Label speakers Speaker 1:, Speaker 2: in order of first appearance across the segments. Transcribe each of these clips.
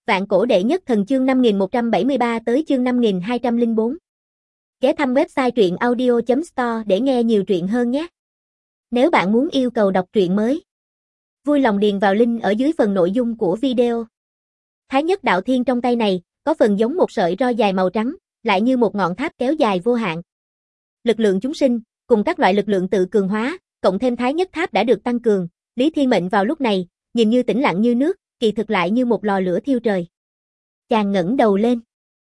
Speaker 1: Vạn cổ đệ nhất thần chương 5173 tới chương 5204. Ghé thăm website truyện audio.store để nghe nhiều truyện hơn nhé. Nếu bạn muốn yêu cầu đọc truyện mới, vui lòng điền vào link ở dưới phần nội dung của video. Thái nhất đạo thiên trong tay này, có phần giống một sợi roi dài màu trắng, lại như một ngọn tháp kéo dài vô hạn. Lực lượng chúng sinh, cùng các loại lực lượng tự cường hóa, cộng thêm thái nhất tháp đã được tăng cường, Lý Thiên Mệnh vào lúc này, nhìn như tĩnh lặng như nước, kỳ thực lại như một lò lửa thiêu trời. Chàng ngẩng đầu lên.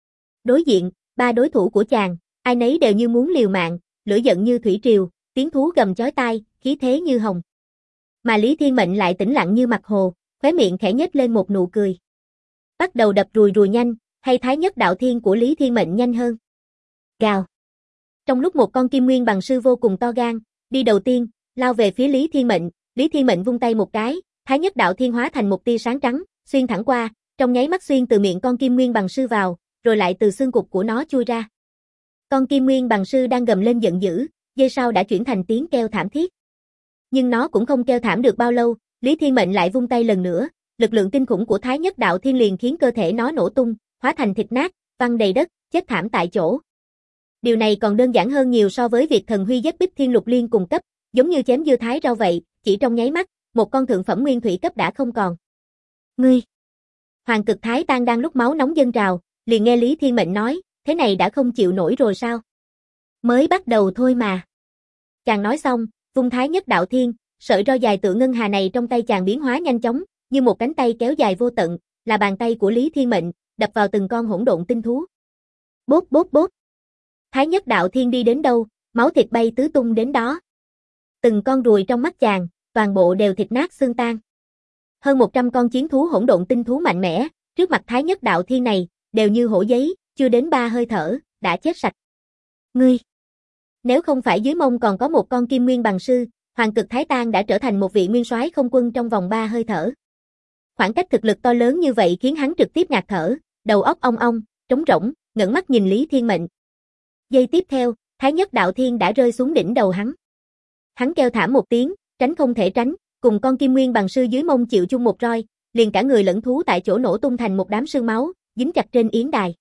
Speaker 1: Đối diện, ba đối thủ của chàng, ai nấy đều như muốn liều mạng, lửa giận như thủy triều, tiếng thú gầm chói tai, khí thế như hồng. Mà Lý Thiên Mệnh lại tĩnh lặng như mặt hồ, khóe miệng khẽ nhếch lên một nụ cười. Bắt đầu đập rùi rùi nhanh, hay thái nhất đạo thiên của Lý Thiên Mệnh nhanh hơn? Gào. Trong lúc một con kim nguyên bằng sư vô cùng to gan, đi đầu tiên, lao về phía Lý Thiên Mệnh vung tay một cái, thái nhất đạo thiên hóa thành một tia sáng trắng, xuyên thẳng qua, trong nháy mắt xuyên từ miệng con kim nguyên bằng sư vào, rồi lại từ xương cụt của nó chui ra. Con kim nguyên bằng sư đang gầm lên giận dữ, giây sau đã chuyển thành tiếng kêu thảm thiết. Nhưng nó cũng không kêu thảm được bao lâu, Lý Thiên Mệnh lại vung tay lần nữa, lực lượng kinh khủng của thái nhất đạo thiên liền khiến cơ thể nó nổ tung, hóa thành thịt nát, văng đầy đất, chết thảm tại chỗ. Điều này còn đơn giản hơn nhiều so với việc thần huy giết Bích Thiên Lục Liên cùng cấp, giống như chém dưa thái rau vậy, chỉ trong nháy mắt, một con thượng phẩm nguyên thủy cấp đã không còn. Ngươi! Hoàng Cực Thái Tang đang lúc máu nóng dâng trào, liền nghe Lý Thiên Mệnh nói, thế này đã không chịu nổi rồi sao? Mới bắt đầu thôi mà. Chàng nói xong, vung thái nhất đạo thiên, sợi roi dài tựa ngân hà này trong tay chàng biến hóa nhanh chóng, như một cánh tay kéo dài vô tận, là bàn tay của Lý Thiên Mệnh, đập vào từng con hỗn độn tinh thú. Bốp bốp bốp. Thái nhất đạo thiên đi đến đâu, máu thịt bay tứ tung đến đó. Từng con ruồi trong mắt chàng, toàn bộ đều thịt nát xương tan. Hơn 100 con chiến thú hỗn độn tinh thú mạnh mẽ, trước mặt thái nhất đạo thiên này, đều như hổ giấy, chưa đến 3 hơi thở, đã chết sạch. Ngươi! Nếu không phải dưới mông còn có một con kim nguyên bằng sư, Hoàng Cực Thái Tang đã trở thành một vị nguyên soái không quân trong vòng 3 hơi thở. Khoảng cách thực lực to lớn như vậy khiến hắn trực tiếp ngạt thở, đầu óc ong ong, trống rỗng, ngẩng mắt nhìn Lý Thiên Mệnh. Giây tiếp theo, thái nhất đạo thiên đã rơi xuống đỉnh đầu hắn. Hắn kêu thảm một tiếng, tránh không thể tránh, cùng con kim nguyên bằng sư dưới mông chịu chung một roi, liền cả người lẫn thú tại chỗ nổ tung thành một đám sương máu, dính chặt trên yến đài.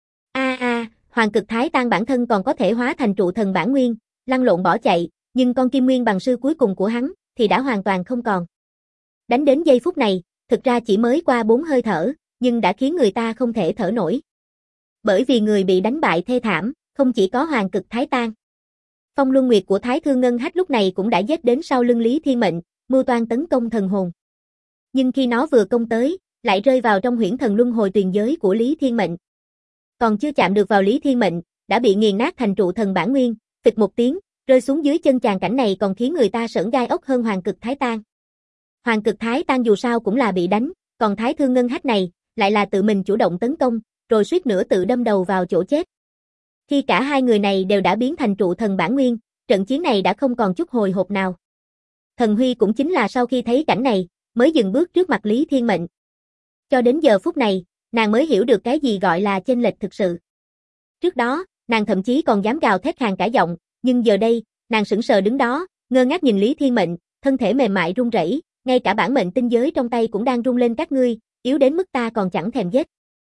Speaker 1: Hoàng Cực Thái Tang bản thân còn có thể hóa thành trụ thần bản nguyên, lăn lộn bỏ chạy, nhưng con kim nguyên bằng sư cuối cùng của hắn thì đã hoàn toàn không còn. Đánh đến giây phút này, thực ra chỉ mới qua 4 hơi thở, nhưng đã khiến người ta không thể thở nổi. Bởi vì người bị đánh bại thê thảm, không chỉ có Hoàng Cực Thái Tang. Phong Luân Nguyệt của Thái Thương Ngân Hách lúc này cũng đã giết đến sau lưng Lý Thiên Mệnh, mưu toan tấn công thần hồn. Nhưng khi nó vừa công tới, lại rơi vào trong huyễn thần luân hồi tuyền giới của Lý Thiên Mệnh. Còn chưa chạm được vào Lý Thiên Mệnh, đã bị nghiền nát thành trụ thần bản nguyên, phịch một tiếng, rơi xuống dưới chân chàng. Cảnh này còn khiến người ta sởn gai ốc hơn Hoàng Cực Thái Tang. Hoàng Cực Thái Tang dù sao cũng là bị đánh, còn Thái Thương Ngân Hách này, lại là tự mình chủ động tấn công, rồi suýt nữa tự đâm đầu vào chỗ chết. Khi cả hai người này đều đã biến thành trụ thần bản nguyên, trận chiến này đã không còn chút hồi hộp nào. Thần Huy cũng chính là sau khi thấy cảnh này, mới dừng bước trước mặt Lý Thiên Mệnh. Cho đến giờ phút này, nàng mới hiểu được cái gì gọi là chênh lệch thực sự. Trước đó, nàng thậm chí còn dám gào thét khàn cả giọng, nhưng giờ đây, nàng sững sờ đứng đó, ngơ ngác nhìn Lý Thiên Mệnh, thân thể mềm mại run rẩy, ngay cả bản mệnh tinh giới trong tay cũng đang run lên. Các ngươi, yếu đến mức ta còn chẳng thèm giết.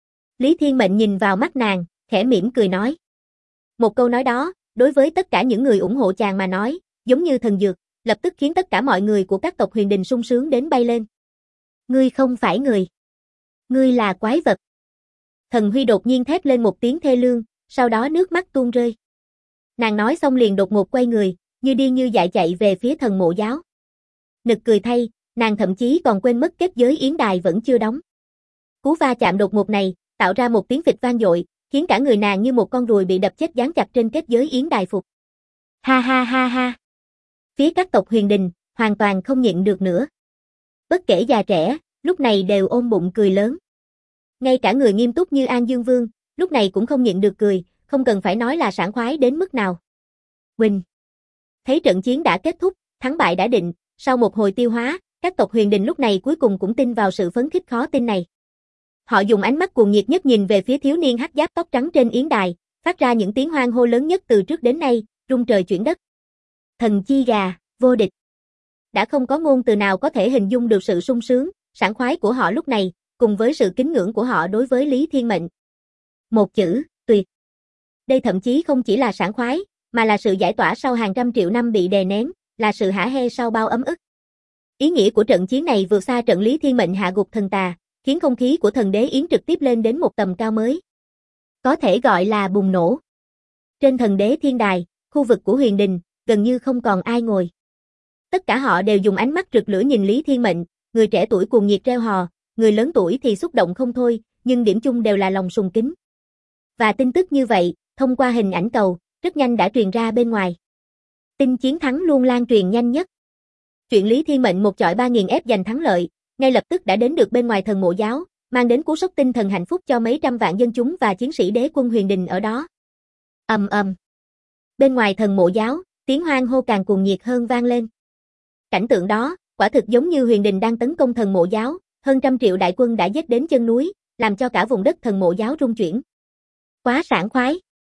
Speaker 1: Lý Thiên Mệnh nhìn vào mắt nàng, khẽ mỉm cười nói. Một câu nói đó, đối với tất cả những người ủng hộ chàng mà nói, giống như thần dược, lập tức khiến tất cả mọi người của các tộc Huyền Đình sung sướng đến bay lên. Ngươi không phải người. Ngươi là quái vật. Thần Huy đột nhiên thét lên một tiếng thê lương, sau đó nước mắt tuôn rơi. Nàng nói xong liền đột ngột quay người, như điên như dại chạy về phía thần mộ giáo. Nực cười thay, nàng thậm chí còn quên mất kết giới yến đài vẫn chưa đóng. Cú va chạm đột ngột này, tạo ra một tiếng phịch vang dội, khiến cả người nàng như một con ruồi bị đập chết dán chặt trên kết giới yến đài phục. Ha ha ha ha. Phía các tộc Huyền Đình, hoàn toàn không nhịn được nữa. Bất kể già trẻ, lúc này đều ôm bụng cười lớn. Ngay cả người nghiêm túc như An Dương Vương, lúc này cũng không nhịn được cười, không cần phải nói là sảng khoái đến mức nào. Quỳnh. Thấy trận chiến đã kết thúc, thắng bại đã định, sau một hồi tiêu hóa, các tộc Huyền Đình lúc này cuối cùng cũng tin vào sự phấn khích khó tin này. Họ dùng ánh mắt cuồng nhiệt nhất nhìn về phía thiếu niên hắc giáp tóc trắng trên yến đài, phát ra những tiếng hoan hô lớn nhất từ trước đến nay, rung trời chuyển đất. Thần chi gà, vô địch. Đã không có ngôn từ nào có thể hình dung được sự sung sướng, sảng khoái của họ lúc này, cùng với sự kính ngưỡng của họ đối với Lý Thiên Mệnh. Một chữ, tuyệt. Đây thậm chí không chỉ là sảng khoái, mà là sự giải tỏa sau hàng trăm triệu năm bị đè nén, là sự hả hê sau bao ấm ức. Ý nghĩa của trận chiến này vượt xa trận Lý Thiên Mệnh hạ gục thần tà, khiến không khí của thần đế Yến trực tiếp lên đến một tầm cao mới. Có thể gọi là bùng nổ. Trên thần đế thiên đài, khu vực của huyền đình, gần như không còn ai ngồi. Tất cả họ đều dùng ánh mắt rực lửa nhìn Lý Thiên Mệnh, người trẻ tuổi cuồng nhiệt reo hò, người lớn tuổi thì xúc động không thôi, nhưng điểm chung đều là lòng sùng kính. Và tin tức như vậy, thông qua hình ảnh cầu, rất nhanh đã truyền ra bên ngoài. Tin chiến thắng luôn lan truyền nhanh nhất. Chuyện Lý Thiên Mệnh một chọi 3.000 ép giành thắng lợi, ngay lập tức đã đến được bên ngoài thần mộ giáo, mang đến cú sốc tinh thần hạnh phúc cho mấy trăm vạn dân chúng và chiến sĩ đế quân huyền đình ở đó. Ầm ầm. Bên ngoài thần mộ giáo, tiếng hoan hô càng cuồng nhiệt hơn vang lên. Cảnh tượng đó, quả thực giống như huyền đình đang tấn công thần mộ giáo, hơn trăm triệu đại quân đã giết đến chân núi, làm cho cả vùng đất thần mộ giáo rung chuyển. Quá sảng khoái.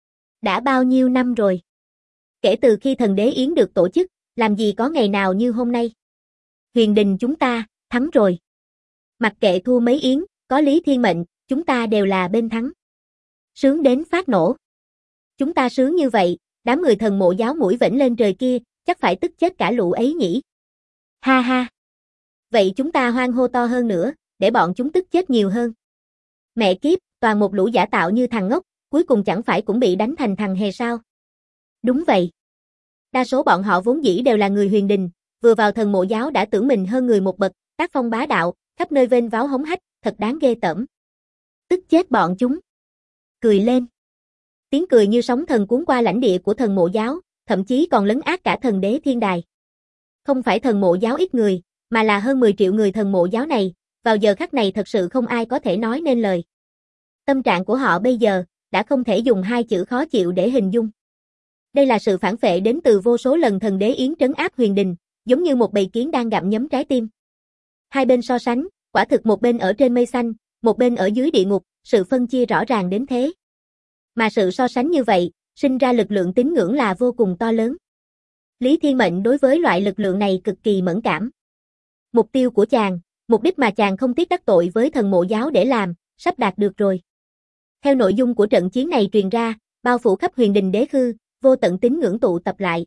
Speaker 1: Đã bao nhiêu năm rồi? Kể từ khi thần đế Yến được tổ chức, làm gì có ngày nào như hôm nay. Huyền đình chúng ta, thắng rồi. Mặc kệ thua mấy yến, có Lý Thiên Mệnh, chúng ta đều là bên thắng. Sướng đến phát nổ. Chúng ta sướng như vậy, đám người thần mộ giáo mũi vểnh lên trời kia, chắc phải tức chết cả lũ ấy nhỉ. Ha ha. Vậy chúng ta hoan hô to hơn nữa, để bọn chúng tức chết nhiều hơn. Mẹ kiếp, toàn một lũ giả tạo như thằng ngốc, cuối cùng chẳng phải cũng bị đánh thành thằng hề sao? Đúng vậy. Đa số bọn họ vốn dĩ đều là người huyền đình, vừa vào thần mộ giáo đã tưởng mình hơn người một bậc, tác phong bá đạo, khắp nơi vênh váo hống hách, thật đáng ghê tởm. Tức chết bọn chúng. Cười lên. Tiếng cười như sóng thần cuốn qua lãnh địa của thần mộ giáo, thậm chí còn lấn át cả thần đế thiên đài. Không phải thần mộ giáo ít người, mà là hơn 10 triệu người thần mộ giáo này, vào giờ khắc này thật sự không ai có thể nói nên lời. Tâm trạng của họ bây giờ, đã không thể dùng hai chữ khó chịu để hình dung. Đây là sự phản phệ đến từ vô số lần thần đế Yến trấn áp huyền đình, giống như một bầy kiến đang gặm nhấm trái tim. Hai bên so sánh, quả thực một bên ở trên mây xanh, một bên ở dưới địa ngục, sự phân chia rõ ràng đến thế. Mà sự so sánh như vậy, sinh ra lực lượng tín ngưỡng là vô cùng to lớn. Lý Thiên Mệnh đối với loại lực lượng này cực kỳ mẫn cảm. Mục tiêu của chàng, mục đích mà chàng không tiếc đắc tội với thần mộ giáo để làm, sắp đạt được rồi. Theo nội dung của trận chiến này truyền ra, bao phủ khắp huyền đình đế khư, vô tận tín ngưỡng tụ tập lại.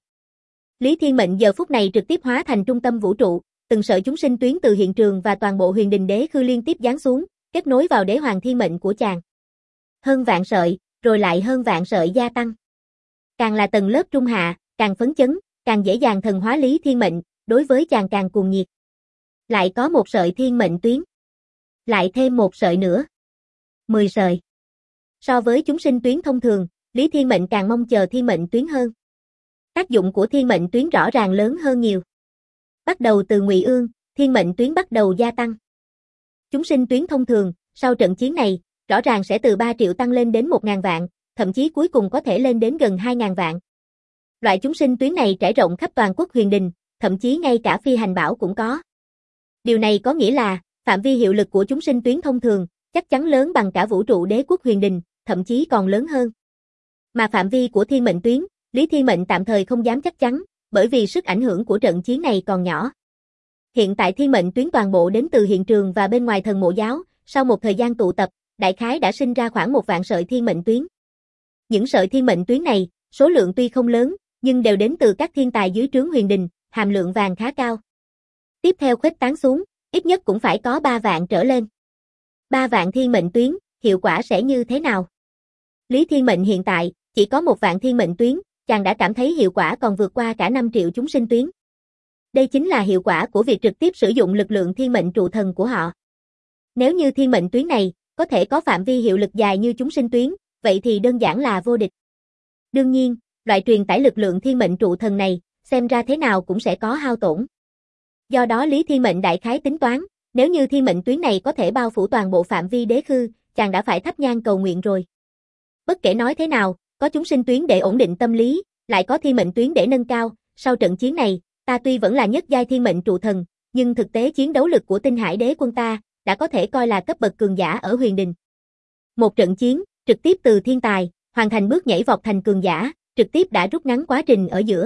Speaker 1: Lý Thiên Mệnh giờ phút này trực tiếp hóa thành trung tâm vũ trụ, từng sợi chúng sinh tuyến từ hiện trường và toàn bộ huyền đình đế khư liên tiếp giáng xuống, kết nối vào đế hoàng thiên mệnh của chàng. Hơn vạn sợi, rồi lại hơn vạn sợi gia tăng. Càng là tầng lớp trung hạ, càng phấn chấn, càng dễ dàng thần hóa Lý Thiên Mệnh, đối với chàng càng cuồng nhiệt. Lại có một sợi thiên mệnh tuyến. Lại thêm một sợi nữa. 10 sợi. So với chúng sinh tuyến thông thường, Lý Thiên Mệnh càng mong chờ thiên mệnh tuyến hơn. Tác dụng của thiên mệnh tuyến rõ ràng lớn hơn nhiều. Bắt đầu từ Ngụy Ương, thiên mệnh tuyến bắt đầu gia tăng. Chúng sinh tuyến thông thường, sau trận chiến này, rõ ràng sẽ từ 3 triệu tăng lên đến 1.000 vạn, thậm chí cuối cùng có thể lên đến gần 2.000 vạn. Loại chúng sinh tuyến này trải rộng khắp toàn quốc huyền đình, thậm chí ngay cả phi hành bảo cũng có. Điều này có nghĩa là, phạm vi hiệu lực của chúng sinh tuyến thông thường, chắc chắn lớn bằng cả vũ trụ đế quốc huyền đình, thậm chí còn lớn hơn. Mà phạm vi của thiên mệnh tuyến, Lý Thiên Mệnh tạm thời không dám chắc chắn, bởi vì sức ảnh hưởng của trận chiến này còn nhỏ. Hiện tại thiên mệnh tuyến toàn bộ đến từ hiện trường và bên ngoài thần mộ giáo, sau một thời gian tụ tập, đại khái đã sinh ra khoảng 1 vạn sợi thiên mệnh tuyến. Những sợi thiên mệnh tuyến này, số lượng tuy không lớn, nhưng đều đến từ các thiên tài dưới trướng huyền đình, hàm lượng vàng khá cao. Tiếp theo khuếch tán xuống, ít nhất cũng phải có 3 vạn trở lên. 3 vạn thiên mệnh tuyến, hiệu quả sẽ như thế nào? Lý Thiên Mệnh hiện tại, chỉ có 1 vạn thiên mệnh tuyến, chàng đã cảm thấy hiệu quả còn vượt qua cả 5 triệu chúng sinh tuyến. Đây chính là hiệu quả của việc trực tiếp sử dụng lực lượng thiên mệnh trụ thần của họ. Nếu như thiên mệnh tuyến này, có thể có phạm vi hiệu lực dài như chúng sinh tuyến, vậy thì đơn giản là vô địch. Đương nhiên, loại truyền tải lực lượng thiên mệnh trụ thần này, xem ra thế nào cũng sẽ có hao tổn. Do đó Lý Thiên Mệnh đại khái tính toán, nếu như thiên mệnh tuyến này có thể bao phủ toàn bộ phạm vi đế khư, chàng đã phải thắp nhang cầu nguyện rồi. Bất kể nói thế nào, có chúng sinh tuyến để ổn định tâm lý, lại có thiên mệnh tuyến để nâng cao, sau trận chiến này, ta tuy vẫn là nhất giai thiên mệnh trụ thần, nhưng thực tế chiến đấu lực của Tinh Hải đế quân ta, đã có thể coi là cấp bậc cường giả ở huyền đình. Một trận chiến, trực tiếp từ thiên tài, hoàn thành bước nhảy vọt thành cường giả, trực tiếp đã rút ngắn quá trình ở giữa.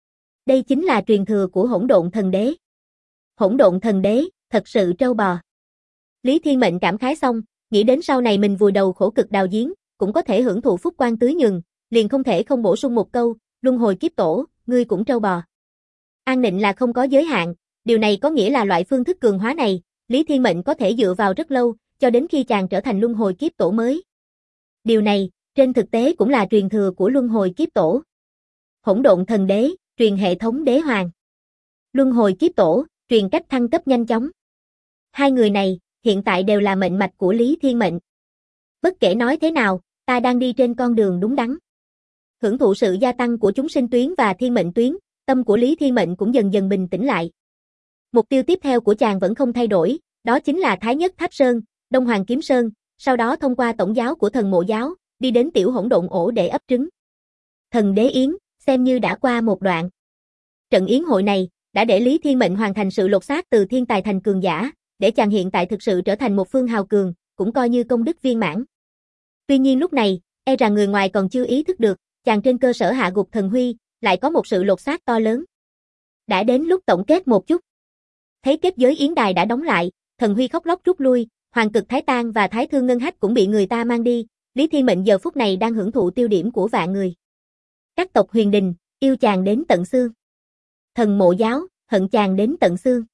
Speaker 1: Đây chính là truyền thừa của hỗn độn thần đế. Hỗn độn thần đế, thật sự trâu bò. Lý Thiên Mệnh cảm khái xong, nghĩ đến sau này mình vùi đầu khổ cực đào giếng, cũng có thể hưởng thụ phúc quan tưới nhường, liền không thể không bổ sung một câu, luân hồi kiếp tổ, ngươi cũng trâu bò. An định là không có giới hạn, điều này có nghĩa là loại phương thức cường hóa này, Lý Thiên Mệnh có thể dựa vào rất lâu, cho đến khi chàng trở thành luân hồi kiếp tổ mới. Điều này, trên thực tế cũng là truyền thừa của luân hồi kiếp tổ. Hỗn độn thần đế, truyền hệ thống đế hoàng. Luân hồi kiếp tổ, truyền cách thăng cấp nhanh chóng. Hai người này, hiện tại đều là mệnh mạch của Lý Thiên Mệnh. Bất kể nói thế nào, ta đang đi trên con đường đúng đắn. Hưởng thụ sự gia tăng của chúng sinh tuyến và thiên mệnh tuyến, tâm của Lý Thiên Mệnh cũng dần dần bình tĩnh lại. Mục tiêu tiếp theo của chàng vẫn không thay đổi, đó chính là Thái Nhất Tháp Sơn, Đông Hoàng Kiếm Sơn, sau đó thông qua tổng giáo của thần mộ giáo, đi đến tiểu hỗn độn ổ để ấp trứng. Thần đế yến, xem như đã qua một đoạn. Trận yến hội này, đã để Lý Thiên Mệnh hoàn thành sự lột xác từ thiên tài thành cường giả, để chàng hiện tại thực sự trở thành một phương hào cường, cũng coi như công đức viên mãn. Tuy nhiên lúc này, e rằng người ngoài còn chưa ý thức được, chàng trên cơ sở hạ gục thần huy, lại có một sự lột xác to lớn. Đã đến lúc tổng kết một chút. Thấy kết giới yến đài đã đóng lại, thần huy khóc lóc rút lui, Hoàng Cực Thái Tang và Thái Thương Ngân Hách cũng bị người ta mang đi, Lý Thiên Mệnh giờ phút này đang hưởng thụ tiêu điểm của vạn người. Các tộc Huyền Đình, yêu chàng đến tận xương. Thần mộ giáo, hận chàng đến tận xương.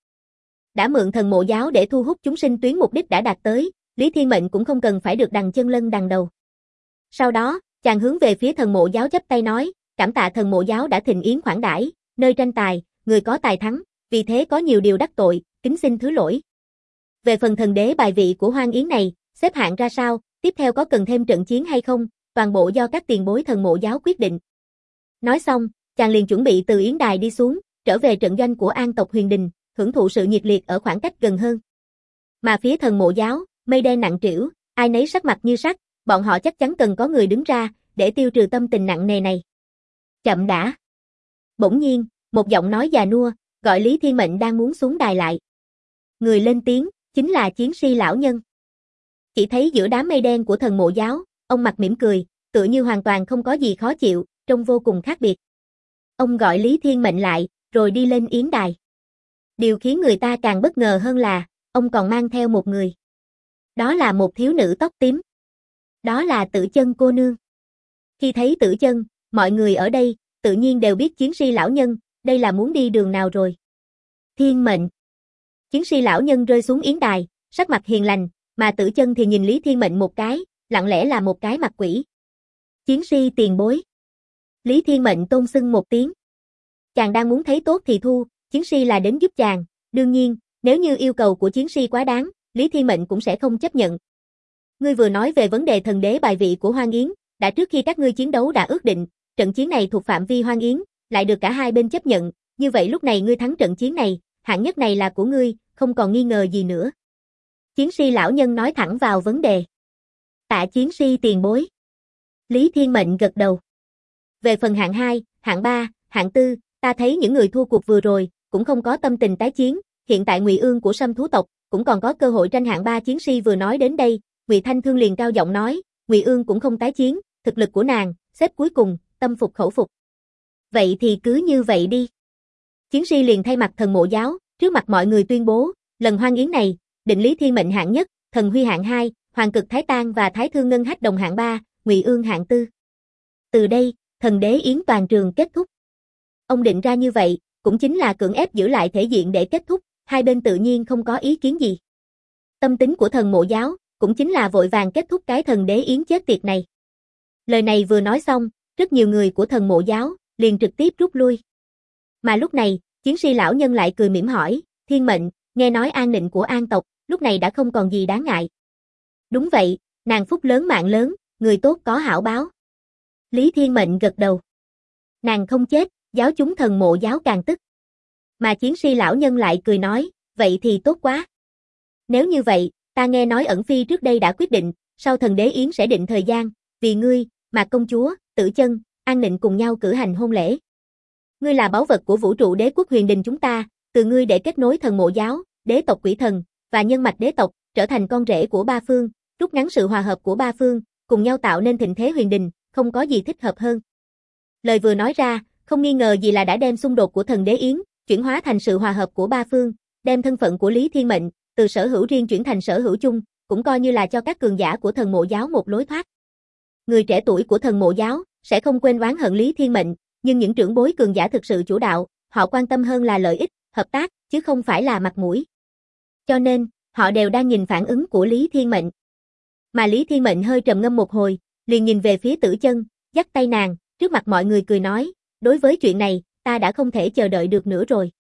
Speaker 1: Đã mượn thần mộ giáo để thu hút chúng sinh tuyến, mục đích đã đạt tới, Lý Thiên Mệnh cũng không cần phải được đằng chân lân đằng đầu. Sau đó, chàng hướng về phía thần mộ giáo chắp tay nói, cảm tạ thần mộ giáo đã thịnh yến khoản đãi, nơi tranh tài, người có tài thắng, vì thế có nhiều điều đắc tội, kính xin thứ lỗi. Về phần thần đế bài vị của hoang yến này, xếp hạng ra sao, tiếp theo có cần thêm trận chiến hay không, toàn bộ do các tiền bối thần mộ giáo quyết định. Nói xong, chàng liền chuẩn bị từ yến đài đi xuống, trở về trận doanh của An tộc Huyền Đình, hưởng thụ sự nhiệt liệt ở khoảng cách gần hơn. Mà phía thần mộ giáo, mây đen nặng trĩu, ai nấy sắc mặt như sắt, bọn họ chắc chắn cần có người đứng ra, để tiêu trừ tâm tình nặng nề này. Chậm đã. Bỗng nhiên, một giọng nói già nua, gọi Lý Thiên Mệnh đang muốn xuống đài lại. Người lên tiếng, chính là chiến si lão nhân. Chỉ thấy giữa đám mây đen của thần mộ giáo, ông mặt mỉm cười, tựa như hoàn toàn không có gì khó chịu, trông vô cùng khác biệt. Ông gọi Lý Thiên Mệnh lại, rồi đi lên yến đài. Điều khiến người ta càng bất ngờ hơn là, ông còn mang theo một người. Đó là một thiếu nữ tóc tím. Đó là Tử Chân cô nương. Khi thấy Tử Chân, mọi người ở đây, tự nhiên đều biết chiến si lão nhân, đây là muốn đi đường nào rồi. Thiên Mệnh. Chiến si lão nhân rơi xuống yến đài, sắc mặt hiền lành, mà Tử Chân thì nhìn Lý Thiên Mệnh một cái, lặng lẽ là một cái mặt quỷ. Chiến si tiền bối. Lý Thiên Mệnh tôn xưng một tiếng. Chàng đang muốn thấy tốt thì thu, chiến si là đến giúp chàng, đương nhiên, nếu như yêu cầu của chiến si quá đáng, Lý Thiên Mệnh cũng sẽ không chấp nhận. Ngươi vừa nói về vấn đề thần đế bài vị của Hoang Yến, đã trước khi các ngươi chiến đấu đã ước định, trận chiến này thuộc phạm vi Hoang Yến, lại được cả hai bên chấp nhận, như vậy lúc này ngươi thắng trận chiến này, hạng nhất này là của ngươi, không còn nghi ngờ gì nữa. Chiến si lão nhân nói thẳng vào vấn đề. Tạ chiến si tiền bối. Lý Thiên Mệnh gật đầu. Về phần hạng 2, hạng 3, hạng 4, ta thấy những người thua cuộc vừa rồi, cũng không có tâm tình tái chiến, hiện tại Ngụy Ương của Sâm thú tộc, cũng còn có cơ hội tranh hạng 3. Chiến si vừa nói đến đây, Ngụy Thanh Thương liền cao giọng nói, Ngụy Ương cũng không tái chiến, thực lực của nàng, xếp cuối cùng, tâm phục khẩu phục. Vậy thì cứ như vậy đi. Chiến si liền thay mặt thần mộ giáo, trước mặt mọi người tuyên bố, lần Hoang Yến này, định Lý Thiên Mệnh hạng nhất, Thần Huy hạng 2, Hoàng Cực Thái Tang và Thái Thương Ngân Hách đồng hạng 3, Ngụy Ương hạng 4. Từ đây, thần đế yến toàn trường kết thúc. Ông định ra như vậy, cũng chính là cưỡng ép giữ lại thể diện để kết thúc, hai bên tự nhiên không có ý kiến gì. Tâm tính của thần mộ giáo, cũng chính là vội vàng kết thúc cái thần đế yến chết tiệt này. Lời này vừa nói xong, rất nhiều người của thần mộ giáo, liền trực tiếp rút lui. Mà lúc này, chiến si lão nhân lại cười mỉm hỏi, Thiên Mệnh, nghe nói an định của An tộc, lúc này đã không còn gì đáng ngại. Đúng vậy, nàng phúc lớn mạng lớn, người tốt có hảo báo. Lý Thiên Mệnh gật đầu. Nàng không chết, giáo chúng thần mộ giáo càng tức. Mà chiến si lão nhân lại cười nói, vậy thì tốt quá. Nếu như vậy, ta nghe nói ẩn phi trước đây đã quyết định, sau thần đế yến sẽ định thời gian, vì ngươi, mà công chúa, Tử Chân, An Định cùng nhau cử hành hôn lễ. Ngươi là báu vật của vũ trụ đế quốc Huyền Đình chúng ta, từ ngươi để kết nối thần mộ giáo, đế tộc quỷ thần, và nhân mạch đế tộc, trở thành con rể của ba phương, rút ngắn sự hòa hợp của ba phương, cùng nhau tạo nên thịnh thế Huyền Đình, không có gì thích hợp hơn. Lời vừa nói ra, không nghi ngờ gì là đã đem xung đột của thần đế yến, chuyển hóa thành sự hòa hợp của ba phương, đem thân phận của Lý Thiên Mệnh, từ sở hữu riêng chuyển thành sở hữu chung, cũng coi như là cho các cường giả của thần mộ giáo một lối thoát. Người trẻ tuổi của thần mộ giáo sẽ không quên oán hận Lý Thiên Mệnh, nhưng những trưởng bối cường giả thực sự chủ đạo, họ quan tâm hơn là lợi ích, hợp tác, chứ không phải là mặt mũi. Cho nên, họ đều đang nhìn phản ứng của Lý Thiên Mệnh. Mà Lý Thiên Mệnh hơi trầm ngâm một hồi, liền nhìn về phía Tử Chân, dắt tay nàng, trước mặt mọi người cười nói, đối với chuyện này, ta đã không thể chờ đợi được nữa rồi.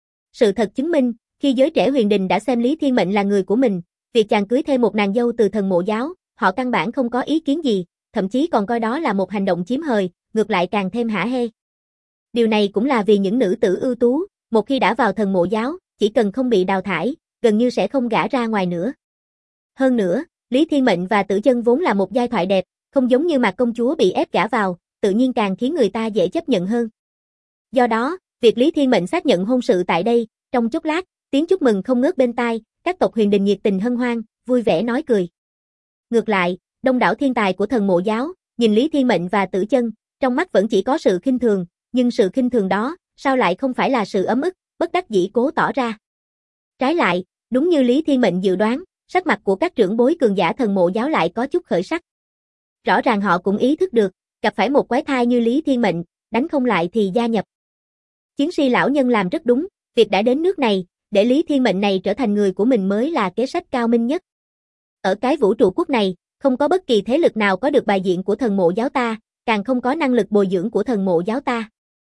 Speaker 1: Sự thật chứng minh, khi giới trẻ huyền đình đã xem Lý Thiên Mệnh là người của mình, việc chàng cưới thêm một nàng dâu từ thần mộ giáo, họ căn bản không có ý kiến gì, thậm chí còn coi đó là một hành động chiếm hời, ngược lại càng thêm hả hê. Điều này cũng là vì những nữ tử ưu tú, một khi đã vào thần mộ giáo, chỉ cần không bị đào thải, gần như sẽ không gả ra ngoài nữa. Hơn nữa, Lý Thiên Mệnh và Tử Chân vốn là một giai thoại đẹp, không giống như Mạc công chúa bị ép gả vào, tự nhiên càng khiến người ta dễ chấp nhận hơn. Do đó, việc Lý Thiên Mệnh xác nhận hôn sự tại đây, trong chốc lát, tiếng chúc mừng không ngớt bên tai, các tộc huyền đình nhiệt tình hân hoan, vui vẻ nói cười. Ngược lại, đông đảo thiên tài của thần mộ giáo, nhìn Lý Thiên Mệnh và Tử Chân, trong mắt vẫn chỉ có sự khinh thường, nhưng sự khinh thường đó, sao lại không phải là sự ấm ức, bất đắc dĩ cố tỏ ra. Trái lại, đúng như Lý Thiên Mệnh dự đoán, sắc mặt của các trưởng bối cường giả thần mộ giáo lại có chút khởi sắc. Rõ ràng họ cũng ý thức được, gặp phải một quái thai như Lý Thiên Mệnh, đánh không lại thì gia nhập. Chiến si lão nhân làm rất đúng, việc đã đến nước này, để Lý Thiên Mệnh này trở thành người của mình mới là kế sách cao minh nhất. Ở cái vũ trụ quốc này, không có bất kỳ thế lực nào có được bài diện của thần mộ giáo ta, càng không có năng lực bồi dưỡng của thần mộ giáo ta.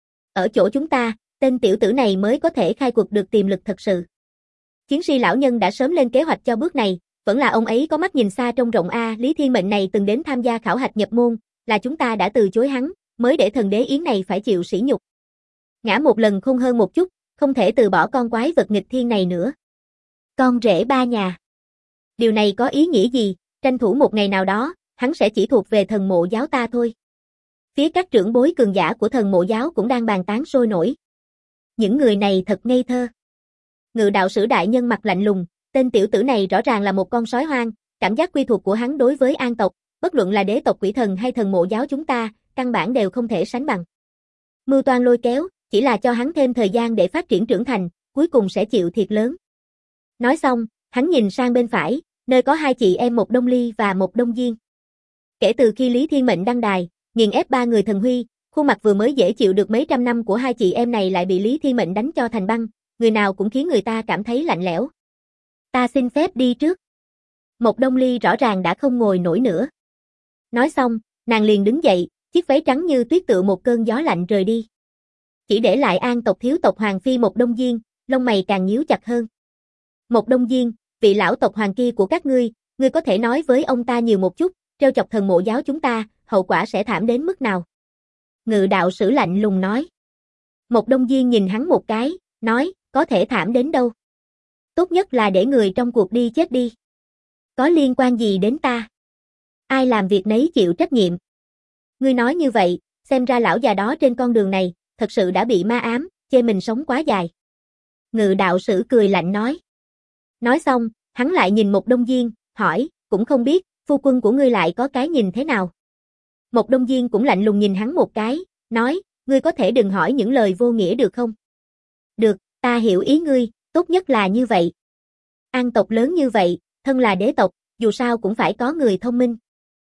Speaker 1: Ở chỗ chúng ta, tên tiểu tử này mới có thể khai quật được tiềm lực thật sự. Chiến si lão nhân đã sớm lên kế hoạch cho bước này, vẫn là ông ấy có mắt nhìn xa trông rộng a, Lý Thiên Mệnh này từng đến tham gia khảo hạch nhập môn, là chúng ta đã từ chối hắn, mới để thần đế yến này phải chịu sỉ nhục. Ngã một lần khôn hơn một chút, không thể từ bỏ con quái vật nghịch thiên này nữa. Con rể ba nhà. Điều này có ý nghĩa gì, tranh thủ một ngày nào đó, hắn sẽ chỉ thuộc về thần mộ giáo ta thôi. Phía các trưởng bối cường giả của thần mộ giáo cũng đang bàn tán sôi nổi. Những người này thật ngây thơ. Ngự đạo sử đại nhân mặt lạnh lùng, tên tiểu tử này rõ ràng là một con sói hoang, cảm giác quy thuộc của hắn đối với an tộc, bất luận là đế tộc quỷ thần hay thần mộ giáo chúng ta, căn bản đều không thể sánh bằng. Mưu toan lôi kéo, chỉ là cho hắn thêm thời gian để phát triển trưởng thành, cuối cùng sẽ chịu thiệt lớn. Nói xong, hắn nhìn sang bên phải, nơi có hai chị em một Đông Ly và một Đông Diên. Kể từ khi Lý Thiên Mệnh đăng đài, nghiền ép ba người thần huy, khuôn mặt vừa mới dễ chịu được mấy trăm năm của hai chị em này lại bị Lý Thiên Mệnh đánh cho thành băng, người nào cũng khiến người ta cảm thấy lạnh lẽo. Ta xin phép đi trước. Một Đông Ly rõ ràng đã không ngồi nổi nữa. Nói xong, nàng liền đứng dậy, chiếc váy trắng như tuyết tựa một cơn gió lạnh rời đi. Chỉ để lại an tộc thiếu tộc Hoàng Phi một Đông Diên, lông mày càng nhíu chặt hơn. Một Đông Diên, vị lão tộc Hoàng kia của các ngươi có thể nói với ông ta nhiều một chút, trêu chọc thần mộ giáo chúng ta, hậu quả sẽ thảm đến mức nào? Ngự đạo sử lạnh lùng nói. Một Đông Diên nhìn hắn một cái, nói, có thể thảm đến đâu? Tốt nhất là để người trong cuộc đi chết đi. Có liên quan gì đến ta? Ai làm việc nấy chịu trách nhiệm. Ngươi nói như vậy, xem ra lão già đó trên con đường này, thật sự đã bị ma ám, chê mình sống quá dài. Ngự đạo sử cười lạnh nói. Nói xong, hắn lại nhìn một Đông Diên, hỏi, cũng không biết, phu quân của ngươi lại có cái nhìn thế nào? Một Đông Diên cũng lạnh lùng nhìn hắn một cái, nói, ngươi có thể đừng hỏi những lời vô nghĩa được không? Được, ta hiểu ý ngươi, tốt nhất là như vậy. An tộc lớn như vậy, thân là đế tộc, dù sao cũng phải có người thông minh.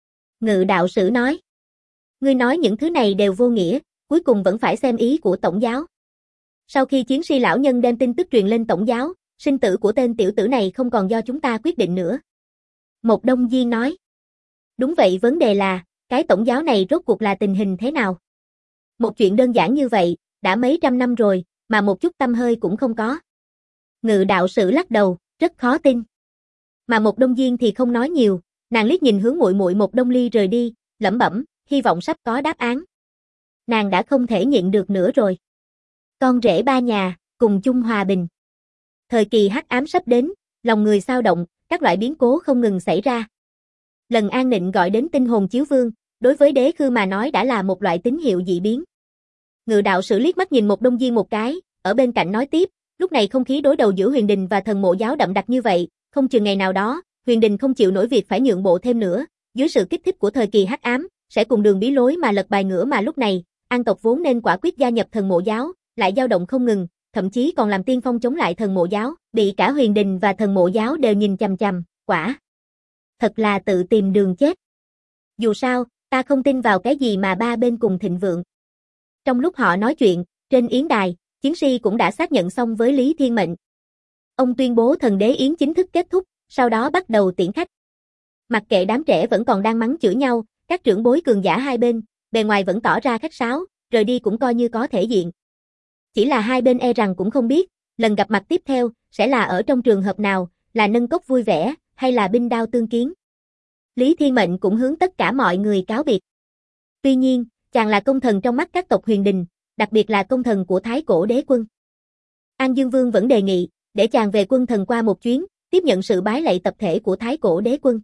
Speaker 1: Ngự đạo sử nói. Ngươi nói những thứ này đều vô nghĩa, cuối cùng vẫn phải xem ý của tổng giáo. Sau khi chiến si lão nhân đem tin tức truyền lên tổng giáo, sinh tử của tên tiểu tử này không còn do chúng ta quyết định nữa. Một Đông Diên nói. Đúng vậy, vấn đề là, cái tổng giáo này rốt cuộc là tình hình thế nào? Một chuyện đơn giản như vậy, đã mấy trăm năm rồi, mà một chút tâm hơi cũng không có. Ngự đạo sử lắc đầu, rất khó tin. Mà một Đông Diên thì không nói nhiều, nàng liếc nhìn hướng muội muội một Đông Ly rời đi, lẩm bẩm, hy vọng sắp có đáp án. Nàng đã không thể nhịn được nữa rồi. Con rể ba nhà, cùng chung hòa bình. Thời kỳ hắc ám sắp đến, lòng người xao động, các loại biến cố không ngừng xảy ra. Lần An Nịnh gọi đến tinh hồn chiếu vương, đối với đế khư mà nói đã là một loại tín hiệu dị biến. Ngự đạo sử liếc mắt nhìn một Đông Diên một cái, ở bên cạnh nói tiếp, lúc này không khí đối đầu giữa Huyền Đình và thần mộ giáo đậm đặc như vậy, không chừng ngày nào đó, Huyền Đình không chịu nổi việc phải nhượng bộ thêm nữa, dưới sự kích thích của thời kỳ hắc ám, sẽ cùng đường bí lối mà lật bài ngửa, mà lúc này, An tộc vốn nên quả quyết gia nhập thần mộ giáo, lại dao động không ngừng, thậm chí còn làm tiên phong chống lại thần mộ giáo, bị cả huyền đình và thần mộ giáo đều nhìn chằm chằm, quả. Thật là tự tìm đường chết. Dù sao, ta không tin vào cái gì mà ba bên cùng thịnh vượng. Trong lúc họ nói chuyện, trên yến đài, chiến si cũng đã xác nhận xong với Lý Thiên Mệnh. Ông tuyên bố thần đế yến chính thức kết thúc, sau đó bắt đầu tiễn khách. Mặc kệ đám trẻ vẫn còn đang mắng chửi nhau, các trưởng bối cường giả hai bên, bề ngoài vẫn tỏ ra khách sáo, rời đi cũng coi như có thể diện. Chỉ là hai bên e rằng cũng không biết, lần gặp mặt tiếp theo, sẽ là ở trong trường hợp nào, là nâng cốc vui vẻ, hay là binh đao tương kiến. Lý Thiên Mệnh cũng hướng tất cả mọi người cáo biệt. Tuy nhiên, chàng là công thần trong mắt các tộc huyền đình, đặc biệt là công thần của Thái Cổ Đế Quân. An Dương Vương vẫn đề nghị, để chàng về quân thần qua một chuyến, tiếp nhận sự bái lạy tập thể của Thái Cổ Đế Quân.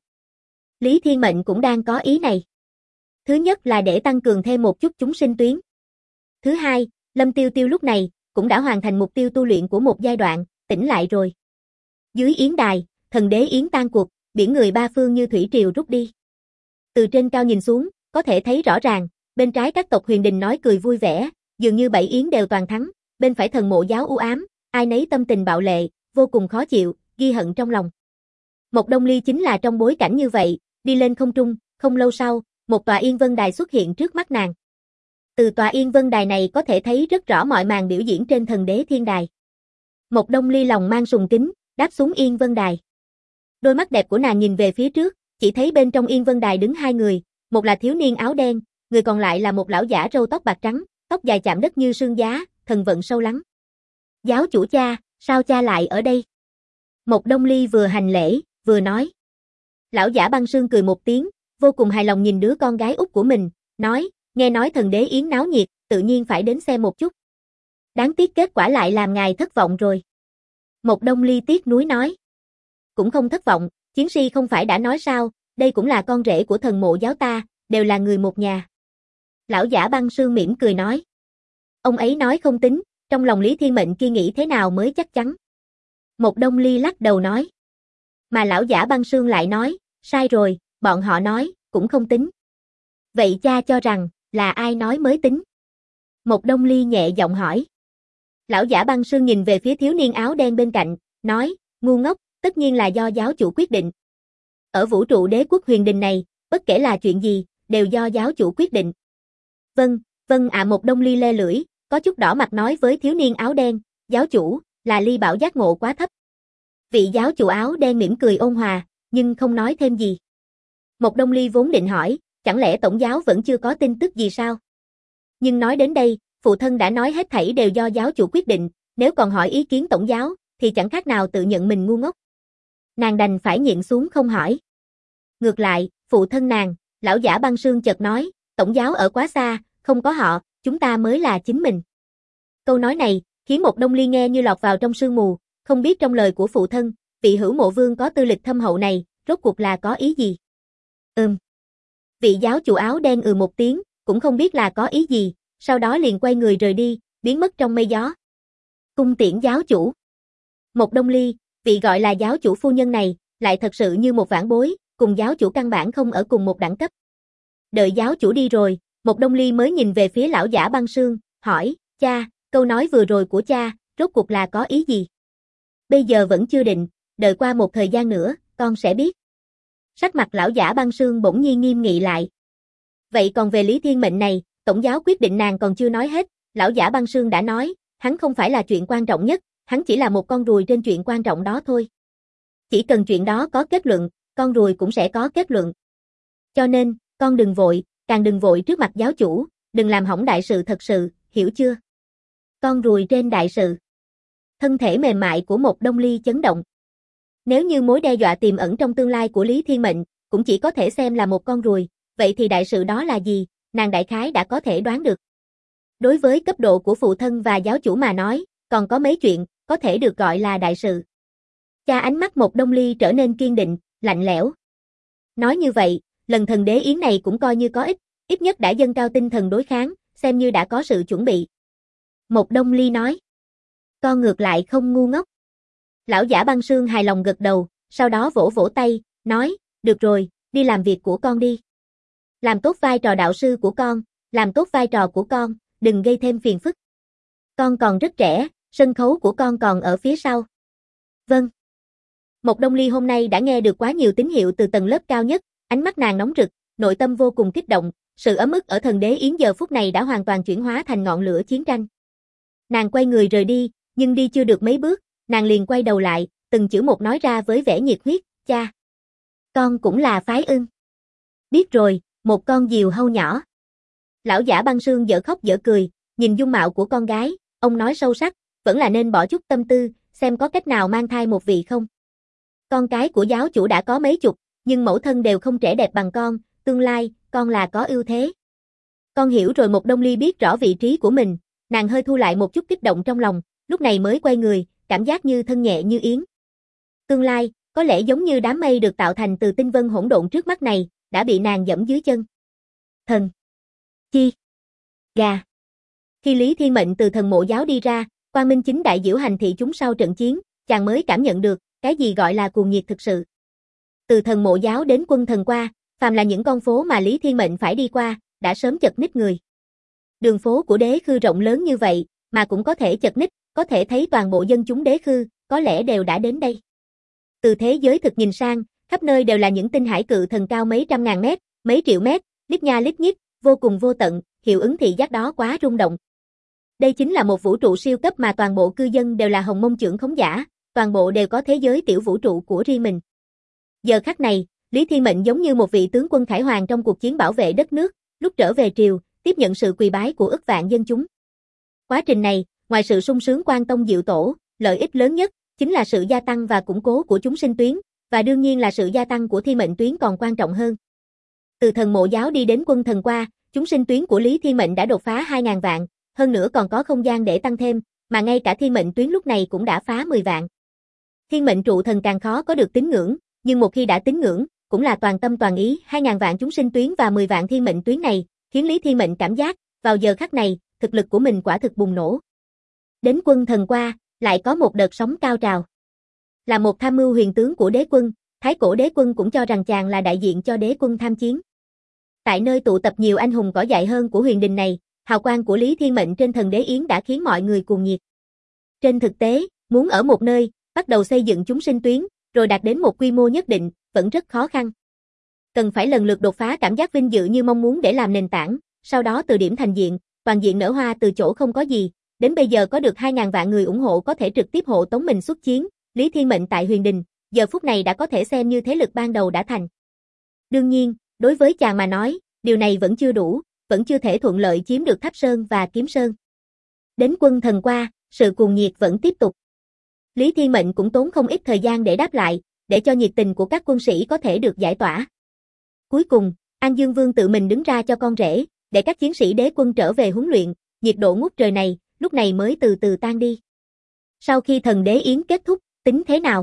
Speaker 1: Lý Thiên Mệnh cũng đang có ý này. Thứ nhất là để tăng cường thêm một chút chúng sinh tuyến. Thứ hai, Lâm Tiêu Tiêu lúc này, cũng đã hoàn thành mục tiêu tu luyện của một giai đoạn, tỉnh lại rồi. Dưới yến đài, thần đế yến tan cuộc, biển người ba phương như thủy triều rút đi. Từ trên cao nhìn xuống, có thể thấy rõ ràng, bên trái các tộc huyền đình nói cười vui vẻ, dường như bảy yến đều toàn thắng, bên phải thần mộ giáo u ám, ai nấy tâm tình bạo lệ, vô cùng khó chịu, ghi hận trong lòng. Mộc Đông Ly chính là trong bối cảnh như vậy, đi lên không trung, không lâu sau, một tòa Yên Vân Đài xuất hiện trước mắt nàng. Từ tòa Yên Vân Đài này có thể thấy rất rõ mọi màn biểu diễn trên thần đế thiên đài. Mộc Đông Ly lòng mang sùng kính, đáp xuống Yên Vân Đài. Đôi mắt đẹp của nàng nhìn về phía trước, chỉ thấy bên trong Yên Vân Đài đứng hai người, một là thiếu niên áo đen, người còn lại là một lão giả râu tóc bạc trắng, tóc dài chạm đất như sương giá, thần vận sâu lắng. Giáo chủ cha, sao cha lại ở đây? Mộc Đông Ly vừa hành lễ, vừa nói. Lão giả băng sương cười một tiếng, vô cùng hài lòng nhìn đứa con gái út của mình, nói, nghe nói thần đế yến náo nhiệt, tự nhiên phải đến xem một chút. Đáng tiếc kết quả lại làm ngài thất vọng rồi. Mộc Đông Ly tiếc nuối nói. Cũng không thất vọng, chiến si không phải đã nói sao, đây cũng là con rể của thần mộ giáo ta, đều là người một nhà. Lão giả băng sương mỉm cười nói. Ông ấy nói không tính, trong lòng Lý Thiên Mệnh kia nghĩ thế nào mới chắc chắn. Mộc Đông Ly lắc đầu nói. Mà lão giả băng sương lại nói, sai rồi, bọn họ nói, cũng không tính. Vậy cha cho rằng, là ai nói mới tính? Mộc Đông Ly nhẹ giọng hỏi. Lão giả băng sương nhìn về phía thiếu niên áo đen bên cạnh, nói, ngu ngốc, tất nhiên là do giáo chủ quyết định. Ở vũ trụ đế quốc huyền đình này, bất kể là chuyện gì, đều do giáo chủ quyết định. Vâng ạ. Mộc Đông Ly le lưỡi, có chút đỏ mặt nói với thiếu niên áo đen, giáo chủ, là ly bảo giác ngộ quá thấp. Vị giáo chủ áo đen mỉm cười ôn hòa, nhưng không nói thêm gì. Mộc Đông Ly vốn định hỏi, chẳng lẽ tổng giáo vẫn chưa có tin tức gì sao? Nhưng nói đến đây, phụ thân đã nói hết thảy đều do giáo chủ quyết định, nếu còn hỏi ý kiến tổng giáo, thì chẳng khác nào tự nhận mình ngu ngốc. Nàng đành phải nhịn xuống không hỏi. Ngược lại, phụ thân nàng, lão giả băng sương chợt nói, tổng giáo ở quá xa, không có họ, chúng ta mới là chính mình. Câu nói này, khiến Mộc Đông Ly nghe như lọt vào trong sương mù, không biết trong lời của phụ thân, vị hữu mộ vương có tư lịch thâm hậu này, rốt cuộc là có ý gì? Vị giáo chủ áo đen một tiếng, cũng không biết là có ý gì, sau đó liền quay người rời đi, biến mất trong mây gió. Cung tiễn giáo chủ. Mộc Đông Ly, vị gọi là giáo chủ phu nhân này, lại thật sự như một vãn bối, cùng giáo chủ căn bản không ở cùng một đẳng cấp. Đợi giáo chủ đi rồi, Mộc Đông Ly mới nhìn về phía lão giả băng sương, hỏi, cha, câu nói vừa rồi của cha, rốt cuộc là có ý gì? Bây giờ vẫn chưa định, đợi qua một thời gian nữa, con sẽ biết. Sắc mặt lão giả băng sương bỗng nhiên nghiêm nghị lại. Vậy còn về Lý Thiên Mệnh này, tổng giáo quyết định nàng còn chưa nói hết, lão giả băng sương đã nói, hắn không phải là chuyện quan trọng nhất, hắn chỉ là một con ruồi trên chuyện quan trọng đó thôi. Chỉ cần chuyện đó có kết luận, con ruồi cũng sẽ có kết luận. Cho nên, con đừng vội, càng đừng vội trước mặt giáo chủ, đừng làm hỏng đại sự thật sự, hiểu chưa? Con ruồi trên đại sự. Thân thể mềm mại của Mộc Đông Ly chấn động. Nếu như mối đe dọa tiềm ẩn trong tương lai của Lý Thiên Mệnh, cũng chỉ có thể xem là một con ruồi, vậy thì đại sự đó là gì, nàng đại khái đã có thể đoán được. Đối với cấp độ của phụ thân và giáo chủ mà nói, còn có mấy chuyện, có thể được gọi là đại sự. Cha ánh mắt Mộc Đông Ly trở nên kiên định, lạnh lẽo. Nói như vậy, lần thần đế yến này cũng coi như có ít nhất đã dâng cao tinh thần đối kháng, xem như đã có sự chuẩn bị. Mộc Đông Ly nói. Con ngược lại không ngu ngốc. Lão giả băng sương hài lòng gật đầu, sau đó vỗ vỗ tay, nói, được rồi, đi làm việc của con đi. Làm tốt vai trò đạo sư của con, làm tốt vai trò của con, đừng gây thêm phiền phức. Con còn rất trẻ, Sân khấu của con còn ở phía sau. Vâng. Mộc Đông Ly hôm nay đã nghe được quá nhiều tín hiệu từ tầng lớp cao nhất, ánh mắt nàng nóng rực, nội tâm vô cùng kích động, sự ấm ức ở Thần Đế Yến giờ phút này đã hoàn toàn chuyển hóa thành ngọn lửa chiến tranh. Nàng quay người rời đi, nhưng đi chưa được mấy bước, nàng liền quay đầu lại, từng chữ một nói ra với vẻ nhiệt huyết, cha. Con cũng là phái ưng. Biết rồi, một con diều hâu nhỏ. Lão giả Băng Sương dở khóc dở cười, nhìn dung mạo của con gái, ông nói sâu sắc, vẫn là nên bỏ chút tâm tư, xem có cách nào mang thai một vị không. Con cái của giáo chủ đã có mấy chục, nhưng mẫu thân đều không trẻ đẹp bằng con, tương lai, con là có ưu thế. Con hiểu rồi. Mộc Đông Ly biết rõ vị trí của mình, nàng hơi thu lại một chút kích động trong lòng, lúc này mới quay người, cảm giác như thân nhẹ như yến. Tương lai, có lẽ giống như đám mây được tạo thành từ tinh vân hỗn độn trước mắt này, đã bị nàng dẫm dưới chân. Thần. Chi. Gà. Khi Lý Thiên Mệnh từ thần mộ giáo đi ra, Quang Minh Chính đại diễu hành thị chúng sau trận chiến, chàng mới cảm nhận được, cái gì gọi là cuồng nhiệt thực sự. Từ thần mộ giáo đến quân thần qua, phàm là những con phố mà Lý Thiên Mệnh phải đi qua, đã sớm chật ních người. Đường phố của Đế Khư rộng lớn như vậy, mà cũng có thể chật ních, có thể thấy toàn bộ dân chúng Đế Khư, có lẽ đều đã đến đây. Từ thế giới thực nhìn sang, khắp nơi đều là những tinh hải cự thần cao mấy trăm ngàn mét, mấy triệu mét, lít nha lít nhít, vô cùng vô tận, hiệu ứng thị giác đó quá rung động. Đây chính là một vũ trụ siêu cấp mà toàn bộ cư dân đều là Hồng Mông trưởng khống giả, toàn bộ đều có thế giới tiểu vũ trụ của riêng mình. Giờ khắc này, Lý Thiên Mệnh giống như một vị tướng quân khải hoàng trong cuộc chiến bảo vệ đất nước, lúc trở về triều, tiếp nhận sự quỳ bái của ức vạn dân chúng. Quá trình này, ngoài sự sung sướng quan tông diệu tổ, lợi ích lớn nhất chính là sự gia tăng và củng cố của chúng sinh tuyến, và đương nhiên là sự gia tăng của Thiên Mệnh tuyến còn quan trọng hơn. Từ thần mộ giáo đi đến quân thần qua, chúng sinh tuyến của Lý Thiên Mệnh đã đột phá 2.000 vạn, hơn nữa còn có không gian để tăng thêm, mà ngay cả Thiên Mệnh tuyến lúc này cũng đã phá 10 vạn. Thiên Mệnh trụ thần càng khó có được tín ngưỡng, nhưng một khi đã tín ngưỡng, cũng là toàn tâm toàn ý. 2.000 vạn chúng sinh tuyến và 10 vạn Thiên Mệnh tuyến này, khiến Lý Thiên Mệnh cảm giác, vào giờ khắc này, thực lực của mình quả thực bùng nổ. Đến quân thần qua, lại có một đợt sóng cao trào. Là một tham mưu huyền tướng của đế quân, Thái Cổ đế quân cũng cho rằng chàng là đại diện cho đế quân tham chiến. Tại nơi tụ tập nhiều anh hùng cỏ dại hơn của huyền đình này, hào quang của Lý Thiên Mệnh trên Thần Đế Yến đã khiến mọi người cuồng nhiệt. Trên thực tế, muốn ở một nơi, bắt đầu xây dựng chúng sinh tuyến, rồi đạt đến một quy mô nhất định, vẫn rất khó khăn. Cần phải lần lượt đột phá cảm giác vinh dự như mong muốn để làm nền tảng, sau đó từ điểm thành diện, toàn diện nở hoa từ chỗ không có gì, đến bây giờ có được 2.000 vạn người ủng hộ có thể trực tiếp hộ tống mình xuất chiến, Lý Thiên Mệnh tại huyền đình, giờ phút này đã có thể xem như thế lực ban đầu đã thành. Đương nhiên, đối với chàng mà nói, điều này vẫn chưa đủ, vẫn chưa thể thuận lợi chiếm được Tháp Sơn và Kiếm Sơn. Đến quân thần qua, sự cuồng nhiệt vẫn tiếp tục. Lý Thiên Mệnh cũng tốn không ít thời gian để đáp lại, để cho nhiệt tình của các quân sĩ có thể được giải tỏa. Cuối cùng, An Dương Vương tự mình đứng ra cho con rể, để các chiến sĩ đế quân trở về huấn luyện, nhiệt độ ngút trời này, lúc này mới từ từ tan đi. Sau khi Thần Đế Yến kết thúc, tính thế nào?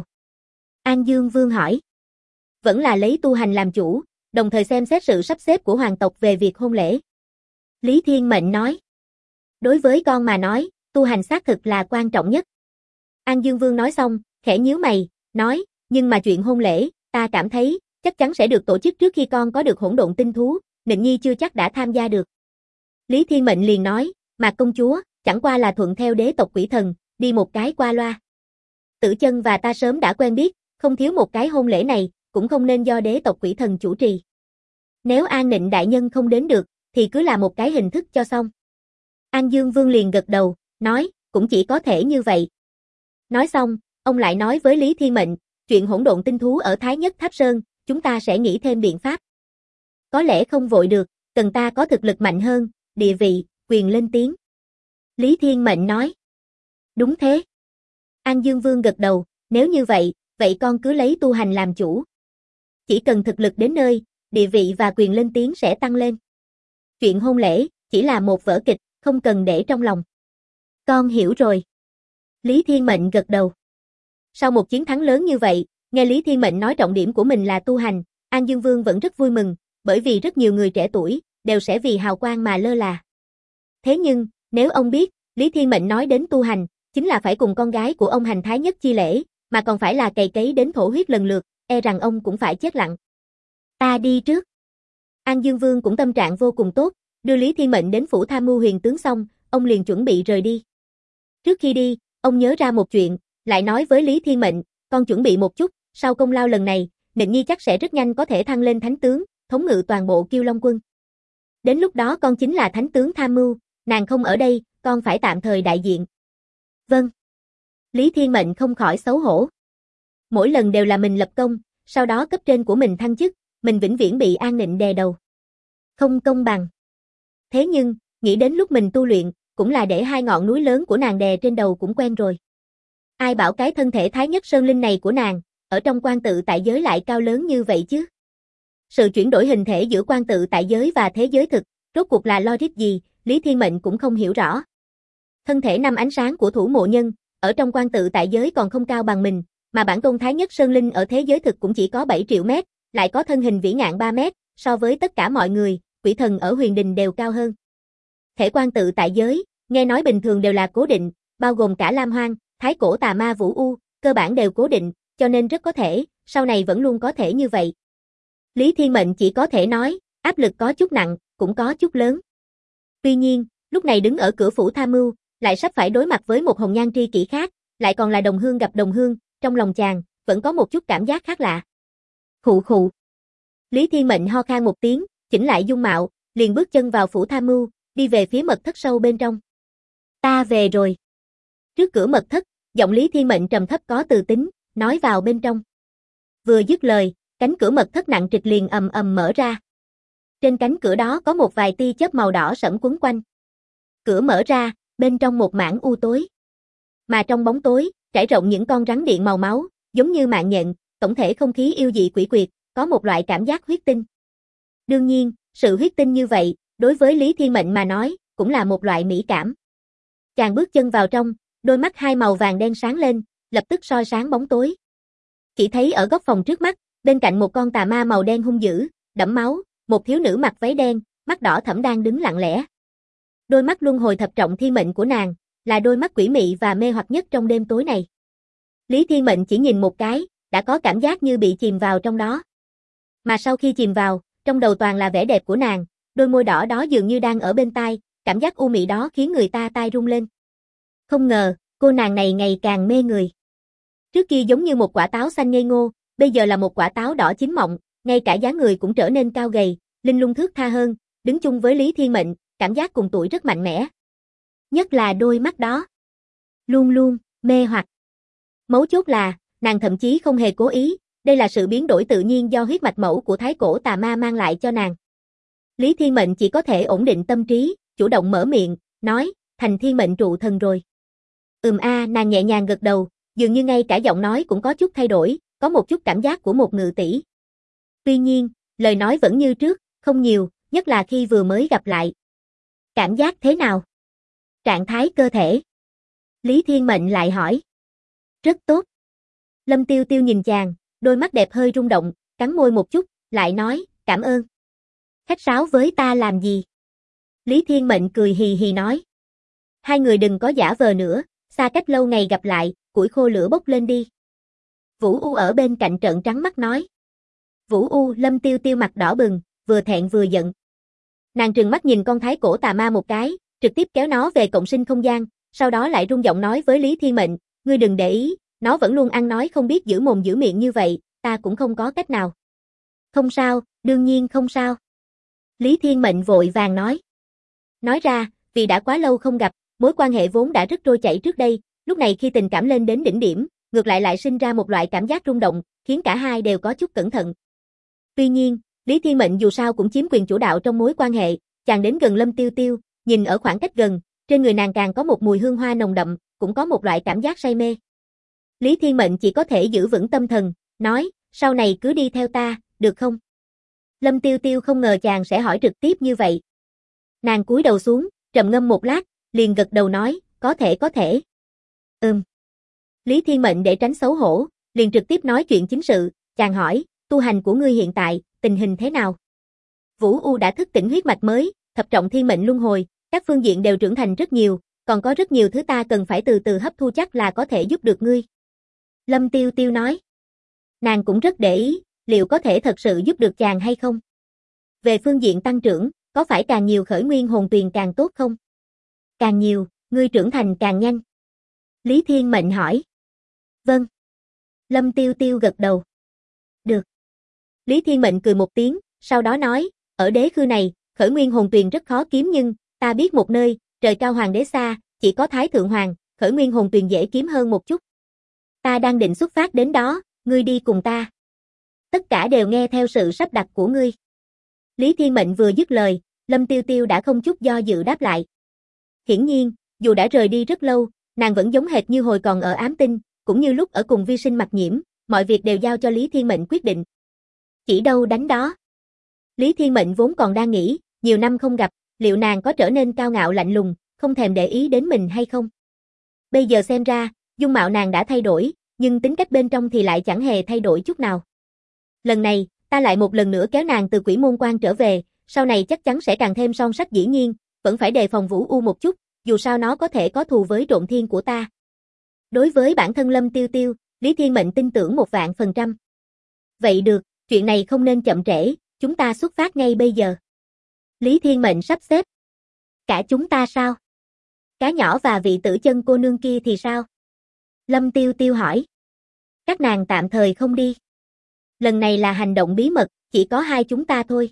Speaker 1: An Dương Vương hỏi. Vẫn là lấy tu hành làm chủ, đồng thời xem xét sự sắp xếp của hoàng tộc về việc hôn lễ. Lý Thiên Mệnh nói. Đối với con mà nói, tu hành xác thực là quan trọng nhất. An Dương Vương nói xong, khẽ nhíu mày, nói, nhưng mà chuyện hôn lễ, ta cảm thấy, chắc chắn sẽ được tổ chức trước khi con có được hỗn độn tinh thú, Nịnh Nhi chưa chắc đã tham gia được. Lý Thiên Mệnh liền nói, Mạc công chúa, chẳng qua là thuận theo đế tộc quỷ thần, đi một cái qua loa. Tử Chân và ta sớm đã quen biết, không thiếu một cái hôn lễ này, cũng không nên do đế tộc quỷ thần chủ trì. Nếu An Nịnh đại nhân không đến được, thì cứ là một cái hình thức cho xong. An Dương Vương liền gật đầu, nói, cũng chỉ có thể như vậy. Nói xong, ông lại nói với Lý Thiên Mệnh, chuyện hỗn độn tinh thú ở Thái Nhất Tháp Sơn, chúng ta sẽ nghĩ thêm biện pháp. Có lẽ không vội được, cần ta có thực lực mạnh hơn, địa vị, quyền lên tiếng. Lý Thiên Mệnh nói. Đúng thế. An Dương Vương gật đầu, nếu như vậy, vậy con cứ lấy tu hành làm chủ. Chỉ cần thực lực đến nơi, địa vị và quyền lên tiếng sẽ tăng lên. Chuyện hôn lễ, chỉ là một vở kịch, không cần để trong lòng. Con hiểu rồi. Lý Thiên Mệnh gật đầu. Sau một chiến thắng lớn như vậy, nghe Lý Thiên Mệnh nói trọng điểm của mình là tu hành, An Dương Vương vẫn rất vui mừng, bởi vì rất nhiều người trẻ tuổi, đều sẽ vì hào quang mà lơ là. Thế nhưng, nếu ông biết, Lý Thiên Mệnh nói đến tu hành, chính là phải cùng con gái của ông hành Thái Nhất chi lễ, mà còn phải là cày cấy đến thổ huyết lần lượt, e rằng ông cũng phải chết lặng. Ta đi trước. An Dương Vương cũng tâm trạng vô cùng tốt, đưa Lý Thiên Mệnh đến phủ tham mưu huyền tướng xong, ông liền chuẩn bị rời đi. Trước khi đi, Ông nhớ ra một chuyện, lại nói với Lý Thiên Mệnh, con chuẩn bị một chút, sau công lao lần này, Nịnh Nhi chắc sẽ rất nhanh có thể thăng lên thánh tướng, thống ngự toàn bộ Kiêu Long quân. Đến lúc đó con chính là thánh tướng tham mưu, nàng không ở đây, con phải tạm thời đại diện. Vâng. Lý Thiên Mệnh không khỏi xấu hổ. Mỗi lần đều là mình lập công, sau đó cấp trên của mình thăng chức, mình vĩnh viễn bị An Nịnh đè đầu. Không công bằng. Thế nhưng, nghĩ đến lúc mình tu luyện, cũng là để hai ngọn núi lớn của nàng đè trên đầu cũng quen rồi. Ai bảo cái thân thể Thái Nhất Sơn Linh này của nàng, ở trong quan tự tại giới lại cao lớn như vậy chứ? Sự chuyển đổi hình thể giữa quan tự tại giới và thế giới thực, rốt cuộc là logic gì, Lý Thiên Mệnh cũng không hiểu rõ. Thân thể năm ánh sáng của Thủ Mộ Nhân, ở trong quan tự tại giới còn không cao bằng mình, mà bản tôn Thái Nhất Sơn Linh ở thế giới thực cũng chỉ có 7 triệu mét, lại có thân hình vĩ ngạn 3 mét, so với tất cả mọi người, quỷ thần ở huyền đình đều cao hơn. Thể quan tự tại giới, nghe nói bình thường đều là cố định, bao gồm cả Lam Hoang, Thái Cổ Tà Ma Vũ U, cơ bản đều cố định, cho nên rất có thể, sau này vẫn luôn có thể như vậy. Lý Thiên Mệnh chỉ có thể nói, áp lực có chút nặng, cũng có chút lớn. Tuy nhiên, lúc này đứng ở cửa phủ tham mưu, lại sắp phải đối mặt với một hồng nhan tri kỷ khác, lại còn là đồng hương gặp đồng hương, trong lòng chàng, vẫn có một chút cảm giác khác lạ. Khụ khụ. Lý Thiên Mệnh ho khan một tiếng, chỉnh lại dung mạo, liền bước chân vào phủ tham mưu, đi về phía mật thất sâu bên trong. Ta về rồi. Trước cửa mật thất, giọng Lý Thiên Mệnh trầm thấp có từ tính, nói vào bên trong. Vừa dứt lời, cánh cửa mật thất nặng trịch liền ầm ầm mở ra. Trên cánh cửa đó có một vài tia chớp màu đỏ sẫm quấn quanh. Cửa mở ra, bên trong một mảng u tối. Mà trong bóng tối, trải rộng những con rắn điện màu máu, giống như mạng nhện, tổng thể không khí yêu dị quỷ quyệt, có một loại cảm giác huyết tinh. Đương nhiên, sự huyết tinh như vậy, đối với Lý Thiên Mệnh mà nói, cũng là một loại mỹ cảm. Chàng bước chân vào trong, đôi mắt hai màu vàng đen sáng lên, lập tức soi sáng bóng tối. Chỉ thấy ở góc phòng trước mắt, bên cạnh một con tà ma màu đen hung dữ, đẫm máu, một thiếu nữ mặc váy đen, mắt đỏ thẫm đang đứng lặng lẽ. Đôi mắt luân hồi thập trọng thiên mệnh của nàng, là đôi mắt quỷ mị và mê hoặc nhất trong đêm tối này. Lý Thiên Mệnh chỉ nhìn một cái, đã có cảm giác như bị chìm vào trong đó. Mà sau khi chìm vào, trong đầu toàn là vẻ đẹp của nàng, đôi môi đỏ đó dường như đang ở bên tai, cảm giác u mị đó khiến người ta tai rung lên. Không ngờ, cô nàng này ngày càng mê người. Trước kia giống như một quả táo xanh ngây ngô, bây giờ là một quả táo đỏ chín mọng, ngay cả dáng người cũng trở nên cao gầy, linh lung thướt tha hơn, đứng chung với Lý Thiên Mệnh, cảm giác cùng tuổi rất mạnh mẽ. Nhất là đôi mắt đó. Luôn luôn, mê hoặc. Mấu chốt là, nàng thậm chí không hề cố ý, đây là sự biến đổi tự nhiên do huyết mạch mẫu của Thái Cổ Tà Ma mang lại cho nàng. Lý Thiên Mệnh chỉ có thể ổn định tâm trí, chủ động mở miệng, nói, thành thiên mệnh trụ thần rồi. Nàng nhẹ nhàng gật đầu, dường như ngay cả giọng nói cũng có chút thay đổi, có một chút cảm giác của một ngự tỷ. Tuy nhiên, lời nói vẫn như trước, không nhiều, nhất là khi vừa mới gặp lại. Cảm giác thế nào? Trạng thái cơ thể. Lý Thiên Mệnh lại hỏi. Rất tốt. Lâm Tiêu Tiêu nhìn chàng, đôi mắt đẹp hơi rung động, cắn môi một chút, lại nói, cảm ơn. Khách sáo với ta làm gì? Lý Thiên Mệnh cười hì hì nói. Hai người đừng có giả vờ nữa, xa cách lâu ngày gặp lại, củi khô lửa bốc lên đi. Vũ U ở bên cạnh trợn trắng mắt nói. Vũ U, Lâm Tiêu Tiêu mặt đỏ bừng, vừa thẹn vừa giận. Nàng trừng mắt nhìn con Thái Cổ Tà Ma một cái, trực tiếp kéo nó về cộng sinh không gian, sau đó lại rung giọng nói với Lý Thiên Mệnh, ngươi đừng để ý, nó vẫn luôn ăn nói không biết giữ mồm giữ miệng như vậy, ta cũng không có cách nào. Không sao, đương nhiên không sao. Lý Thiên Mệnh vội vàng nói. Nói ra, vì đã quá lâu không gặp, mối quan hệ vốn đã rất trôi chảy trước đây, lúc này khi tình cảm lên đến đỉnh điểm, ngược lại sinh ra một loại cảm giác rung động, khiến cả hai đều có chút cẩn thận. Tuy nhiên, Lý Thiên Mệnh dù sao cũng chiếm quyền chủ đạo trong mối quan hệ, chàng đến gần Lâm Tiêu Tiêu, nhìn ở khoảng cách gần, trên người nàng càng có một mùi hương hoa nồng đậm, cũng có một loại cảm giác say mê. Lý Thiên Mệnh chỉ có thể giữ vững tâm thần, nói, sau này cứ đi theo ta, được không? Lâm Tiêu Tiêu không ngờ chàng sẽ hỏi trực tiếp như vậy. Nàng cúi đầu xuống, trầm ngâm một lát, liền gật đầu nói, có thể. Lý Thiên Mệnh để tránh xấu hổ, liền trực tiếp nói chuyện chính sự, chàng hỏi, tu hành của ngươi hiện tại, tình hình thế nào? Vũ U đã thức tỉnh huyết mạch mới, thập trọng thiên mệnh luân hồi, các phương diện đều trưởng thành rất nhiều, còn có rất nhiều thứ ta cần phải từ từ hấp thu chắc là có thể giúp được ngươi. Lâm Tiêu Tiêu nói. Nàng cũng rất để ý, liệu có thể thật sự giúp được chàng hay không? Về phương diện tăng trưởng, có phải càng nhiều khởi nguyên hồn tuyền càng tốt không? Càng nhiều, ngươi trưởng thành càng nhanh. Lý Thiên Mệnh hỏi. Vâng. Lâm Tiêu Tiêu gật đầu. Được. Lý Thiên Mệnh cười một tiếng, sau đó nói, ở đế khư này, khởi nguyên hồn tuyền rất khó kiếm nhưng, ta biết một nơi, trời cao hoàng đế xa, chỉ có Thái Thượng Hoàng, khởi nguyên hồn tuyền dễ kiếm hơn một chút. Ta đang định xuất phát đến đó, ngươi đi cùng ta. Tất cả đều nghe theo sự sắp đặt của ngươi. Lý Thiên Mệnh vừa dứt lời, Lâm Tiêu Tiêu đã không chút do dự đáp lại. Hiển nhiên, dù đã rời đi rất lâu, nàng vẫn giống hệt như hồi còn ở Ám Tinh, cũng như lúc ở cùng Vi Sinh Mặc Nhiễm, mọi việc đều giao cho Lý Thiên Mệnh quyết định. Chỉ đâu đánh đó. Lý Thiên Mệnh vốn còn đang nghĩ, nhiều năm không gặp, liệu nàng có trở nên cao ngạo lạnh lùng, không thèm để ý đến mình hay không? Bây giờ xem ra, dung mạo nàng đã thay đổi, nhưng tính cách bên trong thì lại chẳng hề thay đổi chút nào. Lần này, ta lại một lần nữa kéo nàng từ Quỷ Môn Quan trở về, sau này chắc chắn sẽ càng thêm son sắc dĩ nhiên, vẫn phải đề phòng Vũ U một chút, dù sao nó có thể có thù với Trộm Thiên của ta. Đối với bản thân Lâm Tiêu Tiêu, Lý Thiên Mệnh tin tưởng 100%. Vậy được, chuyện này không nên chậm trễ, chúng ta xuất phát ngay bây giờ. Lý Thiên Mệnh sắp xếp. Cả chúng ta sao? Cá nhỏ và vị tử chân cô nương kia thì sao? Lâm Tiêu Tiêu hỏi. Các nàng tạm thời không đi. Lần này là hành động bí mật, chỉ có hai chúng ta thôi.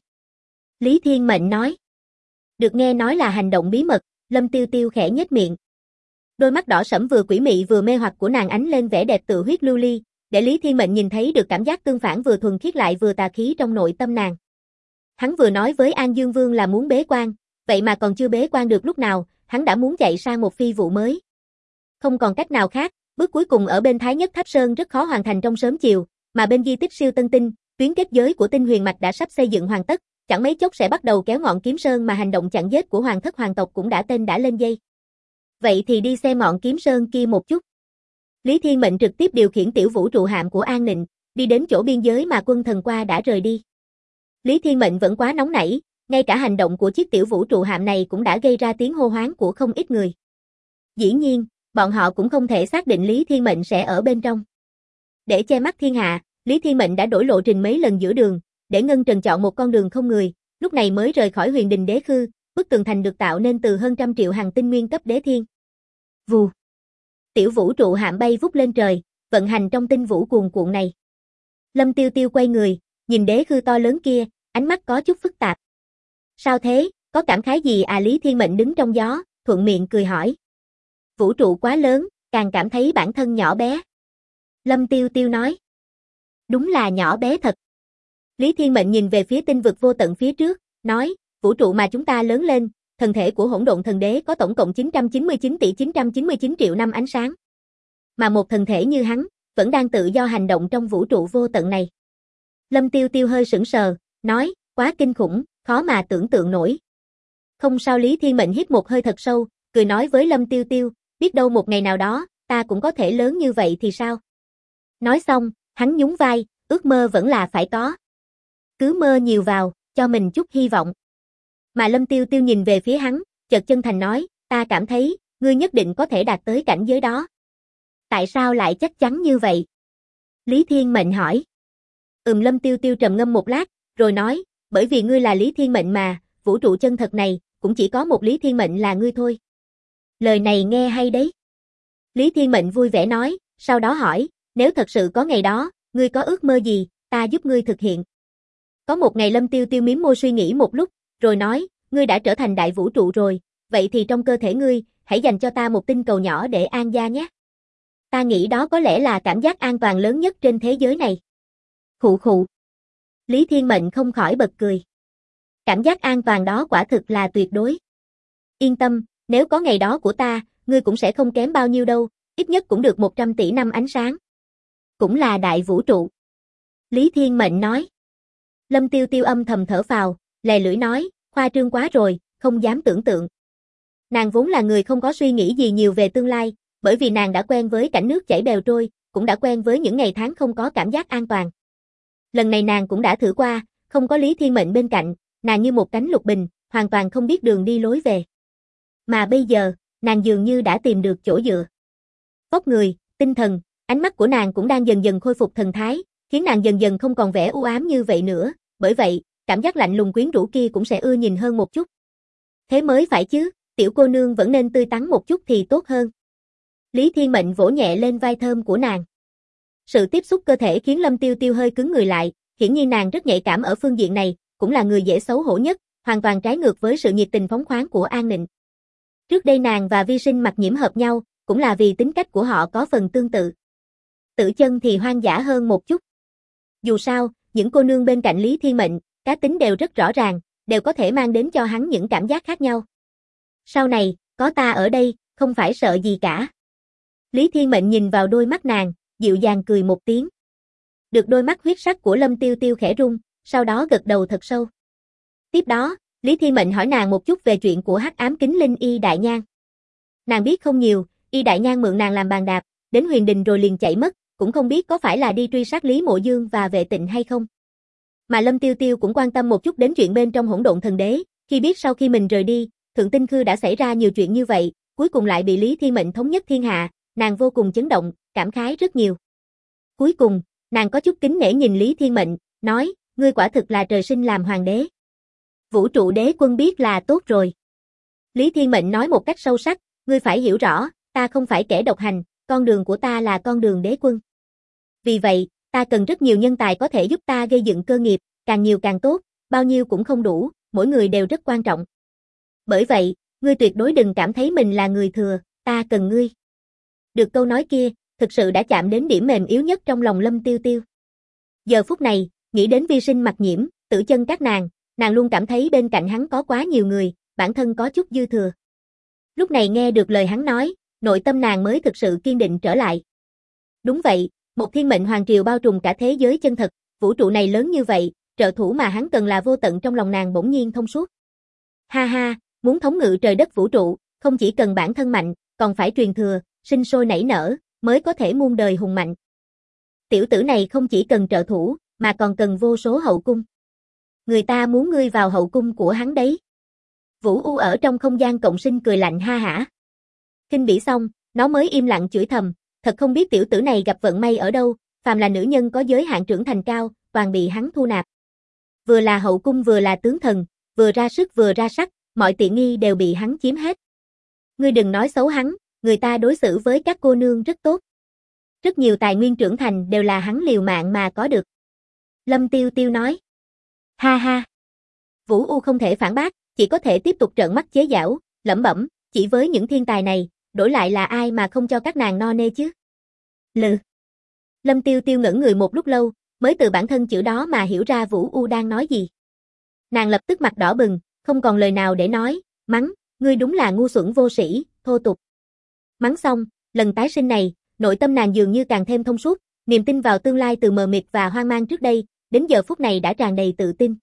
Speaker 1: Lý Thiên Mệnh nói. Được nghe nói là hành động bí mật, Lâm Tiêu Tiêu khẽ nhếch miệng. Đôi mắt đỏ sẫm vừa quỷ mị vừa mê hoặc của nàng ánh lên vẻ đẹp tự huyết lưu ly, để Lý Thiên Mệnh nhìn thấy được cảm giác tương phản vừa thuần khiết lại vừa tà khí trong nội tâm nàng. Hắn vừa nói với An Dương Vương là muốn bế quan, vậy mà còn chưa bế quan được lúc nào, hắn đã muốn chạy sang một phi vụ mới. Không còn cách nào khác, bước cuối cùng ở bên Thái Nhất Tháp Sơn rất khó hoàn thành trong sớm chiều, mà bên di tích siêu tân tinh, tuyến kết giới của tinh huyền mạch đã sắp xây dựng hoàn tất, chẳng mấy chốc sẽ bắt đầu kéo ngọn kiếm sơn mà hành động chặn giết của hoàng thất hoàng tộc cũng đã lên dây. Vậy thì đi xem ngọn kiếm sơn kia một chút. Lý Thiên Mệnh trực tiếp điều khiển tiểu vũ trụ hạm của An Nịnh, đi đến chỗ biên giới mà quân thần qua đã rời đi. Lý Thiên Mệnh vẫn quá nóng nảy, ngay cả hành động của chiếc tiểu vũ trụ hạm này cũng đã gây ra tiếng hô hoán của không ít người. Dĩ nhiên, bọn họ cũng không thể xác định Lý Thiên Mệnh sẽ ở bên trong. Để che mắt thiên hạ, Lý Thiên Mệnh đã đổi lộ trình mấy lần giữa đường, để Ngân Trần chọn một con đường không người, lúc này mới rời khỏi Huyền Đình Đế Khư, bức tường thành được tạo nên từ hơn 100 triệu hàng tinh nguyên cấp đế thiên. Vù. Tiểu vũ trụ hạm bay vút lên trời, vận hành trong tinh vũ cuồn cuộn này. Lâm Tiêu Tiêu quay người, nhìn đế khư to lớn kia, ánh mắt có chút phức tạp. Sao thế, có cảm khái gì à? Lý Thiên Mệnh đứng trong gió, thuận miệng cười hỏi. Vũ trụ quá lớn, càng cảm thấy bản thân nhỏ bé. Lâm Tiêu Tiêu nói. Đúng là nhỏ bé thật. Lý Thiên Mệnh nhìn về phía tinh vực vô tận phía trước, nói, vũ trụ mà chúng ta lớn lên, thần thể của Hỗn Độn Thần Đế có tổng cộng 999 tỷ 999 triệu năm ánh sáng. Mà một thần thể như hắn, vẫn đang tự do hành động trong vũ trụ vô tận này. Lâm Tiêu Tiêu hơi sững sờ, nói, quá kinh khủng, khó mà tưởng tượng nổi. Không sao. Lý Thiên Mệnh hít một hơi thật sâu, cười nói với Lâm Tiêu Tiêu, biết đâu một ngày nào đó, ta cũng có thể lớn như vậy thì sao? Nói xong, hắn nhún vai, ước mơ vẫn là phải có. Cứ mơ nhiều vào, cho mình chút hy vọng. Mà Lâm Tiêu Tiêu nhìn về phía hắn, chợt chân thành nói, ta cảm thấy, ngươi nhất định có thể đạt tới cảnh giới đó. Tại sao lại chắc chắn như vậy? Lý Thiên Mệnh hỏi. Lâm Tiêu Tiêu trầm ngâm một lát, rồi nói, bởi vì ngươi là Lý Thiên Mệnh mà, vũ trụ chân thật này, cũng chỉ có một Lý Thiên Mệnh là ngươi thôi. Lời này nghe hay đấy. Lý Thiên Mệnh vui vẻ nói, sau đó hỏi, nếu thật sự có ngày đó, ngươi có ước mơ gì, ta giúp ngươi thực hiện. Có một ngày. Lâm Tiêu Tiêu mím môi suy nghĩ một lúc, rồi nói, ngươi đã trở thành đại vũ trụ rồi, vậy thì trong cơ thể ngươi, hãy dành cho ta một tinh cầu nhỏ để an gia nhé. Ta nghĩ đó có lẽ là cảm giác an toàn lớn nhất trên thế giới này. Khụ khụ. Lý Thiên Mệnh không khỏi bật cười. Cảm giác an toàn đó quả thực là tuyệt đối. Yên tâm, nếu có ngày đó của ta, ngươi cũng sẽ không kém bao nhiêu đâu, ít nhất cũng được 100 tỷ năm ánh sáng. Cũng là đại vũ trụ. Lý Thiên Mệnh nói. Lâm Tiêu Tiêu âm thầm thở phào, lè lưỡi nói, khoa trương quá rồi, không dám tưởng tượng. Nàng vốn là người không có suy nghĩ gì nhiều về tương lai, bởi vì nàng đã quen với cảnh nước chảy bèo trôi, cũng đã quen với những ngày tháng không có cảm giác an toàn. Lần này nàng cũng đã thử qua, không có Lý Thiên Mệnh bên cạnh, nàng như một cánh lục bình, hoàn toàn không biết đường đi lối về. Mà bây giờ, nàng dường như đã tìm được chỗ dựa. Vóc người, tinh thần, ánh mắt của nàng cũng đang dần dần khôi phục thần thái, khiến nàng dần dần không còn vẻ u ám như vậy nữa, bởi vậy, cảm giác lạnh lùng quyến rũ kia cũng sẽ ưa nhìn hơn một chút. Thế mới phải chứ, tiểu cô nương vẫn nên tươi tắn một chút thì tốt hơn. Lý Thiên Mệnh vỗ nhẹ lên vai thơm của nàng. Sự tiếp xúc cơ thể khiến Lâm Tiêu Tiêu hơi cứng người lại, hiển nhiên nàng rất nhạy cảm ở phương diện này, cũng là người dễ xấu hổ nhất, hoàn toàn trái ngược với sự nhiệt tình phóng khoáng của An Nịnh. Trước đây nàng và Vi Sinh Mặc Nhiễm hợp nhau, cũng là vì tính cách của họ có phần tương tự. Tử Chân thì hoang dã hơn một chút. Dù sao, những cô nương bên cạnh Lý Thiên Mệnh, cá tính đều rất rõ ràng, đều có thể mang đến cho hắn những cảm giác khác nhau. Sau này, có ta ở đây, không phải sợ gì cả. Lý Thiên Mệnh nhìn vào đôi mắt nàng, dịu dàng cười một tiếng. Được đôi mắt huyết sắc của Lâm Tiêu Tiêu khẽ rung, sau đó gật đầu thật sâu. Tiếp đó, Lý Thiên Mệnh hỏi nàng một chút về chuyện của Hắc Ám Kính Linh Y Đại Nhan. Nàng biết không nhiều, Y Đại Nhan mượn nàng làm bàn đạp, đến Huyền Đình rồi liền chạy mất, cũng không biết có phải là đi truy sát Lý Mộ Dương và Vệ Tịnh hay không. Mà Lâm Tiêu Tiêu cũng quan tâm một chút đến chuyện bên trong Hỗn Độn Thần Đế, khi biết sau khi mình rời đi, Thượng Tinh Khư đã xảy ra nhiều chuyện như vậy, cuối cùng lại bị Lý Thiên Mệnh thống nhất thiên hạ, nàng vô cùng chấn động, cảm khái rất nhiều. Cuối cùng, nàng có chút kính nể nhìn Lý Thiên Mệnh, nói, ngươi quả thực là trời sinh làm hoàng đế. Vũ trụ đế quân biết là tốt rồi. Lý Thiên Mệnh nói một cách sâu sắc, ngươi phải hiểu rõ, ta không phải kẻ độc hành, con đường của ta là con đường đế quân. Vì vậy, ta cần rất nhiều nhân tài có thể giúp ta gây dựng cơ nghiệp, càng nhiều càng tốt, bao nhiêu cũng không đủ, mỗi người đều rất quan trọng. Bởi vậy, ngươi tuyệt đối đừng cảm thấy mình là người thừa, ta cần ngươi. Được câu nói kia, thực sự đã chạm đến điểm mềm yếu nhất trong lòng Lâm Tiêu Tiêu. Giờ phút này, nghĩ đến Vi Sinh Mặc Nhiễm, Tử Chân các nàng luôn cảm thấy bên cạnh hắn có quá nhiều người, bản thân có chút dư thừa. Lúc này nghe được lời hắn nói, nội tâm nàng mới thực sự kiên định trở lại. Đúng vậy, một thiên mệnh hoàng triều bao trùm cả thế giới chân thật, vũ trụ này lớn như vậy, trợ thủ mà hắn cần là vô tận, trong lòng nàng bỗng nhiên thông suốt. Ha ha, muốn thống ngự trời đất vũ trụ, không chỉ cần bản thân mạnh, còn phải truyền thừa, sinh sôi nảy nở, mới có thể muôn đời hùng mạnh. Tiểu tử này không chỉ cần trợ thủ, mà còn cần vô số hậu cung. Người ta muốn ngươi vào hậu cung của hắn đấy. Vũ U ở trong không gian cộng sinh cười lạnh ha hả. Kinh bỉ xong, nó mới im lặng chửi thầm, thật không biết tiểu tử này gặp vận may ở đâu, phàm là nữ nhân có giới hạn trưởng thành cao, toàn bị hắn thu nạp. Vừa là hậu cung vừa là tướng thần, vừa ra sức vừa ra sắc, mọi tiện nghi đều bị hắn chiếm hết. Ngươi đừng nói xấu hắn, người ta đối xử với các cô nương rất tốt. Rất nhiều tài nguyên trưởng thành đều là hắn liều mạng mà có được. Lâm Tiêu Tiêu nói. Ha ha. Vũ U không thể phản bác, chỉ có thể tiếp tục trợn mắt chế giễu, lẩm bẩm, chỉ với những thiên tài này, đổi lại là ai mà không cho các nàng no nê chứ? Lừ. Lâm Tiêu Tiêu ngẩn người một lúc lâu, mới từ bản thân chữ đó mà hiểu ra Vũ U đang nói gì. Nàng lập tức mặt đỏ bừng, không còn lời nào để nói, mắng, ngươi đúng là ngu xuẩn vô sĩ, thô tục. Mắng xong, lần tái sinh này, nội tâm nàng dường như càng thêm thông suốt, niềm tin vào tương lai từ mờ mịt và hoang mang trước đây, đến giờ phút này đã tràn đầy tự tin.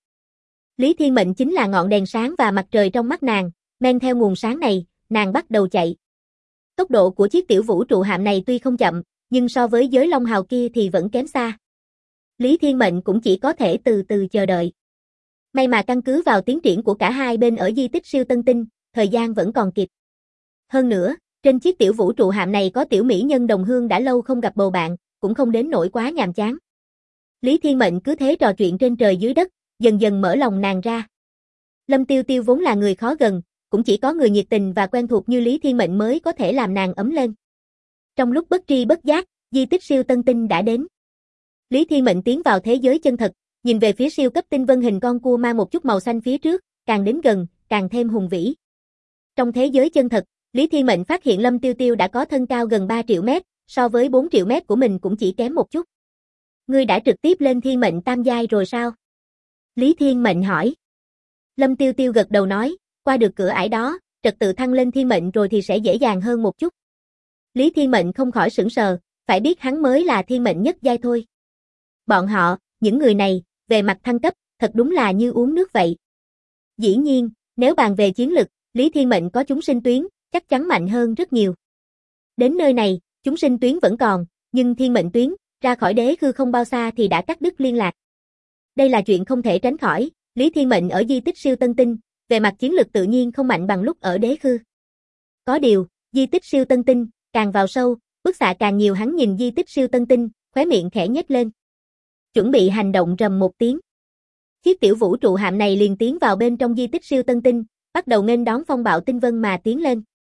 Speaker 1: Lý Thiên Mệnh chính là ngọn đèn sáng và mặt trời trong mắt nàng, men theo nguồn sáng này, nàng bắt đầu chạy. Tốc độ của chiếc tiểu vũ trụ hạm này tuy không chậm, nhưng so với giới Long Hào kia thì vẫn kém xa. Lý Thiên Mệnh cũng chỉ có thể từ từ chờ đợi. May mà căn cứ vào tiến triển của cả hai bên ở di tích siêu tân tinh, thời gian vẫn còn kịp. Hơn nữa, trên chiếc tiểu vũ trụ hạm này có tiểu mỹ nhân đồng hương đã lâu không gặp bầu bạn, cũng không đến nỗi quá nhàm chán. Lý Thiên Mệnh cứ thế trò chuyện trên trời dưới đất, dần dần mở lòng nàng ra. Lâm Tiêu Tiêu vốn là người khó gần, cũng chỉ có người nhiệt tình và quen thuộc như Lý Thiên Mệnh mới có thể làm nàng ấm lên. Trong lúc bất tri bất giác, di tích siêu tân tinh đã đến. Lý Thiên Mệnh tiến vào thế giới chân thật, nhìn về phía siêu cấp tinh vân hình con cua mang một chút màu xanh phía trước, càng đến gần, càng thêm hùng vĩ. Trong thế giới chân thật, Lý Thiên Mệnh phát hiện Lâm Tiêu Tiêu đã có thân cao gần 3 triệu mét, so với 4 triệu mét của mình cũng chỉ kém một chút. Ngươi đã trực tiếp lên thiên mệnh tam giai rồi sao? Lý Thiên Mệnh hỏi. Lâm Tiêu Tiêu gật đầu nói, qua được cửa ải đó, trật tự thăng lên thiên mệnh rồi thì sẽ dễ dàng hơn một chút. Lý Thiên Mệnh không khỏi sửng sờ, phải biết hắn mới là thiên mệnh nhất giai thôi. Bọn họ, những người này, về mặt thăng cấp, thật đúng là như uống nước vậy. Dĩ nhiên, nếu bàn về chiến lực, Lý Thiên Mệnh có chúng sinh tuyến, chắc chắn mạnh hơn rất nhiều. Đến nơi này, chúng sinh tuyến vẫn còn, nhưng thiên mệnh tuyến, ra khỏi đế khư không bao xa thì đã cắt đứt liên lạc. Đây là chuyện không thể tránh khỏi, Lý Thiên Mệnh ở di tích siêu tân tinh, về mặt chiến lực tự nhiên không mạnh bằng lúc ở đế khư. Có điều, di tích siêu tân tinh, càng vào sâu, bức xạ càng nhiều, hắn nhìn di tích siêu tân tinh, khóe miệng khẽ nhếch lên. Chuẩn bị hành động rầm một tiếng. Chiếc tiểu vũ trụ hạm này liền tiến vào bên trong di tích siêu tân tinh, bắt đầu nghênh đón phong bạo tinh vân mà tiến lên.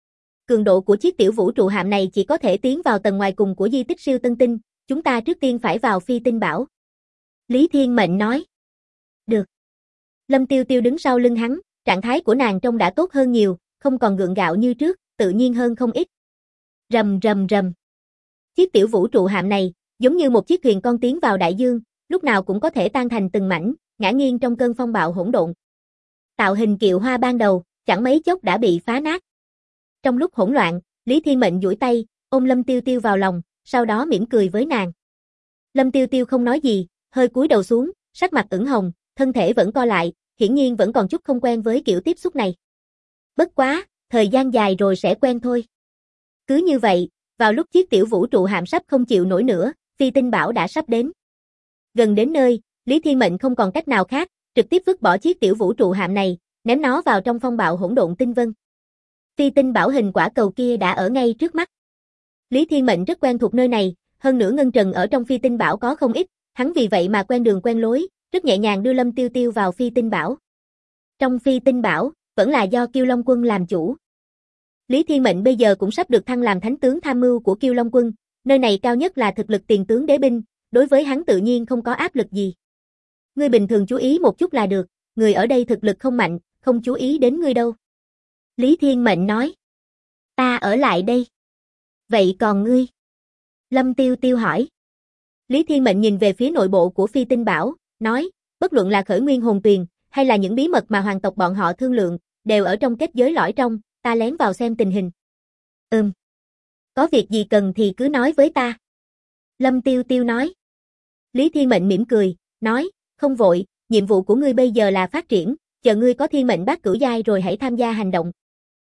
Speaker 1: Cường độ của chiếc tiểu vũ trụ hạm này chỉ có thể tiến vào tầng ngoài cùng của di tích siêu tân tinh, chúng ta trước tiên phải vào phi tinh bảo. Lý Thiên Mệnh nói. Được. Lâm Tiêu Tiêu đứng sau lưng hắn, trạng thái của nàng trông đã tốt hơn nhiều, không còn gượng gạo như trước, tự nhiên hơn không ít. Rầm rầm rầm. Chiếc tiểu vũ trụ hạm này, giống như một chiếc thuyền con tiến vào đại dương, lúc nào cũng có thể tan thành từng mảnh, ngã nghiêng trong cơn phong bạo hỗn độn. Tạo hình kiệu hoa ban đầu, chẳng mấy chốc đã bị phá nát. Trong lúc hỗn loạn, Lý Thiên Mệnh duỗi tay, ôm Lâm Tiêu Tiêu vào lòng, sau đó mỉm cười với nàng. Lâm Tiêu Tiêu không nói gì, hơi cúi đầu xuống, sắc mặt ửng hồng, thân thể vẫn co lại, hiển nhiên vẫn còn chút không quen với kiểu tiếp xúc này. Bất quá, thời gian dài rồi sẽ quen thôi. Cứ như vậy, vào lúc chiếc tiểu vũ trụ hạm sắp không chịu nổi nữa, phi tinh bảo đã sắp đến. Gần đến nơi, Lý Thiên Mệnh không còn cách nào khác, trực tiếp vứt bỏ chiếc tiểu vũ trụ hạm này, ném nó vào trong phong bạo hỗn độn tinh vân. Phi tinh bảo hình quả cầu kia đã ở ngay trước mắt. Lý Thiên Mệnh rất quen thuộc nơi này, hơn nữa ngân trần ở trong phi tinh bảo có không ít, hắn vì vậy mà quen đường quen lối, rất nhẹ nhàng đưa Lâm Tiêu Tiêu vào phi tinh bảo. Trong phi tinh bảo, vẫn là do Kiêu Long Quân làm chủ. Lý Thiên Mệnh bây giờ cũng sắp được thăng làm thánh tướng tham mưu của Kiêu Long Quân, nơi này cao nhất là thực lực tiền tướng đế binh, đối với hắn tự nhiên không có áp lực gì. Ngươi bình thường chú ý một chút là được, người ở đây thực lực không mạnh, không chú ý đến ngươi đâu. Lý Thiên Mệnh nói. Ta ở lại đây. Vậy còn ngươi? Lâm Tiêu Tiêu hỏi. Lý Thiên Mệnh nhìn về phía nội bộ của phi tinh bảo, nói, bất luận là khởi nguyên hồn tuyền, hay là những bí mật mà hoàng tộc bọn họ thương lượng, đều ở trong kết giới lõi trong, ta lén vào xem tình hình. Có việc gì cần thì cứ nói với ta. Lâm Tiêu Tiêu nói. Lý Thiên Mệnh mỉm cười, nói, không vội, nhiệm vụ của ngươi bây giờ là phát triển, chờ ngươi có thiên mệnh bát cửu giai rồi hãy tham gia hành động.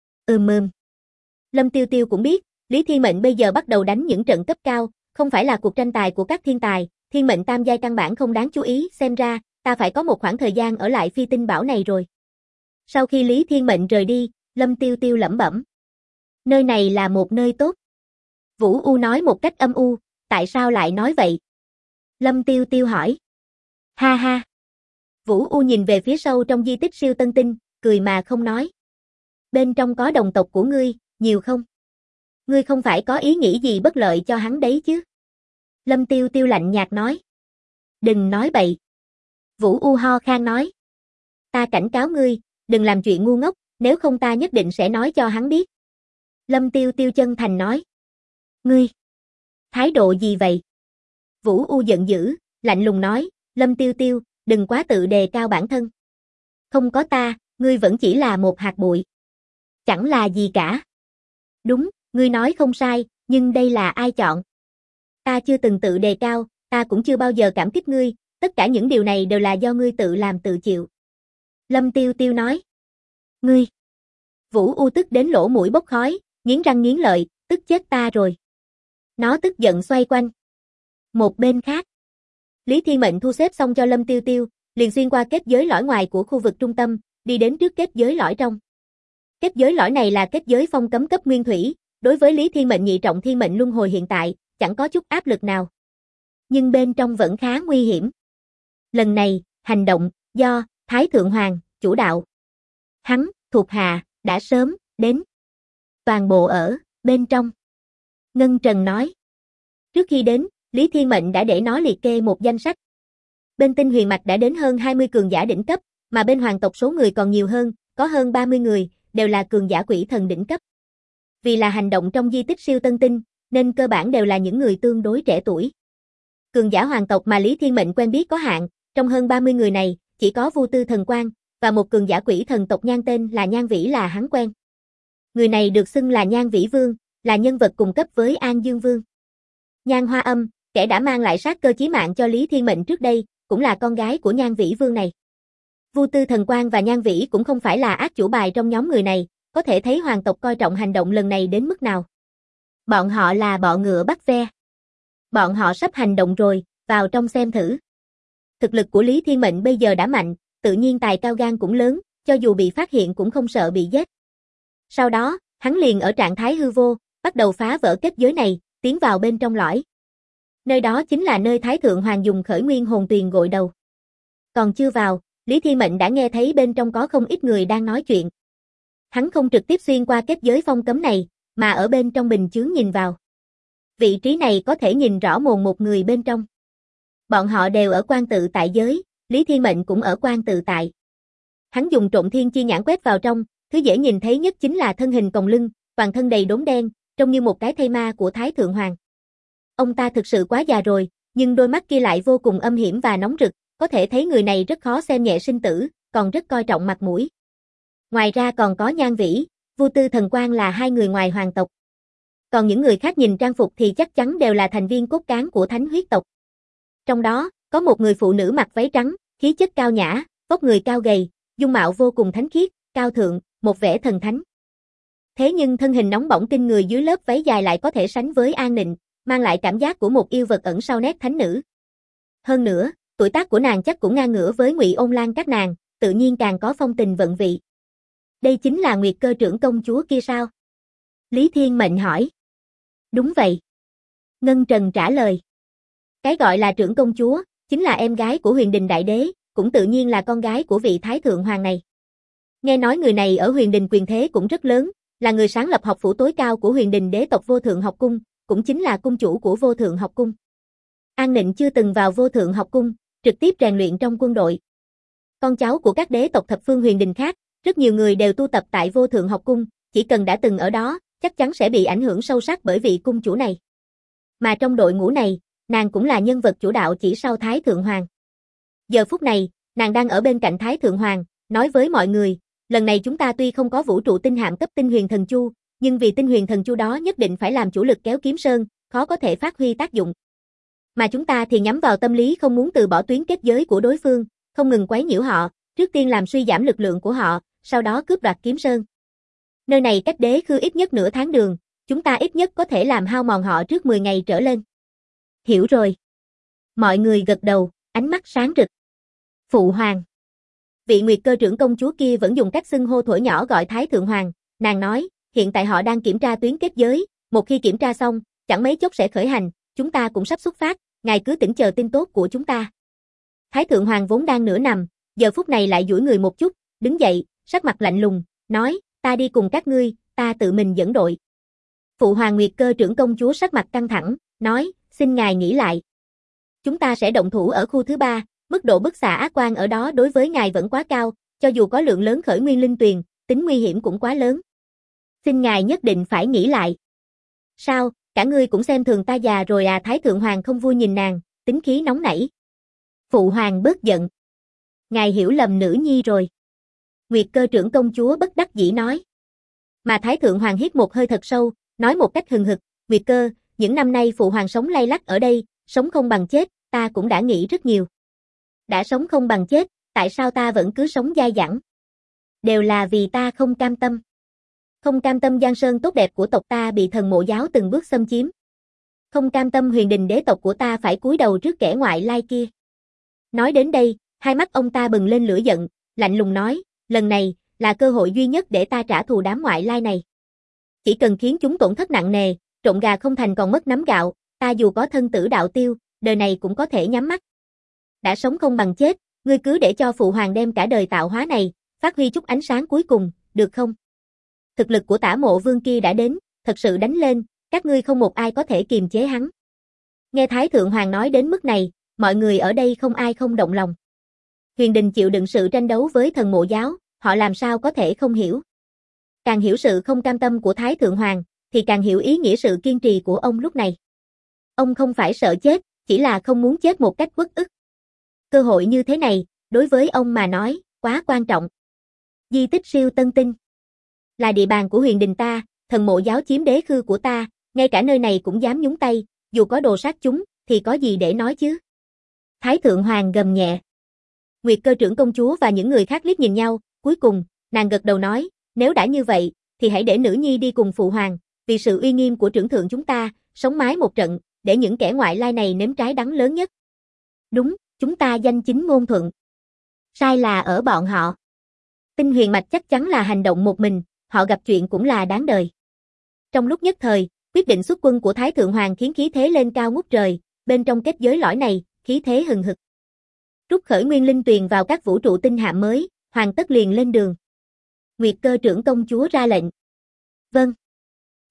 Speaker 1: Lâm Tiêu Tiêu cũng biết, Lý Thiên Mệnh bây giờ bắt đầu đánh những trận cấp cao, không phải là cuộc tranh tài của các thiên tài, thiên mệnh tam giai căn bản không đáng chú ý, xem ra, ta phải có một khoảng thời gian ở lại phi tinh bảo này rồi. Sau khi Lý Thiên Mệnh rời đi, Lâm Tiêu Tiêu lẩm bẩm. Nơi này là một nơi tốt. Vũ U nói một cách âm u, tại sao lại nói vậy? Lâm Tiêu Tiêu hỏi. Ha ha. Vũ U nhìn về phía sâu trong di tích siêu tân tinh, cười mà không nói. Bên trong có đồng tộc của ngươi, nhiều không? Ngươi không phải có ý nghĩ gì bất lợi cho hắn đấy chứ? Lâm Tiêu Tiêu lạnh nhạt nói. Đừng nói bậy. Vũ U ho khan nói. Ta cảnh cáo ngươi, đừng làm chuyện ngu ngốc, nếu không ta nhất định sẽ nói cho hắn biết. Lâm Tiêu Tiêu chân thành nói. Ngươi, thái độ gì vậy? Vũ U giận dữ, lạnh lùng nói, Lâm Tiêu Tiêu, đừng quá tự đề cao bản thân. Không có ta, ngươi vẫn chỉ là một hạt bụi. Chẳng là gì cả. Đúng, ngươi nói không sai, nhưng đây là ai chọn? Ta chưa từng tự đề cao, ta cũng chưa bao giờ cảm kích ngươi, tất cả những điều này đều là do ngươi tự làm tự chịu. Lâm Tiêu Tiêu nói. Ngươi. Vũ U tức đến lỗ mũi bốc khói, nghiến răng nghiến lợi, tức chết ta rồi. Nó tức giận xoay quanh. Một bên khác. Lý Thiên Mệnh thu xếp xong cho Lâm Tiêu Tiêu, liền xuyên qua kết giới lõi ngoài của khu vực trung tâm, đi đến trước kết giới lõi trong. Kết giới lõi này là kết giới phong cấm cấp nguyên thủy, đối với Lý Thiên Mệnh nhị trọng thiên mệnh luân hồi hiện tại, chẳng có chút áp lực nào. Nhưng bên trong vẫn khá nguy hiểm. Lần này, hành động, do Thái Thượng Hoàng chủ đạo. Hắn, thuộc hạ, đã sớm đến. Toàn bộ ở bên trong. Ngân Trần nói. Trước khi đến, Lý Thiên Mệnh đã để nó liệt kê một danh sách. Bên Tinh Huyền Mạch đã đến hơn 20 cường giả đỉnh cấp, mà bên hoàng tộc số người còn nhiều hơn, có hơn 30 người, đều là cường giả quỷ thần đỉnh cấp. Vì là hành động trong di tích siêu tân tinh, nên cơ bản đều là những người tương đối trẻ tuổi. Cường giả hoàng tộc mà Lý Thiên Mệnh quen biết có hạn, trong hơn 30 người này, chỉ có Vu Tư Thần Quang, và một cường giả quỷ thần tộc Nhan tên là Nhan Vĩ là hắn quen. Người này được xưng là Nhan Vĩ Vương, là nhân vật cùng cấp với An Dương Vương. Nhan Hoa Âm, kẻ đã mang lại sát cơ chí mạng cho Lý Thiên Mệnh trước đây, cũng là con gái của Nhan Vĩ Vương này. Vu Tư Thần Quang và Nhan Vĩ cũng không phải là ác chủ bài trong nhóm người này, có thể thấy hoàng tộc coi trọng hành động lần này đến mức nào. Bọn họ là bọ ngựa bắt ve. Bọn họ sắp hành động rồi, vào trong xem thử. Thực lực của Lý Thiên Mệnh bây giờ đã mạnh, tự nhiên tài cao gan cũng lớn, cho dù bị phát hiện cũng không sợ bị giết. Sau đó, hắn liền ở trạng thái hư vô, bắt đầu phá vỡ kết giới này, tiến vào bên trong lõi. Nơi đó chính là nơi Thái Thượng Hoàng dùng khởi nguyên hồn tuyền gội đầu. Còn chưa vào, Lý Thiên Mệnh đã nghe thấy bên trong có không ít người đang nói chuyện. Hắn không trực tiếp xuyên qua kết giới phong cấm này, mà ở bên trong bình chướng nhìn vào. Vị trí này có thể nhìn rõ mồn một người bên trong. Bọn họ đều ở quan tự tại giới, Lý Thiên Mệnh cũng ở quan tự tại. Hắn dùng trộm thiên chi nhãn quét vào trong, thứ dễ nhìn thấy nhất chính là thân hình còng lưng, toàn thân đầy đốm đen, trông như một cái thây ma của Thái Thượng Hoàng. Ông ta thực sự quá già rồi, nhưng đôi mắt kia lại vô cùng âm hiểm và nóng rực, có thể thấy người này rất khó xem nhẹ sinh tử, còn rất coi trọng mặt mũi. Ngoài ra còn có Nhan Vĩ, Vu Tư Thần Quang là hai người ngoài hoàng tộc. Còn những người khác nhìn trang phục thì chắc chắn đều là thành viên cốt cán của Thánh huyết tộc. Trong đó, có một người phụ nữ mặc váy trắng, khí chất cao nhã, vóc người cao gầy, dung mạo vô cùng thánh khiết, cao thượng, một vẻ thần thánh. Thế nhưng thân hình nóng bỏng kinh người dưới lớp váy dài lại có thể sánh với An Nịnh, mang lại cảm giác của một yêu vật ẩn sau nét thánh nữ. Hơn nữa, tuổi tác của nàng chắc cũng ngang ngửa với Ngụy Ôn Lan các nàng, tự nhiên càng có phong tình vận vị. Đây chính là Nguyệt Cơ trưởng công chúa kia sao? Lý Thiên Mệnh hỏi. Đúng vậy. Ngân Trần trả lời. Cái gọi là trưởng công chúa, chính là em gái của Huyền Đình Đại Đế, cũng tự nhiên là con gái của vị Thái Thượng Hoàng này. Nghe nói người này ở Huyền Đình quyền thế cũng rất lớn, là người sáng lập học phủ tối cao của Huyền Đình đế tộc Vô Thượng học cung, cũng chính là cung chủ của Vô Thượng học cung. An Nịnh chưa từng vào Vô Thượng học cung, trực tiếp rèn luyện trong quân đội. Con cháu của các đế tộc thập phương Huyền Đình khác, rất nhiều người đều tu tập tại Vô Thượng học cung, chỉ cần đã từng ở đó, chắc chắn sẽ bị ảnh hưởng sâu sắc bởi vị cung chủ này. Mà trong đội ngũ này, nàng cũng là nhân vật chủ đạo chỉ sau Thái Thượng Hoàng. Giờ phút này, nàng đang ở bên cạnh Thái Thượng Hoàng, nói với mọi người, lần này chúng ta tuy không có vũ trụ tinh hạm cấp tinh huyền thần chu, nhưng vì tinh huyền thần chu đó nhất định phải làm chủ lực kéo Kiếm Sơn, khó có thể phát huy tác dụng. Mà chúng ta thì nhắm vào tâm lý không muốn từ bỏ tuyến kết giới của đối phương, không ngừng quấy nhiễu họ, trước tiên làm suy giảm lực lượng của họ, sau đó cướp đoạt Kiếm Sơn. Nơi này cách Đế Khư ít nhất nửa tháng đường, chúng ta ít nhất có thể làm hao mòn họ trước 10 ngày trở lên. Hiểu rồi. Mọi người gật đầu, ánh mắt sáng rực. Phụ Hoàng. Vị Nguyệt Cơ trưởng công chúa kia vẫn dùng cách xưng hô thổi nhỏ gọi Thái Thượng Hoàng, nàng nói, hiện tại họ đang kiểm tra tuyến kết giới, một khi kiểm tra xong, chẳng mấy chốc sẽ khởi hành, chúng ta cũng sắp xuất phát, ngài cứ tĩnh chờ tin tốt của chúng ta. Thái Thượng Hoàng vốn đang nửa nằm, giờ phút này lại duỗi người một chút, đứng dậy, sắc mặt lạnh lùng, nói, ta đi cùng các ngươi, ta tự mình dẫn đội. Phụ Hoàng Nguyệt Cơ trưởng công chúa sắc mặt căng thẳng, nói, xin ngài nghĩ lại. Chúng ta sẽ động thủ ở khu thứ 3, mức độ bức xạ ác quang ở đó đối với ngài vẫn quá cao, cho dù có lượng lớn khởi nguyên linh tuyền, tính nguy hiểm cũng quá lớn. Xin ngài nhất định phải nghĩ lại. Sao, cả ngươi cũng xem thường ta già rồi à? Thái Thượng Hoàng không vui nhìn nàng, tính khí nóng nảy. Phụ Hoàng bớt giận. Ngài hiểu lầm nữ nhi rồi. Nguyệt Cơ trưởng công chúa bất đắc dĩ nói. Mà Thái Thượng Hoàng hít một hơi thật sâu, nói một cách hừng hực, Nguyệt Cơ, những năm nay Phụ Hoàng sống lay lắt ở đây, sống không bằng chết, ta cũng đã nghĩ rất nhiều. Đã sống không bằng chết, tại sao ta vẫn cứ sống dai dẳng? Đều là vì ta không cam tâm. Không cam tâm Giang Sơn tốt đẹp của tộc ta bị thần mộ giáo từng bước xâm chiếm. Không cam tâm Huyền Đình đế tộc của ta phải cúi đầu trước kẻ ngoại lai kia. Nói đến đây, hai mắt ông ta bừng lên lửa giận, lạnh lùng nói, lần này, là cơ hội duy nhất để ta trả thù đám ngoại lai này. Chỉ cần khiến chúng tổn thất nặng nề, trộn gà không thành còn mất nắm gạo, ta dù có thân tử đạo tiêu, đời này cũng có thể nhắm mắt. Đã sống không bằng chết, ngươi cứ để cho Phụ Hoàng đem cả đời tạo hóa này, phát huy chút ánh sáng cuối cùng, được không? Thực lực của Tả Mộ Vương kia đã đến, thật sự đánh lên, các ngươi không một ai có thể kiềm chế hắn. Nghe Thái Thượng Hoàng nói đến mức này, mọi người ở đây không ai không động lòng. Huyền Đình chịu đựng sự tranh đấu với thần mộ giáo, họ làm sao có thể không hiểu. Càng hiểu sự không cam tâm của Thái Thượng Hoàng, thì càng hiểu ý nghĩa sự kiên trì của ông lúc này. Ông không phải sợ chết, chỉ là không muốn chết một cách uất ức. Cơ hội như thế này, đối với ông mà nói, quá quan trọng. Di tích siêu tân tinh là địa bàn của Huyền Đình ta, thần mộ giáo chiếm đế khư của ta, ngay cả nơi này cũng dám nhúng tay, dù có đồ sát chúng, thì có gì để nói chứ? Thái Thượng Hoàng gầm nhẹ. Nguyệt Cơ trưởng công chúa và những người khác liếc nhìn nhau, cuối cùng, nàng gật đầu nói, nếu đã như vậy, thì hãy để nữ nhi đi cùng Phụ Hoàng, vì sự uy nghiêm của trưởng thượng chúng ta, sống mái một trận, để những kẻ ngoại lai này nếm trái đắng lớn nhất. Đúng, chúng ta danh chính ngôn thuận. Sai là ở bọn họ. Tinh huyền mạch chắc chắn là hành động một mình, họ gặp chuyện cũng là đáng đời. Trong lúc nhất thời, quyết định xuất quân của Thái Thượng Hoàng khiến khí thế lên cao ngút trời, bên trong kết giới lõi này, khí thế hừng hực. Rút khởi nguyên linh tuyền vào các vũ trụ tinh hạm mới, hoàn tất liền lên đường. Nguyệt Cơ trưởng công chúa ra lệnh. Vâng.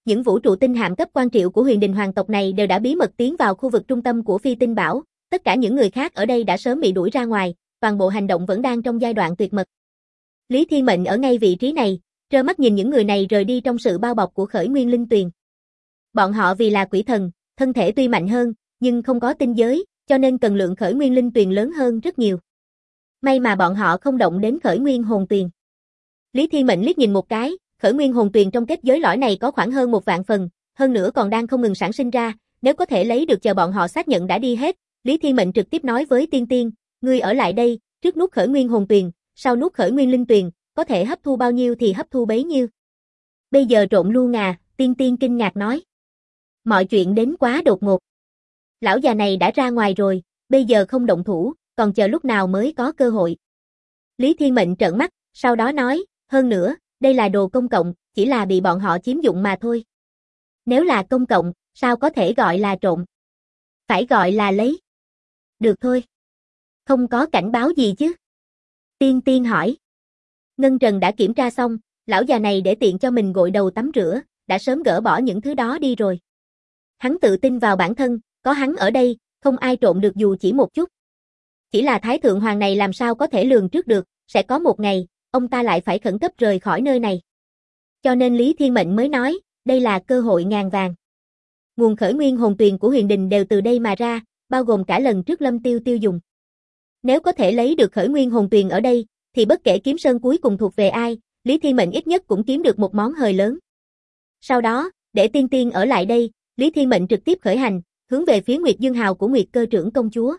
Speaker 1: những vũ trụ tinh hạm cấp quan triệu của Huyền Đình hoàng tộc này đều đã bí mật tiến vào khu vực trung tâm của Phi Tinh Bảo, tất cả những người khác ở đây đã sớm bị đuổi ra ngoài, toàn bộ hành động vẫn đang trong giai đoạn tuyệt mật. Lý Thiên Mệnh ở ngay vị trí này, trơ mắt nhìn những người này rời đi trong sự bao bọc của Khởi Nguyên Linh Tuyền. Bọn họ vì là quỷ thần, thân thể tuy mạnh hơn, nhưng không có tinh giới, cho nên cần lượng Khởi Nguyên Linh Tuyền lớn hơn rất nhiều. May mà bọn họ không động đến Khởi Nguyên Hồn Tuyền. Lý Thiên Mệnh liếc nhìn một cái, Khởi Nguyên Hồn Tuyền trong kết giới lõi này có khoảng hơn 1.000 phần, hơn nữa còn đang không ngừng sản sinh ra, nếu có thể lấy được chờ bọn họ xác nhận đã đi hết, Lý Thiên Mệnh trực tiếp nói với Tiên Tiên, ngươi ở lại đây, trước nuốt Khởi Nguyên Hồn Tuyền, sau nuốt Khởi Nguyên Linh Tuyền, có thể hấp thu bao nhiêu thì hấp thu bấy nhiêu. Bây giờ trộn luôn à, Tiên Tiên kinh ngạc nói. Mọi chuyện đến quá đột ngột. Lão già này đã ra ngoài rồi, bây giờ không động thủ, còn chờ lúc nào mới có cơ hội. Lý Thiên Mệnh trợn mắt, sau đó nói, hơn nữa, đây là đồ công cộng, chỉ là bị bọn họ chiếm dụng mà thôi. Nếu là công cộng, sao có thể gọi là trộm? Phải gọi là lấy. Được thôi. Không có cảnh báo gì chứ? Tiên Tiên hỏi. Ngân Trần đã kiểm tra xong, lão già này để tiện cho mình gội đầu tắm rửa, đã sớm gỡ bỏ những thứ đó đi rồi. Hắn tự tin vào bản thân, có hắn ở đây, không ai trộm được dù chỉ một chút. Chỉ là Thái Thượng Hoàng này làm sao có thể lường trước được, sẽ có một ngày, ông ta lại phải khẩn cấp rời khỏi nơi này. Cho nên Lý Thiên Mệnh mới nói, đây là cơ hội ngàn vàng. Nguồn Khởi Nguyên Hồn Tuyền của Huyền Đình đều từ đây mà ra, bao gồm cả lần trước Lâm Tiêu tiêu dùng. Nếu có thể lấy được Khởi Nguyên Hồn Tuyền ở đây, thì bất kể kiếm sơn cuối cùng thuộc về ai, Lý Thiên Mệnh ít nhất cũng kiếm được một món hời lớn. Sau đó, để Tiên Tiên ở lại đây, Lý Thiên Mệnh trực tiếp khởi hành, hướng về phía Nguyệt Dương Hào của Nguyệt Cơ Trưởng công chúa.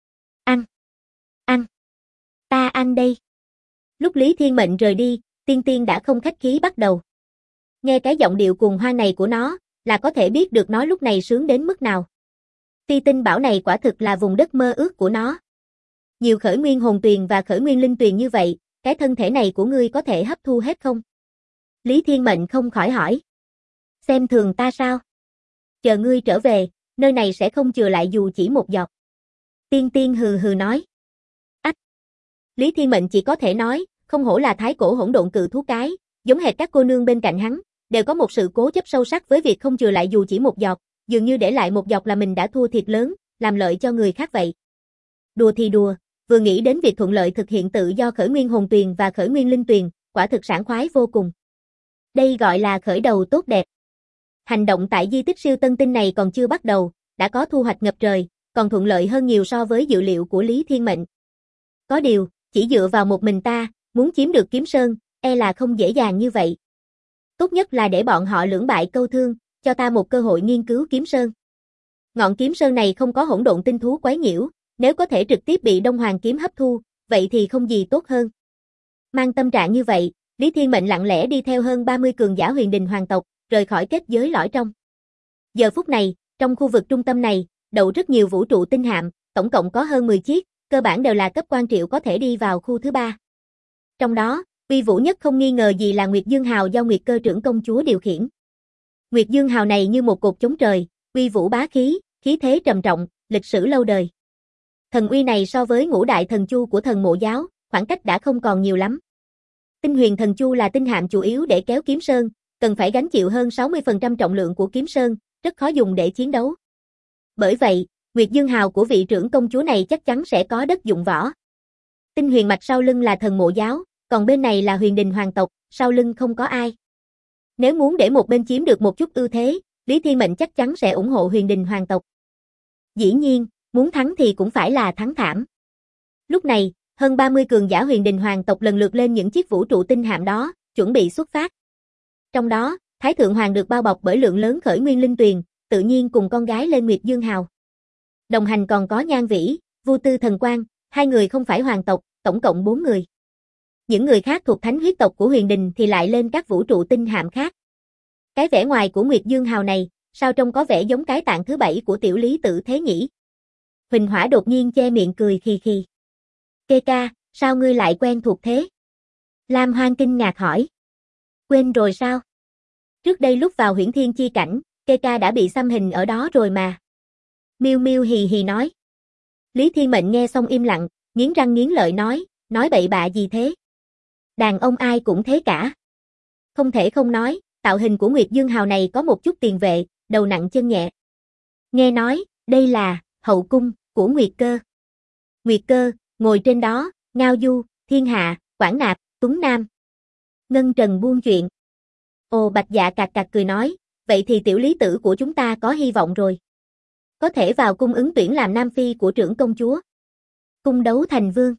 Speaker 1: Anh, ta anh đây. Lúc Lý Thiên Mệnh rời đi, Tiên Tiên đã không khách khí bắt đầu. Nghe cái giọng điệu cuồng hoan này của nó, là có thể biết được nó lúc này sướng đến mức nào. Phi Tinh Bảo này quả thực là vùng đất mơ ước của nó. Nhiều Khởi Nguyên Hồn Tuyền và Khởi Nguyên Linh Tuyền như vậy, cái thân thể này của ngươi có thể hấp thu hết không? Lý Thiên Mệnh không khỏi hỏi. Xem thường ta sao? Chờ ngươi trở về, nơi này sẽ không chừa lại dù chỉ một giọt. Tiên Tiên hừ hừ nói. Ách! Lý Thiên Mệnh chỉ có thể nói, không hổ là thái cổ hỗn độn cự thú cái, giống hệt các cô nương bên cạnh hắn, đều có một sự cố chấp sâu sắc với việc không chừa lại dù chỉ một giọt, dường như để lại một giọt là mình đã thua thiệt lớn, làm lợi cho người khác vậy. Đùa thì đùa, vừa nghĩ đến việc thuận lợi thực hiện tự do Khởi Nguyên Hồn Tuyền và Khởi Nguyên Linh Tuyền, quả thực sảng khoái vô cùng. Đây gọi là khởi đầu tốt đẹp. Hành động tại di tích siêu tân tinh này còn chưa bắt đầu, đã có thu hoạch ngập trời, còn thuận lợi hơn nhiều so với dự liệu của Lý Thiên Mệnh. Có điều, chỉ dựa vào một mình ta, muốn chiếm được Kiếm Sơn, e là không dễ dàng như vậy. Tốt nhất là để bọn họ lưỡng bại câu thương, cho ta một cơ hội nghiên cứu Kiếm Sơn. Ngọn Kiếm Sơn này không có hỗn độn tinh thú quấy nhiễu, nếu có thể trực tiếp bị Đông Hoàng kiếm hấp thu, vậy thì không gì tốt hơn. Mang tâm trạng như vậy, Lý Thiên Mệnh lặng lẽ đi theo hơn 30 cường giả Huyền Đình hoàng tộc, rời khỏi kết giới lõi trong. Giờ phút này, trong khu vực trung tâm này, đậu rất nhiều vũ trụ tinh hạm, tổng cộng có hơn 10 chiếc, cơ bản đều là cấp quan triệu có thể đi vào khu thứ 3. Trong đó, uy vũ nhất không nghi ngờ gì là Nguyệt Dương Hào do Nguyệt Cơ Trưởng công chúa điều khiển. Nguyệt Dương Hào này như một cột chống trời, uy vũ bá khí, khí thế trầm trọng, lịch sử lâu đời. Thần uy này so với ngũ đại thần chu của thần mộ giáo, khoảng cách đã không còn nhiều lắm. Tinh huyền thần chu là tinh hạm chủ yếu để kéo Kiếm Sơn, cần phải gánh chịu hơn 60% trọng lượng của Kiếm Sơn, rất khó dùng để chiến đấu. Bởi vậy, Nguyệt Dương Hào của vị trưởng công chúa này chắc chắn sẽ có đất dụng võ. Tinh huyền mạch sau lưng là thần mộ giáo, còn bên này là Huyền Đình hoàng tộc, sau lưng không có ai. Nếu muốn để một bên chiếm được một chút ưu thế, Lý Thiên Mệnh chắc chắn sẽ ủng hộ Huyền Đình hoàng tộc. Dĩ nhiên, muốn thắng thì cũng phải là thắng thảm. Lúc này, hơn 30 cường giả Huyền Đình hoàng tộc lần lượt lên những chiếc vũ trụ tinh hạm đó, chuẩn bị xuất phát. Trong đó, Thái Thượng Hoàng được bao bọc bởi lượng lớn Khởi Nguyên Linh Tuyền, tự nhiên cùng con gái lên Nguyệt Dương Hào. Đồng hành còn có Nhan Vĩ, Vu Tư Thần Quang, hai người không phải hoàng tộc, tổng cộng 4 người. Những người khác thuộc thánh huyết tộc của Huyền Đình thì lại lên các vũ trụ tinh hạm khác. Cái vẻ ngoài của Nguyệt Dương Hào này, sao trông có vẻ giống cái tạng thứ 7 của tiểu lý tử thế nhỉ? Huỳnh Hỏa đột nhiên che miệng cười khì khì. Kê ca, sao ngươi lại quen thuộc thế? Lam Hoang kinh ngạc hỏi. Quên rồi sao? Trước đây lúc vào Huyễn Thiên chi cảnh, Kê ca đã bị xăm hình ở đó rồi mà. Miu Miu hì hì nói. Lý Thiên Mệnh nghe xong im lặng, nghiến răng nghiến lợi nói bậy bạ gì thế? Đàn ông ai cũng thế cả. Không thể không nói, tạo hình của Nguyệt Dương Hào này có một chút tiền vệ, đầu nặng chân nhẹ. Nghe nói, đây là hậu cung của Nguyệt Cơ. Nguyệt Cơ, ngồi trên đó, ngao du, thiên hạ, Quảng Nạp, Tuấn Nam. Ngân Trần buông chuyện. Ồ, Bạch Dạ cạc cạc cười nói, vậy thì tiểu lý tử của chúng ta có hy vọng rồi. Có thể vào cung ứng tuyển làm nam phi của trưởng công chúa. Cung đấu thành vương.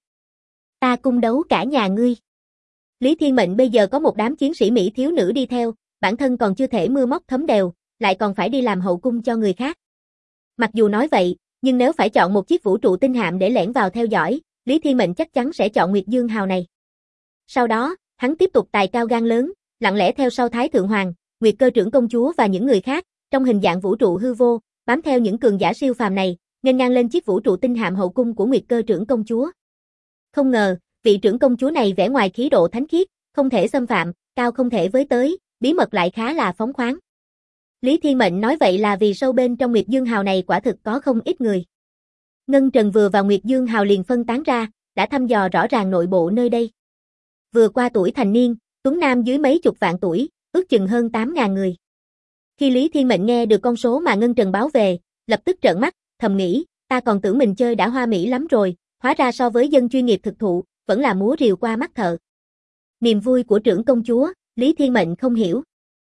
Speaker 1: Ta cung đấu cả nhà ngươi. Lý Thiên Mệnh bây giờ có một đám chiến sĩ Mỹ thiếu nữ đi theo, bản thân còn chưa thể mưa móc thấm đều, lại còn phải đi làm hậu cung cho người khác. Mặc dù nói vậy, nhưng nếu phải chọn một chiếc vũ trụ tinh hạm để lẻn vào theo dõi, Lý Thiên Mệnh chắc chắn sẽ chọn Nguyệt Dương Hào này. Sau đó, hắn tiếp tục tài cao gan lớn, lặng lẽ theo sau Thái Thượng Hoàng, Nguyệt Cơ trưởng công chúa và những người khác, trong hình dạng vũ trụ hư vô, bám theo những cường giả siêu phàm này, nghênh ngang lên chiếc vũ trụ tinh hạm hậu cung của Nguyệt Cơ trưởng công chúa. Không ngờ, vị trưởng công chúa này vẻ ngoài khí độ thánh khiết, không thể xâm phạm, cao không thể với tới, bí mật lại khá là phóng khoáng. Lý Thiên Mệnh nói vậy là vì sâu bên trong Nguyệt Dương Hào này quả thực có không ít người. Ngân Trần vừa vào Nguyệt Dương Hào liền phân tán ra, đã thăm dò rõ ràng nội bộ nơi đây. Vừa qua tuổi thành niên, Tuấn Nam dưới mấy chục vạn tuổi, ước chừng hơn 8.000 người. Khi Lý Thiên Mệnh nghe được con số mà Ngân Trần báo về, lập tức trợn mắt, thầm nghĩ, ta còn tưởng mình chơi đã hoa mỹ lắm rồi, hóa ra so với dân chuyên nghiệp thực thụ, vẫn là múa rìu qua mắt thợ. Niềm vui của trưởng công chúa, Lý Thiên Mệnh không hiểu.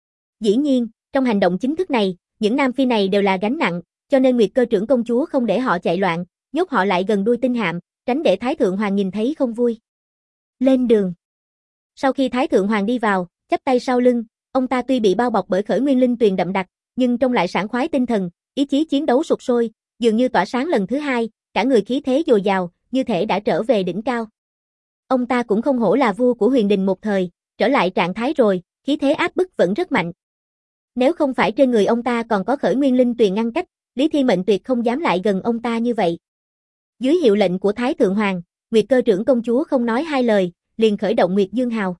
Speaker 1: Dĩ nhiên, trong hành động chính thức này, những nam phi này đều là gánh nặng, cho nên Nguyệt Cơ trưởng công chúa không để họ chạy loạn, nhốt họ lại gần đuôi tinh hạm, tránh để Thái Thượng Hoàng nhìn thấy không vui. Lên đường. Sau khi Thái Thượng Hoàng đi vào, chắp tay sau lưng, ông ta tuy bị bao bọc bởi khởi nguyên linh tuyền đậm đặc, nhưng trông lại sảng khoái tinh thần, ý chí chiến đấu sục sôi, dường như tỏa sáng lần thứ hai, cả người khí thế dồi dào, như thể đã trở về đỉnh cao. Ông ta cũng không hổ là vua của huyền đình một thời, trở lại trạng thái rồi, khí thế áp bức vẫn rất mạnh. Nếu không phải trên người ông ta còn có khởi nguyên linh tuyền ngăn cách, Lý Thiên Mệnh tuyệt không dám lại gần ông ta như vậy. Dưới hiệu lệnh của Thái Thượng Hoàng, Nguyệt Cơ trưởng công chúa không nói hai lời, liền khởi động Nguyệt Dương Hào.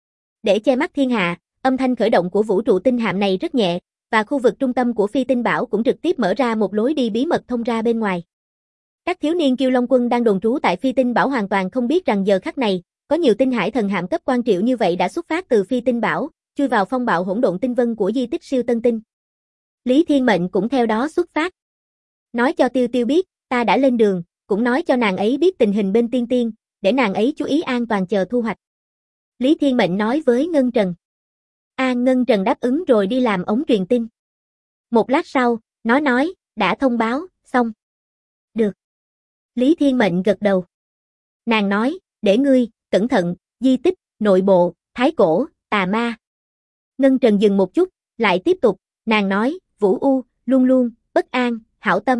Speaker 1: Để che mắt thiên hạ, âm thanh khởi động của vũ trụ tinh hạm này rất nhẹ, và khu vực trung tâm của Phi Tinh Bảo cũng trực tiếp mở ra một lối đi bí mật thông ra bên ngoài. Các thiếu niên Kiêu Long quân đang đồn trú tại Phi Tinh Bảo hoàn toàn không biết rằng giờ khắc này, có nhiều tinh hải thần hạm cấp quan triệu như vậy đã xuất phát từ Phi Tinh Bảo, chui vào phong bạo hỗn độn tinh vân của di tích siêu tân tinh. Lý Thiên Mệnh cũng theo đó xuất phát. Nói cho Tiêu Tiêu biết, ta đã lên đường, cũng nói cho nàng ấy biết tình hình bên Tiên Tiên, để nàng ấy chú ý an toàn chờ thu hoạch. Lý Thiên Mệnh nói với Ngân Trần. Ngân Trần đáp ứng rồi đi làm ống truyền tin. Một lát sau, nó nói, đã thông báo, xong. Được. Lý Thiên Mệnh gật đầu. Nàng nói, để ngươi, cẩn thận, di tích, nội bộ, thái cổ, tà ma. Ngân Trần dừng một chút, lại tiếp tục, nàng nói, Vũ U, luôn luôn, bất an, hảo tâm.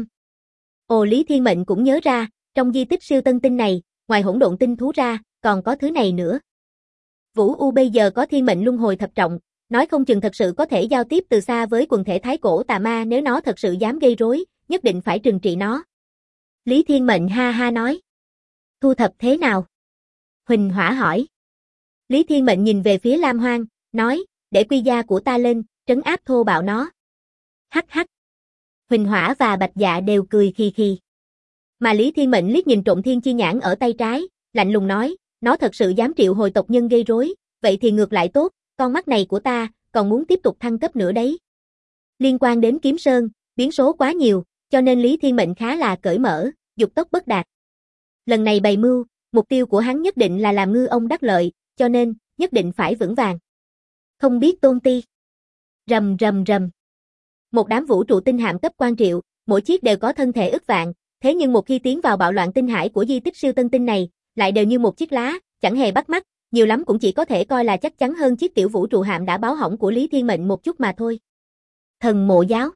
Speaker 1: Ồ, Lý Thiên Mệnh cũng nhớ ra, trong di tích siêu tân tinh này, ngoài hỗn độn tinh thú ra, còn có thứ này nữa. Vũ U bây giờ có thiên mệnh luân hồi thập trọng, nói không chừng thật sự có thể giao tiếp từ xa với quần thể thái cổ tà ma, nếu nó thật sự dám gây rối, nhất định phải trừng trị nó. Lý Thiên Mệnh ha ha nói. Thu thập thế nào? Huỳnh Hỏa hỏi. Lý Thiên Mệnh nhìn về phía Lam Hoang, nói, để quy gia của ta lên, trấn áp thô bạo nó. Hắc hắc. Huỳnh Hỏa và Bạch Dạ đều cười khì khì. Mà Lý Thiên Mệnh liếc nhìn trộm thiên chi nhãn ở tay trái, lạnh lùng nói, nó thật sự dám triệu hồi tộc nhân gây rối, vậy thì ngược lại tốt, con mắt này của ta, còn muốn tiếp tục thăng cấp nữa đấy. Liên quan đến Kiếm Sơn, biến số quá nhiều, cho nên Lý Thiên Mệnh khá là cởi mở, dục tốc bất đạt. Lần này bày mưu, mục tiêu của hắn nhất định là làm ngư ông đắc lợi, cho nên, nhất định phải vững vàng. Không biết tôn ti. Rầm rầm rầm. Một đám vũ trụ tinh hạm cấp quan triệu, mỗi chiếc đều có thân thể ức vạn, thế nhưng một khi tiến vào bạo loạn tinh hải của di tích siêu tân tinh này, lại đều như một chiếc lá, chẳng hề bắt mắt, nhiều lắm cũng chỉ có thể coi là chắc chắn hơn chiếc tiểu vũ trụ hạm đã báo hỏng của Lý Thiên Mệnh một chút mà thôi. Thần mộ giáo.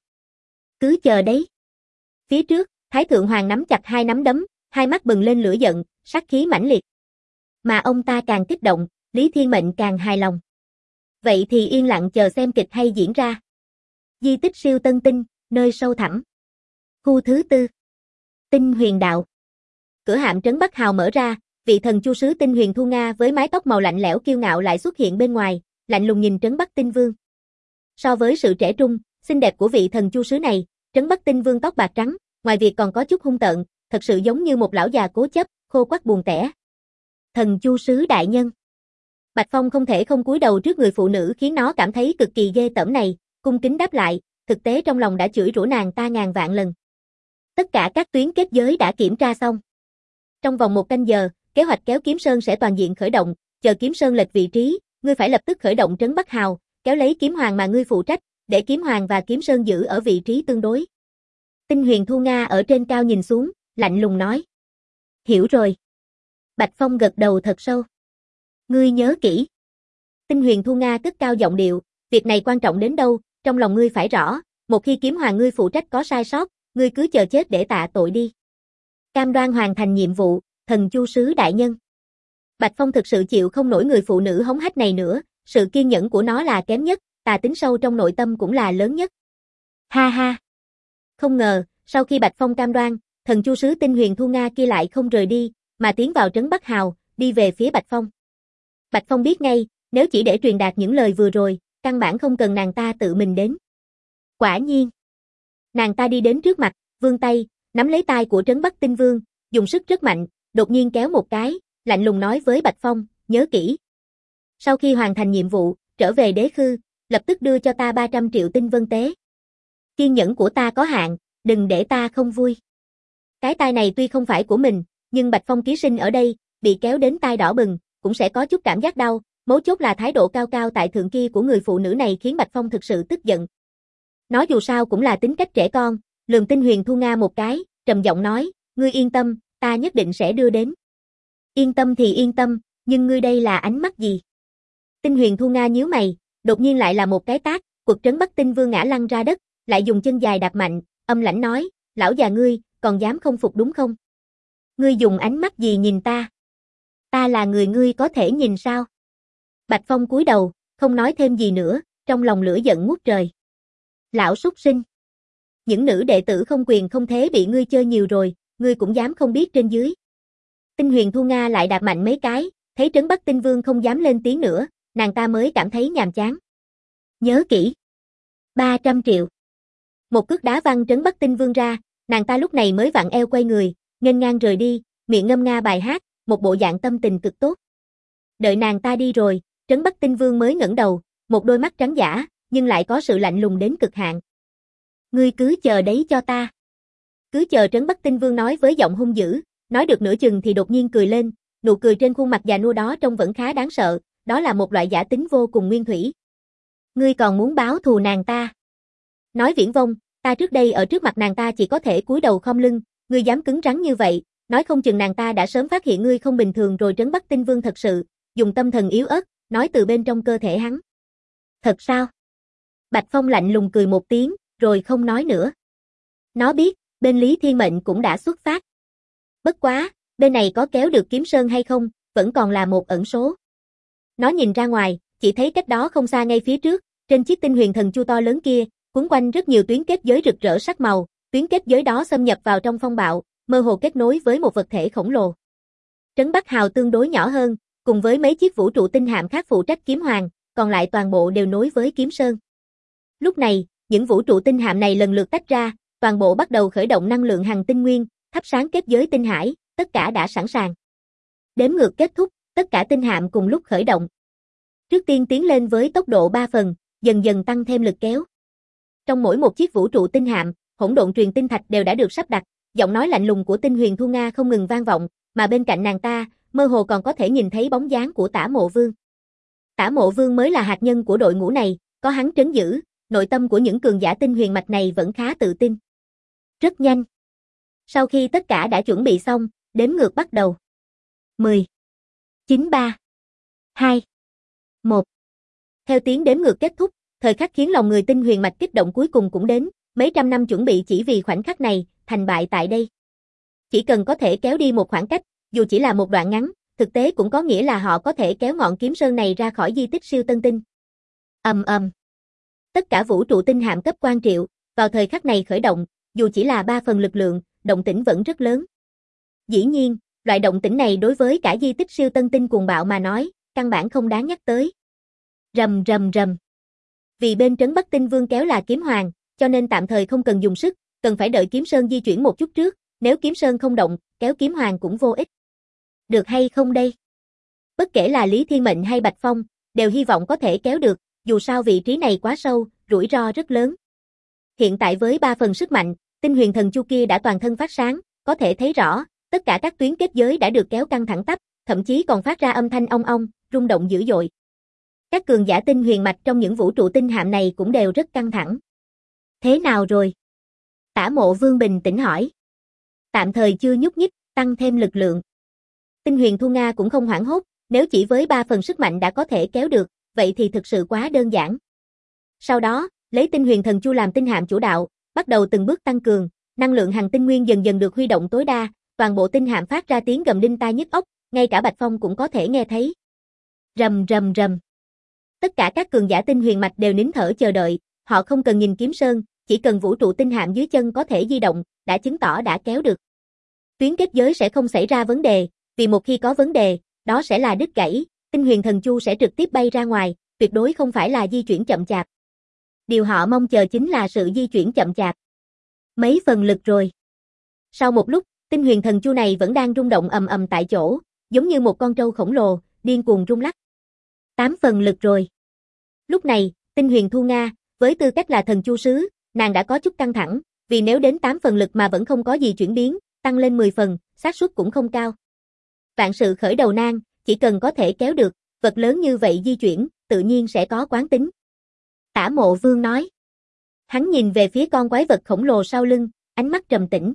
Speaker 1: Cứ chờ đấy. Phía trước, Thái Thượng Hoàng nắm chặt hai nắm đấm, hai mắt bừng lên lửa giận, sát khí mãnh liệt. Mà ông ta càng kích động, Lý Thiên Mệnh càng hài lòng. Vậy thì yên lặng chờ xem kịch hay diễn ra. Di tích siêu tân tinh, nơi sâu thẳm. Khu thứ 4. Tinh huyền đạo. Cửa hạm trấn Bắc Hào mở ra, vị thần chu sứ Tinh Huyền Thu Nga với mái tóc màu lạnh lẽo kiêu ngạo lại xuất hiện bên ngoài, lạnh lùng nhìn trấn Bắc Tinh Vương. So với sự trẻ trung, xinh đẹp của vị thần chu sứ này, trấn Bắc Tinh Vương tóc bạc trắng, ngoài việc còn có chút hung tợn, thật sự giống như một lão già cố chấp, khô quắt buồn tẻ. Thần chu sứ đại nhân. Bạch Phong không thể không cúi đầu trước người phụ nữ khiến nó cảm thấy cực kỳ ghê tởm này, cung kính đáp lại, thực tế trong lòng đã chửi rủa nàng ta ngàn vạn lần. Tất cả các tuyến kết giới đã kiểm tra xong. Trong vòng 1 canh giờ, kế hoạch kéo Kiếm Sơn sẽ toàn diện khởi động, chờ Kiếm Sơn lệch vị trí, ngươi phải lập tức khởi động trấn Bắc Hào, kéo lấy Kiếm Hoàng mà ngươi phụ trách, để Kiếm Hoàng và Kiếm Sơn giữ ở vị trí tương đối. Tinh Huyền Thu Nga ở trên cao nhìn xuống, lạnh lùng nói. Hiểu rồi. Bạch Phong gật đầu thật sâu. Ngươi nhớ kỹ. Tinh Huyền Thu Nga cất cao giọng điệu, việc này quan trọng đến đâu, trong lòng ngươi phải rõ, một khi Kiếm Hoàng ngươi phụ trách có sai sót, ngươi cứ chờ chết để tạ tội đi. Cam đoan hoàn thành nhiệm vụ, thần chu sứ đại nhân. Bạch Phong thực sự chịu không nổi người phụ nữ hống hách này nữa, sự kiên nhẫn của nó là kém nhất, tà tính sâu trong nội tâm cũng là lớn nhất. Ha ha. Không ngờ, sau khi Bạch Phong cam đoan, thần chu sứ Tinh Huyền Thu Nga kia lại không rời đi, mà tiến vào trấn Bắc Hào, đi về phía Bạch Phong. Bạch Phong biết ngay, nếu chỉ để truyền đạt những lời vừa rồi, căn bản không cần nàng ta tự mình đến. Quả nhiên. Nàng ta đi đến trước mặt, vươn tay, nắm lấy tay của Trấn Bắc Tinh Vương, dùng sức rất mạnh, đột nhiên kéo một cái, lạnh lùng nói với Bạch Phong, nhớ kỹ. Sau khi hoàn thành nhiệm vụ, trở về đế khư, lập tức đưa cho ta 300 triệu tinh vân tế. Kiên nhẫn của ta có hạn, đừng để ta không vui. Cái tai này tuy không phải của mình, nhưng Bạch Phong ký sinh ở đây, bị kéo đến tai đỏ bừng, cũng sẽ có chút cảm giác đau, mấu chốt là thái độ cao cao tại thượng kia của người phụ nữ này khiến Bạch Phong thực sự tức giận. Nó dù sao cũng là tính cách trẻ con, lườm Tinh Huyền Thu Nga một cái, trầm giọng nói, ngươi yên tâm, ta nhất định sẽ đưa đến. Yên tâm thì yên tâm, nhưng ngươi đây là ánh mắt gì? Tinh Huyền Thu Nga nhíu mày, đột nhiên lại là một cái tát, quật Trấn Bắc Tinh Vương ngã lăn ra đất, lại dùng chân dài đạp mạnh, âm lãnh nói, lão già ngươi, còn dám không phục đúng không? Ngươi dùng ánh mắt gì nhìn ta? Ta là người ngươi có thể nhìn sao? Bạch Phong cúi đầu, không nói thêm gì nữa, trong lòng lửa giận ngút trời. Lão súc sinh. Những nữ đệ tử không quyền không thế bị ngươi chơi nhiều rồi, ngươi cũng dám không biết trên dưới. Tinh Huyền Thu Nga lại đạp mạnh mấy cái, thấy Trấn Bắc Tinh Vương không dám lên tiếng nữa, nàng ta mới cảm thấy nhàm chán. Nhớ kỹ. 300 triệu. Một cước đá văng Trấn Bắc Tinh Vương ra, nàng ta lúc này mới vặn eo quay người, nghênh ngang rời đi, miệng ngâm nga bài hát, một bộ dạng tâm tình cực tốt. Đợi nàng ta đi rồi, Trấn Bắc Tinh Vương mới ngẩng đầu, một đôi mắt trắng dã, nhưng lại có sự lạnh lùng đến cực hạn. Ngươi cứ chờ đấy cho ta. Cứ chờ. Trấn Bắc Tinh Vương nói với giọng hung dữ, nói được nửa chừng thì đột nhiên cười lên, nụ cười trên khuôn mặt già nua đó trông vẫn khá đáng sợ, đó là một loại giả tính vô cùng nguyên thủy. Ngươi còn muốn báo thù nàng ta? Nói viển vông, ta trước đây ở trước mặt nàng ta chỉ có thể cúi đầu khom lưng, ngươi dám cứng rắn như vậy, nói không chừng nàng ta đã sớm phát hiện ngươi không bình thường rồi. Trấn Bắc Tinh Vương thật sự dùng tâm thần yếu ớt, nói từ bên trong cơ thể hắn. Thật sao? Bạch Phong lạnh lùng cười một tiếng, rồi không nói nữa. Nó biết, bên Lý Thiên Mệnh cũng đã xuất phát. Bất quá, bên này có kéo được Kiếm Sơn hay không, vẫn còn là một ẩn số. Nó nhìn ra ngoài, chỉ thấy cách đó không xa ngay phía trước, trên chiếc tinh huyền thần chu to lớn kia, quấn quanh rất nhiều tuyến kết giới rực rỡ sắc màu, tuyến kết giới đó xâm nhập vào trong phong bạo, mơ hồ kết nối với một vật thể khổng lồ. Trấn Bắc Hào tương đối nhỏ hơn, cùng với mấy chiếc vũ trụ tinh hạm khác phụ trách Kiếm Hoàng, còn lại toàn bộ đều nối với Kiếm Sơn. Lúc này, những vũ trụ tinh hạm này lần lượt tách ra, toàn bộ bắt đầu khởi động năng lượng hằng tinh nguyên, thắp sáng kết giới tinh hải, tất cả đã sẵn sàng. Đếm ngược kết thúc, tất cả tinh hạm cùng lúc khởi động. Trước tiên tiến lên với tốc độ 3 phần, dần dần tăng thêm lực kéo. Trong mỗi một chiếc vũ trụ tinh hạm, hỗn độn truyền tinh thạch đều đã được sắp đặt, giọng nói lạnh lùng của Tinh Huyền Thu Nga không ngừng vang vọng, mà bên cạnh nàng ta, mơ hồ còn có thể nhìn thấy bóng dáng của Tả Mộ Vương. Tả Mộ Vương mới là hạt nhân của đội ngũ này, có hắn trấn giữ, nội tâm của những cường giả tinh huyền mạch này vẫn khá tự tin. Rất nhanh. Sau khi tất cả đã chuẩn bị xong, đếm ngược bắt đầu. 10, 9, 3, 2, 1. Theo tiếng đếm ngược kết thúc, thời khắc khiến lòng người tinh huyền mạch kích động cuối cùng cũng đến, mấy trăm năm chuẩn bị chỉ vì khoảnh khắc này, thành bại tại đây. Chỉ cần có thể kéo đi một khoảng cách, dù chỉ là một đoạn ngắn, thực tế cũng có nghĩa là họ có thể kéo ngọn kiếm sơn này ra khỏi di tích siêu tân tinh. Ầm ầm. Tất cả vũ trụ tinh hạm cấp quan triệu, vào thời khắc này khởi động, dù chỉ là 3 phần lực lượng, động tĩnh vẫn rất lớn. Dĩ nhiên, loại động tĩnh này đối với cả di tích siêu tân tinh cuồng bạo mà nói, căn bản không đáng nhắc tới. Rầm rầm rầm. Vì bên Trấn Bắc Tinh Vương kéo là Kiếm Hoàng, cho nên tạm thời không cần dùng sức, cần phải đợi Kiếm Sơn di chuyển một chút trước, nếu Kiếm Sơn không động, kéo Kiếm Hoàng cũng vô ích. Được hay không đây? Bất kể là Lý Thiên Mệnh hay Bạch Phong, đều hy vọng có thể kéo được, dù sao vị trí này quá sâu, rủi ro rất lớn. Hiện tại với 3 phần sức mạnh, tinh huyền thần chu kia đã toàn thân phát sáng, có thể thấy rõ, tất cả các tuyến kết giới đã được kéo căng thẳng tắp, thậm chí còn phát ra âm thanh ong ong, rung động dữ dội. Các cường giả tinh huyền mạch trong những vũ trụ tinh hạm này cũng đều rất căng thẳng. Thế nào rồi? Tả Mộ Vương bình tĩnh hỏi. Tạm thời chưa nhúc nhích, tăng thêm lực lượng. Tinh huyền Thu Nga cũng không hoảng hốt, nếu chỉ với 3 phần sức mạnh đã có thể kéo được, vậy thì thực sự quá đơn giản. Sau đó, lấy tinh huyền thần chu làm tinh hạm chủ đạo, bắt đầu từng bước tăng cường, năng lượng hằng tinh nguyên dần dần được huy động tối đa, toàn bộ tinh hạm phát ra tiếng gầm đinh tai nhức óc, ngay cả Bạch Phong cũng có thể nghe thấy. Rầm rầm rầm. Tất cả các cường giả tinh huyền mạch đều nín thở chờ đợi, họ không cần nhìn Kiếm Sơn, chỉ cần vũ trụ tinh hạm dưới chân có thể di động, đã chứng tỏ đã kéo được. Tuyến kết giới sẽ không xảy ra vấn đề, vì một khi có vấn đề, đó sẽ là đứt gãy, tinh huyền thần chu sẽ trực tiếp bay ra ngoài, tuyệt đối không phải là di chuyển chậm chạp. Điều họ mong chờ chính là sự di chuyển chậm chạp. Mấy phần lực rồi. Sau một lúc, tinh huyền thần chu này vẫn đang rung động ầm ầm tại chỗ, giống như một con trâu khổng lồ, điên cuồng rung lắc. 8 phần lực rồi. Lúc này, tinh huyền Thu Nga, với tư cách là thần chu sứ, nàng đã có chút căng thẳng, vì nếu đến 8 phần lực mà vẫn không có gì chuyển biến, tăng lên 10 phần, xác suất cũng không cao. Vạn sự khởi đầu nan, chỉ cần có thể kéo được, vật lớn như vậy di chuyển, tự nhiên sẽ có quán tính. Tả Mộ Vương nói. Hắn nhìn về phía con quái vật khổng lồ sau lưng, ánh mắt trầm tĩnh.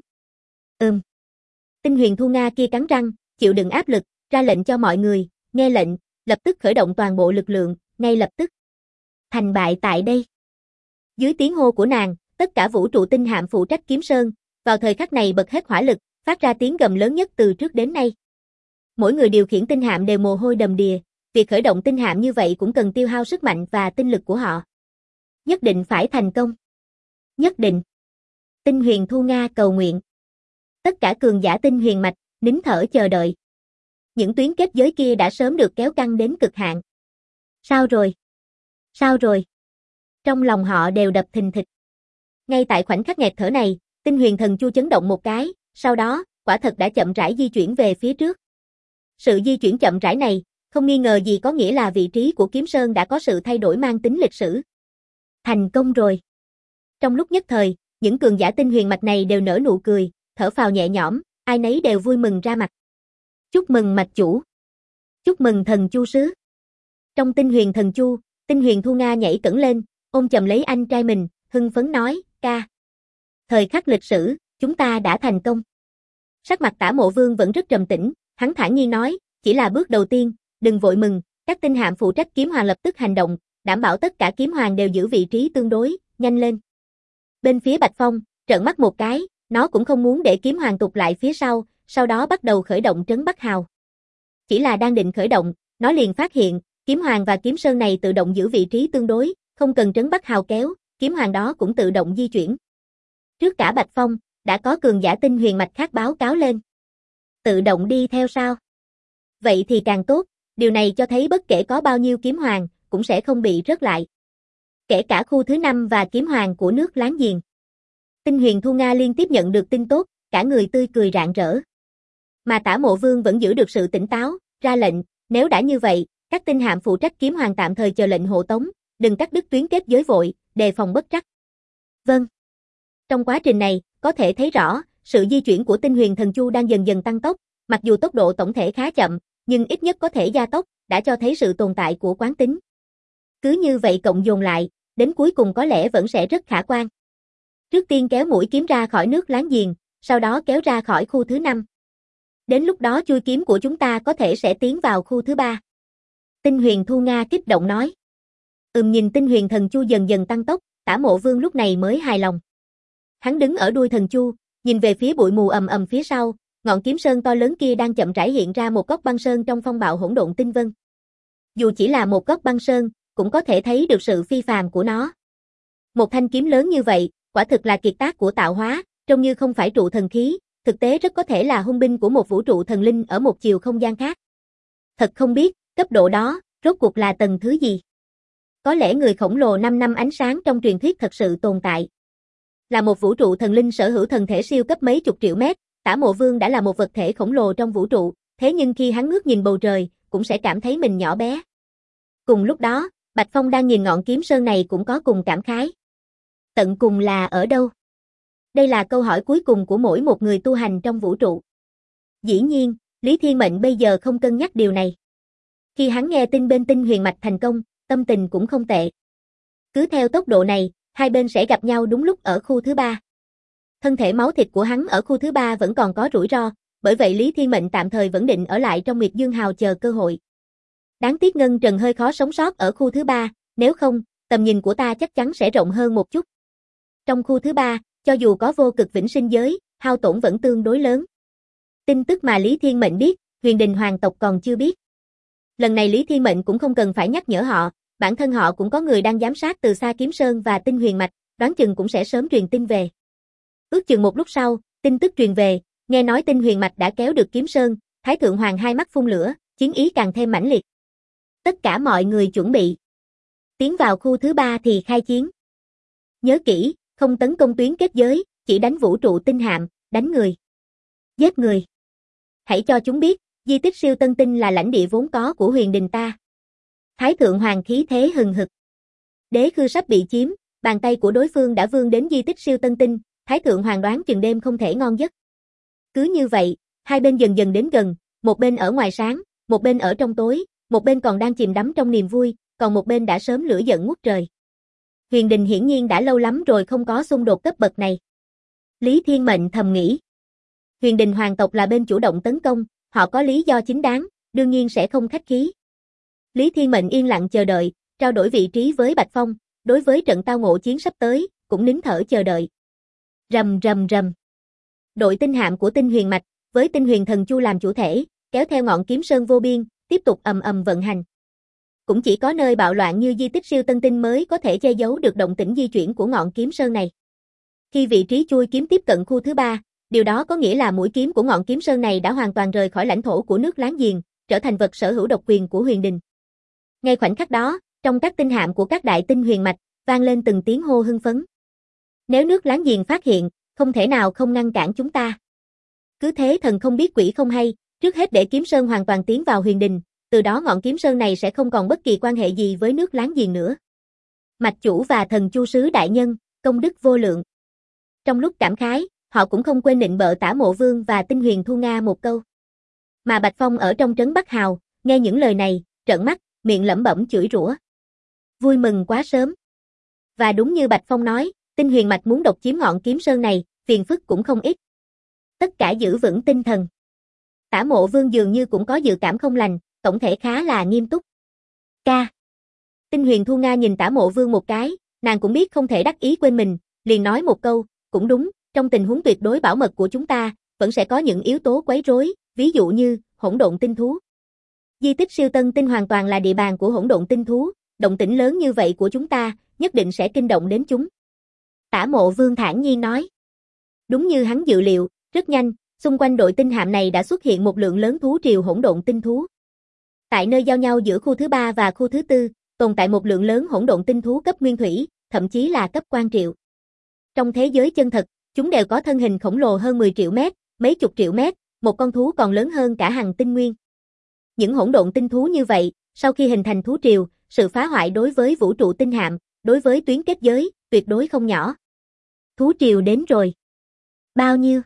Speaker 1: Tinh huyền Thu Nga kia cắn răng, chịu đựng áp lực, ra lệnh cho mọi người, nghe lệnh, lập tức khởi động toàn bộ lực lượng, ngay lập tức. Thành bại tại đây. Dưới tiếng hô của nàng, tất cả vũ trụ tinh hạm phụ trách Kiếm Sơn, vào thời khắc này bật hết hỏa lực, phát ra tiếng gầm lớn nhất từ trước đến nay. Mỗi người điều khiển tinh hạm đều mồ hôi đầm đìa, việc khởi động tinh hạm như vậy cũng cần tiêu hao sức mạnh và tinh lực của họ. Nhất định phải thành công. Nhất định. Tinh huyền Thu Nga cầu nguyện. Tất cả cường giả tinh huyền mạch, nín thở chờ đợi. Những tuyến kết giới kia đã sớm được kéo căng đến cực hạn. Sao rồi? Sao rồi? Trong lòng họ đều đập thình thịch. Ngay tại khoảnh khắc nghẹt thở này, tinh huyền thần chu chấn động một cái, sau đó, quả thật đã chậm rãi di chuyển về phía trước. Sự di chuyển chậm rãi này, không nghi ngờ gì có nghĩa là vị trí của Kiếm Sơn đã có sự thay đổi mang tính lịch sử. Thành công rồi. Trong lúc nhất thời, những cường giả tinh huyền mạch này đều nở nụ cười, thở phào nhẹ nhõm, ai nấy đều vui mừng ra mặt. Chúc mừng mạch chủ. Chúc mừng thần chu sứ. Trong tinh huyền thần chu, tinh huyền Thu Nga nhảy cẫng lên, ôm chầm lấy anh trai mình, hưng phấn nói, ca. Thời khắc lịch sử, chúng ta đã thành công. Sắc mặt Tả Mộ Vương vẫn rất trầm tĩnh, hắn thản nhiên nói, chỉ là bước đầu tiên, đừng vội mừng, các tinh hạm phụ trách kiếm hoàng lập tức hành động, đảm bảo tất cả kiếm hoàng đều giữ vị trí tương đối, nhanh lên. Bên phía Bạch Phong, trợn mắt một cái, nó cũng không muốn để kiếm hoàng tụt lại phía sau đó bắt đầu khởi động trấn Bắc Hào. Chỉ là đang định khởi động, nó liền phát hiện, kiếm hoàng và kiếm sơn này tự động giữ vị trí tương đối, không cần trấn Bắc Hào kéo, kiếm hoàng đó cũng tự động di chuyển. Trước cả Bạch Phong, đã có cường giả tinh huyền mạch khác báo cáo lên. Tự động đi theo sao? Vậy thì càng tốt, điều này cho thấy bất kể có bao nhiêu kiếm hoàng, cũng sẽ không bị rớt lại. Kể cả khu thứ 5 và kiếm hoàng của nước láng giềng. Tinh huyền Thu Nga liên tiếp nhận được tin tốt, cả người tươi cười rạng rỡ. Mà Tả Mộ Vương vẫn giữ được sự tỉnh táo, ra lệnh, nếu đã như vậy, các tinh hạm phụ trách kiếm hoàng tạm thời chờ lệnh hộ tống, đừng cắt đứt tuyến kết giới vội, đề phòng bất trắc. Vâng. Trong quá trình này, có thể thấy rõ, sự di chuyển của tinh huyền thần chu đang dần dần tăng tốc, mặc dù tốc độ tổng thể khá chậm, nhưng ít nhất có thể gia tốc, đã cho thấy sự tồn tại của quán tính. Cứ như vậy cộng dồn lại, đến cuối cùng có lẽ vẫn sẽ rất khả quan. Trước tiên kéo mũi kiếm ra khỏi nước láng giềng, sau đó kéo ra khỏi khu thứ 5. Đến lúc đó chui kiếm của chúng ta có thể sẽ tiến vào khu thứ 3. Tinh huyền Thu Nga kích động nói. Nhìn tinh huyền thần chu dần dần tăng tốc, Tả Mộ Vương lúc này mới hài lòng. Hắn đứng ở đuôi thần chu, nhìn về phía bụi mù ầm ầm phía sau, ngọn kiếm sơn to lớn kia đang chậm rãi hiện ra một góc băng sơn trong phong bạo hỗn độn tinh vân. Dù chỉ là một góc băng sơn, cũng có thể thấy được sự phi phàm của nó. Một thanh kiếm lớn như vậy, quả thực là kiệt tác của tạo hóa, trông như không phải trụ thần khí, thực tế rất có thể là hung binh của một vũ trụ thần linh ở một chiều không gian khác. Thật không biết, cấp độ đó, rốt cuộc là tầng thứ gì? Có lẽ người khổng lồ 5 năm ánh sáng trong truyền thuyết thật sự tồn tại. Là một vũ trụ thần linh sở hữu thần thể siêu cấp mấy chục triệu mét, Tả Mộ Vương đã là một vật thể khổng lồ trong vũ trụ, thế nhưng khi hắn ngước nhìn bầu trời, cũng sẽ cảm thấy mình nhỏ bé. Cùng lúc đó, Bạch Phong đang nhìn ngọn kiếm sơn này cũng có cùng cảm khái. Tận cùng là ở đâu? Đây là câu hỏi cuối cùng của mỗi một người tu hành trong vũ trụ. Dĩ nhiên, Lý Thiên Mệnh bây giờ không cân nhắc điều này. Khi hắn nghe tin bên Tinh Huyền Mạch thành công, tâm tình cũng không tệ. Cứ theo tốc độ này, hai bên sẽ gặp nhau đúng lúc ở khu thứ 3. Thân thể máu thịt của hắn ở khu thứ 3 vẫn còn có rủi ro, bởi vậy Lý Thiên Mệnh tạm thời vẫn định ở lại trong Nguyệt Dương Hào chờ cơ hội. Đáng tiếc Ngân Trần hơi khó sống sót ở khu thứ 3, nếu không, tầm nhìn của ta chắc chắn sẽ rộng hơn một chút. Trong khu thứ 3, cho dù có vô cực vĩnh sinh giới, hao tổn vẫn tương đối lớn. Tin tức mà Lý Thiên Mệnh biết, Huyền Đình hoàng tộc còn chưa biết. Lần này Lý Thiên Mệnh cũng không cần phải nhắc nhở họ, bản thân họ cũng có người đang giám sát từ xa Kiếm Sơn và Tinh Huyền Mạch, đoán chừng cũng sẽ sớm truyền tin về. Ước chừng một lúc sau, tin tức truyền về, nghe nói Tinh Huyền Mạch đã kéo được Kiếm Sơn, Thái Thượng Hoàng hai mắt phun lửa, chiến ý càng thêm mãnh liệt. Tất cả mọi người chuẩn bị. Tiến vào khu thứ 3 thì khai chiến. Nhớ kỹ, không tấn công tuyến kết giới, chỉ đánh vũ trụ tinh hạm, đánh người. Giết người. Hãy cho chúng biết, di tích siêu tân tinh là lãnh địa vốn có của Huyền Đình ta. Thái Thượng Hoàng khí thế hừng hực. Đế Khư sắp bị chiếm, bàn tay của đối phương đã vươn đến di tích siêu tân tinh, Thái Thượng Hoàng đoán chừng đêm không thể ngon giấc. Cứ như vậy, hai bên dần dần đến gần, một bên ở ngoài sáng, một bên ở trong tối, một bên còn đang chìm đắm trong niềm vui, còn một bên đã sớm lửa giận ngút trời. Huyền Đình hiển nhiên đã lâu lắm rồi không có xung đột cấp bậc này. Lý Thiên Mệnh thầm nghĩ. Huyền Đình hoàng tộc là bên chủ động tấn công, họ có lý do chính đáng, đương nhiên sẽ không khách khí. Lý Thiên Mệnh yên lặng chờ đợi, trao đổi vị trí với Bạch Phong, đối với trận tao ngộ chiến sắp tới, cũng nín thở chờ đợi. Rầm rầm rầm. Đội tinh hạm của Tinh Huyền Mạch, với Tinh Huyền Thần Chu làm chủ thể, kéo theo ngọn kiếm sơn vô biên, tiếp tục ầm ầm vận hành. Cũng chỉ có nơi bạo loạn như di tích siêu tân tinh mới có thể che giấu được động tĩnh di chuyển của ngọn kiếm sơn này. Khi vị trí chui kiếm tiếp cận khu thứ 3, điều đó có nghĩa là mũi kiếm của ngọn kiếm sơn này đã hoàn toàn rời khỏi lãnh thổ của nước láng giềng, trở thành vật sở hữu độc quyền của Huyền Đình. Ngay khoảnh khắc đó, trong các tinh hạm của các đại tinh huyền mạch, vang lên từng tiếng hô hưng phấn. Nếu nước láng giềng phát hiện, không thể nào không ngăn cản chúng ta. Cứ thế thần không biết quỷ không hay, trước hết để kiếm sơn hoàn toàn tiến vào Huyền Đình, từ đó ngọn kiếm sơn này sẽ không còn bất kỳ quan hệ gì với nước láng giềng nữa. Mạch chủ và thần chu sứ đại nhân, công đức vô lượng. Trong lúc cảm khái, họ cũng không quên nịnh bợ Tả Mộ Vương và Tinh Huyền Thu Nga một câu. Mà Bạch Phong ở trong trấn Bắc Hào, nghe những lời này, trợn mắt, miệng lẩm bẩm chửi rủa. Vui mừng quá sớm. Và đúng như Bạch Phong nói, Tinh Huyền Mạch muốn độc chiếm ngọn kiếm sơn này, phiền phức cũng không ít. Tất cả giữ vững tinh thần. Tả Mộ Vương dường như cũng có dự cảm không lành, tổng thể khá là nghiêm túc. Ca. Tinh Huyền Thu Nga nhìn Tả Mộ Vương một cái, nàng cũng biết không thể đắc ý quên mình, liền nói một câu, cũng đúng, trong tình huống tuyệt đối bảo mật của chúng ta, vẫn sẽ có những yếu tố quấy rối, ví dụ như hỗn độn tinh thú. Di tích siêu tân tinh hoàn toàn là địa bàn của hỗn độn tinh thú, động tĩnh lớn như vậy của chúng ta, nhất định sẽ kinh động đến chúng. Tả Mộ Vương thản nhiên nói. Đúng như hắn dự liệu, rất nhanh, xung quanh đội tinh hạm này đã xuất hiện một lượng lớn thú triều hỗn độn tinh thú. Tại nơi giao nhau giữa khu thứ 3 và khu thứ 4, tồn tại một lượng lớn hỗn độn tinh thú cấp nguyên thủy, thậm chí là cấp quan triệu. Trong thế giới chân thật, chúng đều có thân hình khổng lồ hơn 10 triệu mét, mấy chục triệu mét, một con thú còn lớn hơn cả hành tinh nguyên. Những hỗn độn tinh thú như vậy, sau khi hình thành thú triều, sự phá hoại đối với vũ trụ tinh hạm, đối với tuyến kết giới, tuyệt đối không nhỏ. Thú triều đến rồi. Bao nhiêu?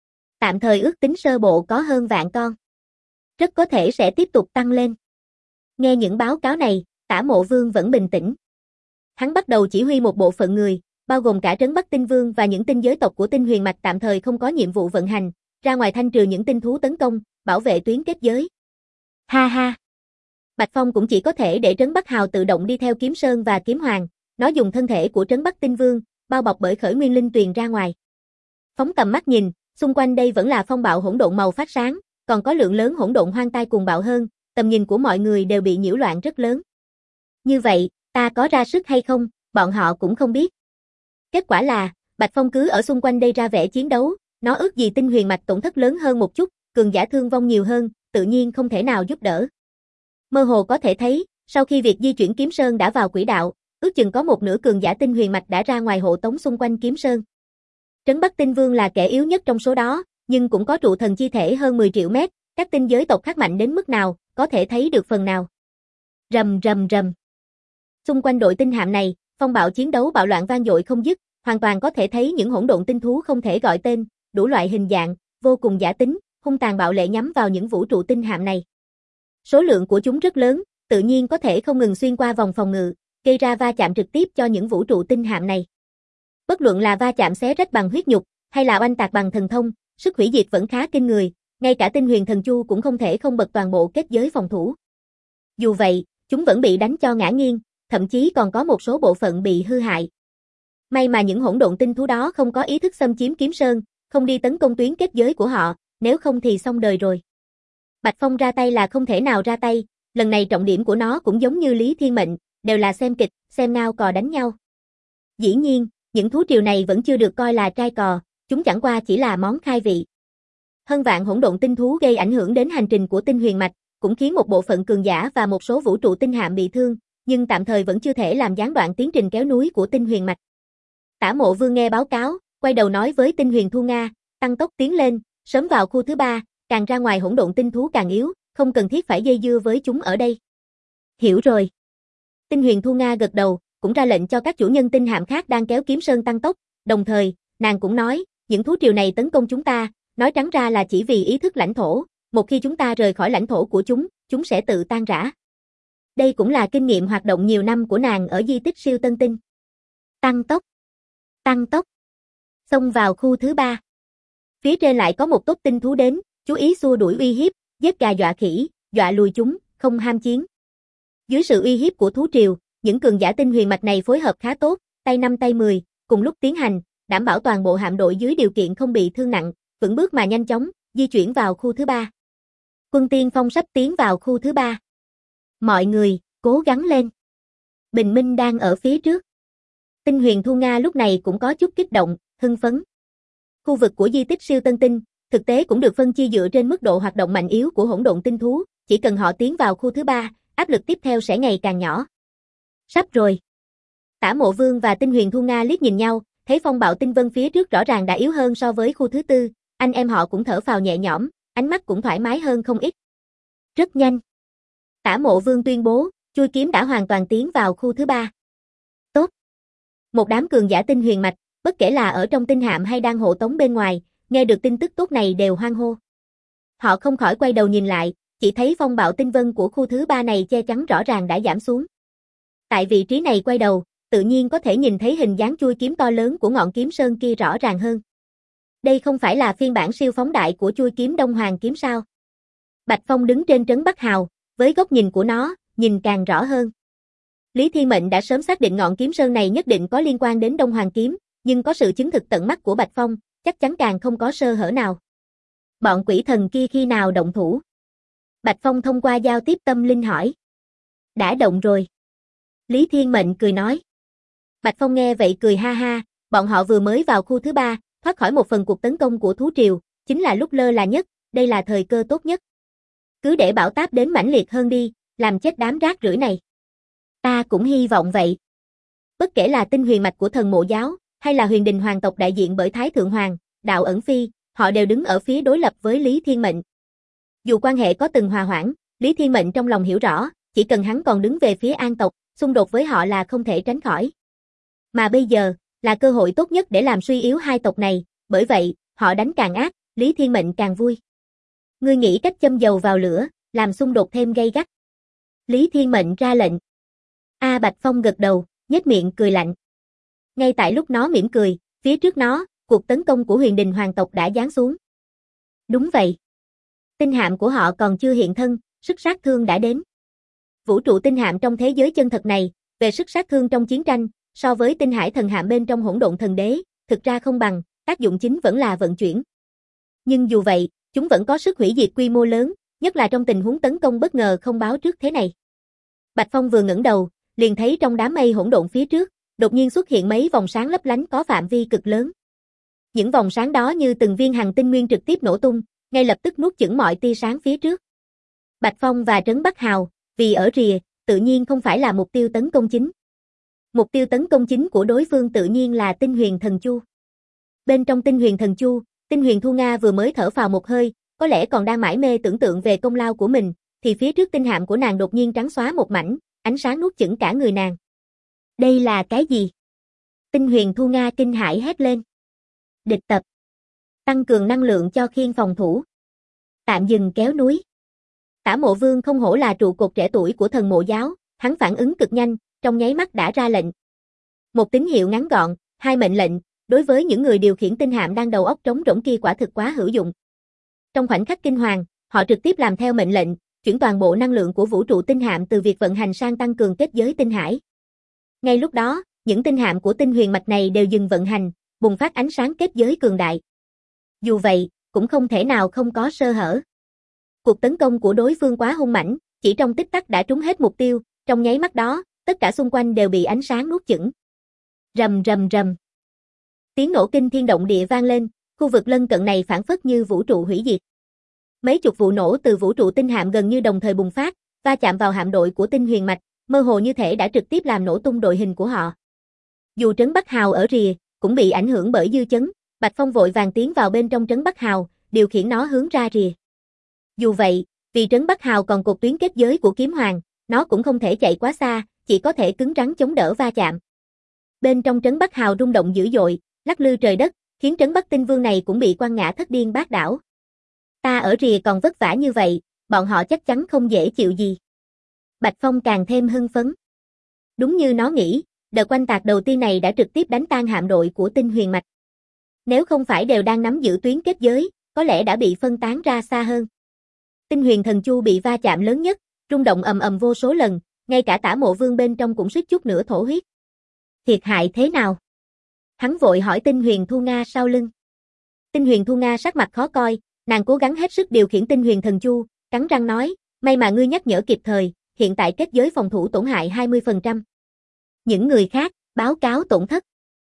Speaker 1: Tạm thời ước tính sơ bộ có hơn vạn con. Rất có thể sẽ tiếp tục tăng lên. Nghe những báo cáo này, Tả Mộ Vương vẫn bình tĩnh. Hắn bắt đầu chỉ huy một bộ phận người, bao gồm cả trấn Bắc Tinh Vương và những tinh giới tộc của Tinh Huyền Mạch tạm thời không có nhiệm vụ vận hành, ra ngoài thanh trừ những tinh thú tấn công, bảo vệ tuyến kết giới. Ha ha. Bạch Phong cũng chỉ có thể để trấn Bắc Hào tự động đi theo Kiếm Sơn và Kiếm Hoàng, nó dùng thân thể của trấn Bắc Tinh Vương, bao bọc bởi khởi nguyên linh tuyền ra ngoài. Phóng tầm mắt nhìn, xung quanh đây vẫn là phong bạo hỗn độn màu phát sáng, còn có lượng lớn hỗn độn hoang tai cuồng bạo hơn, tầm nhìn của mọi người đều bị nhiễu loạn rất lớn. Như vậy, ta có ra sức hay không, bọn họ cũng không biết. Kết quả là, Bạch Phong cứ ở xung quanh đây ra vẻ chiến đấu, nó ước gì Tinh Huyền Mạch tổn thất lớn hơn một chút, cường giả thương vong nhiều hơn, tự nhiên không thể nào giúp đỡ. Mơ hồ có thể thấy, sau khi việc di chuyển Kiếm Sơn đã vào quỹ đạo, ước chừng có một nửa cường giả Tinh Huyền Mạch đã ra ngoài hộ tống xung quanh Kiếm Sơn. Trấn Bắc Tinh Vương là kẻ yếu nhất trong số đó, nhưng cũng có trụ thần chi thể hơn 10 triệu mét, các tinh giới tộc khác mạnh đến mức nào, có thể thấy được phần nào. Rầm rầm rầm. Xung quanh đội tinh hạm này, phong bạo chiến đấu bạo loạn vang dội không dứt, hoàn toàn có thể thấy những hỗn độn tinh thú không thể gọi tên, đủ loại hình dạng, vô cùng dã tính, hung tàn bạo lệ nhắm vào những vũ trụ tinh hạm này. Số lượng của chúng rất lớn, tự nhiên có thể không ngừng xuyên qua vòng phòng ngự, gây ra va chạm trực tiếp cho những vũ trụ tinh hạm này. Bất luận là va chạm xé rách bằng huyết nhục, hay là oanh tạc bằng thần thông, sức hủy diệt vẫn khá kinh người, ngay cả tinh huyền thần chu cũng không thể không bật toàn bộ kết giới phòng thủ. Dù vậy, chúng vẫn bị đánh cho ngã nghiêng, thậm chí còn có một số bộ phận bị hư hại. May mà những hỗn độn tinh thú đó không có ý thức xâm chiếm Kiếm Sơn, không đi tấn công tuyến kết giới của họ, nếu không thì xong đời rồi. Bạch Phong ra tay là không thể nào ra tay, lần này trọng điểm của nó cũng giống như Lý Thiên Mệnh, đều là xem kịch, xem ngao cò đánh nhau. Dĩ nhiên, những thú triều này vẫn chưa được coi là trai cò, chúng chẳng qua chỉ là món khai vị. Hơn vạn hỗn độn tinh thú gây ảnh hưởng đến hành trình của tinh huyền mạch, cũng khiến một bộ phận cường giả và một số vũ trụ tinh hạm bị thương, nhưng tạm thời vẫn chưa thể làm gián đoạn tiến trình kéo núi của tinh huyền mạch. Tả Mộ Vương nghe báo cáo, quay đầu nói với Tinh Huyền Thu Nga, tăng tốc tiến lên, sớm vào khu thứ 3, càng ra ngoài hỗn độn tinh thú càng yếu, không cần thiết phải dây dưa với chúng ở đây. Hiểu rồi. Tinh Huyền Thu Nga gật đầu, cũng ra lệnh cho các chủ nhân tinh hạm khác đang kéo Kiếm Sơn tăng tốc, đồng thời, nàng cũng nói, những thú triều này tấn công chúng ta, nói trắng ra là chỉ vì ý thức lãnh thổ, một khi chúng ta rời khỏi lãnh thổ của chúng sẽ tự tan rã. Đây cũng là kinh nghiệm hoạt động nhiều năm của nàng ở di tích siêu tân tinh. Tăng tốc, xông vào khu thứ 3. Phía trên lại có một tốp tinh thú đến, chú ý xua đuổi uy hiếp, giết gà dọa khỉ, dọa lùi chúng, không ham chiến. Dưới sự uy hiếp của thú triều, những cường giả tinh huyền mạch này phối hợp khá tốt, tay 5 tay 10, cùng lúc tiến hành, đảm bảo toàn bộ hạm đội dưới điều kiện không bị thương nặng, vững bước mà nhanh chóng, di chuyển vào khu thứ 3. Quân tiên phong sắp tiến vào khu thứ 3. Mọi người, cố gắng lên. Bình minh đang ở phía trước. Tinh Huyền Thu Nga lúc này cũng có chút kích động, hưng phấn. Khu vực của di tích siêu tân tinh, thực tế cũng được phân chia dựa trên mức độ hoạt động mạnh yếu của hỗn độn tinh thú, chỉ cần họ tiến vào khu thứ 3, áp lực tiếp theo sẽ ngày càng nhỏ. Sắp rồi. Tả Mộ Vương và Tinh Huyền Thu Nga liếc nhìn nhau, thấy phong bạo tinh vân phía trước rõ ràng đã yếu hơn so với khu thứ 4, anh em họ cũng thở phào nhẹ nhõm, ánh mắt cũng thoải mái hơn không ít. Rất nhanh. Tả Mộ Vương tuyên bố, chui kiếm đã hoàn toàn tiến vào khu thứ 3. Tốt. Một đám cường giả tinh huyền mạch, bất kể là ở trong tinh hạm hay đang hộ tống bên ngoài, nghe được tin tức tốt này đều hoan hô. Họ không khỏi quay đầu nhìn lại, chỉ thấy phong bạo tinh vân của khu thứ 3 này che chắn rõ ràng đã giảm xuống. Tại vị trí này quay đầu, tự nhiên có thể nhìn thấy hình dáng chui kiếm to lớn của ngọn kiếm sơn kia rõ ràng hơn. Đây không phải là phiên bản siêu phóng đại của chui kiếm Đông Hoàng kiếm sao? Bạch Phong đứng trên trấn Bắc Hào, với góc nhìn của nó, nhìn càng rõ hơn. Lý Thiên Mệnh đã sớm xác định ngọn kiếm sơn này nhất định có liên quan đến Đông Hoàng kiếm, nhưng có sự chứng thực tận mắt của Bạch Phong, chắc chắn càng không có sơ hở nào. Bọn quỷ thần kia khi nào động thủ? Bạch Phong thông qua giao tiếp tâm linh hỏi. Đã động rồi. Lý Thiên Mệnh cười nói. Bạch Phong nghe vậy cười ha ha, bọn họ vừa mới vào khu thứ 3, thoát khỏi một phần cuộc tấn công của thú triều, chính là lúc lơ là nhất, đây là thời cơ tốt nhất. Cứ để bão táp đến mãnh liệt hơn đi, làm chết đám rác rưởi này. Ta cũng hy vọng vậy. Bất kể là tinh huyền mạch của thần mộ giáo, hay là huyền đình hoàng tộc đại diện bởi Thái Thượng Hoàng, Đạo Ẩn Phi, họ đều đứng ở phía đối lập với Lý Thiên Mệnh. Dù quan hệ có từng hòa hoãn, Lý Thiên Mệnh trong lòng hiểu rõ, chỉ cần hắn còn đứng về phía An tộc, xung đột với họ là không thể tránh khỏi. Mà bây giờ, là cơ hội tốt nhất để làm suy yếu hai tộc này, bởi vậy, họ đánh càng ác, Lý Thiên Mệnh càng vui. Ngươi nghĩ cách châm dầu vào lửa, làm xung đột thêm gay gắt. Lý Thiên Mệnh ra lệnh. Bạch Phong gật đầu, nhếch miệng cười lạnh. Ngay tại lúc nó mỉm cười, phía trước nó, cuộc tấn công của huyền đình hoàng tộc đã giáng xuống. Đúng vậy. Tinh hạm của họ còn chưa hiện thân, sức sát thương đã đến. Vũ trụ tinh hạm trong thế giới chân thật này, về sức sát thương trong chiến tranh, so với tinh hải thần hạm bên trong hỗn độn thần đế, thực ra không bằng, tác dụng chính vẫn là vận chuyển. Nhưng dù vậy, chúng vẫn có sức hủy diệt quy mô lớn, nhất là trong tình huống tấn công bất ngờ không báo trước thế này. Bạch Phong vừa ngẩng đầu, liền thấy trong đám mây hỗn độn phía trước, đột nhiên xuất hiện mấy vòng sáng lấp lánh có phạm vi cực lớn. Những vòng sáng đó như từng viên hành tinh nguyên trực tiếp nổ tung, ngay lập tức nuốt chửng mọi tia sáng phía trước. Bạch Phong và trấn Bắc Hào, vì ở rìa, tự nhiên không phải là mục tiêu tấn công chính. Mục tiêu tấn công chính của đối phương tự nhiên là tinh huyền thần chu. Bên trong tinh huyền thần chu, Tinh Huyền Thu Nga vừa mới thở phào một hơi, có lẽ còn đang mải mê tưởng tượng về công lao của mình, thì phía trước tinh hạm của nàng đột nhiên trắng xóa một mảnh, ánh sáng nuốt chửng cả người nàng. Đây là cái gì? Tinh Huyền Thu Nga kinh hãi hét lên. Địch tập. Tăng cường năng lượng cho khiên phòng thủ. Tạm dừng kéo núi. Tả Mộ Vương không hổ là trụ cột trẻ tuổi của Thần Mộ giáo, hắn phản ứng cực nhanh, trong nháy mắt đã ra lệnh. Một tín hiệu ngắn gọn, hai mệnh lệnh, đối với những người điều khiển tinh hạm đang đầu óc trống rỗng kia quả thực quá hữu dụng. Trong khoảnh khắc kinh hoàng, họ trực tiếp làm theo mệnh lệnh, chuyển toàn bộ năng lượng của vũ trụ tinh hạm từ việc vận hành sang tăng cường kết giới tinh hải. Ngay lúc đó, những tinh hạm của tinh huyền mạch này đều dừng vận hành, bùng phát ánh sáng kết giới cường đại. Dù vậy, cũng không thể nào không có sơ hở. Cuộc tấn công của đối phương quá hung mãnh, chỉ trong tích tắc đã trúng hết mục tiêu, trong nháy mắt đó, tất cả xung quanh đều bị ánh sáng nuốt chửng. Rầm rầm rầm. Tiếng nổ kinh thiên động địa vang lên, khu vực lân cận này phảng phất như vũ trụ hủy diệt. Mấy chục vụ nổ từ vũ trụ tinh hạm gần như đồng thời bùng phát, va chạm vào hạm đội của tinh huyền mạch, mơ hồ như thể đã trực tiếp làm nổ tung đội hình của họ. Dù trấn Bắc Hào ở rìa, cũng bị ảnh hưởng bởi dư chấn, Bạch Phong vội vàng tiến vào bên trong trấn Bắc Hào, điều khiển nó hướng ra rìa. Dù vậy, vì trấn Bắc Hào còn cột tuyến kết giới của kiếm hoàng, nó cũng không thể chạy quá xa, chỉ có thể cứng rắn chống đỡ va chạm. Bên trong trấn Bắc Hào rung động dữ dội, lắc lư trời đất, khiến trấn Bắc Tinh Vương này cũng bị quăng ngã thất điên bát đảo. Ta ở rìa còn vất vả như vậy, bọn họ chắc chắn không dễ chịu gì. Bạch Phong càng thêm hưng phấn. Đúng như nó nghĩ, đợt oanh tạc đầu tiên này đã trực tiếp đánh tan hạm đội của tinh huyền mạch. Nếu không phải đều đang nắm giữ tuyến kết giới, có lẽ đã bị phân tán ra xa hơn. Tinh huyền thần chu bị va chạm lớn nhất, rung động ầm ầm vô số lần, ngay cả Tả Mộ Vương bên trong cũng suýt chút nữa thổ huyết. Thiệt hại thế nào? Hắn vội hỏi Tinh Huyền Thu Nga sau lưng. Tinh Huyền Thu Nga sắc mặt khó coi, nàng cố gắng hết sức điều khiển tinh huyền thần chu, cắn răng nói, may mà ngươi nhắc nhở kịp thời, hiện tại kết giới phòng thủ tổn hại 20%. Những người khác, báo cáo tổn thất.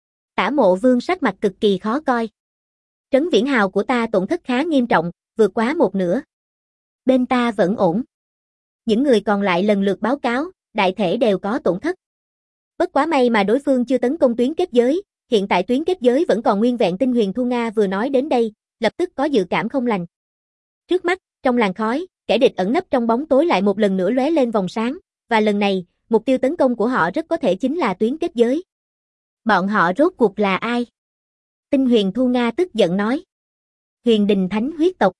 Speaker 1: Tả Mộ Vương sắc mặt cực kỳ khó coi. Trấn Viễn Hào của ta tổn thất khá nghiêm trọng, vượt quá một nửa. Bên ta vẫn ổn. Những người còn lại lần lượt báo cáo, đại thể đều có tổn thất. Bất quá may mà đối phương chưa tấn công tuyến kết giới, hiện tại tuyến kết giới vẫn còn nguyên vẹn. Tinh Huyền Thu Nga vừa nói đến đây, lập tức có dự cảm không lành. Trước mắt, trong làn khói, kẻ địch ẩn nấp trong bóng tối lại một lần nữa lóe lên vòng sáng, và lần này, mục tiêu tấn công của họ rất có thể chính là tuyến kết giới. Bọn họ rốt cuộc là ai? Tinh Huyền Thu Nga tức giận nói. Huyền Đình Thánh huyết tộc.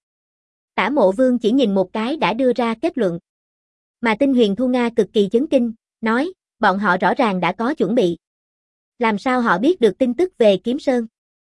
Speaker 1: Tả Mộ Vương chỉ nhìn một cái đã đưa ra kết luận. Mà Tinh Huyền Thu Nga cực kỳ chấn kinh, nói, bọn họ rõ ràng đã có chuẩn bị. Làm sao họ biết được tin tức về Kiếm Sơn?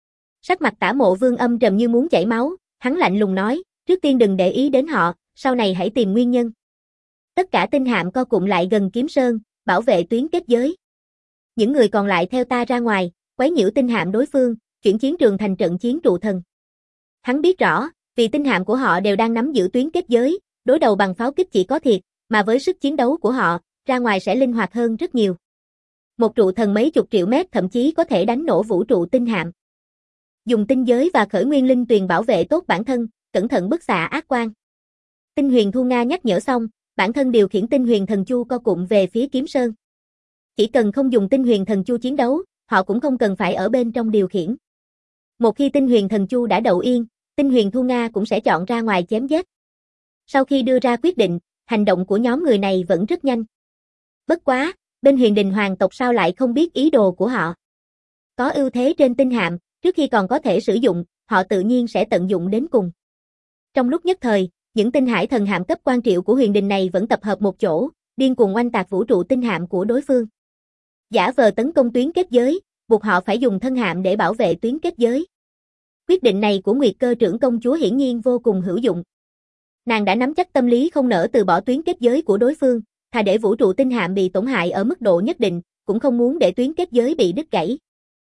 Speaker 1: Sắc mặt Tả Mộ Vương âm trầm như muốn chảy máu, hắn lạnh lùng nói, trước tiên đừng để ý đến họ, sau này hãy tìm nguyên nhân. Tất cả tinh hạm co cụm lại gần Kiếm Sơn, bảo vệ tuyến kết giới. Những người còn lại theo ta ra ngoài, quấy nhiễu tinh hạm đối phương, chuyển chiến trường thành trận chiến trụ thần. Hắn biết rõ, vì tinh hạm của họ đều đang nắm giữ tuyến kết giới, đối đầu bằng pháo kích chỉ có thiệt, mà với sức chiến đấu của họ, ra ngoài sẽ linh hoạt hơn rất nhiều. Một trụ thần mấy chục triệu mét thậm chí có thể đánh nổ vũ trụ tinh hạm. Dùng tinh giới và khởi nguyên linh tuyền bảo vệ tốt bản thân, cẩn thận bức xạ ác quang. Tinh Huyền Thu Nga nhắc nhở xong, bản thân điều khiển tinh huyền thần chu co cụm về phía Kiếm Sơn. Chỉ cần không dùng tinh huyền thần chu chiến đấu, họ cũng không cần phải ở bên trong điều khiển. Một khi tinh huyền thần chu đã đậu yên, Tinh Huyền Thu Nga cũng sẽ chọn ra ngoài chém giết. Sau khi đưa ra quyết định, hành động của nhóm người này vẫn rất nhanh. Bất quá, bên Huyền Đình Hoàng tộc sao lại không biết ý đồ của họ? Có ưu thế trên tinh hạm, trước khi còn có thể sử dụng, họ tự nhiên sẽ tận dụng đến cùng. Trong lúc nhất thời, những tinh hải thần hạm cấp quan triệu của Huyền Đình này vẫn tập hợp một chỗ, điên cuồng oanh tạc vũ trụ tinh hạm của đối phương. Giả vờ tấn công tuyến kết giới, buộc họ phải dùng thân hạm để bảo vệ tuyến kết giới. Quyết định này của Nguyệt Cơ trưởng công chúa hiển nhiên vô cùng hữu dụng. Nàng đã nắm chắc tâm lý không nỡ từ bỏ tuyến kết giới của đối phương, thà để vũ trụ tinh hạm bị tổn hại ở mức độ nhất định, cũng không muốn để tuyến kết giới bị đứt gãy.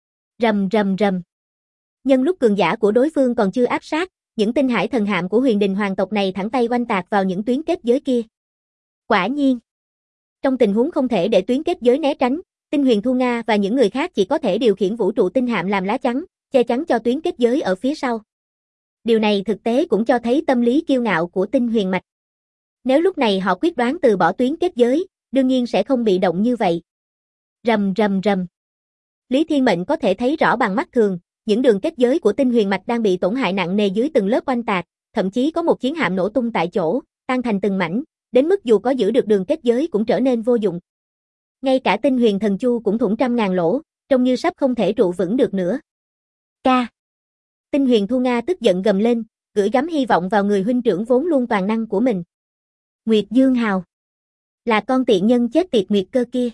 Speaker 1: Rầm rầm rầm. Nhân lúc cường giả của đối phương còn chưa áp sát, những tinh hải thần hạm của Huyền Đình Hoàng tộc này thẳng tay oanh tạc vào những tuyến kết giới kia. Quả nhiên, trong tình huống không thể để tuyến kết giới né tránh, Tinh Huyền Thu Nga và những người khác chỉ có thể điều khiển vũ trụ tinh hạm làm lá chắn, che chắn cho tuyến kết giới ở phía sau. Điều này thực tế cũng cho thấy tâm lý kiêu ngạo của Tinh Huyền mạch. Nếu lúc này họ quyết đoán từ bỏ tuyến kết giới, đương nhiên sẽ không bị động như vậy. Rầm rầm rầm. Lý Thiên Mệnh có thể thấy rõ bằng mắt thường, những đường kết giới của Tinh Huyền mạch đang bị tổn hại nặng nề dưới từng lớp oanh tạc, thậm chí có một chiến hạm nổ tung tại chỗ, tan thành từng mảnh, đến mức dù có giữ được đường kết giới cũng trở nên vô dụng. Ngay cả Tinh Huyền Thần Chu cũng thủng trăm ngàn lỗ, trông như sắp không thể trụ vững được nữa. Ca. Tinh Huyền Thu Nga tức giận gầm lên, gửi gắm hy vọng vào người huynh trưởng vốn luôn toàn năng của mình. Nguyệt Dương Hào. Là con tiện nhân chết tiệt Nguyệt Cơ kia.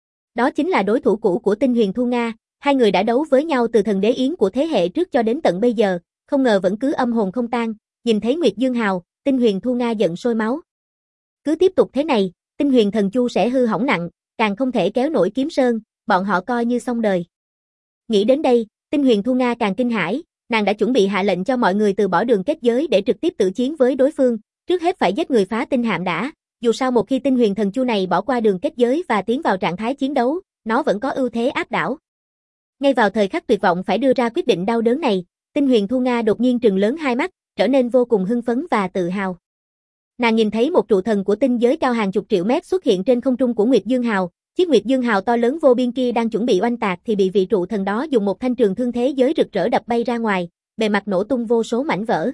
Speaker 1: Đó chính là đối thủ cũ của Tinh Huyền Thu Nga, hai người đã đấu với nhau từ thần đế yến của thế hệ trước cho đến tận bây giờ, không ngờ vẫn cứ âm hồn không tan, nhìn thấy Nguyệt Dương Hào, Tinh Huyền Thu Nga giận sôi máu. Cứ tiếp tục thế này, Tinh Huyền Thần Chu sẽ hư hỏng nặng, càng không thể kéo nổi Kiếm Sơn, bọn họ coi như xong đời. Nghĩ đến đây, Tinh Huyền Thu Nga càng kinh hãi, nàng đã chuẩn bị hạ lệnh cho mọi người từ bỏ đường kết giới để trực tiếp tự chiến với đối phương, trước hết phải giết người phá tinh hạm đã, dù sao một khi Tinh Huyền Thần Chu này bỏ qua đường kết giới và tiến vào trạng thái chiến đấu, nó vẫn có ưu thế áp đảo. Ngay vào thời khắc tuyệt vọng phải đưa ra quyết định đau đớn này, Tinh Huyền Thu Nga đột nhiên trừng lớn hai mắt, trở nên vô cùng hưng phấn và tự hào. Nàng nhìn thấy một trụ thần của tinh giới cao hàng chục triệu mét xuất hiện trên không trung của Nguyệt Dương Hào, chiếc Nguyệt Dương Hào to lớn vô biên kia đang chuẩn bị oanh tạc thì bị vị trụ thần đó dùng một thanh trường thương thế giới rực rỡ đập bay ra ngoài, bề mặt nổ tung vô số mảnh vỡ.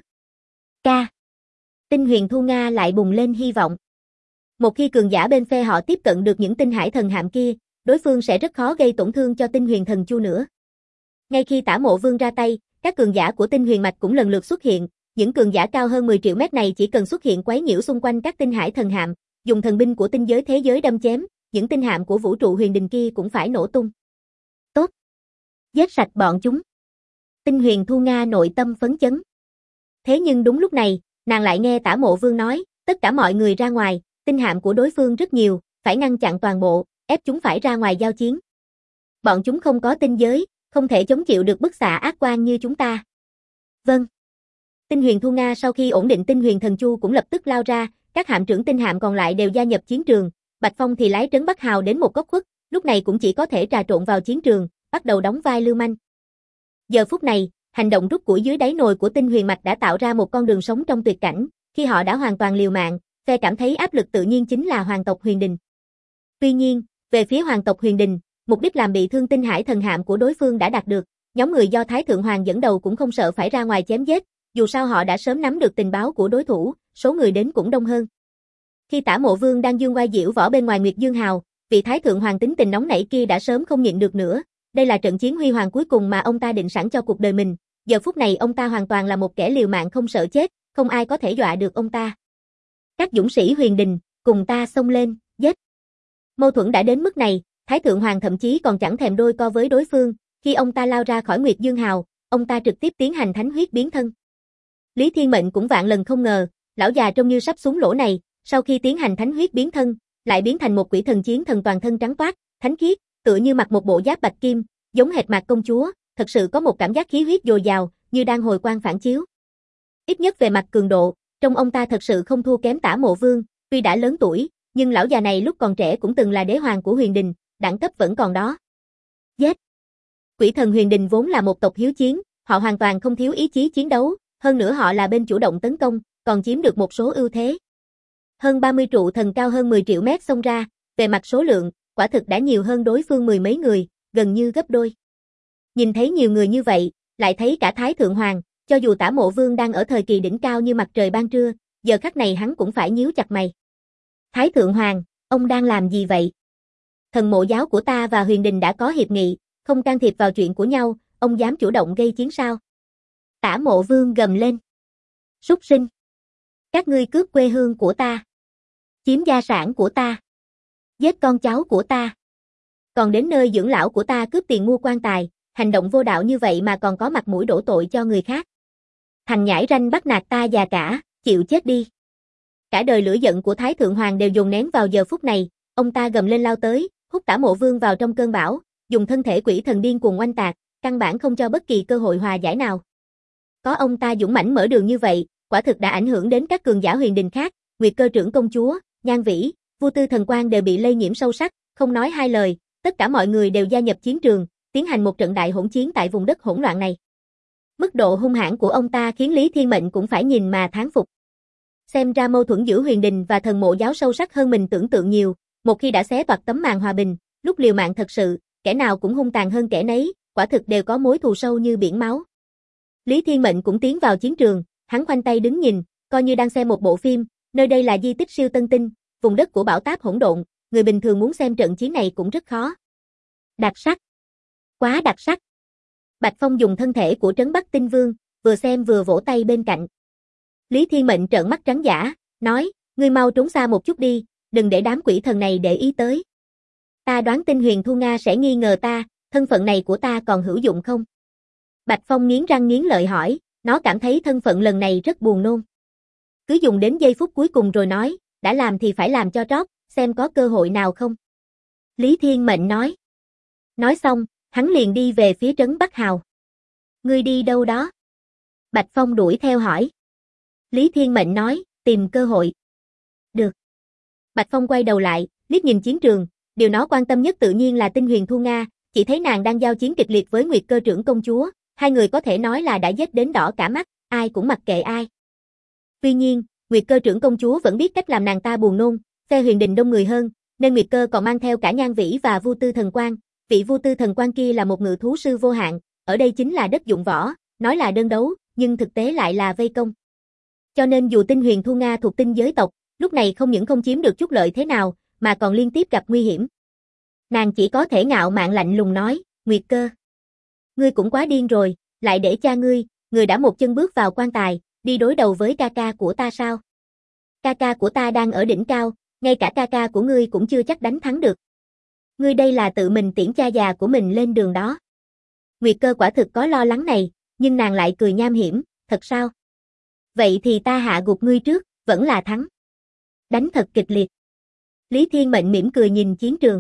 Speaker 1: Ca. Tinh Huyền Thu Nga lại bùng lên hy vọng. Một khi cường giả bên phe họ tiếp cận được những tinh hải thần hạm kia, đối phương sẽ rất khó gây tổn thương cho Tinh Huyền Thần Chu nữa. Ngay khi Tả Mộ Vương ra tay, các cường giả của Tinh Huyền Mạch cũng lần lượt xuất hiện, những cường giả cao hơn 10 triệu mét này chỉ cần xuất hiện quấy nhiễu xung quanh các tinh hải thần hạm, dùng thần binh của tinh giới thế giới đâm chém, những tinh hạm của vũ trụ huyền đình kia cũng phải nổ tung. Tốt! Giết sạch bọn chúng! Tinh Huyền Thu Nga nội tâm phấn chấn. Thế nhưng đúng lúc này, nàng lại nghe Tả Mộ Vương nói, tất cả mọi người ra ngoài, tinh hạm của đối phương rất nhiều, phải ngăn chặn toàn bộ, ép chúng phải ra ngoài giao chiến. Bọn chúng không có tinh giới, không thể chống chịu được bức xạ ác quang như chúng ta. Vâng. Tinh Huyền Thu Nga sau khi ổn định Tinh Huyền Thần Chu cũng lập tức lao ra, các hạm trưởng tinh hạm còn lại đều gia nhập chiến trường, Bạch Phong thì lái Trấn Bắc Hào đến một góc khuất, lúc này cũng chỉ có thể trà trộn vào chiến trường, bắt đầu đóng vai lưu manh. Giờ phút này, hành động rút củi dưới đáy nồi của Tinh Huyền Mạch đã tạo ra một con đường sống trong tuyệt cảnh, khi họ đã hoàn toàn liều mạng, phe cảm thấy áp lực tự nhiên chính là hoàng tộc Huyền Đình. Tuy nhiên, về phía hoàng tộc Huyền Đình, mục đích làm bị thương tinh hải thần hạm của đối phương đã đạt được, nhóm người do Thái Thượng Hoàng dẫn đầu cũng không sợ phải ra ngoài chém giết, dù sao họ đã sớm nắm được tình báo của đối thủ, số người đến cũng đông hơn. Khi Tả Mộ Vương đang dương oai diễu võ bên ngoài Nguyệt Dương Hào, vị Thái Thượng Hoàng tính tình nóng nảy kia đã sớm không nhịn được nữa, đây là trận chiến huy hoàng cuối cùng mà ông ta định sẵn cho cuộc đời mình, giờ phút này ông ta hoàn toàn là một kẻ liều mạng không sợ chết, không ai có thể dọa được ông ta. Các dũng sĩ Huyền Đình, cùng ta xông lên, giết. Mâu thuẫn đã đến mức này, Thái Thượng Hoàng thậm chí còn chẳng thèm đôi co với đối phương, khi ông ta lao ra khỏi Nguyệt Dương Hào, ông ta trực tiếp tiến hành thánh huyết biến thân. Lý Thiên Mệnh cũng vạn lần không ngờ, lão già trông như sắp xuống lỗ này, sau khi tiến hành thánh huyết biến thân, lại biến thành một quỷ thần chiến thần toàn thân trắng toát, thánh khiết, tựa như mặc một bộ giáp bạch kim, giống hệt Mạc công chúa, thật sự có một cảm giác khí huyết dồi dào, như đang hồi quang phản chiếu. Ít nhất về mặt cường độ, trông ông ta thật sự không thua kém Tả Mộ Vương, tuy đã lớn tuổi, nhưng lão già này lúc còn trẻ cũng từng là đế hoàng của Huyền Đình, đẳng cấp vẫn còn đó. Giết! Quỷ thần Huyền Đình vốn là một tộc hiếu chiến, họ hoàn toàn không thiếu ý chí chiến đấu, hơn nữa họ là bên chủ động tấn công, còn chiếm được một số ưu thế. Hơn 30 trụ thần cao hơn 10 triệu mét xông ra, về mặt số lượng, quả thực đã nhiều hơn đối phương mười mấy người, gần như gấp đôi. Nhìn thấy nhiều người như vậy, lại thấy cả Thái Thượng Hoàng, cho dù Tả Mộ Vương đang ở thời kỳ đỉnh cao như mặt trời ban trưa, giờ khắc này hắn cũng phải nhíu chặt mày. Thái Thượng Hoàng, ông đang làm gì vậy? Thần mộ giáo của ta và Huyền Đình đã có hiệp nghị, không can thiệp vào chuyện của nhau, ông dám chủ động gây chiến sao? Tả Mộ Vương gầm lên. Súc sinh! Các ngươi cướp quê hương của ta. Chiếm gia sản của ta. Giết con cháu của ta. Còn đến nơi dưỡng lão của ta cướp tiền mua quan tài, hành động vô đạo như vậy mà còn có mặt mũi đổ tội cho người khác. Thằng nhãi ranh bắt nạt ta già cả, chịu chết đi. Cả đời lửa giận của Thái Thượng Hoàng đều dồn nén vào giờ phút này, ông ta gầm lên lao tới, hút Tả Mộ Vương vào trong cơn bão, dùng thân thể quỷ thần điên cuồng oanh tạc, căn bản không cho bất kỳ cơ hội hòa giải nào. Có ông ta dũng mãnh mở đường như vậy, quả thực đã ảnh hưởng đến các cường giả Huyền Đình khác, Nguyệt Cơ trưởng công chúa, Nhan Vĩ, Vu Tư Thần Quang đều bị lây nhiễm sâu sắc, không nói hai lời, tất cả mọi người đều gia nhập chiến trường, tiến hành một trận đại hỗn chiến tại vùng đất hỗn loạn này. Mức độ hung hãn của ông ta khiến Lý Thiên Mệnh cũng phải nhìn mà thán phục. Xem ra mâu thuẫn giữa Huyền Đình và thần mộ giáo sâu sắc hơn mình tưởng tượng nhiều, một khi đã xé toạc tấm màn hòa bình, lúc liều mạng thật sự, kẻ nào cũng hung tàn hơn kẻ nấy, quả thực đều có mối thù sâu như biển máu. Lý Thiên Mệnh cũng tiến vào chiến trường, hắn khoanh tay đứng nhìn, coi như đang xem một bộ phim, nơi đây là di tích siêu tân tinh, vùng đất của bão táp hỗn độn, người bình thường muốn xem trận chiến này cũng rất khó. Đặc sắc. Quá đặc sắc. Bạch Phong dùng thân thể của Trấn Bắc Tinh Vương, vừa xem vừa vỗ tay bên cạnh. Lý Thiên Mệnh trợn mắt trắng dã, nói, ngươi mau trốn xa một chút đi, đừng để đám quỷ thần này để ý tới. Ta đoán Tinh Huyền Thu Nga sẽ nghi ngờ ta, thân phận này của ta còn hữu dụng không? Bạch Phong nghiến răng nghiến lợi hỏi, nó cảm thấy thân phận lần này rất buồn nôn. Cứ dùng đến giây phút cuối cùng rồi nói, đã làm thì phải làm cho trót, xem có cơ hội nào không. Lý Thiên Mệnh nói. Nói xong, hắn liền đi về phía Trấn Bắc Hào. Ngươi đi đâu đó? Bạch Phong đuổi theo hỏi. Lý Thiên Mệnh nói, tìm cơ hội. Được. Bạch Phong quay đầu lại, liếc nhìn chiến trường, điều nó quan tâm nhất tự nhiên là Tinh Huyền Thu Nga, chỉ thấy nàng đang giao chiến kịch liệt với Nguyệt Cơ trưởng công chúa, hai người có thể nói là đã giết đến đỏ cả mắt, ai cũng mặc kệ ai. Tuy nhiên, Nguyệt Cơ trưởng công chúa vẫn biết cách làm nàng ta buồn nôn, phe Huyền Đình đông người hơn, nên Nguyệt Cơ còn mang theo cả Nhan Vĩ và Vu Tư Thần Quan. Vị Vu Tư Thần Quan kia là một ngự thú sư vô hạn, ở đây chính là đất dụng võ, nói là đơn đấu, nhưng thực tế lại là vây công. Cho nên dù Tinh Huyền Thu Nga thuộc tinh giới tộc, lúc này không những không chiếm được chút lợi thế nào, mà còn liên tiếp gặp nguy hiểm. Nàng chỉ có thể ngạo mạn lạnh lùng nói, Nguyệt Cơ, ngươi cũng quá điên rồi, lại để cha ngươi, người đã một chân bước vào quan tài, đi đối đầu với ca ca của ta sao? Ca ca của ta đang ở đỉnh cao, ngay cả ca ca của ngươi cũng chưa chắc đánh thắng được. Ngươi đây là tự mình tiễn cha già của mình lên đường đó. Nguyệt Cơ quả thực có lo lắng này, nhưng nàng lại cười nham hiểm, thật sao? Vậy thì ta hạ gục ngươi trước, vẫn là thắng. Đánh thật kịch liệt. Lý Thiên Mệnh mỉm cười nhìn chiến trường.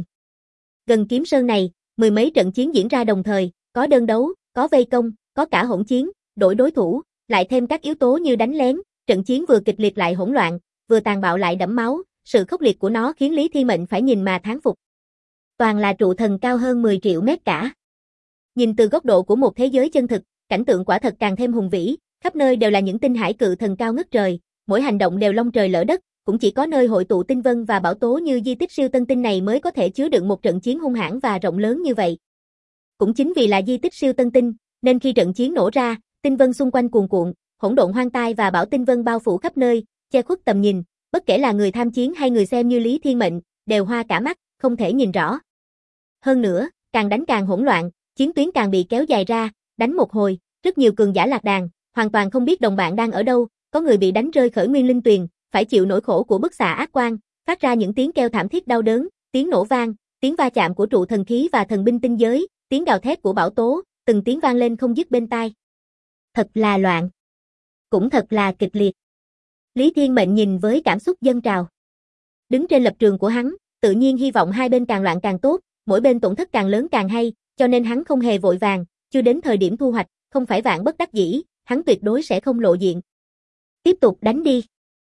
Speaker 1: Gần Kiếm Sơn này, mười mấy trận chiến diễn ra đồng thời, có đơn đấu, có vây công, có cả hỗn chiến, đổi đối thủ, lại thêm các yếu tố như đánh lén, trận chiến vừa kịch liệt lại hỗn loạn, vừa tàn bạo lại đẫm máu, sự khốc liệt của nó khiến Lý Thiên Mệnh phải nhìn mà thán phục. Toàn là trụ thần cao hơn 10 triệu mét cả. Nhìn từ góc độ của một thế giới chân thực, cảnh tượng quả thật càng thêm hùng vĩ, khắp nơi đều là những tinh hải cự thần cao ngất trời, mỗi hành động đều long trời lở đất, cũng chỉ có nơi hội tụ tinh vân và bảo tố như di tích siêu tân tinh này mới có thể chứa đựng một trận chiến hung hãn và rộng lớn như vậy. Cũng chính vì là di tích siêu tân tinh, nên khi trận chiến nổ ra, tinh vân xung quanh cuồn cuộn, hỗn độn hoang tai và bão tinh vân bao phủ khắp nơi, che khuất tầm nhìn, bất kể là người tham chiến hay người xem như Lý Thiên Mệnh, đều hoa cả mắt, không thể nhìn rõ. Hơn nữa, càng đánh càng hỗn loạn, chiến tuyến càng bị kéo dài ra, đánh một hồi, rất nhiều cường giả lạc đàn, hoàn toàn không biết đồng bạn đang ở đâu, có người bị đánh rơi khởi nguyên linh tuyền, phải chịu nỗi khổ của bức xạ ác quang, phát ra những tiếng kêu thảm thiết đau đớn, tiếng nổ vang, tiếng va chạm của trụ thần khí và thần binh tinh giới, tiếng gào thét của bão tố, từng tiếng vang lên không dứt bên tai. Thật là loạn, cũng thật là kịch liệt. Lý Thiên Mệnh nhìn với cảm xúc dâng trào. Đứng trên lập trường của hắn, tự nhiên hy vọng hai bên càng loạn càng tốt, mỗi bên tổn thất càng lớn càng hay, cho nên hắn không hề vội vàng, chưa đến thời điểm thu hoạch, không phải vạn bất đắc dĩ, hắn tuyệt đối sẽ không lộ diện. Tiếp tục đánh đi.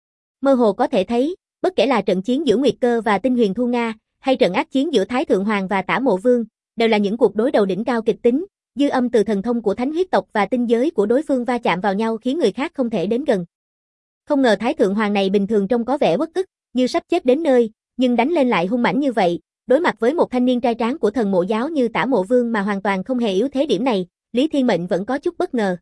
Speaker 1: Mơ hồ có thể thấy, bất kể là trận chiến giữa Nguyệt Cơ và Tinh Huyền Thu Nga, hay trận ác chiến giữa Thái Thượng Hoàng và Tả Mộ Vương, đều là những cuộc đối đầu đỉnh cao kịch tính, dư âm từ thần thông của thánh huyết tộc và tinh giới của đối phương va chạm vào nhau khiến người khác không thể đến gần. Không ngờ Thái Thượng Hoàng này bình thường trông có vẻ uất ức, như sắp chết đến nơi, nhưng đánh lên lại hung mãnh như vậy, đối mặt với một thanh niên trai tráng của thần mộ giáo như Tả Mộ Vương mà hoàn toàn không hề yếu thế điểm này, Lý Thiên Mệnh vẫn có chút bất ngờ.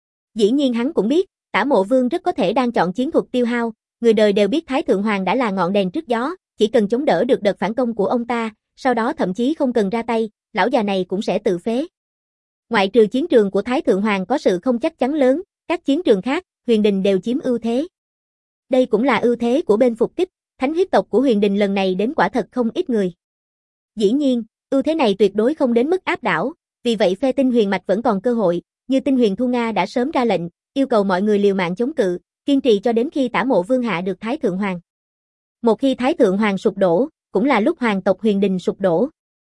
Speaker 1: Dĩ nhiên hắn cũng biết, Tả Mộ Vương rất có thể đang chọn chiến thuật tiêu hao, người đời đều biết Thái Thượng Hoàng đã là ngọn đèn trước gió, chỉ cần chống đỡ được đợt phản công của ông ta, sau đó thậm chí không cần ra tay, lão già này cũng sẽ tự phế. Ngoại trừ chiến trường của Thái Thượng Hoàng có sự không chắc chắn lớn, các chiến trường khác, Huyền Đình đều chiếm ưu thế. Đây cũng là ưu thế của bên phục kích, thánh huyết tộc của Huyền Đình lần này đến quả thật không ít người. Dĩ nhiên, ưu thế này tuyệt đối không đến mức áp đảo, vì vậy phe Tinh Huyền Mạch vẫn còn cơ hội, như Tinh Huyền Thu Nga đã sớm ra lệnh, yêu cầu mọi người liều mạng chống cự, kiên trì cho đến khi Tả Mộ Vương hạ được Thái Thượng Hoàng. Một khi Thái Thượng Hoàng sụp đổ, cũng là lúc hoàng tộc Huyền Đình sụp đổ.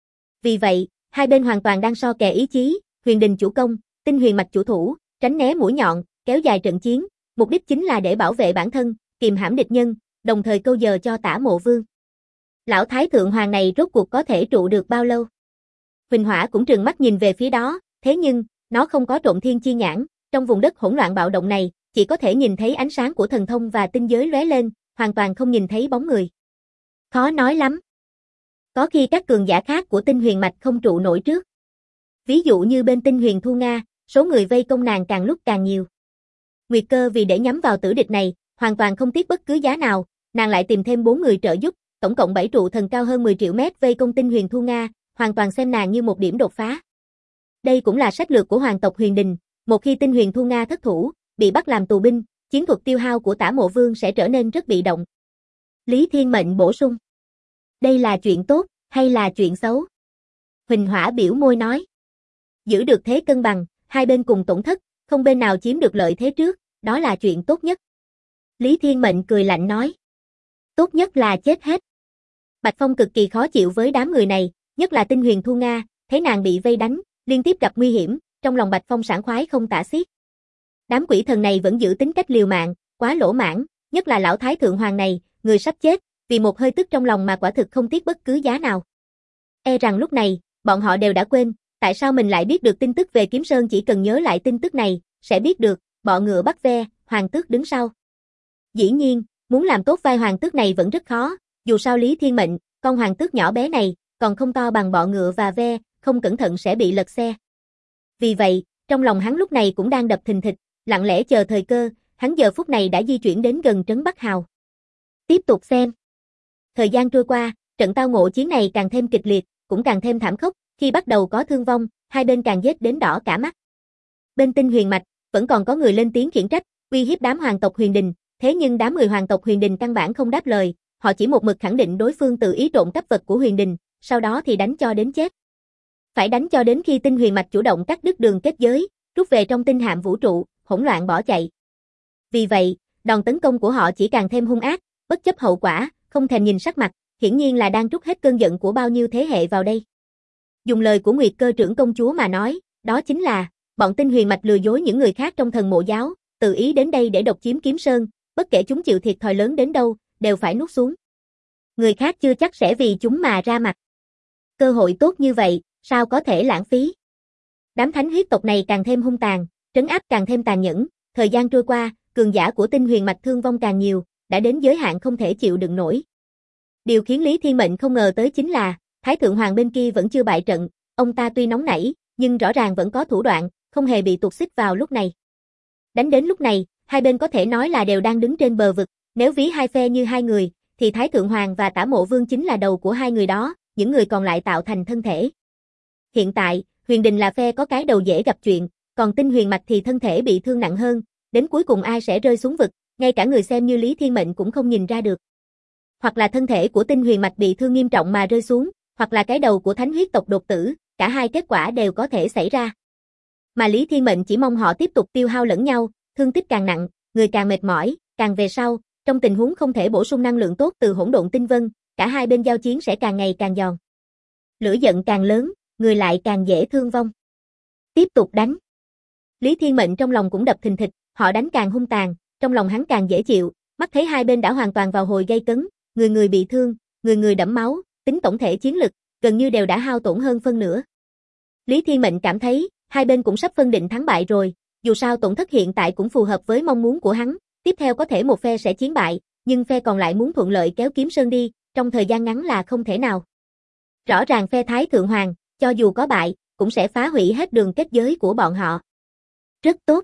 Speaker 1: Vì vậy, hai bên hoàn toàn đang so kè ý chí, Huyền Đình chủ công, Tinh Huyền Mạch chủ thủ, tránh né mũi nhọn, kéo dài trận chiến, mục đích chính là để bảo vệ bản thân, kìm hãm địch nhân, đồng thời câu giờ cho Tả Mộ Vương. Lão Thái Thượng Hoàng này rốt cuộc có thể trụ được bao lâu? Huỳnh Hỏa cũng trừng mắt nhìn về phía đó, thế nhưng, nó không có trộm thiên chi nhãn, trong vùng đất hỗn loạn bạo động này, chỉ có thể nhìn thấy ánh sáng của thần thông và tinh giới lóe lên, hoàn toàn không nhìn thấy bóng người. Khó nói lắm. Có khi các cường giả khác của Tinh Huyền Mạch không trụ nổi trước. Ví dụ như bên Tinh Huyền Thu Nga, số người vây công nàng càng lúc càng nhiều. Nguyệt Cơ vì để nhắm vào tử địch này, hoàn toàn không tiếc bất cứ giá nào, nàng lại tìm thêm 4 người trợ giúp, tổng cộng 7 trụ thần cao hơn 10 triệu mét vây công Tinh Huyền Thu Nga, hoàn toàn xem nàng như một điểm đột phá. Đây cũng là sách lược của hoàng tộc Huyền Đình, một khi Tinh Huyền Thu Nga thất thủ, bị bắt làm tù binh, chiến thuật tiêu hao của Tả Mộ Vương sẽ trở nên rất bị động. Lý Thiên Mệnh bổ sung. Đây là chuyện tốt, hay là chuyện xấu? Huỳnh Hỏa biểu môi nói. Giữ được thế cân bằng, hai bên cùng tổn thất, không bên nào chiếm được lợi thế trước, đó là chuyện tốt nhất. Lý Thiên Mệnh cười lạnh nói. Tốt nhất là chết hết. Bạch Phong cực kỳ khó chịu với đám người này, nhất là Tinh Huyền Thu Nga, thấy nàng bị vây đánh, liên tiếp gặp nguy hiểm, trong lòng Bạch Phong sảng khoái không tả xiết. Đám quỷ thần này vẫn giữ tính cách liều mạng, quá lỗ mãn, nhất là lão thái thượng hoàng này, người sắp chết, vì một hơi tức trong lòng mà quả thực không tiếc bất cứ giá nào. E rằng lúc này, bọn họ đều đã quên, tại sao mình lại biết được tin tức về Kiếm Sơn, chỉ cần nhớ lại tin tức này, sẽ biết được, bọ ngựa bắt ve, hoàng tước đứng sau. Dĩ nhiên, muốn làm tốt vai hoàng tước này vẫn rất khó, dù sao Lý Thiên Mệnh, con hoàng tước nhỏ bé này, còn không to bằng bọ ngựa và ve, không cẩn thận sẽ bị lật xe. Vì vậy, trong lòng hắn lúc này cũng đang đập thình thịch, lặng lẽ chờ thời cơ, hắn giờ phút này đã di chuyển đến gần trấn Bắc Hào. Tiếp tục xem. Thời gian trôi qua, trận tao ngộ chiến này càng thêm kịch liệt, cũng càng thêm thảm khốc, khi bắt đầu có thương vong, hai bên càng giết đến đỏ cả mắt. Bên Tinh Huyền Mạch, vẫn còn có người lên tiếng khiển trách, uy hiếp đám hoàng tộc Huyền Đình, thế nhưng đám người hoàng tộc Huyền Đình căn bản không đáp lời, họ chỉ một mực khẳng định đối phương tự ý trộm cắp vật của Huyền Đình, sau đó thì đánh cho đến chết. Phải đánh cho đến khi Tinh Huyền Mạch chủ động cắt đứt đường kết giới, rút về trong tinh hạm vũ trụ, hỗn loạn bỏ chạy. Vì vậy, đòn tấn công của họ chỉ càng thêm hung ác, bất chấp hậu quả, không thèm nhìn sắc mặt, hiển nhiên là đang trút hết cơn giận của bao nhiêu thế hệ vào đây. Dùng lời của Nguyệt Cơ trưởng công chúa mà nói, đó chính là, bọn Tinh Huyền Mạch lừa dối những người khác trong thần mộ giáo, tự ý đến đây để độc chiếm Kiếm Sơn, bất kể chúng chịu thiệt thòi lớn đến đâu, đều phải nuốt xuống. Người khác chưa chắc sẽ vì chúng mà ra mặt. Cơ hội tốt như vậy, sao có thể lãng phí? Đám thánh huyết tộc này càng thêm hung tàn, trấn áp càng thêm tàn nhẫn, thời gian trôi qua, cường giả của Tinh Huyền Mạch thương vong càng nhiều, đã đến giới hạn không thể chịu đựng nổi. Điều khiến Lý Thiên Mệnh không ngờ tới chính là, Thái Thượng Hoàng bên kia vẫn chưa bại trận, ông ta tuy nóng nảy, nhưng rõ ràng vẫn có thủ đoạn, không hề bị tuột xích vào lúc này. Đánh đến lúc này, hai bên có thể nói là đều đang đứng trên bờ vực, nếu ví hai phe như hai người, thì Thái Thượng Hoàng và Tả Mộ Vương chính là đầu của hai người đó, những người còn lại tạo thành thân thể. Hiện tại, Huyền Đình là phe có cái đầu dễ gặp chuyện, còn Tinh Huyền Mạch thì thân thể bị thương nặng hơn, đến cuối cùng ai sẽ rơi xuống vực, ngay cả người xem như Lý Thiên Mệnh cũng không nhìn ra được. Hoặc là thân thể của Tinh Huyền Mạch bị thương nghiêm trọng mà rơi xuống, hoặc là cái đầu của thánh huyết tộc đột tử, cả hai kết quả đều có thể xảy ra. Mà Lý Thiên Mệnh chỉ mong họ tiếp tục tiêu hao lẫn nhau, thương tích càng nặng, người càng mệt mỏi, càng về sau, trong tình huống không thể bổ sung năng lượng tốt từ hỗn độn tinh vân, cả hai bên giao chiến sẽ càng ngày càng giòn. Lửa giận càng lớn, người lại càng dễ thương vong. Tiếp tục đánh. Lý Thiên Mệnh trong lòng cũng đập thình thịch, họ đánh càng hung tàn, trong lòng hắn càng dễ chịu, mắt thấy hai bên đã hoàn toàn vào hồi gây cấn, người người bị thương, người người đẫm máu, tính tổng thể chiến lực, gần như đều đã hao tổn hơn phân nửa. Lý Thiên Mệnh cảm thấy, hai bên cũng sắp phân định thắng bại rồi, dù sao tổn thất hiện tại cũng phù hợp với mong muốn của hắn, tiếp theo có thể một phe sẽ chiến bại, nhưng phe còn lại muốn thuận lợi kéo Kiếm Sơn đi, trong thời gian ngắn là không thể nào. Rõ ràng phe Thái Thượng Hoàng, cho dù có bại, cũng sẽ phá hủy hết đường kết giới của bọn họ. Rất tốt.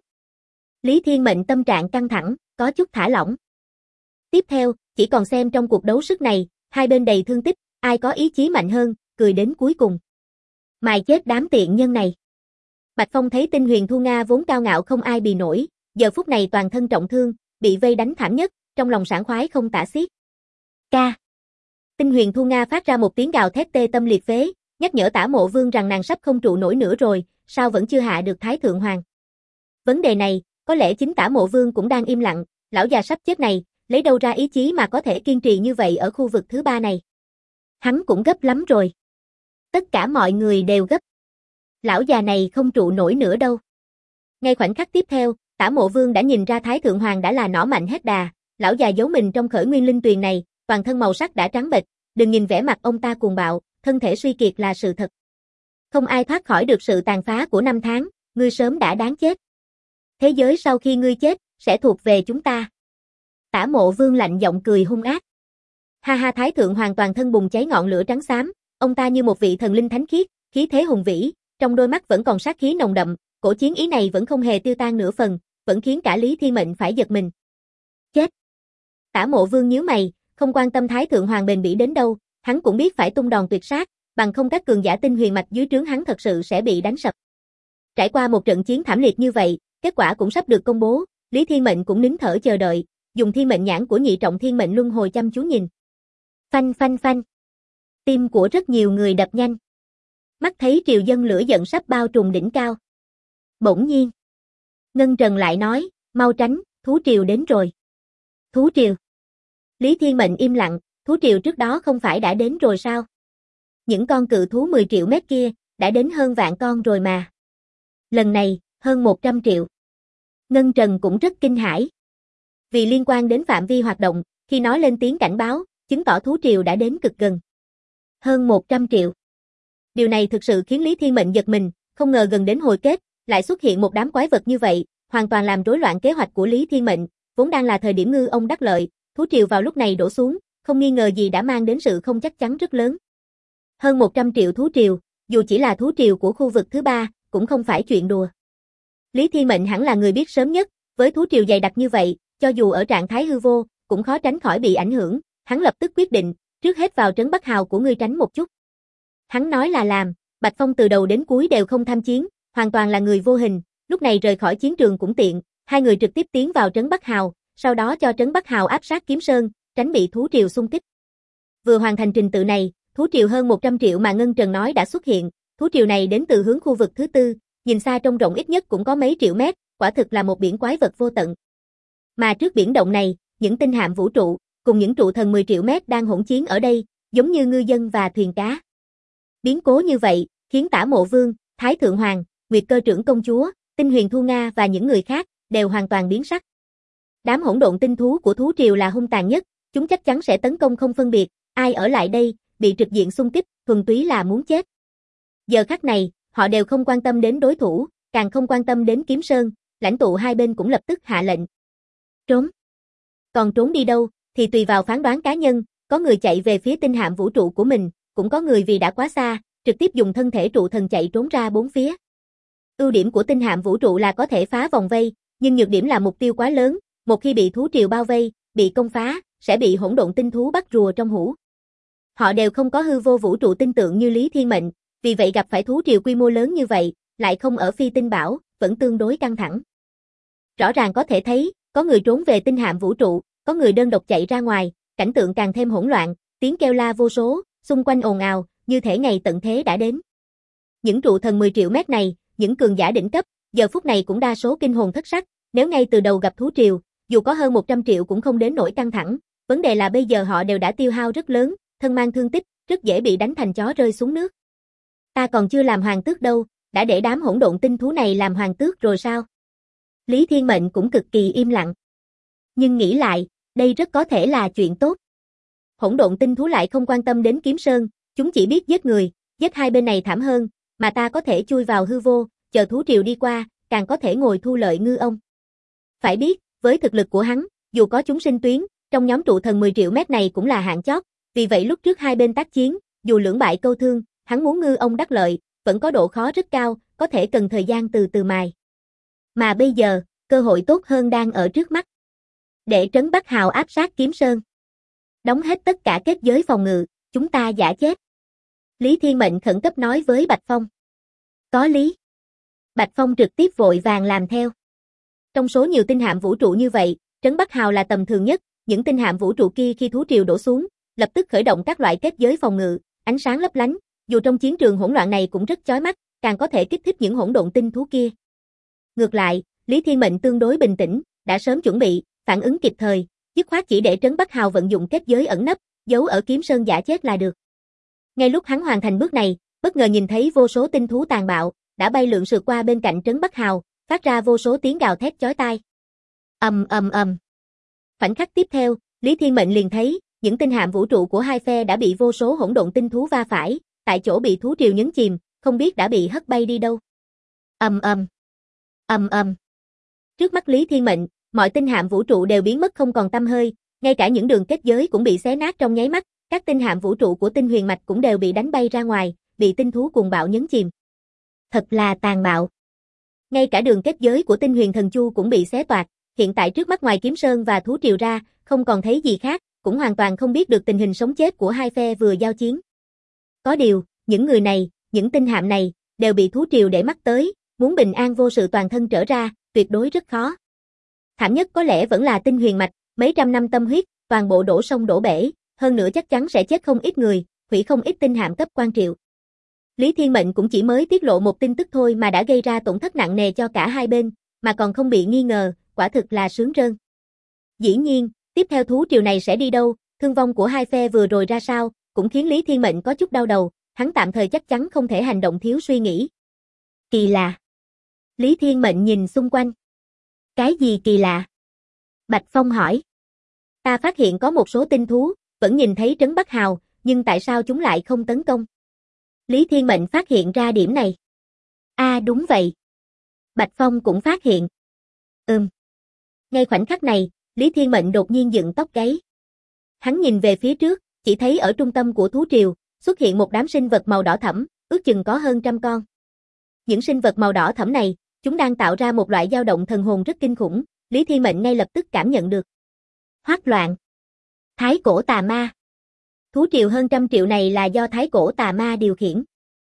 Speaker 1: Lý Thiên Mệnh tâm trạng căng thẳng, có chút thả lỏng. Tiếp theo, chỉ còn xem trong cuộc đấu sức này, hai bên đầy thương tích, ai có ý chí mạnh hơn, cười đến cuối cùng. Mài chết đám tiện nhân này. Bạch Phong thấy Tinh Huyền Thu Nga vốn cao ngạo không ai bì nổi, giờ phút này toàn thân trọng thương, bị vây đánh thảm nhất, trong lòng sảng khoái không tả xiết. Ca. Tinh Huyền Thu Nga phát ra một tiếng gào thét tê tâm liệt phế, nhắc nhở Tả Mộ Vương rằng nàng sắp không trụ nổi nữa rồi, sao vẫn chưa hạ được Thái Thượng Hoàng. Vấn đề này, có lẽ chính Tả Mộ Vương cũng đang im lặng, lão già sắp chết này, lấy đâu ra ý chí mà có thể kiên trì như vậy ở khu vực thứ ba này. Hắn cũng gấp lắm rồi. Tất cả mọi người đều gấp. Lão già này không trụ nổi nữa đâu. Ngay khoảnh khắc tiếp theo, Tả Mộ Vương đã nhìn ra Thái Thượng Hoàng đã là nỏ mạnh hết đà, lão già giấu mình trong khởi nguyên linh tuyền này, toàn thân màu sắc đã trắng bệch, đừng nhìn vẻ mặt ông ta cuồng bạo, thân thể suy kiệt là sự thật. Không ai thoát khỏi được sự tàn phá của năm tháng, ngươi sớm đã đáng chết. Thế giới sau khi ngươi chết, sẽ thuộc về chúng ta. Tả Mộ Vương lạnh giọng cười hung ác. Ha ha, Thái Thượng Hoàng toàn thân bùng cháy ngọn lửa trắng xám, ông ta như một vị thần linh thánh khiết, khí thế hùng vĩ, trong đôi mắt vẫn còn sát khí nồng đậm, cổ chiến ý này vẫn không hề tiêu tan nửa phần, vẫn khiến cả Lý Thiên Mệnh phải giật mình. Chết! Tả Mộ Vương nhíu mày, không quan tâm Thái Thượng Hoàng bền bỉ đến đâu, hắn cũng biết phải tung đòn tuyệt sát, bằng không các cường giả tinh huyền mạch dưới trướng hắn thật sự sẽ bị đánh sập. Trải qua một trận chiến thảm liệt như vậy, kết quả cũng sắp được công bố, Lý Thiên Mệnh cũng nín thở chờ đợi, dùng thiên mệnh nhãn của nhị trọng thiên mệnh luân hồi chăm chú nhìn. Phanh phanh phanh. Tim của rất nhiều người đập nhanh. Mắt thấy triều dân lửa giận sắp bao trùm đỉnh cao. Bỗng nhiên, Ngân Trần lại nói, mau tránh, thú triều đến rồi. Thú triều. Lý Thiên Mệnh im lặng, thú triều trước đó không phải đã đến rồi sao? Những con cự thú 10 triệu mét kia, đã đến hơn vạn con rồi mà. Lần này, hơn 100 triệu. Ngân Trần cũng rất kinh hãi. Vì liên quan đến phạm vi hoạt động, khi nói lên tiếng cảnh báo, chứng tỏ thú triều đã đến cực gần. Hơn 100 triệu. Điều này thực sự khiến Lý Thiên Mệnh giật mình, không ngờ gần đến hồi kết, lại xuất hiện một đám quái vật như vậy, hoàn toàn làm rối loạn kế hoạch của Lý Thiên Mệnh, vốn đang là thời điểm ngư ông đắc lợi, thú triều vào lúc này đổ xuống, không nghi ngờ gì đã mang đến sự không chắc chắn rất lớn. Hơn 100 triệu thú triều, dù chỉ là thú triều của khu vực thứ 3, cũng không phải chuyện đùa. Lý Thiên Mệnh hẳn là người biết sớm nhất, với thú triều dày đặc như vậy, cho dù ở trạng thái hư vô, cũng khó tránh khỏi bị ảnh hưởng, hắn lập tức quyết định, trước hết vào trấn Bắc Hào của ngươi tránh một chút. Hắn nói là làm, Bạch Phong từ đầu đến cuối đều không tham chiến, hoàn toàn là người vô hình, lúc này rời khỏi chiến trường cũng tiện, hai người trực tiếp tiến vào trấn Bắc Hào, sau đó cho trấn Bắc Hào áp sát Kiếm Sơn, tránh bị thú triều xung kích. Vừa hoàn thành trình tự này, thú triều hơn 100 triệu mà Ngân Trần nói đã xuất hiện, thú triều này đến từ hướng khu vực thứ 4, nhìn xa trông rộng ít nhất cũng có mấy triệu mét, quả thực là một biển quái vật vô tận. Mà trước biển động này, những tinh hạm vũ trụ, cùng những trụ thần 10 triệu mét đang hỗn chiến ở đây, giống như ngư dân và thuyền cá. Biến cố như vậy, khiến Tả Mộ Vương, Thái Thượng Hoàng, Nguyệt Cơ Trưởng Công Chúa, Tinh Huyền Thu Nga và những người khác, đều hoàn toàn biến sắc. Đám hỗn độn tinh thú của thú triều là hung tàn nhất, chúng chắc chắn sẽ tấn công không phân biệt, ai ở lại đây, bị trực diện xung kích, thuần túy là muốn chết. Giờ khắc này, họ đều không quan tâm đến đối thủ, càng không quan tâm đến Kiếm Sơn, lãnh tụ hai bên cũng lập tức hạ lệnh. Trốn. Còn trốn đi đâu, thì tùy vào phán đoán cá nhân, có người chạy về phía tinh hạm vũ trụ của mình, cũng có người vì đã quá xa, trực tiếp dùng thân thể trụ thần chạy trốn ra bốn phía. Ưu điểm của tinh hạm vũ trụ là có thể phá vòng vây, nhưng nhược điểm là mục tiêu quá lớn, một khi bị thú triều bao vây, bị công phá, sẽ bị hỗn độn tinh thú bắt rùa trong hũ. Họ đều không có hư vô vũ trụ tinh tượng như Lý Thiên Mệnh, vì vậy gặp phải thú triều quy mô lớn như vậy, lại không ở phi tinh bảo, vẫn tương đối căng thẳng. Rõ ràng có thể thấy, có người trốn về tinh hạm vũ trụ, có người đơn độc chạy ra ngoài, cảnh tượng càng thêm hỗn loạn, tiếng kêu la vô số, xung quanh ồn ào, như thể ngày tận thế đã đến. Những trụ thần 10 triệu mét này, những cường giả đỉnh cấp, giờ phút này cũng đa số kinh hồn thất sắc, nếu ngay từ đầu gặp thú triều, dù có hơn 100 triệu cũng không đến nỗi căng thẳng, vấn đề là bây giờ họ đều đã tiêu hao rất lớn, thân mang thương tích, rất dễ bị đánh thành chó rơi xuống nước. Ta còn chưa làm hoàng tước đâu, đã để đám hỗn độn tinh thú này làm hoàng tước rồi sao? Lý Thiên Mệnh cũng cực kỳ im lặng. Nhưng nghĩ lại, đây rất có thể là chuyện tốt. Hỗn độn tinh thú lại không quan tâm đến Kiếm Sơn, chúng chỉ biết giết người, giết hai bên này thảm hơn, mà ta có thể chui vào hư vô, chờ thú triều đi qua, càng có thể ngồi thu lợi ngư ông. Phải biết, với thực lực của hắn, dù có chúng sinh tuyến, trong nhóm trụ thần 10 triệu mét này cũng là hạng chót, vì vậy lúc trước hai bên tác chiến, dù lưỡng bại câu thương, hắn muốn ngư ông đắc lợi, vẫn có độ khó rất cao, có thể cần thời gian từ từ mài. Mà bây giờ, cơ hội tốt hơn đang ở trước mắt. Để trấn Bắc Hào áp sát Kiếm Sơn. Đóng hết tất cả kết giới phòng ngự, chúng ta giả chết. Lý Thiên Mệnh khẩn cấp nói với Bạch Phong. Có lý. Bạch Phong trực tiếp vội vàng làm theo. Trong số nhiều tinh hạm vũ trụ như vậy, trấn Bắc Hào là tầm thường nhất, những tinh hạm vũ trụ kia khi thú triều đổ xuống, lập tức khởi động các loại kết giới phòng ngự, ánh sáng lấp lánh, dù trong chiến trường hỗn loạn này cũng rất chói mắt, càng có thể kích thích những hỗn độn tinh thú kia. Ngược lại, Lý Thiên Mệnh tương đối bình tĩnh, đã sớm chuẩn bị, phản ứng kịp thời, dứt khoát chỉ để trấn Bắc Hào vận dụng kết giới ẩn nấp, giấu ở Kiếm Sơn giả chết là được. Ngay lúc hắn hoàn thành bước này, bất ngờ nhìn thấy vô số tinh thú tàn bạo, đã bay lượn sượt qua bên cạnh trấn Bắc Hào, phát ra vô số tiếng gào thét chói tai. Ầm ầm ầm. Khoảnh khắc tiếp theo, Lý Thiên Mệnh liền thấy, những tinh hạm vũ trụ của hai phe đã bị vô số hỗn độn tinh thú va phải, tại chỗ bị thú triều nhấn chìm, không biết đã bị hất bay đi đâu. Ầm ầm. Ầm ầm. Trước mắt Lý Thiên Mệnh, mọi tinh hạm vũ trụ đều biến mất không còn tăm hơi, ngay cả những đường kết giới cũng bị xé nát trong nháy mắt, các tinh hạm vũ trụ của Tinh Huyền Mạch cũng đều bị đánh bay ra ngoài, bị tinh thú cuồng bạo nhấn chìm. Thật là tàn bạo. Ngay cả đường kết giới của Tinh Huyền Thần Chu cũng bị xé toạc, hiện tại trước mắt ngoài Kiếm Sơn và thú triều ra, không còn thấy gì khác, cũng hoàn toàn không biết được tình hình sống chết của hai phe vừa giao chiến. Có điều, những người này, những tinh hạm này, đều bị thú triều để mắt tới, muốn bình an vô sự toàn thân trở ra, tuyệt đối rất khó. Thảm nhất có lẽ vẫn là Tinh Huyền Mạch, mấy trăm năm tâm huyết, toàn bộ đổ sông đổ bể, hơn nữa chắc chắn sẽ chết không ít người, hủy không ít tinh hạm cấp quan triệu. Lý Thiên Mệnh cũng chỉ mới tiết lộ một tin tức thôi mà đã gây ra tổn thất nặng nề cho cả hai bên, mà còn không bị nghi ngờ, quả thực là sướng rơn. Dĩ nhiên, tiếp theo thú triều này sẽ đi đâu, thương vong của hai phe vừa rồi ra sao, cũng khiến Lý Thiên Mệnh có chút đau đầu, hắn tạm thời chắc chắn không thể hành động thiếu suy nghĩ. Kỳ lạ. Lý Thiên Mệnh nhìn xung quanh. Cái gì kỳ lạ? Bạch Phong hỏi. Ta phát hiện có một số tinh thú, vẫn nhìn thấy trấn Bắc Hào, nhưng tại sao chúng lại không tấn công? Lý Thiên Mệnh phát hiện ra điểm này. Đúng vậy. Bạch Phong cũng phát hiện. Ngay khoảnh khắc này, Lý Thiên Mệnh đột nhiên dựng tóc gáy. Hắn nhìn về phía trước, chỉ thấy ở trung tâm của thú triều, xuất hiện một đám sinh vật màu đỏ thẫm, ước chừng có hơn 100 con. Những sinh vật màu đỏ thẫm này, chúng đang tạo ra một loại dao động thần hồn rất kinh khủng, Lý Thiên Mệnh ngay lập tức cảm nhận được. Hoắc loạn. Thái cổ tà ma. Thú triều hơn 100 triệu này là do thái cổ tà ma điều khiển.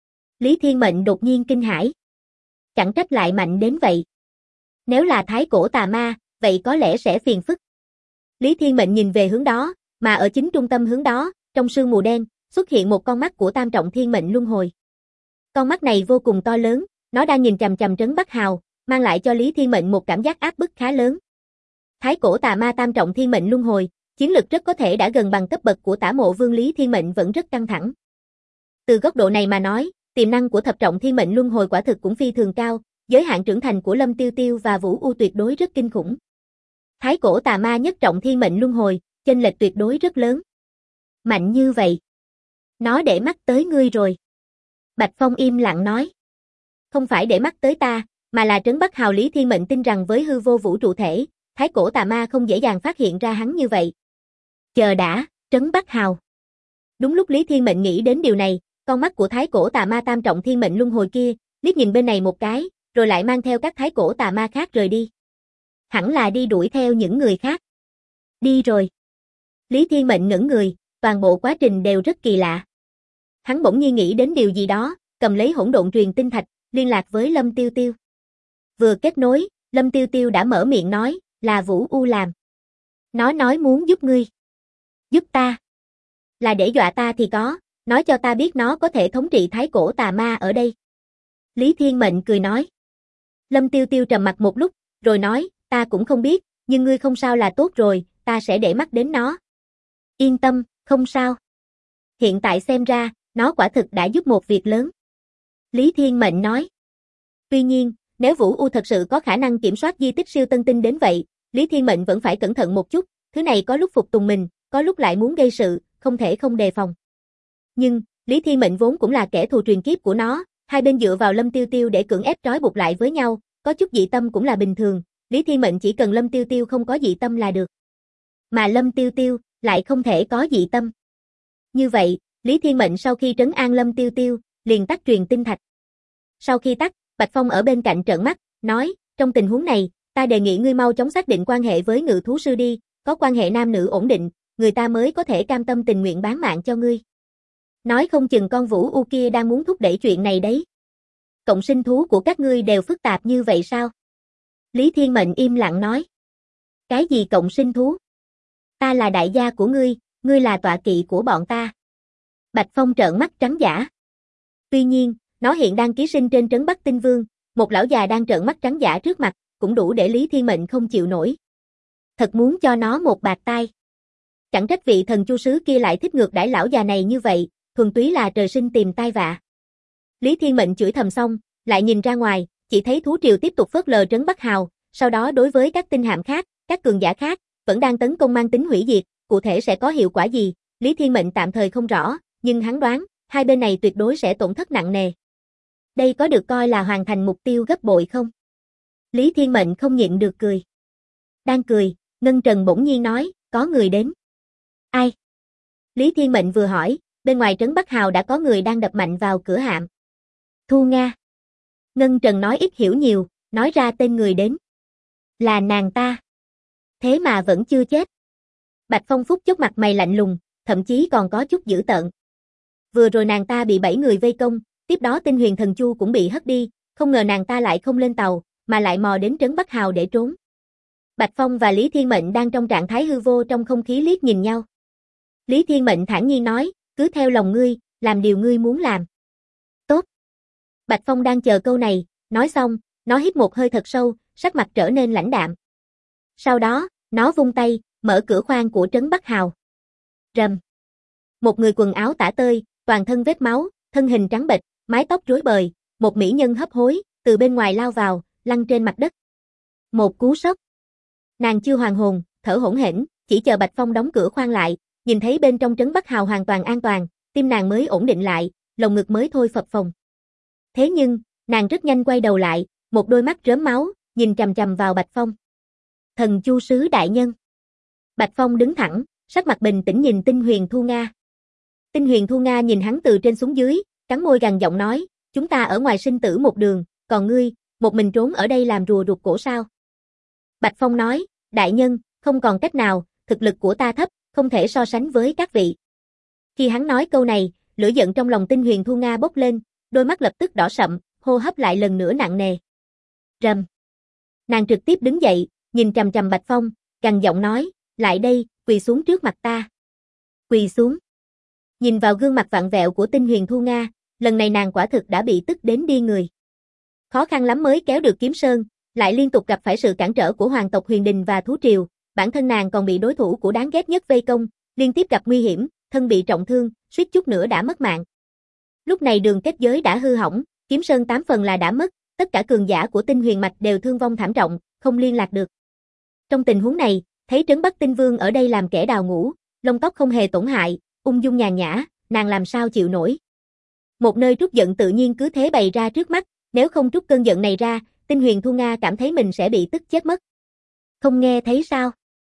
Speaker 1: Lý Thiên Mệnh đột nhiên kinh hãi. Chẳng trách lại mạnh đến vậy. Nếu là thái cổ tà ma, vậy có lẽ sẽ phiền phức. Lý Thiên Mệnh nhìn về hướng đó, mà ở chính trung tâm hướng đó, trong sương mù đen, xuất hiện một con mắt của Tam Trọng Thiên Mệnh Luân Hồi. Con mắt này vô cùng to lớn, nó đang nhìn chằm chằm trấn Bắc Hào, mang lại cho Lý Thiên Mệnh một cảm giác áp bức khá lớn. Thái cổ tà ma Tam Trọng Thiên Mệnh Luân Hồi, chiến lực rất có thể đã gần bằng cấp bậc của Tả Mộ Vương. Lý Thiên Mệnh vẫn rất căng thẳng. Từ góc độ này mà nói, tiềm năng của Thập Trọng Thiên Mệnh Luân Hồi quả thực cũng phi thường cao, giới hạn trưởng thành của Lâm Tiêu Tiêu và Vũ U tuyệt đối rất kinh khủng. Thái cổ tà ma Nhất Trọng Thiên Mệnh Luân Hồi, chênh lệch tuyệt đối rất lớn. Mạnh như vậy. Nó để mắt tới ngươi rồi. Bạch Phong im lặng nói. Không phải để mắt tới ta, mà là trấn Bắc Hào. Lý Thiên Mệnh tin rằng với hư vô vũ trụ thể, thái cổ tà ma không dễ dàng phát hiện ra hắn như vậy. Chờ đã, trấn Bắc Hào. Đúng lúc Lý Thiên Mệnh nghĩ đến điều này, con mắt của thái cổ tà ma Tam Trọng Thiên Mệnh Luân Hồi kia, liếc nhìn bên này một cái, rồi lại mang theo các thái cổ tà ma khác rời đi. Hẳn là đi đuổi theo những người khác. Đi rồi. Lý Thiên Mệnh ngẩn người, toàn bộ quá trình đều rất kỳ lạ. Hắn bỗng nhiên nghĩ đến điều gì đó, cầm lấy hỗn độn truyền tinh thạch, liên lạc với Lâm Tiêu Tiêu. Vừa kết nối, Lâm Tiêu Tiêu đã mở miệng nói, là Vũ U làm. Nó nói muốn giúp ngươi. Giúp ta? Là để dọa ta thì có, nói cho ta biết nó có thể thống trị thái cổ tà ma ở đây. Lý Thiên Mệnh cười nói. Lâm Tiêu Tiêu trầm mặt một lúc, rồi nói, ta cũng không biết, nhưng ngươi không sao là tốt rồi, ta sẽ để mắt đến nó. Yên tâm, không sao. Hiện tại xem ra, nó quả thực đã giúp một việc lớn. Lý Thiên Mệnh nói. Tuy nhiên, nếu Vũ U thật sự có khả năng kiểm soát di tích siêu tân tinh đến vậy, Lý Thiên Mệnh vẫn phải cẩn thận một chút, thứ này có lúc phục tùng mình, có lúc lại muốn gây sự, không thể không đề phòng. Nhưng, Lý Thiên Mệnh vốn cũng là kẻ thù truyền kiếp của nó, hai bên dựa vào Lâm Tiêu Tiêu để cưỡng ép trói buộc lại với nhau, có chút dị tâm cũng là bình thường, Lý Thiên Mệnh chỉ cần Lâm Tiêu Tiêu không có dị tâm là được. Mà Lâm Tiêu Tiêu lại không thể có dị tâm. Như vậy, Lý Thiên Mệnh sau khi trấn an Lâm Tiêu Tiêu, liền tắt truyền tinh thạch. Sau khi tắt, Bạch Phong ở bên cạnh trợn mắt, nói, trong tình huống này, ta đề nghị ngươi mau chóng xác định quan hệ với Ngự Thú Sư đi, có quan hệ nam nữ ổn định, người ta mới có thể cam tâm tình nguyện bán mạng cho ngươi. Nói không chừng con Vũ U kia đang muốn thúc đẩy chuyện này đấy. Cộng sinh thú của các ngươi đều phức tạp như vậy sao? Lý Thiên Mệnh im lặng nói. Cái gì cộng sinh thú? Ta là đại gia của ngươi là tọa kỵ của bọn ta. Bạch Phong trợn mắt trắng dã. Tuy nhiên, nó hiện đang ký sinh trên trấn Bắc Tinh Vương, một lão già đang trợn mắt trắng dã trước mặt, cũng đủ để Lý Thiên Mệnh không chịu nổi. Thật muốn cho nó một bạt tai. Chẳng trách vị thần chu sứ kia lại thích ngược đãi lão già này như vậy, thuần túy là trời sinh tìm tai vạ. Lý Thiên Mệnh chửi thầm xong, lại nhìn ra ngoài, chỉ thấy thú triều tiếp tục phớt lờ trấn Bắc Hào, sau đó đối với các tinh hạm khác, các cường giả khác, vẫn đang tấn công mang tính hủy diệt, cụ thể sẽ có hiệu quả gì, Lý Thiên Mệnh tạm thời không rõ, nhưng hắn đoán, hai bên này tuyệt đối sẽ tổn thất nặng nề. Đây có được coi là hoàn thành mục tiêu gấp bội không? Lý Thiên Mệnh không nhịn được cười. Đang cười, Ngân Trần bỗng nhiên nói, có người đến. Ai? Lý Thiên Mệnh vừa hỏi, bên ngoài trấn Bắc Hào đã có người đang đập mạnh vào cửa hạm. Thu Nga. Ngân Trần nói ít hiểu nhiều, nói ra tên người đến. Là nàng ta. Thế mà vẫn chưa chết. Bạch Phong phút chốc mặt mày lạnh lùng, thậm chí còn có chút dữ tợn. Vừa rồi nàng ta bị 7 người vây công, tiếp đó Tinh Huyền Thần Chu cũng bị hất đi, không ngờ nàng ta lại không lên tàu, mà lại mò đến trấn Bắc Hào để trốn. Bạch Phong và Lý Thiên Mệnh đang trong trạng thái hư vô trong không khí liếc nhìn nhau. Lý Thiên Mệnh thản nhiên nói, cứ theo lòng ngươi, làm điều ngươi muốn làm. Tốt. Bạch Phong đang chờ câu này, nói xong, nó hít một hơi thật sâu, sắc mặt trở nên lãnh đạm. Sau đó, nó vung tay, mở cửa khoang của trấn Bắc Hào. Rầm. Một người quần áo tả tơi, toàn thân vết máu, thân hình trắng bệch, mái tóc rối bời, một mỹ nhân hấp hối, từ bên ngoài lao vào, lăn trên mặt đất. Một cú sốc. Nàng chưa hoàn hồn, thở hổn hển, chỉ chờ Bạch Phong đóng cửa khoang lại, nhìn thấy bên trong trấn Bắc Hào hoàn toàn an toàn, tim nàng mới ổn định lại, lồng ngực mới thôi phập phồng. Thế nhưng, nàng rất nhanh quay đầu lại, một đôi mắt rớm máu, nhìn chằm chằm vào Bạch Phong. Thần Chu Sứ đại nhân. Bạch Phong đứng thẳng, sắc mặt bình tĩnh nhìn Tinh Huyền Thu Nga. Tinh Huyền Thu Nga nhìn hắn từ trên xuống dưới, cắn môi gằn giọng nói, chúng ta ở ngoài sinh tử một đường, còn ngươi, một mình trốn ở đây làm rùa rụt cổ sao? Bạch Phong nói, đại nhân, không còn cách nào, thực lực của ta thấp, không thể so sánh với các vị. Khi hắn nói câu này, lửa giận trong lòng Tinh Huyền Thu Nga bốc lên, đôi mắt lập tức đỏ sậm, hô hấp lại lần nữa nặng nề. Rầm. Nàng trực tiếp đứng dậy, nhìn chằm chằm Bạch Phong, gằn giọng nói, lại đây, quỳ xuống trước mặt ta. Quỳ xuống. Nhìn vào gương mặt vặn vẹo của Tinh Huyền Thu Nga, lần này nàng quả thực đã bị tức đến điên người. Khó khăn lắm mới kéo được Kiếm Sơn, lại liên tục gặp phải sự cản trở của hoàng tộc Huyền Đình và Thú Triều, bản thân nàng còn bị đối thủ của đáng ghét nhất vây công, liên tiếp gặp nguy hiểm, thân bị trọng thương, suýt chút nữa đã mất mạng. Lúc này đường kết giới đã hư hỏng, Kiếm Sơn 8 phần là đã mất, tất cả cường giả của Tinh Huyền mạch đều thương vong thảm trọng, không liên lạc được. Trong tình huống này, thấy Trấn Bắc Tinh Vương ở đây làm kẻ đào ngũ, lông tóc không hề tổn hại, ung dung nhàn nhã, nàng làm sao chịu nổi. Một nơi trút giận tự nhiên cứ thế bày ra trước mắt, nếu không trút cơn giận này ra, Tinh Huyền Thu Nga cảm thấy mình sẽ bị tức chết mất. Không nghe thấy sao?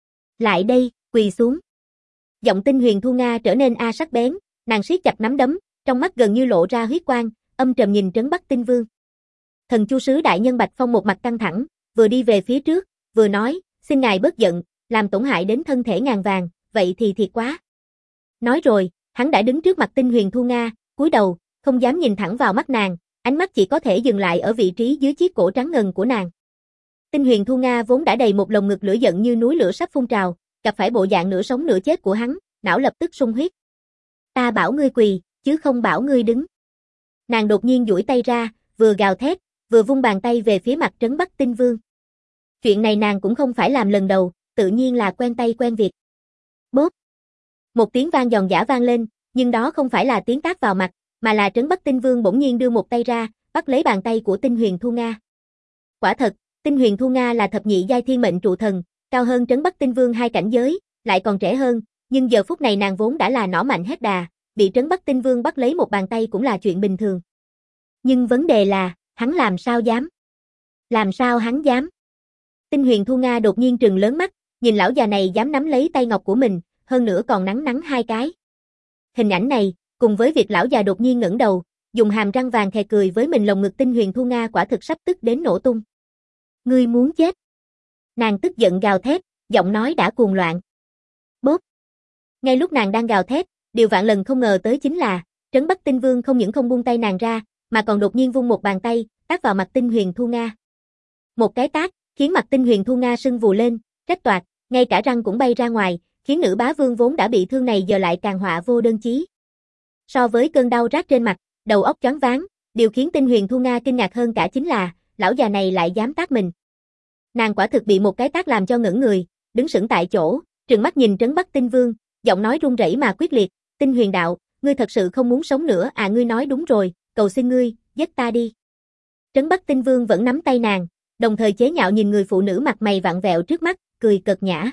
Speaker 1: Lại đây, quỳ xuống. Giọng Tinh Huyền Thu Nga trở nên sắc bén, nàng siết chặt nắm đấm, trong mắt gần như lộ ra huyết quang, âm trầm nhìn Trấn Bắc Tinh Vương. Thần Chu Sứ đại nhân Bạch Phong một mặt căng thẳng, vừa đi về phía trước, vừa nói, xin ngài bớt giận, làm tổn hại đến thân thể ngàn vàng, vậy thì thiệt quá. Nói rồi, hắn đã đứng trước mặt Tinh Huyền Thu Nga, cúi đầu, không dám nhìn thẳng vào mắt nàng, ánh mắt chỉ có thể dừng lại ở vị trí dưới chiếc cổ trắng ngần của nàng. Tinh Huyền Thu Nga vốn đã đầy một lồng ngực lửa giận như núi lửa sắp phun trào, gặp phải bộ dạng nửa sống nửa chết của hắn, não lập tức sung huyết. Ta bảo ngươi quỳ, chứ không bảo ngươi đứng. Nàng đột nhiên duỗi tay ra, vừa gào thét, vừa vung bàn tay về phía mặt Trấn Bắc Tinh Vương. Chuyện này nàng cũng không phải làm lần đầu, tự nhiên là quen tay quen việc. Bốp. Một tiếng vang giòn giã vang lên, nhưng đó không phải là tiếng tát vào mặt, mà là Trấn Bắc Tinh Vương bỗng nhiên đưa một tay ra, bắt lấy bàn tay của Tinh Huyền Thu Nga. Quả thật, Tinh Huyền Thu Nga là thập nhị giai thiên mệnh trụ thần, cao hơn Trấn Bắc Tinh Vương 2 cảnh giới, lại còn trẻ hơn, nhưng giờ phút này nàng vốn đã là nỏ mạnh hết đà, bị Trấn Bắc Tinh Vương bắt lấy một bàn tay cũng là chuyện bình thường. Nhưng vấn đề là, hắn làm sao dám? Làm sao hắn dám? Tinh Huyền Thu Nga đột nhiên trừng lớn mắt, nhìn lão già này dám nắm lấy tay ngọc của mình, hơn nữa còn nắn 2 cái. Hình ảnh này, cùng với việc lão già đột nhiên ngẩng đầu, dùng hàm răng vàng khè cười với mình, lồng ngực Tinh Huyền Thu Nga quả thực sắp tức đến nổ tung. Ngươi muốn chết. Nàng tức giận gào thét, giọng nói đã cuồng loạn. Bốp. Ngay lúc nàng đang gào thét, điều vạn lần không ngờ tới chính là, Trấn Bắc Tinh Vương không những không buông tay nàng ra, mà còn đột nhiên vung một bàn tay, tát vào mặt Tinh Huyền Thu Nga. Một cái tát, khiến mặt Tinh Huyền Thu Nga sưng vù lên, rách toạc, ngay cả răng cũng bay ra ngoài, khiến nữ bá vương vốn đã bị thương này giờ lại càng họa vô đơn chí. So với cơn đau rát trên mặt, đầu óc choáng váng, điều khiến Tinh Huyền Thu Nga kinh ngạc hơn cả chính là, lão già này lại dám tát mình. Nàng quả thực bị một cái tát làm cho ngẩn người, đứng sững tại chỗ, trừng mắt nhìn Trấn Bắc Tinh Vương, giọng nói run rẩy mà quyết liệt, Tinh Huyền đạo, ngươi thật sự không muốn sống nữa à? Ngươi nói đúng rồi, cầu xin ngươi, giết ta đi. Trấn Bắc Tinh Vương vẫn nắm tay nàng, đồng thời chế nhạo nhìn người phụ nữ mặt mày vặn vẹo trước mắt, cười cợt nhã.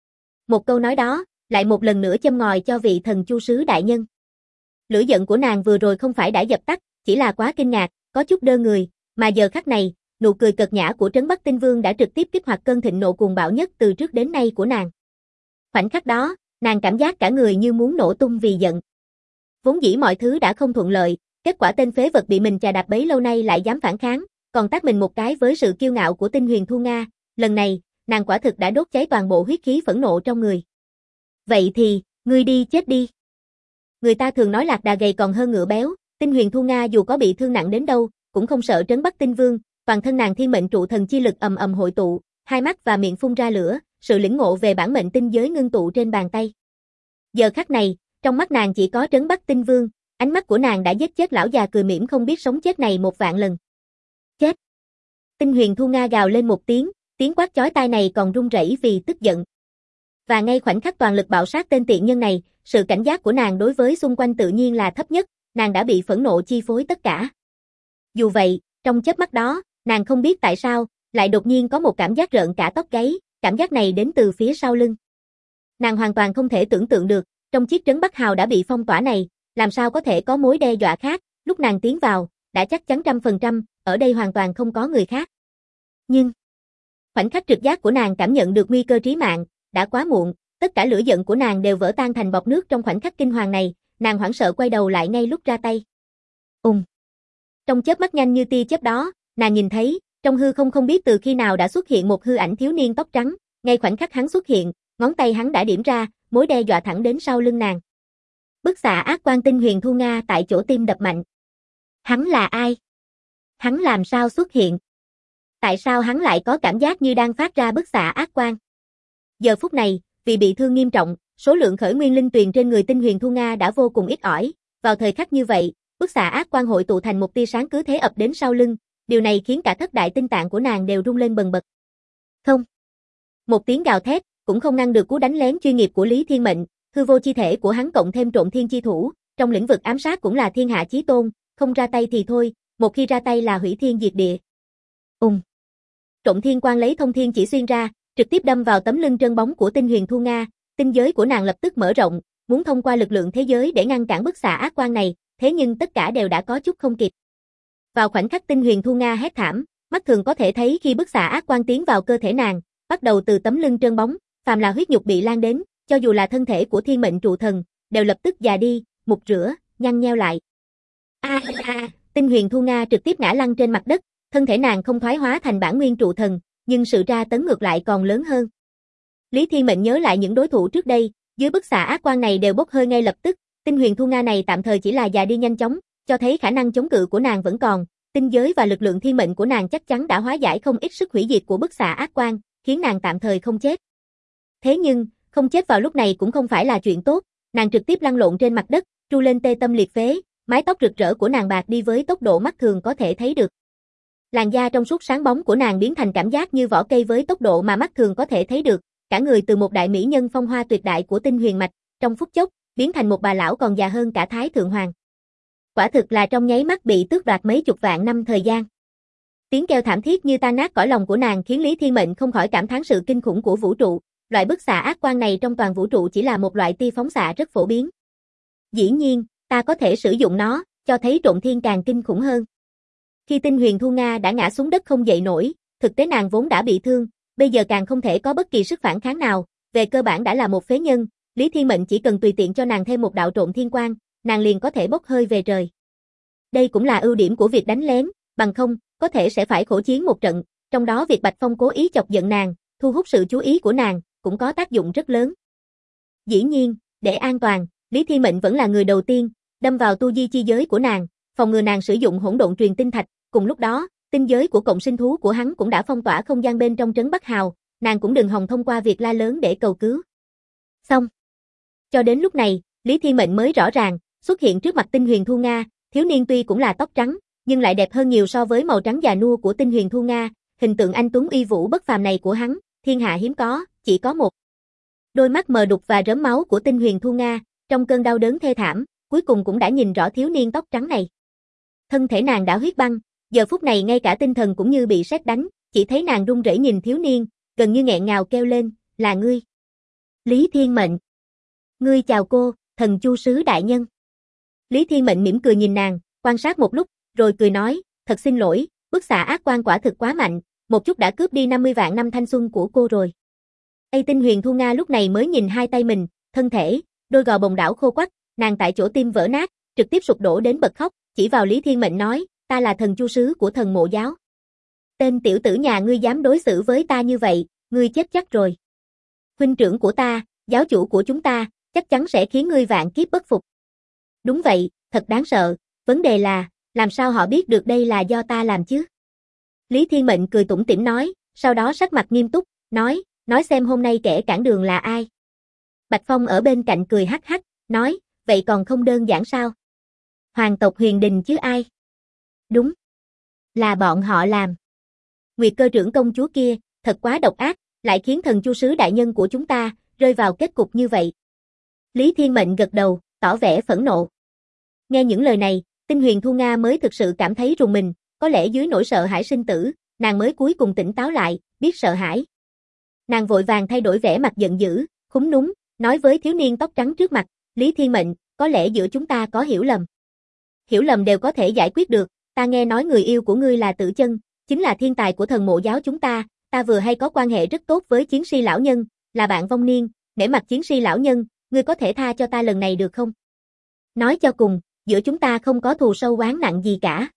Speaker 1: Một câu nói đó, lại một lần nữa châm ngòi cho vị thần Chu Sứ đại nhân. Lửa giận của nàng vừa rồi không phải đã dập tắt, chỉ là quá kinh ngạc, có chút đơ người, mà giờ khắc này, nụ cười cợt nhã của Trấn Bắc Tinh Vương đã trực tiếp kích hoạt cơn thịnh nộ cuồng bạo nhất từ trước đến nay của nàng. Khoảnh khắc đó, nàng cảm giác cả người như muốn nổ tung vì giận. Vốn dĩ mọi thứ đã không thuận lợi, kết quả tên phế vật bị mình chà đạp bấy lâu nay lại dám phản kháng, còn tát mình một cái với sự kiêu ngạo của Tinh Huyền Thu Nga, lần này, nàng quả thực đã đốt cháy toàn bộ huyết khí phẫn nộ trong người. Vậy thì, ngươi đi chết đi. Người ta thường nói lạc đà gầy còn hơn ngựa béo, Tinh Huyền Thu Nga dù có bị thương nặng đến đâu, cũng không sợ Trấn Bắc Tinh Vương, toàn thân nàng thiên mệnh trụ thần chi lực ầm ầm hội tụ, hai mắt và miệng phun ra lửa, sự lĩnh ngộ về bản mệnh tinh giới ngưng tụ trên bàn tay. Giờ khắc này, trong mắt nàng chỉ có Trấn Bắc Tinh Vương, ánh mắt của nàng đã giết chết lão già cười mỉm không biết sống chết này 1.000 lần. Chết! Tinh Huyền Thu Nga gào lên một tiếng quát chói tai này còn run rẩy vì tức giận. Và ngay khoảnh khắc toàn lực bạo sát tên tiện nhân này, sự cảnh giác của nàng đối với xung quanh tự nhiên là thấp nhất, nàng đã bị phẫn nộ chi phối tất cả. Dù vậy, trong chớp mắt đó, nàng không biết tại sao, lại đột nhiên có một cảm giác rợn cả tóc gáy, cảm giác này đến từ phía sau lưng. Nàng hoàn toàn không thể tưởng tượng được, trong chiếc trấn Bắc Hào đã bị phong tỏa này, làm sao có thể có mối đe dọa khác, lúc nàng tiến vào, đã chắc chắn 100%, ở đây hoàn toàn không có người khác. Nhưng, khoảnh khắc trực giác của nàng cảm nhận được nguy cơ chí mạng, đã quá muộn, tất cả lửa giận của nàng đều vỡ tan thành bọt nước trong khoảnh khắc kinh hoàng này, nàng hoảng sợ quay đầu lại ngay lúc ra tay. Trong chớp mắt nhanh như tia chớp đó, nàng nhìn thấy, trong hư không biết từ khi nào đã xuất hiện một hư ảnh thiếu niên tóc trắng, ngay khoảnh khắc hắn xuất hiện, ngón tay hắn đã điểm ra, mối đe dọa thẳng đến sau lưng nàng. Bức xạ ác quang Tinh Huyền Thu Nga tại chỗ tim đập mạnh. Hắn là ai? Hắn làm sao xuất hiện? Tại sao hắn lại có cảm giác như đang phát ra bức xạ ác quang? Giờ phút này, vì bị thương nghiêm trọng, số lượng khởi nguyên linh tuyền trên người Tinh Huyền Thu Nga đã vô cùng ít ỏi, vào thời khắc như vậy, bức xạ ác quang hội tụ thành một tia sáng cứ thế ập đến sau lưng, điều này khiến cả thất đại tinh tạng của nàng đều rung lên bần bật. Không. Một tiếng gào thét, cũng không ngăn được cú đánh lén chuyên nghiệp của Lý Thiên Mệnh, hư vô chi thể của hắn cộng thêm Trộm Thiên chi thủ, trong lĩnh vực ám sát cũng là thiên hạ chí tôn, không ra tay thì thôi, một khi ra tay là hủy thiên diệt địa. Trộm Thiên quang lấy thông thiên chỉ xuyên ra, trực tiếp đâm vào tấm lưng trơn bóng của Tinh Huyền Thu Nga, tinh giới của nàng lập tức mở rộng, muốn thông qua lực lượng thế giới để ngăn cản bức xạ ác quang này, thế nhưng tất cả đều đã có chút không kịp. Vào khoảnh khắc Tinh Huyền Thu Nga hét thảm, mắt thường có thể thấy khi bức xạ ác quang tiến vào cơ thể nàng, bắt đầu từ tấm lưng trơn bóng, phàm là huyết nhục bị lan đến, cho dù là thân thể của thiên mệnh trụ thần, đều lập tức già đi, mục rửa, nhăn nheo lại. Tinh Huyền Thu Nga trực tiếp ngã lăn trên mặt đất, thân thể nàng không thoái hóa thành bản nguyên trụ thần, nhưng sự tra tấn ngược lại còn lớn hơn. Lý Thiên Mệnh nhớ lại những đối thủ trước đây, dưới bức xạ ác quang này đều bốc hơi ngay lập tức, Tinh Huyền Thu Nga này tạm thời chỉ là già đi nhanh chóng, cho thấy khả năng chống cự của nàng vẫn còn, tinh giới và lực lượng thiên mệnh của nàng chắc chắn đã hóa giải không ít sức hủy diệt của bức xạ ác quang, khiến nàng tạm thời không chết. Thế nhưng, không chết vào lúc này cũng không phải là chuyện tốt, nàng trực tiếp lăn lộn trên mặt đất, tru lên tê tâm liệt phế, mái tóc rực rỡ của nàng bạc đi với tốc độ mắt thường có thể thấy được. Làn da trong suốt sáng bóng của nàng biến thành cảm giác như vỏ cây với tốc độ mà mắt thường có thể thấy được, cả người từ một đại mỹ nhân phong hoa tuyệt đại của Tinh Huyền mạch, trong phút chốc, biến thành một bà lão còn già hơn cả Thái Thượng Hoàng. Quả thực là trong nháy mắt bị tước đoạt mấy chục vạn năm thời gian. Tiếng kêu thảm thiết như tan nát cõi lòng của nàng khiến Lý Thiên Mệnh không khỏi cảm thán sự kinh khủng của vũ trụ, loại bức xạ ác quang này trong toàn vũ trụ chỉ là một loại tia phóng xạ rất phổ biến. Dĩ nhiên, ta có thể sử dụng nó, cho thấy Trộm Thiên càng kinh khủng hơn. Khi Tinh Huyền Thu Nga đã ngã xuống đất không dậy nổi, thực tế nàng vốn đã bị thương, bây giờ càng không thể có bất kỳ sức phản kháng nào, về cơ bản đã là một phế nhân, Lý Thiên Mệnh chỉ cần tùy tiện cho nàng thêm một đạo Trộm Thiên quang, nàng liền có thể bốc hơi về trời. Đây cũng là ưu điểm của việc đánh lén, bằng không, có thể sẽ phải khổ chiến một trận, trong đó việc Bạch Phong cố ý chọc giận nàng, thu hút sự chú ý của nàng, cũng có tác dụng rất lớn. Dĩ nhiên, để an toàn, Lý Thiên Mệnh vẫn là người đầu tiên, đâm vào tu di chi giới của nàng, phòng ngừa nàng sử dụng hỗn độn truyền tinh thạch, cùng lúc đó, tinh giới của cộng sinh thú của hắn cũng đã phong tỏa không gian bên trong trấn Bắc Hào, nàng cũng đừng hòng thông qua việc la lớn để cầu cứu. Xong. Cho đến lúc này, Lý Thiên Mệnh mới rõ ràng, xuất hiện trước mặt Tinh Huyền Thu Nga, thiếu niên tuy cũng là tóc trắng, nhưng lại đẹp hơn nhiều so với màu trắng già nua của Tinh Huyền Thu Nga, hình tượng anh tuấn uy vũ bất phàm này của hắn, thiên hạ hiếm có, chỉ có một. Đôi mắt mờ đục và rớm máu của Tinh Huyền Thu Nga, trong cơn đau đớn thê thảm, cuối cùng cũng đã nhìn rõ thiếu niên tóc trắng này. Thân thể nàng đã huyết băng, giờ phút này ngay cả tinh thần cũng như bị sét đánh, chỉ thấy nàng run rẩy nhìn thiếu niên, gần như nghẹn ngào kêu lên, là ngươi. Lý Thiên Mệnh. Ngươi chào cô, thần Chu sứ đại nhân. Lý Thiên Mệnh mỉm cười nhìn nàng, quan sát một lúc, rồi cười nói, thật xin lỗi, bức xạ ác quang quả thực quá mạnh, một chút đã cướp đi 50 vạn năm thanh xuân của cô rồi. Tinh Huyền Thu Nga lúc này mới nhìn hai tay mình, thân thể, đôi gò bồng đảo khô quắt, nàng tại chỗ tim vỡ nát, trực tiếp sụp đổ đến bật khóc, chỉ vào Lý Thiên Mệnh nói, ta là thần Chu sứ của thần Mộ giáo. Tên tiểu tử nhà ngươi dám đối xử với ta như vậy, ngươi chết chắc rồi. Huynh trưởng của ta, giáo chủ của chúng ta, chắc chắn sẽ khiến ngươi vạn kiếp bất phục. Đúng vậy, thật đáng sợ, vấn đề là, làm sao họ biết được đây là do ta làm chứ? Lý Thiên Mệnh cười tủm tỉm nói, sau đó sắc mặt nghiêm túc, nói xem hôm nay kẻ cản đường là ai. Bạch Phong ở bên cạnh cười hắc hắc, nói, vậy còn không đơn giản sao? Hoàng tộc Huyền Đình chứ ai? Đúng, là bọn họ làm. Nguyệt Cơ trưởng công chúa kia, thật quá độc ác, lại khiến thần chu sứ đại nhân của chúng ta, rơi vào kết cục như vậy. Lý Thiên Mệnh gật đầu, tỏ vẻ phẫn nộ. Nghe những lời này, Tinh Huyền Thu Nga mới thực sự cảm thấy rùng mình, có lẽ dưới nỗi sợ hãi sinh tử, nàng mới cuối cùng tỉnh táo lại, biết sợ hãi. Nàng vội vàng thay đổi vẻ mặt giận dữ, khúm núm, nói với thiếu niên tóc trắng trước mặt, Lý Thiên Mệnh, có lẽ giữa chúng ta có hiểu lầm. Hiểu lầm đều có thể giải quyết được, ta nghe nói người yêu của ngươi là Tử Chân, chính là thiên tài của thần mộ giáo chúng ta vừa hay có quan hệ rất tốt với chiến si lão nhân, là bạn vong niên, nể mặt chiến si lão nhân, ngươi có thể tha cho ta lần này được không? Nói cho cùng, giữa chúng ta không có thù sâu oán nặng gì cả.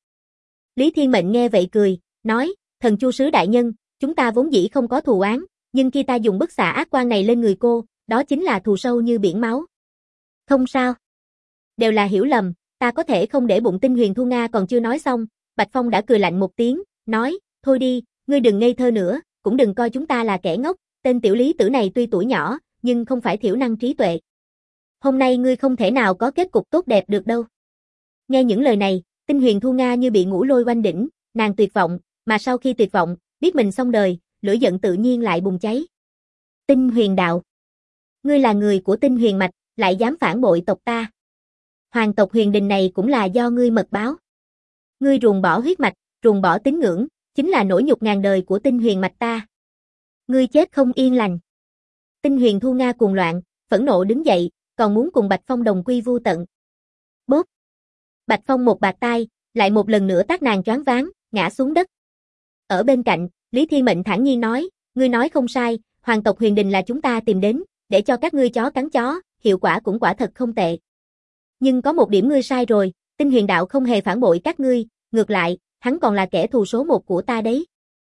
Speaker 1: Lý Thiên Mệnh nghe vậy cười, nói, thần chu sứ đại nhân, chúng ta vốn dĩ không có thù oán, nhưng khi ta dùng bức xạ ác quan này lên người cô, đó chính là thù sâu như biển máu. Không sao. Đều là hiểu lầm, ta có thể không để bụng. Tinh Huyền Thu Nga còn chưa nói xong, Bạch Phong đã cười lạnh một tiếng, nói, thôi đi, ngươi đừng ngây thơ nữa, cũng đừng coi chúng ta là kẻ ngốc, tên tiểu lý tử này tuy tuổi nhỏ, nhưng không phải thiểu năng trí tuệ. Hôm nay ngươi không thể nào có kết cục tốt đẹp được đâu. Nghe những lời này, Tinh Huyền Thu Nga như bị ngũ lôi oanh đỉnh, nàng tuyệt vọng, mà sau khi tuyệt vọng, biết mình xong đời, lửa giận tự nhiên lại bùng cháy. Tinh Huyền đạo, ngươi là người của Tinh Huyền mạch, lại dám phản bội tộc ta. Hoàng tộc Huyền Đình này cũng là do ngươi mật báo. Ngươi ruồng bỏ huyết mạch, ruồng bỏ tín ngưỡng, chính là nỗi nhục ngàn đời của Tinh Huyền mạch ta. Ngươi chết không yên lành. Tinh Huyền Thu Nga cuồng loạn, phẫn nộ đứng dậy, còn muốn cùng Bạch Phong đồng quy vu tận. Bốp. Bạch Phong một bạt tai, lại một lần nữa tát nàng choáng váng, ngã xuống đất. Ở bên cạnh, Lý Thiên Mệnh thản nhiên nói, ngươi nói không sai, hoàng tộc Huyền Đình là chúng ta tìm đến, để cho các ngươi chó cắn chó, hiệu quả cũng quả thật không tệ. Nhưng có một điểm ngươi sai rồi, Tinh Huyền đạo không hề phản bội các ngươi, ngược lại, hắn còn là kẻ thù số một của ta đấy.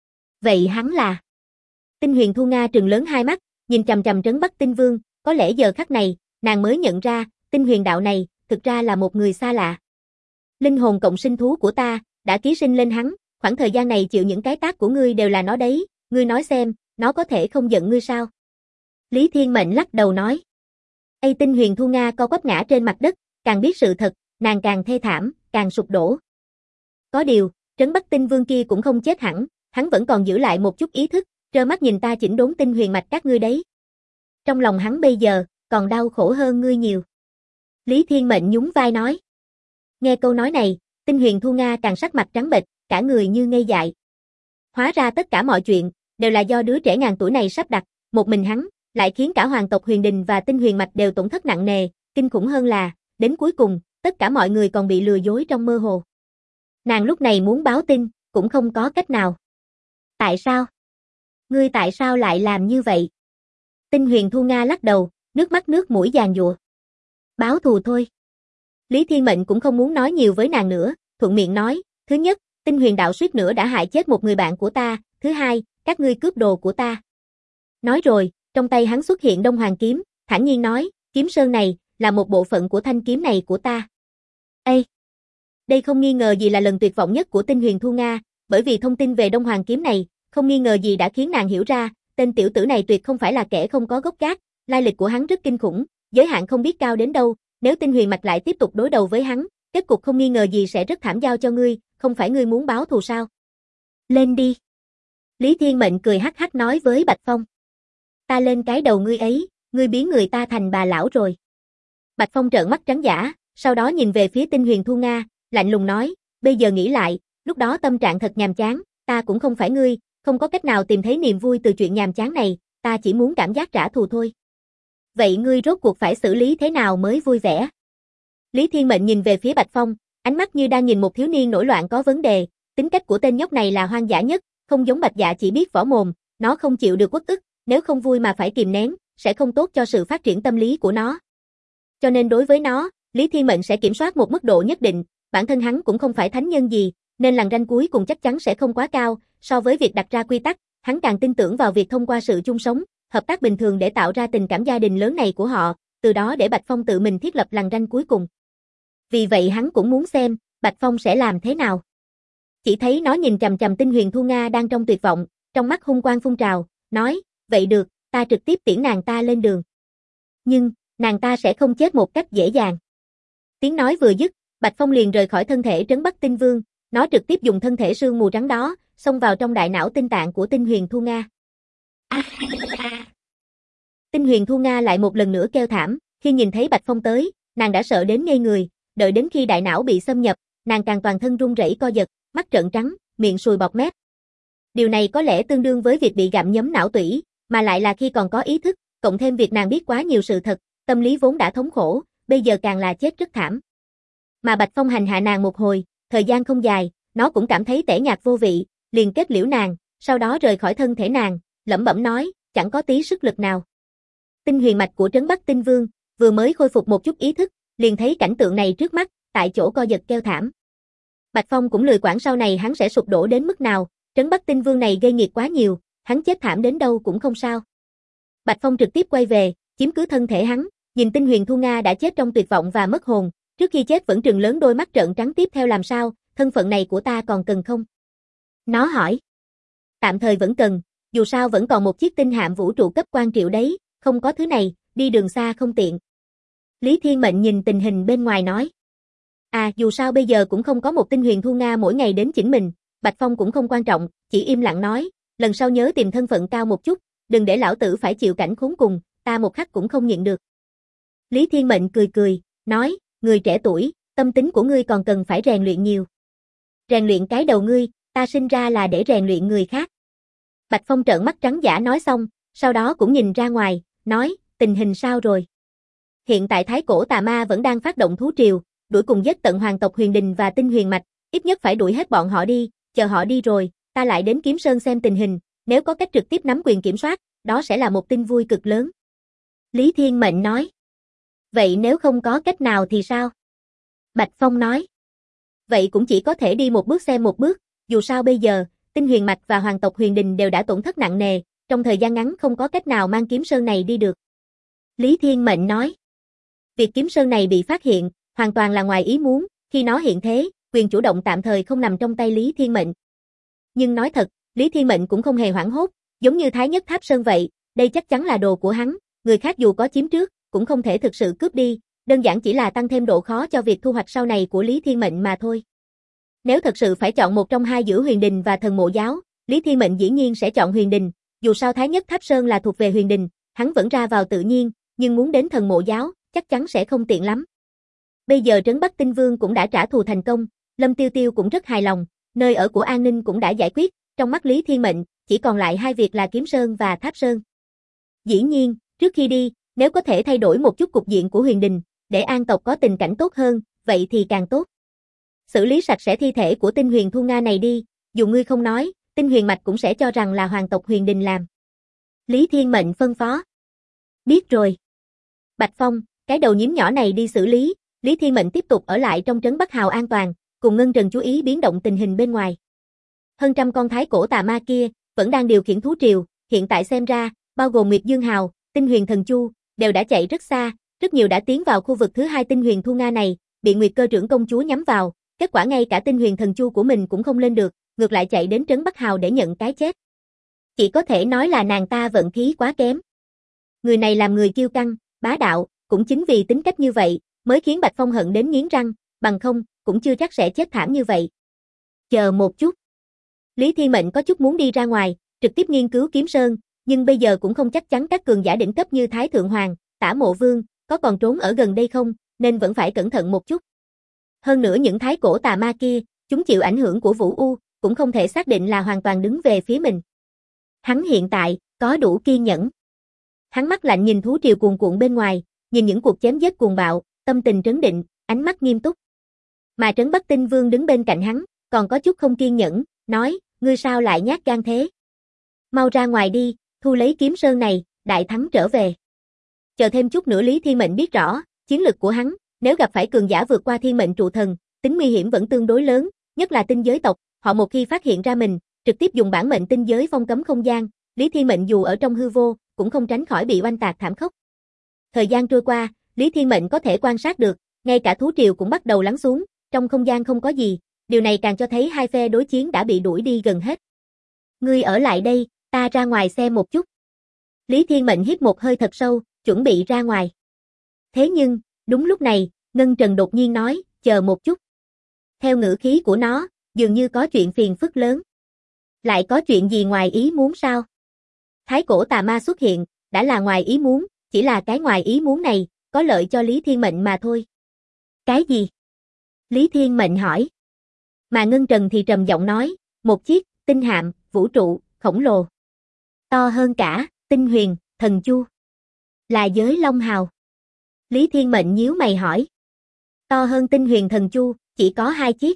Speaker 1: Vậy hắn là? Tinh Huyền Thu Nga trừng lớn hai mắt, nhìn chằm chằm Trấn Bắc Tinh Vương, có lẽ giờ khắc này, nàng mới nhận ra, Tinh Huyền đạo này, thực ra là một người xa lạ. Linh hồn cộng sinh thú của ta, đã ký sinh lên hắn, khoảng thời gian này chịu những cái tác của ngươi đều là nó đấy, ngươi nói xem, nó có thể không giận ngươi sao? Lý Thiên Mệnh lắc đầu nói. Tinh Huyền Thu Nga co quắp ngã trên mặt đất, càng biết sự thật, nàng càng thê thảm, càng sụp đổ. Có điều, Trấn Bắc Tinh Vương kia cũng không chết hẳn, hắn vẫn còn giữ lại một chút ý thức, trơ mắt nhìn ta chỉnh đốn tinh huyền mạch các ngươi đấy. Trong lòng hắn bây giờ, còn đau khổ hơn ngươi nhiều. Lý Thiên Mệnh nhún vai nói. Nghe câu nói này, Tinh Huyền Thu Nga càng sắc mặt trắng bệch, cả người như ngây dại. Hóa ra tất cả mọi chuyện, đều là do đứa trẻ ngàn tuổi này sắp đặt, một mình hắn, lại khiến cả hoàng tộc Huyền Đình và tinh huyền mạch đều tổn thất nặng nề, kinh khủng hơn là, đến cuối cùng, tất cả mọi người còn bị lừa dối trong mơ hồ. Nàng lúc này muốn báo tin, cũng không có cách nào. Tại sao? Ngươi tại sao lại làm như vậy? Tinh Huyền Thu Nga lắc đầu, nước mắt nước mũi giàn giụa. Báo thù thôi. Lý Thiên Mệnh cũng không muốn nói nhiều với nàng nữa, thuận miệng nói, thứ nhất, Tinh Huyền đạo suýt nữa đã hại chết một người bạn của ta, thứ hai, các ngươi cướp đồ của ta. Nói rồi, trong tay hắn xuất hiện Đông Hoàng kiếm, thản nhiên nói, kiếm sơn này, là một bộ phận của thanh kiếm này của ta. Đây không nghi ngờ gì là lần tuyệt vọng nhất của Tinh Huyền Thu Nga, bởi vì thông tin về Đông Hoàng kiếm này, không nghi ngờ gì đã khiến nàng hiểu ra, tên tiểu tử này tuyệt không phải là kẻ không có gốc gác, lai lịch của hắn rất kinh khủng, giới hạn không biết cao đến đâu, nếu Tinh Huyền mạch lại tiếp tục đối đầu với hắn, kết cục không nghi ngờ gì sẽ rất thảm giao cho ngươi, không phải ngươi muốn báo thù sao? Lên đi. Lý Thiên Mệnh cười hắc hắc nói với Bạch Phong. Ta lên cái đầu ngươi ấy, ngươi biến người ta thành bà lão rồi. Bạch Phong trợn mắt trắng dã, sau đó nhìn về phía Tinh Huyền Thu Nga, lạnh lùng nói, bây giờ nghĩ lại, lúc đó tâm trạng thật nhàm chán, ta cũng không phải ngươi, không có cách nào tìm thấy niềm vui từ chuyện nhàm chán này, ta chỉ muốn cảm giác trả thù thôi. Vậy ngươi rốt cuộc phải xử lý thế nào mới vui vẻ? Lý Thiên Mệnh nhìn về phía Bạch Phong, ánh mắt như đang nhìn một thiếu niên nổi loạn có vấn đề, tính cách của tên nhóc này là hoang dã nhất, không giống Bạch Dạ chỉ biết võ mồm, nó không chịu được uất ức, nếu không vui mà phải kìm nén, sẽ không tốt cho sự phát triển tâm lý của nó. Cho nên đối với nó, Lý Thiên Mệnh sẽ kiểm soát một mức độ nhất định, bản thân hắn cũng không phải thánh nhân gì, nên lằn ranh cuối cùng chắc chắn sẽ không quá cao, so với việc đặt ra quy tắc, hắn càng tin tưởng vào việc thông qua sự chung sống, hợp tác bình thường để tạo ra tình cảm gia đình lớn này của họ, từ đó để Bạch Phong tự mình thiết lập lằn ranh cuối cùng. Vì vậy hắn cũng muốn xem, Bạch Phong sẽ làm thế nào. Chỉ thấy nó nhìn chằm chằm Tinh Huyền Thu Nga đang trong tuyệt vọng, trong mắt hung quang phun trào, nói, vậy được, ta trực tiếp tiễn nàng ta lên đường. Nhưng, nàng ta sẽ không chết một cách dễ dàng. Tiếng nói vừa dứt, Bạch Phong liền rời khỏi thân thể Trấn Bắc Tinh Vương, nó trực tiếp dùng thân thể sương mù trắng đó, xông vào trong đại não tinh tạng của Tinh Huyền Thu Nga. Tinh Huyền Thu Nga lại một lần nữa kêu thảm, khi nhìn thấy Bạch Phong tới, nàng đã sợ đến ngây người, đợi đến khi đại não bị xâm nhập, nàng càng toàn thân run rẩy co giật, mắt trợn trắng, miệng sùi bọt mép. Điều này có lẽ tương đương với việc bị gặm nhấm não tủy, mà lại là khi còn có ý thức, cộng thêm việc nàng biết quá nhiều sự thật, tâm lý vốn đã thống khổ, bây giờ càng là chết rất thảm. Mà Bạch Phong hành hạ nàng một hồi, thời gian không dài, nó cũng cảm thấy tẻ nhạt vô vị, liền kết liễu nàng, sau đó rời khỏi thân thể nàng, lẩm bẩm nói, chẳng có tí sức lực nào. Tinh huyền mạch của Trấn Bắc Tinh Vương, vừa mới khôi phục một chút ý thức, liền thấy cảnh tượng này trước mắt, tại chỗ co giật kêu thảm. Bạch Phong cũng lười quản sau này hắn sẽ sụp đổ đến mức nào, Trấn Bắc Tinh Vương này gây nghiệt quá nhiều, hắn chết thảm đến đâu cũng không sao. Bạch Phong trực tiếp quay về, chiếm cứ thân thể hắn, nhìn Tinh Huyền Thu Nga đã chết trong tuyệt vọng và mất hồn, trước khi chết vẫn trừng lớn đôi mắt trợn trắng tiếp theo làm sao, thân phận này của ta còn cần không? Nó hỏi. Tạm thời vẫn cần, dù sao vẫn còn một chiếc tinh hạm vũ trụ cấp quan triệu đấy, không có thứ này, đi đường xa không tiện. Lý Thiên Mệnh nhìn tình hình bên ngoài nói. Dù sao bây giờ cũng không có một Tinh Huyền Thu Nga mỗi ngày đến chỉnh mình, Bạch Phong cũng không quan trọng, chỉ im lặng nói, lần sau nhớ tìm thân phận cao một chút, đừng để lão tử phải chịu cảnh khốn cùng, ta một khắc cũng không nhịn được. Lý Thiên Mệnh cười cười, nói, người trẻ tuổi, tâm tính của ngươi còn cần phải rèn luyện nhiều. Rèn luyện cái đầu ngươi, ta sinh ra là để rèn luyện người khác. Bạch Phong trợn mắt trắng dã nói xong, sau đó cũng nhìn ra ngoài, nói, tình hình sao rồi? Hiện tại Thái Cổ Tà Ma vẫn đang phát động thú triều, đuổi cùng giết tận hoàng tộc Huyền Đình và Tinh Huyền Mạch, ít nhất phải đuổi hết bọn họ đi, chờ họ đi rồi, ta lại đến Kiếm Sơn xem tình hình, nếu có cách trực tiếp nắm quyền kiểm soát, đó sẽ là một tin vui cực lớn. Lý Thiên Mệnh nói. Vậy nếu không có cách nào thì sao? Bạch Phong nói. Vậy cũng chỉ có thể đi một bước xem một bước, dù sao bây giờ, Tinh Huyền Mạch và hoàng tộc Huyền Đình đều đã tổn thất nặng nề, trong thời gian ngắn không có cách nào mang Kiếm Sơn này đi được. Lý Thiên Mệnh nói. Việc Kiếm Sơn này bị phát hiện, hoàn toàn là ngoài ý muốn, khi nó hiện thế, quyền chủ động tạm thời không nằm trong tay Lý Thiên Mệnh. Nhưng nói thật, Lý Thiên Mệnh cũng không hề hoảng hốt, giống như Thái Nhất Tháp Sơn vậy, đây chắc chắn là đồ của hắn, người khác dù có chiếm trước, cũng không thể thực sự cướp đi, đơn giản chỉ là tăng thêm độ khó cho việc thu hoạch sau này của Lý Thiên Mệnh mà thôi. Nếu thật sự phải chọn một trong hai giữa Huyền Đình và Thần Mộ Giáo, Lý Thiên Mệnh dĩ nhiên sẽ chọn Huyền Đình, dù sao Thái Nhất Tháp Sơn là thuộc về Huyền Đình, hắn vẫn ra vào tự nhiên, nhưng muốn đến Thần Mộ Giáo, chắc chắn sẽ không tiện lắm. Bây giờ Trấn Bắc Tinh Vương cũng đã trả thù thành công, Lâm Tiêu Tiêu cũng rất hài lòng, nơi ở của An Ninh cũng đã giải quyết, trong mắt Lý Thiên Mệnh, chỉ còn lại hai việc là Kiếm Sơn và Tháp Sơn. Dĩ nhiên, trước khi đi, nếu có thể thay đổi một chút cục diện của Huyền Đình, để An tộc có tình cảnh tốt hơn, vậy thì càng tốt. Xử lý sạch sẽ thi thể của Tinh Huyền Thu Nga này đi, dù ngươi không nói, Tinh Huyền Mạch cũng sẽ cho rằng là hoàng tộc Huyền Đình làm. Lý Thiên Mệnh phân phó. Biết rồi. Bạch Phong, cái đầu nhím nhỏ này đi xử lý, Lý Thiên Mệnh tiếp tục ở lại trong trấn Bắc Hào an toàn, cùng Ngân Trần chú ý biến động tình hình bên ngoài. Hơn trăm con Thái Cổ Tà Ma kia, vẫn đang điều khiển thú triều, hiện tại xem ra, bao gồm Nguyệt Dương Hào, Tinh Huyền Thần Chu, đều đã chạy rất xa, rất nhiều đã tiến vào khu vực thứ hai Tinh Huyền Thu Nga này, bị Nguyệt Cơ Trưởng công chúa nhắm vào, kết quả ngay cả Tinh Huyền Thần Chu của mình cũng không lên được, ngược lại chạy đến trấn Bắc Hào để nhận cái chết. Chỉ có thể nói là nàng ta vận khí quá kém. Người này làm người kiêu căng, bá đạo, cũng chính vì tính cách như vậy, mới khiến Bạch Phong hận đến nghiến răng, bằng không, cũng chưa chắc sẽ chết thảm như vậy. Chờ một chút. Lý Thiên Mệnh có chút muốn đi ra ngoài, trực tiếp nghiên cứu Kiếm Sơn, nhưng bây giờ cũng không chắc chắn các cường giả đỉnh cấp như Thái Thượng Hoàng, Tả Mộ Vương, có còn trốn ở gần đây không, nên vẫn phải cẩn thận một chút. Hơn nữa những Thái Cổ Tà Ma kia, chúng chịu ảnh hưởng của Vũ U, cũng không thể xác định là hoàn toàn đứng về phía mình. Hắn hiện tại, có đủ kiên nhẫn. Hắn mắt lạnh nhìn thú triều cuồn cuộn bên ngoài, nhìn những cuộc chém giết cuồng bạo, tâm tình trấn định, ánh mắt nghiêm túc. Mà Trấn Bắc Tinh Vương đứng bên cạnh hắn, còn có chút không kiên nhẫn, nói, ngươi sao lại nhát gan thế? Mau ra ngoài đi, thu lấy Kiếm Sơn này, đại thắng trở về. Chờ thêm chút nữa Lý Thiên Mệnh biết rõ, chiến lực của hắn, nếu gặp phải cường giả vượt qua thiên mệnh trụ thần, tính nguy hiểm vẫn tương đối lớn, nhất là tinh giới tộc, họ một khi phát hiện ra mình, trực tiếp dùng bản mệnh tinh giới phong cấm không gian, Lý Thiên Mệnh dù ở trong hư vô, cũng không tránh khỏi bị oanh tạc thảm khốc. Thời gian trôi qua, Lý Thiên Mệnh có thể quan sát được, ngay cả thú triều cũng bắt đầu lắng xuống, trong không gian không có gì, điều này càng cho thấy hai phe đối chiến đã bị đuổi đi gần hết. Ngươi ở lại đây, ta ra ngoài xem một chút. Lý Thiên Mệnh hít một hơi thật sâu, chuẩn bị ra ngoài. Thế nhưng, đúng lúc này, Ngân Trần đột nhiên nói, chờ một chút. Theo ngữ khí của nó, dường như có chuyện phiền phức lớn. Lại có chuyện gì ngoài ý muốn sao? Thái cổ tà ma xuất hiện, đã là ngoài ý muốn, chỉ là cái ngoài ý muốn này, có lợi cho Lý Thiên Mệnh mà thôi. Cái gì? Lý Thiên Mệnh hỏi. Mà Ngân Trần thì trầm giọng nói, một chiếc, tinh hạm, vũ trụ, khổng lồ. To hơn cả, tinh huyền, thần chu. Là giới Long Hào. Lý Thiên Mệnh nhíu mày hỏi. To hơn tinh huyền thần chu, chỉ có 2 chiếc.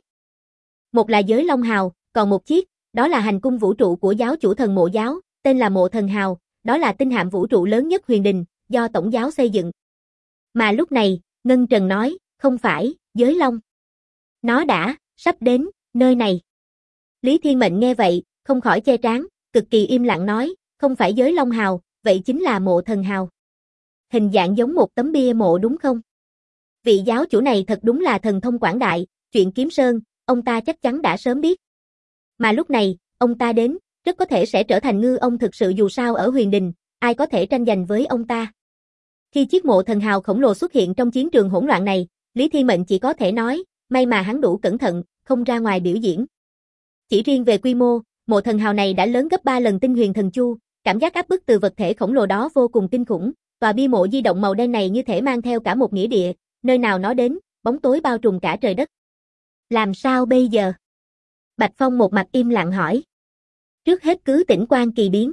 Speaker 1: Một là giới Long Hào, còn một chiếc, đó là hành cung vũ trụ của giáo chủ thần mộ giáo, tên là Mộ Thần Hào, đó là tinh hạm vũ trụ lớn nhất huyền đình, do tổng giáo xây dựng. Mà lúc này, Ngân Trần nói, không phải, giới Long. Nó đã, sắp đến, nơi này. Lý Thiên Mệnh nghe vậy, không khỏi che trán, cực kỳ im lặng nói, không phải giới Long Hào, vậy chính là Mộ Thần Hào. Hình dạng giống một tấm bia mộ đúng không? Vị giáo chủ này thật đúng là thần thông quảng đại, chuyện Kiếm Sơn, ông ta chắc chắn đã sớm biết. Mà lúc này, ông ta đến, rất có thể sẽ trở thành ngư ông thực sự dù sao ở huyền đình, ai có thể tranh giành với ông ta. Khi chiếc Mộ Thần Hào khổng lồ xuất hiện trong chiến trường hỗn loạn này, Lý Thiên Mệnh chỉ có thể nói, may mà hắn đủ cẩn thận, không ra ngoài biểu diễn. Chỉ riêng về quy mô, Mộ Thần Hào này đã lớn gấp 3 lần tinh huyền thần chu, cảm giác áp bức từ vật thể khổng lồ đó vô cùng kinh khủng, tòa bia mộ di động màu đen này như thể mang theo cả một nghĩa địa, nơi nào nó đến, bóng tối bao trùm cả trời đất. Làm sao bây giờ? Bạch Phong một mặt im lặng hỏi. Trước hết cứ tĩnh quan kỳ biến.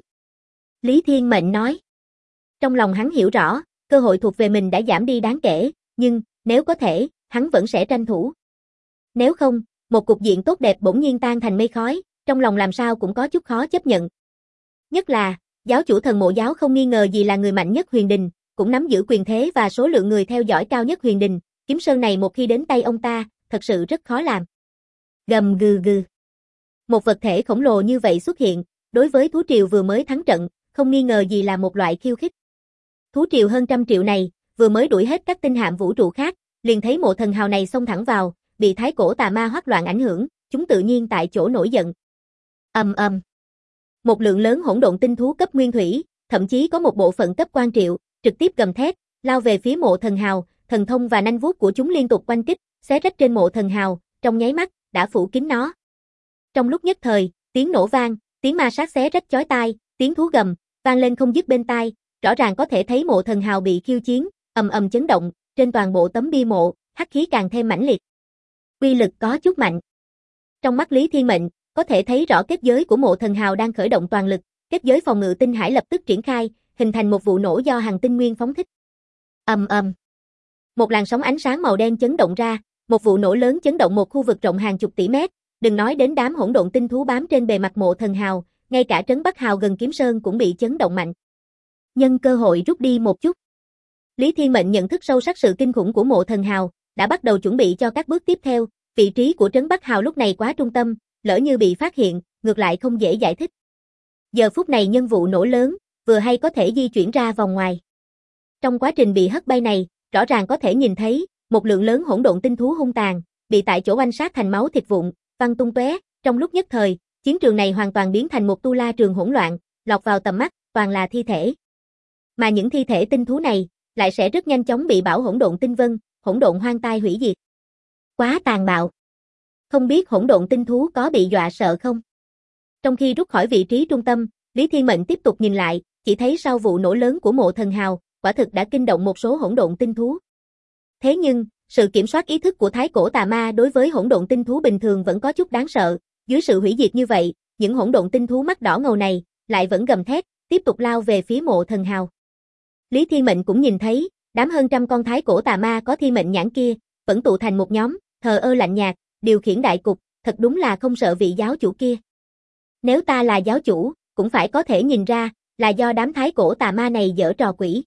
Speaker 1: Lý Thiên Mệnh nói. Trong lòng hắn hiểu rõ, cơ hội thuộc về mình đã giảm đi đáng kể, nhưng, nếu có thể, hắn vẫn sẽ tranh thủ. Nếu không, một cục diện tốt đẹp bỗng nhiên tan thành mây khói, trong lòng làm sao cũng có chút khó chấp nhận. Nhất là, giáo chủ thần mộ giáo không nghi ngờ gì là người mạnh nhất huyền đình, cũng nắm giữ quyền thế và số lượng người theo dõi cao nhất huyền đình, Kiếm Sơn này một khi đến tay ông ta, thật sự rất khó làm. Gầm gừ gừ. Một vật thể khổng lồ như vậy xuất hiện, đối với thú triều vừa mới thắng trận, không nghi ngờ gì là một loại khiêu khích. Thú triều hơn 100 triệu này, vừa mới đuổi hết các tinh hạm vũ trụ khác, liền thấy Mộ Thần Hào này xông thẳng vào, bị thái cổ tà ma hoắc loạn ảnh hưởng, chúng tự nhiên tại chỗ nổi giận. Ầm ầm. Một lượng lớn hỗn độn tinh thú cấp nguyên thủy, thậm chí có một bộ phận cấp quan triệu, trực tiếp gầm thét, lao về phía Mộ Thần Hào, thần thông và nanh vuốt của chúng liên tục oanh kích, xé rách trên Mộ Thần Hào, trong nháy mắt đã phủ kín nó. Trong lúc nhất thời, tiếng nổ vang, tiếng ma sát xé rách chói tai, tiếng thú gầm vang lên không dứt bên tai, rõ ràng có thể thấy Mộ Thần Hào bị khiêu chiến, ầm ầm chấn động, trên toàn bộ tấm bia mộ, hắc khí càng thêm mãnh liệt. Uy lực có chút mạnh. Trong mắt Lý Thiên Mệnh, có thể thấy rõ kết giới của Mộ Thần Hào đang khởi động toàn lực, kết giới phòng ngự tinh hải lập tức triển khai, hình thành một vụ nổ do hằng tinh nguyên phóng thích. Ầm ầm. Một làn sóng ánh sáng màu đen chấn động ra, một vụ nổ lớn chấn động một khu vực rộng hàng chục tỷ mét, đừng nói đến đám hỗn độn tinh thú bám trên bề mặt Mộ Thần Hào, ngay cả trấn Bắc Hào gần Kiếm Sơn cũng bị chấn động mạnh. Nhân cơ hội rút đi một chút. Lý Thiên Mệnh nhận thức sâu sắc sự kinh khủng của Mộ Thần Hào, đã bắt đầu chuẩn bị cho các bước tiếp theo, vị trí của trấn Bắc Hào lúc này quá trung tâm, lỡ như bị phát hiện, ngược lại không dễ giải thích. Giờ phút này nhân vụ nổ lớn, vừa hay có thể di chuyển ra vòng ngoài. Trong quá trình bị hất bay này, rõ ràng có thể nhìn thấy, một lượng lớn hỗn độn tinh thú hung tàn, bị tại chỗ oanh sát thành máu thịt vụn, văng tung tóe, trong lúc nhất thời, chiến trường này hoàn toàn biến thành một tu la trường hỗn loạn, lọt vào tầm mắt, toàn là thi thể. Mà những thi thể tinh thú này, lại sẽ rất nhanh chóng bị bão hỗn độn tinh vân, hỗn độn hoang tai hủy diệt. Quá tàn bạo. Không biết hỗn độn tinh thú có bị dọa sợ không? Trong khi rút khỏi vị trí trung tâm, Lý Thiên Mệnh tiếp tục nhìn lại, chỉ thấy sau vụ nổ lớn của Mộ Thần Hào, quả thực đã kinh động một số hỗn độn tinh thú. Thế nhưng, sự kiểm soát ý thức của thái cổ tà ma đối với hỗn độn tinh thú bình thường vẫn có chút đáng sợ, dưới sự hủy diệt như vậy, những hỗn độn tinh thú mắt đỏ ngầu này lại vẫn gầm thét, tiếp tục lao về phía Mộ Thần Hào. Lý Thiên Mệnh cũng nhìn thấy, đám hơn trăm con thái cổ tà ma có thiên mệnh nhãn kia, vẫn tụ thành một nhóm, thờ ơ lạnh nhạt, điều khiển đại cục, thật đúng là không sợ vị giáo chủ kia. Nếu ta là giáo chủ, cũng phải có thể nhìn ra, là do đám thái cổ tà ma này giở trò quỷ.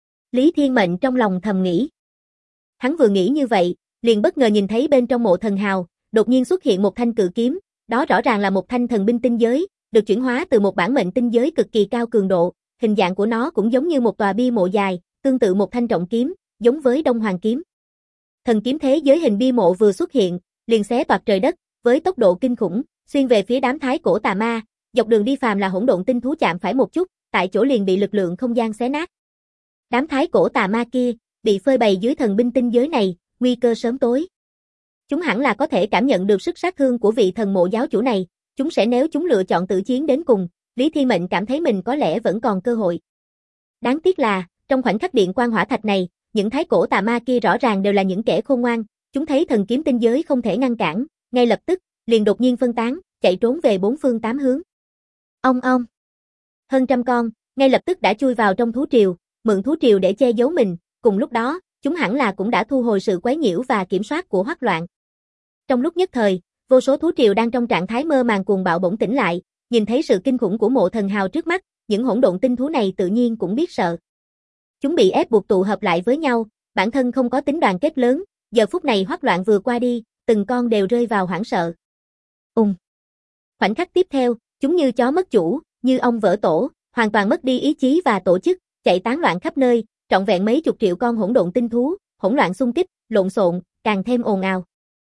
Speaker 1: Lý Thiên Mệnh trong lòng thầm nghĩ. Hắn vừa nghĩ như vậy, liền bất ngờ nhìn thấy bên trong Mộ Thần Hào, đột nhiên xuất hiện một thanh cự kiếm, Đó rõ ràng là một thanh thần binh tinh giới, được chuyển hóa từ một bản mệnh tinh giới cực kỳ cao cường độ, hình dạng của nó cũng giống như một tòa bia mộ dài, tương tự một thanh trọng kiếm, giống với Đông Hoàng kiếm. Thần kiếm thế giới hình bia mộ vừa xuất hiện, liền xé toạc trời đất, với tốc độ kinh khủng, xuyên về phía đám thái cổ tà ma, dọc đường đi phàm là hỗn độn tinh thú chạm phải một chút, tại chỗ liền bị lực lượng không gian xé nát. Đám thái cổ tà ma kia, bị phơi bày dưới thần binh tinh giới này, nguy cơ sớm tối. Chúng hẳn là có thể cảm nhận được sức sát thương của vị thần mộ giáo chủ này, chúng sẽ nếu chúng lựa chọn tự chiến đến cùng, Lý Thiên Mệnh cảm thấy mình có lẽ vẫn còn cơ hội. Đáng tiếc là, trong khoảnh khắc điện quang hỏa thạch này, những thái cổ tà ma kia rõ ràng đều là những kẻ khôn ngoan, chúng thấy thần kiếm tinh giới không thể ngăn cản, ngay lập tức, liền đột nhiên phân tán, chạy trốn về bốn phương tám hướng. Ong ong. Hơn trăm con, ngay lập tức đã chui vào trong thú triều, mượn thú triều để che giấu mình, cùng lúc đó, chúng hẳn là cũng đã thu hồi sự quấy nhiễu và kiểm soát của Hoắc Loạn. Trong lúc nhất thời, vô số thú triều đang trong trạng thái mơ màng cuồng bạo bỗng tỉnh lại, nhìn thấy sự kinh khủng của mộ thần hào trước mắt, những hỗn độn tinh thú này tự nhiên cũng biết sợ. Chúng bị ép buộc tụ hợp lại với nhau, bản thân không có tính đoàn kết lớn, giờ phút này Hoắc Loạn vừa qua đi, từng con đều rơi vào hoảng sợ. Khoảnh khắc tiếp theo, chúng như chó mất chủ, như ong vỡ tổ, hoàn toàn mất đi ý chí và tổ chức, chạy tán loạn khắp nơi, trọn vẹn mấy chục triệu con hỗn độn tinh thú, hỗn loạn xung kích, lộn xộn, càng thêm ồn ào.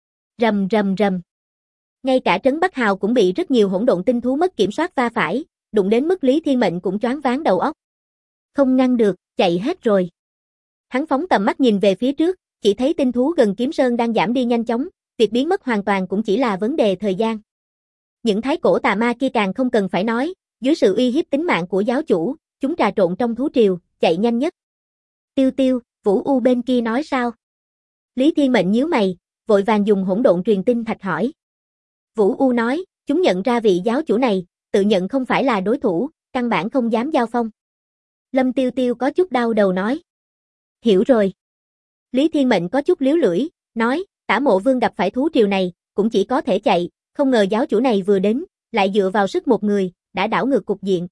Speaker 1: Rầm rầm rầm. Ngay cả trấn Bắc Hào cũng bị rất nhiều hỗn độn tinh thú mất kiểm soát va phải, đụng đến mức Lý Thiên Mệnh cũng choáng váng đầu óc. Không ngăn được, chạy hết rồi. Hắn phóng tầm mắt nhìn về phía trước, chỉ thấy tinh thú gần Kiếm Sơn đang giảm đi nhanh chóng, việc biến mất hoàn toàn cũng chỉ là vấn đề thời gian. Những thái cổ tà ma kia càng không cần phải nói, dưới sự uy hiếp tính mạng của giáo chủ, chúng trà trộn trong thú triều, chạy nhanh nhất. Tiêu Tiêu, Vũ U bên kia nói sao? Lý Thiên Mệnh nhíu mày, vội vàng dùng hỗn độn truyền tinh thạch hỏi. Vũ U nói, chúng nhận ra vị giáo chủ này, tự nhận không phải là đối thủ, căn bản không dám giao phong. Lâm Tiêu Tiêu có chút đau đầu nói. Hiểu rồi. Lý Thiên Mệnh có chút liếu lưỡi, nói, Tả Mộ Vương gặp phải thú triều này, cũng chỉ có thể chạy, không ngờ giáo chủ này vừa đến, lại dựa vào sức một người, đã đảo ngược cục diện.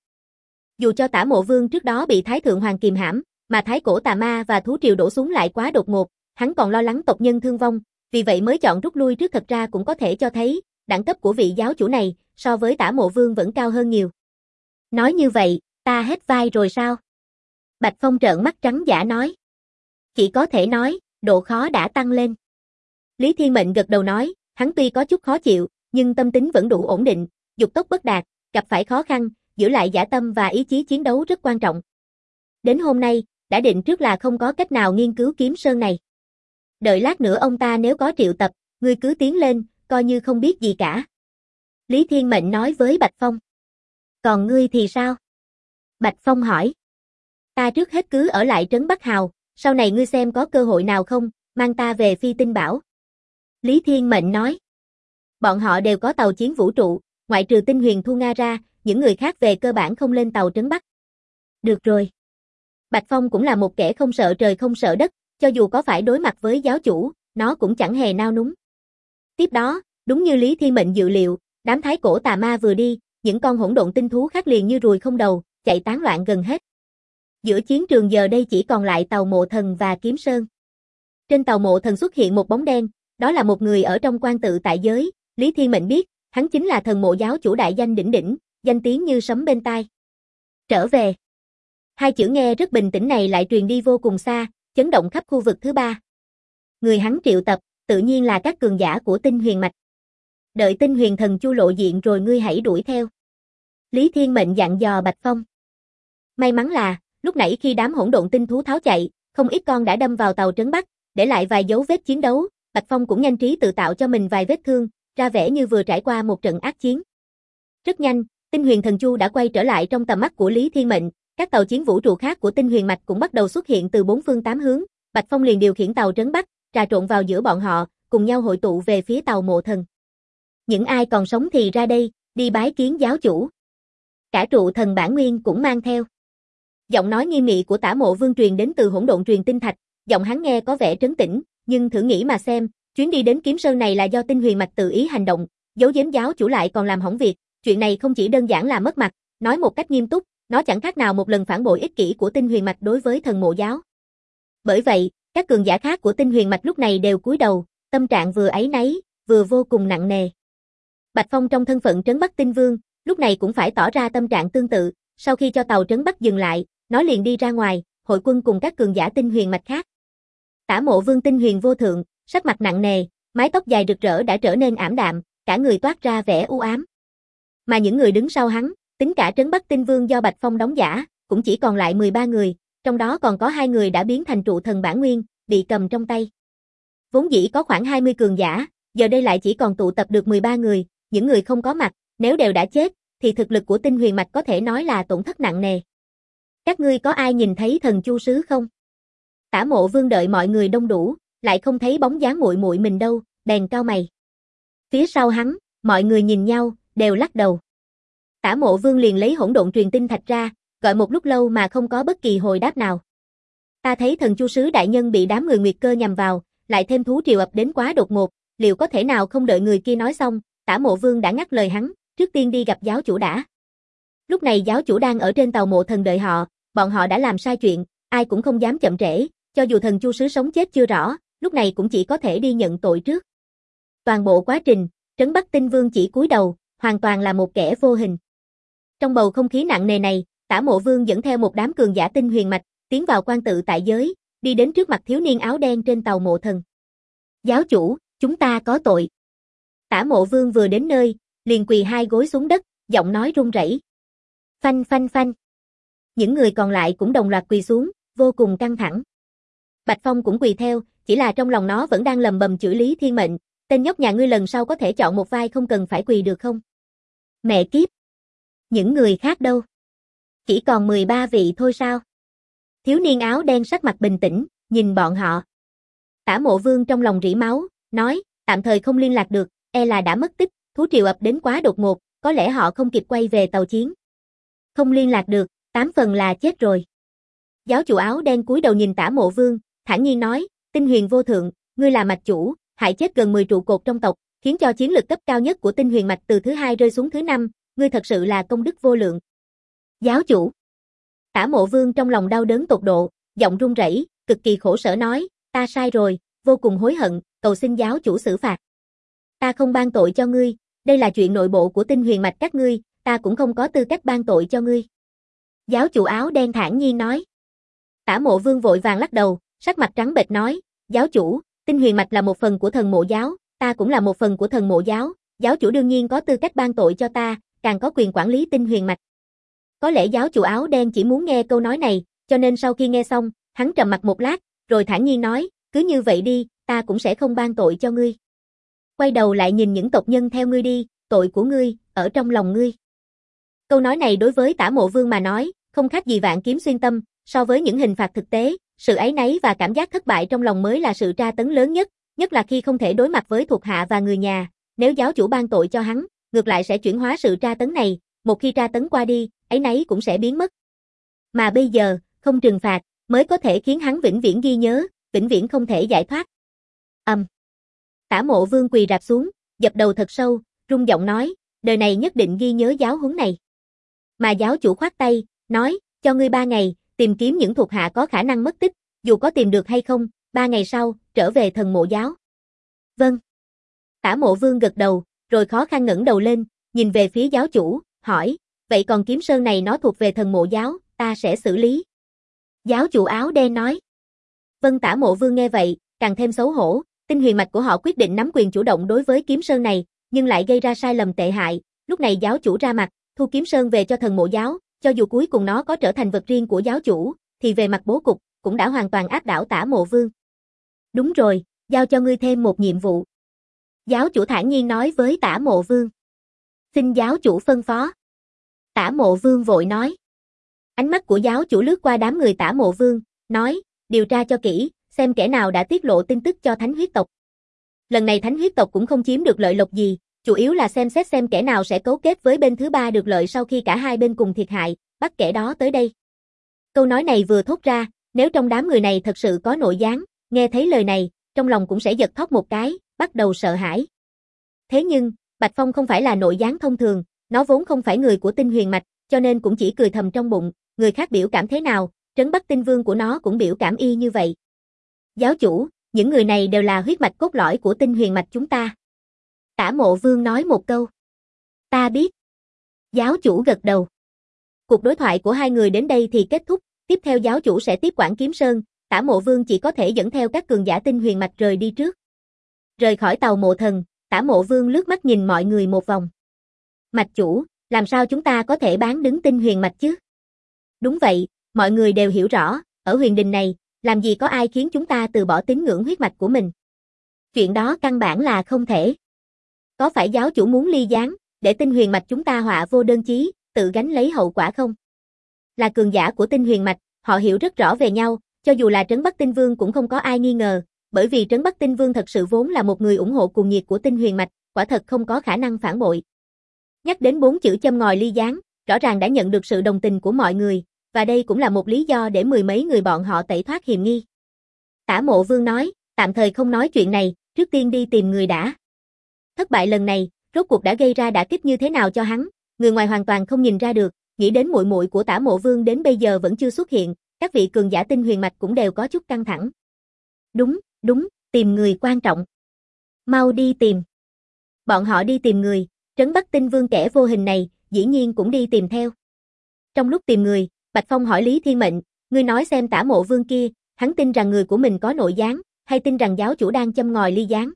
Speaker 1: Dù cho Tả Mộ Vương trước đó bị Thái Thượng Hoàng kìm hãm, mà thái cổ tà ma và thú triều đổ xuống lại quá đột ngột, hắn còn lo lắng tộc nhân thương vong, vì vậy mới chọn rút lui trước. Thật ra cũng có thể cho thấy, đẳng cấp của vị giáo chủ này, so với Tả Mộ Vương vẫn cao hơn nhiều. Nói như vậy, ta hết vai rồi sao? Bạch Phong trợn mắt trắng dã nói. Chỉ có thể nói, độ khó đã tăng lên. Lý Thiên Mệnh gật đầu nói, hắn tuy có chút khó chịu, nhưng tâm tính vẫn đủ ổn định, dục tốc bất đạt, gặp phải khó khăn, giữ lại dã tâm và ý chí chiến đấu rất quan trọng. Đến hôm nay, đã định trước là không có cách nào nghiên cứu Kiếm Sơn này. Đợi lát nữa ông ta nếu có triệu tập, ngươi cứ tiến lên, coi như không biết gì cả. Lý Thiên Mệnh nói với Bạch Phong. Còn ngươi thì sao? Bạch Phong hỏi. Ta trước hết cứ ở lại trấn Bắc Hào, sau này ngươi xem có cơ hội nào không, mang ta về Phi Tinh Bảo. Lý Thiên Mệnh nói. Bọn họ đều có tàu chiến vũ trụ, ngoại trừ Tinh Huyền Thu Nga ra, những người khác về cơ bản không lên tàu trấn Bắc. Được rồi. Bạch Phong cũng là một kẻ không sợ trời không sợ đất, cho dù có phải đối mặt với giáo chủ, nó cũng chẳng hề nao núng. Tiếp đó, đúng như Lý Thiên Mệnh dự liệu, đám thái cổ tà ma vừa đi, những con hỗn độn tinh thú khác liền như ruồi không đầu, chạy tán loạn gần hết. Giữa chiến trường giờ đây chỉ còn lại tàu Mộ Thần và Kiếm Sơn. Trên tàu Mộ Thần xuất hiện một bóng đen, đó là một người ở trong quan tự tại giới, Lý Thiên Mệnh biết, hắn chính là thần mộ giáo chủ đại danh đỉnh đỉnh, danh tiếng như sấm bên tai. Trở về. Hai chữ nghe rất bình tĩnh này lại truyền đi vô cùng xa, chấn động khắp khu vực thứ ba. Người hắn triệu tập, tự nhiên là các cường giả của Tinh Huyền Mạch. Đợi Tinh Huyền Thần Chu lộ diện rồi ngươi hãy đuổi theo. Lý Thiên Mệnh dặn dò Bạch Phong. May mắn là, lúc nãy khi đám hỗn độn tinh thú tháo chạy, không ít con đã đâm vào tàu trấn Bắc, để lại vài dấu vết chiến đấu, Bạch Phong cũng nhanh trí tự tạo cho mình vài vết thương, ra vẻ như vừa trải qua một trận ác chiến. Rất nhanh, Tinh Huyền Thần Chu đã quay trở lại trong tầm mắt của Lý Thiên Mệnh, các tàu chiến vũ trụ khác của Tinh Huyền Mạch cũng bắt đầu xuất hiện từ bốn phương tám hướng, Bạch Phong liền điều khiển tàu trấn Bắc, trà trộn vào giữa bọn họ, cùng nhau hội tụ về phía tàu Mộ Thần. Những ai còn sống thì ra đây, đi bái kiến giáo chủ. Cả trụ thần bản nguyên cũng mang theo. Giọng nói nghiêm nghị của Tả Mộ Vương truyền đến từ hỗn độn truyền tinh thạch, giọng hắn nghe có vẻ trấn tĩnh, nhưng thử nghĩ mà xem, chuyến đi đến Kiếm Sơn này là do Tinh Huyền Mạch tự ý hành động, giấu giếm giáo chủ lại còn làm hỏng việc, chuyện này không chỉ đơn giản là mất mặt, nói một cách nghiêm túc, nó chẳng khác nào một lần phản bội ích kỷ của Tinh Huyền Mạch đối với thần mộ giáo. Bởi vậy, các cường giả khác của Tinh Huyền Mạch lúc này đều cúi đầu, tâm trạng vừa áy náy, vừa vô cùng nặng nề. Bạch Phong trong thân phận Trấn Bắc Tinh Vương, lúc này cũng phải tỏ ra tâm trạng tương tự, sau khi cho tàu Trấn Bắc dừng lại, nó liền đi ra ngoài, hội quân cùng các cường giả tinh huyền mạch khác. Tả Mộ Vương tinh huyền vô thượng, sắc mặt nặng nề, mái tóc dài rực rỡ đã trở nên ảm đạm, cả người toát ra vẻ u ám. Mà những người đứng sau hắn, tính cả Trấn Bắc Tinh Vương do Bạch Phong đóng giả, cũng chỉ còn lại 13 người, trong đó còn có 2 người đã biến thành trụ thần bản nguyên, bị cầm trong tay. Vốn dĩ có khoảng 20 cường giả, giờ đây lại chỉ còn tụ tập được 13 người, những người không có mặt, nếu đều đã chết, thì thực lực của tinh huyền mạch có thể nói là tổn thất nặng nề. Các ngươi có ai nhìn thấy thần chu sứ không? Tả Mộ Vương đợi mọi người đông đủ, lại không thấy bóng dáng muội muội mình đâu, bèn cau mày. Phía sau hắn, mọi người nhìn nhau, đều lắc đầu. Tả Mộ Vương liền lấy hỗn độn truyền tinh thạch ra, gọi một lúc lâu mà không có bất kỳ hồi đáp nào. Ta thấy thần chu sứ đại nhân bị đám người Nguyệt Cơ nhằm vào, lại thêm thú triều ập đến quá đột ngột, liệu có thể nào không đợi người kia nói xong, Tả Mộ Vương đã ngắt lời hắn, trước tiên đi gặp giáo chủ đã. Lúc này giáo chủ đang ở trên tàu Mộ Thần đợi họ, bọn họ đã làm sai chuyện, ai cũng không dám chậm trễ, cho dù thần chu sứ sống chết chưa rõ, lúc này cũng chỉ có thể đi nhận tội trước. Toàn bộ quá trình, Trấn Bắc Tinh Vương chỉ cúi đầu, hoàn toàn là một kẻ vô hình. Trong bầu không khí nặng nề này, Tả Mộ Vương dẫn theo một đám cường giả tinh huyền mạch, tiến vào quan tự tại giới, đi đến trước mặt thiếu niên áo đen trên tàu Mộ Thần. Giáo chủ, chúng ta có tội. Tả Mộ Vương vừa đến nơi, liền quỳ 2 gối xuống đất, giọng nói run rẩy. Phanh phanh phanh. Những người còn lại cũng đồng loạt quỳ xuống, vô cùng căng thẳng. Bạch Phong cũng quỳ theo, chỉ là trong lòng nó vẫn đang lầm bầm chửi Lý Thiên Mệnh, tên nhóc nhà ngươi lần sau có thể chọn một vai không cần phải quỳ được không? Mẹ kiếp. Những người khác đâu? Chỉ còn 13 vị thôi sao? Thiếu niên áo đen sắc mặt bình tĩnh, nhìn bọn họ. Tả Mộ Vương trong lòng rỉ máu, nói, tạm thời không liên lạc được, e là đã mất tích, thú triều ập đến quá đột ngột, có lẽ họ không kịp quay về tàu chiến. Không liên lạc được, 8 phần là chết rồi. Giáo chủ áo đen cúi đầu nhìn Tả Mộ Vương, thản nhiên nói, tinh huyền vô thượng, ngươi là mạch chủ, hại chết gần 10 trụ cột trong tộc, khiến cho chiến lực cấp cao nhất của tinh huyền mạch từ thứ 2 rơi xuống thứ 5, ngươi thật sự là công đức vô lượng. Giáo chủ. Tả Mộ Vương trong lòng đau đớn tột độ, giọng run rẩy, cực kỳ khổ sở nói, ta sai rồi, vô cùng hối hận, cầu xin giáo chủ xử phạt. Ta không ban tội cho ngươi, đây là chuyện nội bộ của tinh huyền mạch các ngươi, ta cũng không có tư cách ban tội cho ngươi. Giáo chủ áo đen thản nhiên nói. Tả Mộ Vương vội vàng lắc đầu, sắc mặt trắng bệch nói, giáo chủ, tinh huyền mạch là một phần của thần mộ giáo, ta cũng là một phần của thần mộ giáo, giáo chủ đương nhiên có tư cách ban tội cho ta, càng có quyền quản lý tinh huyền mạch. Có lẽ giáo chủ áo đen chỉ muốn nghe câu nói này, cho nên sau khi nghe xong, hắn trầm mặt một lát, rồi thản nhiên nói, cứ như vậy đi, ta cũng sẽ không ban tội cho ngươi. Quay đầu lại nhìn những tộc nhân theo ngươi đi, tội của ngươi, ở trong lòng ngươi. Câu nói này đối với Tả Mộ Vương mà nói, không khác gì vạn kiếm xuyên tâm, so với những hình phạt thực tế, sự áy náy và cảm giác thất bại trong lòng mới là sự tra tấn lớn nhất, nhất là khi không thể đối mặt với thuộc hạ và người nhà, nếu giáo chủ ban tội cho hắn, ngược lại sẽ chuyển hóa sự tra tấn này, một khi tra tấn qua đi, áy náy cũng sẽ biến mất. Mà bây giờ, không trừng phạt, mới có thể khiến hắn vĩnh viễn ghi nhớ, vĩnh viễn không thể giải thoát. Tả Mộ Vương quỳ rạp xuống, dập đầu thật sâu, rung giọng nói, đời này nhất định ghi nhớ giáo huấn này. Mà giáo chủ khoát tay, nói, cho ngươi 3 ngày, tìm kiếm những thuộc hạ có khả năng mất tích, dù có tìm được hay không, 3 ngày sau, trở về thần mộ giáo. Vâng. Tả Mộ Vương gật đầu, rồi khó khăn ngẩng đầu lên, nhìn về phía giáo chủ, hỏi, vậy còn kiếm sơn này nó thuộc về thần mộ giáo, ta sẽ xử lý. Giáo chủ áo đen nói. Vâng. Tả Mộ Vương nghe vậy, càng thêm xấu hổ, tinh huyền mạch của họ quyết định nắm quyền chủ động đối với kiếm sơn này, nhưng lại gây ra sai lầm tệ hại, lúc này giáo chủ ra mặt, thu kiếm sơn về cho thần mộ giáo, cho dù cuối cùng nó có trở thành vật riêng của giáo chủ, thì về mặt bố cục, cũng đã hoàn toàn áp đảo Tả Mộ Vương. Đúng rồi, giao cho ngươi thêm một nhiệm vụ. Giáo chủ thản nhiên nói với Tả Mộ Vương. Xin giáo chủ phân phó. Tả Mộ Vương vội nói. Ánh mắt của giáo chủ lướt qua đám người Tả Mộ Vương, nói, điều tra cho kỹ, xem kẻ nào đã tiết lộ tin tức cho Thánh huyết tộc. Lần này Thánh huyết tộc cũng không chiếm được lợi lộc gì, chủ yếu là xem xét xem kẻ nào sẽ cấu kết với bên thứ ba được lợi sau khi cả hai bên cùng thiệt hại, bắt kẻ đó tới đây. Câu nói này vừa thốt ra, nếu trong đám người này thật sự có nội gián, nghe thấy lời này, trong lòng cũng sẽ giật thót một cái, bắt đầu sợ hãi. Thế nhưng, Bạch Phong không phải là nội gián thông thường, nó vốn không phải người của tinh huyền mạch, cho nên cũng chỉ cười thầm trong bụng, người khác biểu cảm thế nào, Trấn Bắc Tinh Vương của nó cũng biểu cảm y như vậy. Giáo chủ, những người này đều là huyết mạch cốt lõi của tinh huyền mạch chúng ta. Tả Mộ Vương nói một câu. Ta biết. Giáo chủ gật đầu. Cuộc đối thoại của hai người đến đây thì kết thúc, tiếp theo giáo chủ sẽ tiếp quản Kiếm Sơn, Tả Mộ Vương chỉ có thể dẫn theo các cường giả tinh huyền mạch rời đi trước. Rời khỏi tàu mộ thần, Tả Mộ Vương lướt mắt nhìn mọi người một vòng. Mạch chủ, làm sao chúng ta có thể bán đứng tinh huyền mạch chứ? Đúng vậy, mọi người đều hiểu rõ, ở huyền đình này, làm gì có ai khiến chúng ta từ bỏ tín ngưỡng huyết mạch của mình. Chuyện đó căn bản là không thể. Có phải giáo chủ muốn ly gián, để tinh huyền mạch chúng ta họa vô đơn chí, tự gánh lấy hậu quả không? Là cường giả của tinh huyền mạch, họ hiểu rất rõ về nhau, cho dù là Trấn Bắc Tinh Vương cũng không có ai nghi ngờ, bởi vì Trấn Bắc Tinh Vương thật sự vốn là một người ủng hộ cuồng nhiệt của tinh huyền mạch, quả thật không có khả năng phản bội. Nhắc đến 4 chữ châm ngòi ly gián, rõ ràng đã nhận được sự đồng tình của mọi người, và đây cũng là một lý do để mười mấy người bọn họ tẩy thoát hiềm nghi. Tả Mộ Vương nói, tạm thời không nói chuyện này, trước tiên đi tìm người đã. Thất bại lần này, rốt cuộc đã gây ra đả kích như thế nào cho hắn, người ngoài hoàn toàn không nhìn ra được, nghĩ đến muội muội của Tả Mộ Vương đến bây giờ vẫn chưa xuất hiện, các vị cường giả tinh huyền mạch cũng đều có chút căng thẳng. Đúng, tìm người quan trọng. Mau đi tìm. Bọn họ đi tìm người, Trấn Bắc Tinh Vương kẻ vô hình này, dĩ nhiên cũng đi tìm theo. Trong lúc tìm người, Bạch Phong hỏi Lý Thiên Mệnh, ngươi nói xem Tả Mộ Vương kia, hắn tin rằng người của mình có nội gián, hay tin rằng giáo chủ đang châm ngòi ly gián?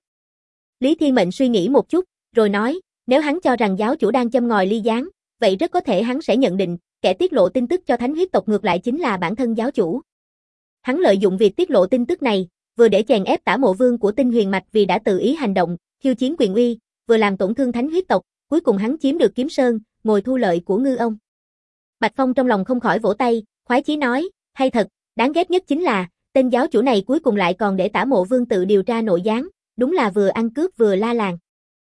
Speaker 1: Lý Thiên Mệnh suy nghĩ một chút, rồi nói, nếu hắn cho rằng giáo chủ đang châm ngòi ly gián, vậy rất có thể hắn sẽ nhận định, kẻ tiết lộ tin tức cho Thánh huyết tộc ngược lại chính là bản thân giáo chủ. Hắn lợi dụng việc tiết lộ tin tức này, vừa để chèn ép Tả Mộ Vương của tinh huyền mạch vì đã tự ý hành động, khiêu chiến quyền uy, vừa làm tổn thương Thánh huyết tộc, cuối cùng hắn chiếm được Kiếm Sơn, ngồi thu lợi của ngư ông. Bạch Phong trong lòng không khỏi vỗ tay, khoái chí nói, hay thật, đáng ghét nhất chính là, tên giáo chủ này cuối cùng lại còn để Tả Mộ Vương tự điều tra nội gián, đúng là vừa ăn cướp vừa la làng.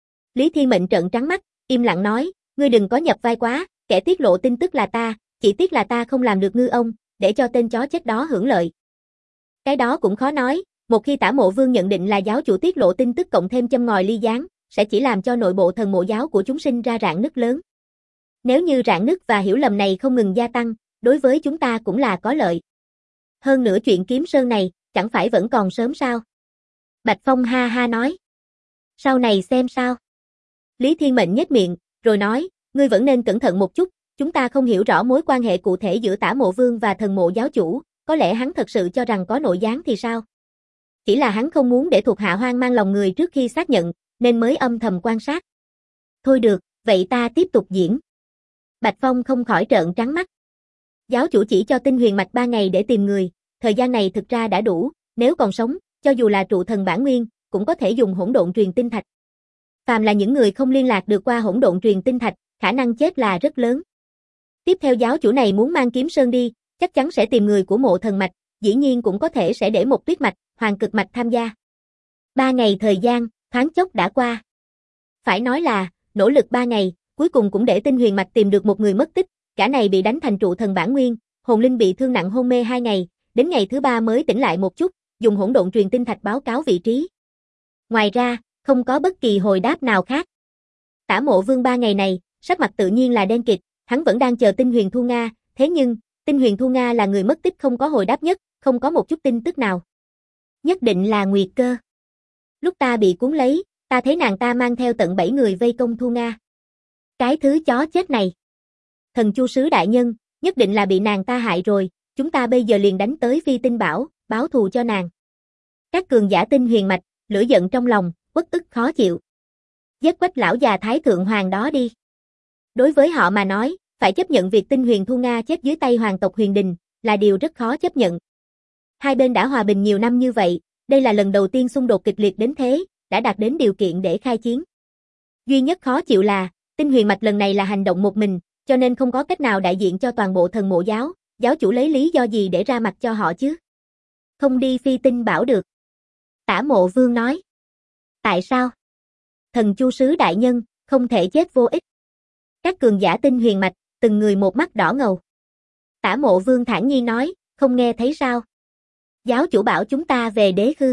Speaker 1: Lý Thiên Mệnh trợn trắng mắt, im lặng nói, ngươi đừng có nhập vai quá, kẻ tiết lộ tin tức là ta, chỉ tiếc là ta không làm được ngư ông, để cho tên chó chết đó hưởng lợi. Cái đó cũng khó nói, một khi Tả Mộ Vương nhận định là giáo chủ tiết lộ tin tức cộng thêm châm ngòi ly gián, sẽ chỉ làm cho nội bộ thần mộ giáo của chúng sinh ra rạn nứt lớn. Nếu như rạn nứt và hiểu lầm này không ngừng gia tăng, đối với chúng ta cũng là có lợi. Hơn nữa chuyện Kiếm Sơn này, chẳng phải vẫn còn sớm sao? Bạch Phong ha ha nói. Sau này xem sao? Lý Thiên Mệnh nhếch miệng, rồi nói, ngươi vẫn nên cẩn thận một chút, chúng ta không hiểu rõ mối quan hệ cụ thể giữa Tả Mộ Vương và thần mộ giáo chủ, có lẽ hắn thật sự cho rằng có nội gián thì sao? Chỉ là hắn không muốn để thuộc hạ hoang mang lòng người trước khi xác nhận, nên mới âm thầm quan sát. Thôi được, vậy ta tiếp tục diễn. Bạch Phong không khỏi trợn trắng mắt. Giáo chủ chỉ cho tinh huyền mạch 3 ngày để tìm người, thời gian này thực ra đã đủ, nếu còn sống, cho dù là trụ thần bản nguyên, cũng có thể dùng hỗn độn truyền tinh thạch. Phàm là những người không liên lạc được qua hỗn độn truyền tinh thạch, khả năng chết là rất lớn. Tiếp theo giáo chủ này muốn mang Kiếm Sơn đi, chắc chắn sẽ tìm người của mộ thần mạch, dĩ nhiên cũng có thể sẽ để một tuyết mạch, hoàng cực mạch tham gia. 3 ngày thời gian, thoáng chốc đã qua. Phải nói là, nỗ lực 3 ngày, cuối cùng cũng để tinh huyền mạch tìm được một người mất tích, cả này bị đánh thành trụ thần bản nguyên, hồn linh bị thương nặng hôn mê 2 ngày, đến ngày thứ 3 mới tỉnh lại một chút, dùng hỗn độn truyền tinh thạch báo cáo vị trí. Ngoài ra, không có bất kỳ hồi đáp nào khác. Tả Mộ Vương 3 ngày này, sắc mặt tự nhiên là đen kịt, hắn vẫn đang chờ Tinh Huyền Thu Nga, thế nhưng, Tinh Huyền Thu Nga là người mất tích không có hồi đáp nhất, không có một chút tin tức nào. Nhất định là Nguyệt Cơ. Lúc ta bị cuốn lấy, ta thấy nàng ta mang theo tận 7 người vây công Thu Nga. Cái thứ chó chết này. Thần Chu Sứ đại nhân, nhất định là bị nàng ta hại rồi, chúng ta bây giờ liền đánh tới Phi Tinh Bảo, báo thù cho nàng. Các cường giả tinh huyền mạch, lửa giận trong lòng, uất ức khó chịu. Giết Quách lão già Thái Thượng Hoàng đó đi. Đối với họ mà nói, phải chấp nhận việc Tinh Huyền Thu Nga chết dưới tay hoàng tộc Huyền Đình, là điều rất khó chấp nhận. Hai bên đã hòa bình nhiều năm như vậy, đây là lần đầu tiên xung đột kịch liệt đến thế, đã đạt đến điều kiện để khai chiến. Duy nhất khó chịu là, Tinh Huyền Mạch lần này là hành động một mình, cho nên không có cách nào đại diện cho toàn bộ thần mộ giáo, giáo chủ lấy lý do gì để ra mặt cho họ chứ? Không đi Phi Tinh Bảo được. Tả Mộ Vương nói. Tại sao? Thần Chu Sứ đại nhân, không thể chết vô ích. Các cường giả Tinh Huyền Mạch, từng người một mắt đỏ ngầu. Tả Mộ Vương thản nhiên nói, không nghe thấy sao? Giáo chủ bảo chúng ta về đế khư.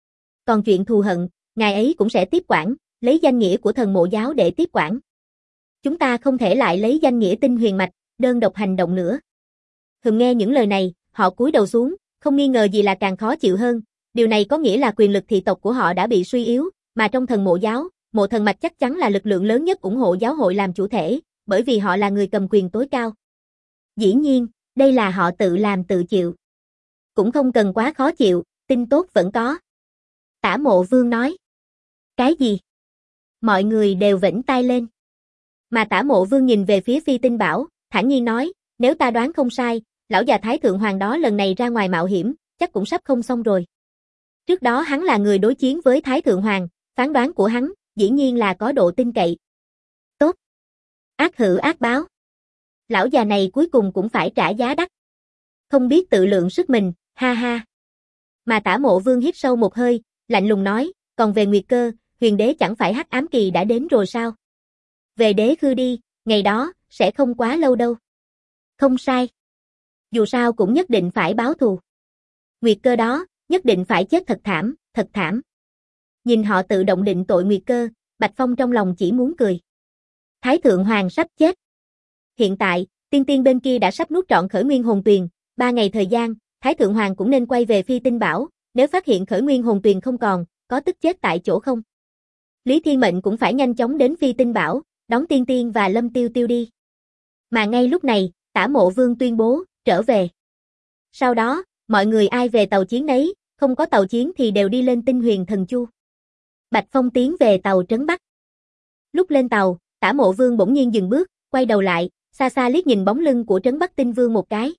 Speaker 1: Còn chuyện thù hận, ngài ấy cũng sẽ tiếp quản, lấy danh nghĩa của thần mộ giáo để tiếp quản. Chúng ta không thể lại lấy danh nghĩa Tinh Huyền Mạch, đơn độc hành động nữa. Hừm, nghe những lời này, họ cúi đầu xuống, không nghi ngờ gì là càng khó chịu hơn. Điều này có nghĩa là quyền lực thị tộc của họ đã bị suy yếu, mà trong thần mộ giáo, Mộ Thần Mạch chắc chắn là lực lượng lớn nhất ủng hộ giáo hội làm chủ thể, bởi vì họ là người cầm quyền tối cao. Dĩ nhiên, đây là họ tự làm tự chịu. Cũng không cần quá khó chịu, tin tốt vẫn có. Tả Mộ Vương nói. Cái gì? Mọi người đều vểnh tai lên. Mà Tả Mộ Vương nhìn về phía Phi Tinh Bảo, thản nhiên nói, nếu ta đoán không sai, lão già Thái Thượng Hoàng đó lần này ra ngoài mạo hiểm, chắc cũng sắp không xong rồi. Trước đó hắn là người đối chiến với Thái Thượng Hoàng, phán đoán của hắn, dĩ nhiên là có độ tin cậy. Tốt. Ác hữu ác báo. Lão già này cuối cùng cũng phải trả giá đắt. Không biết tự lượng sức mình, ha ha. Mà Tả Mộ Vương hít sâu một hơi, lạnh lùng nói, còn về Nguyệt Cơ, huyền đế chẳng phải Hắc Ám Kỳ đã đến rồi sao? Về đế khư đi, ngày đó, sẽ không quá lâu đâu. Không sai. Dù sao cũng nhất định phải báo thù. Nguyệt Cơ đó, nhất định phải chết thật thảm, thật thảm. Nhìn họ tự động định tội Nguyệt Cơ, Bạch Phong trong lòng chỉ muốn cười. Thái Thượng Hoàng sắp chết. Hiện tại, tiên tiên bên kia đã sắp nuốt trọn Khởi Nguyên Hồn Tuyền, 3 ngày thời gian, Thái Thượng Hoàng cũng nên quay về Phi Tinh Bảo, nếu phát hiện Khởi Nguyên Hồn Tuyền không còn, có tức chết tại chỗ không? Lý Thiên Mệnh cũng phải nhanh chóng đến Phi Tinh Bảo, đón Tiên Tiên và Lâm Tiêu Tiêu đi. Mà ngay lúc này, Tả Mộ Vương tuyên bố, trở về. Sau đó, mọi người ai về tàu chiến nấy, không có tàu chiến thì đều đi lên Tinh Huyền Thần Chu. Bạch Phong tiến về tàu Trấn Bắc. Lúc lên tàu, Tả Mộ Vương bỗng nhiên dừng bước, quay đầu lại, xa xa liếc nhìn bóng lưng của Trấn Bắc Tinh Vương một cái.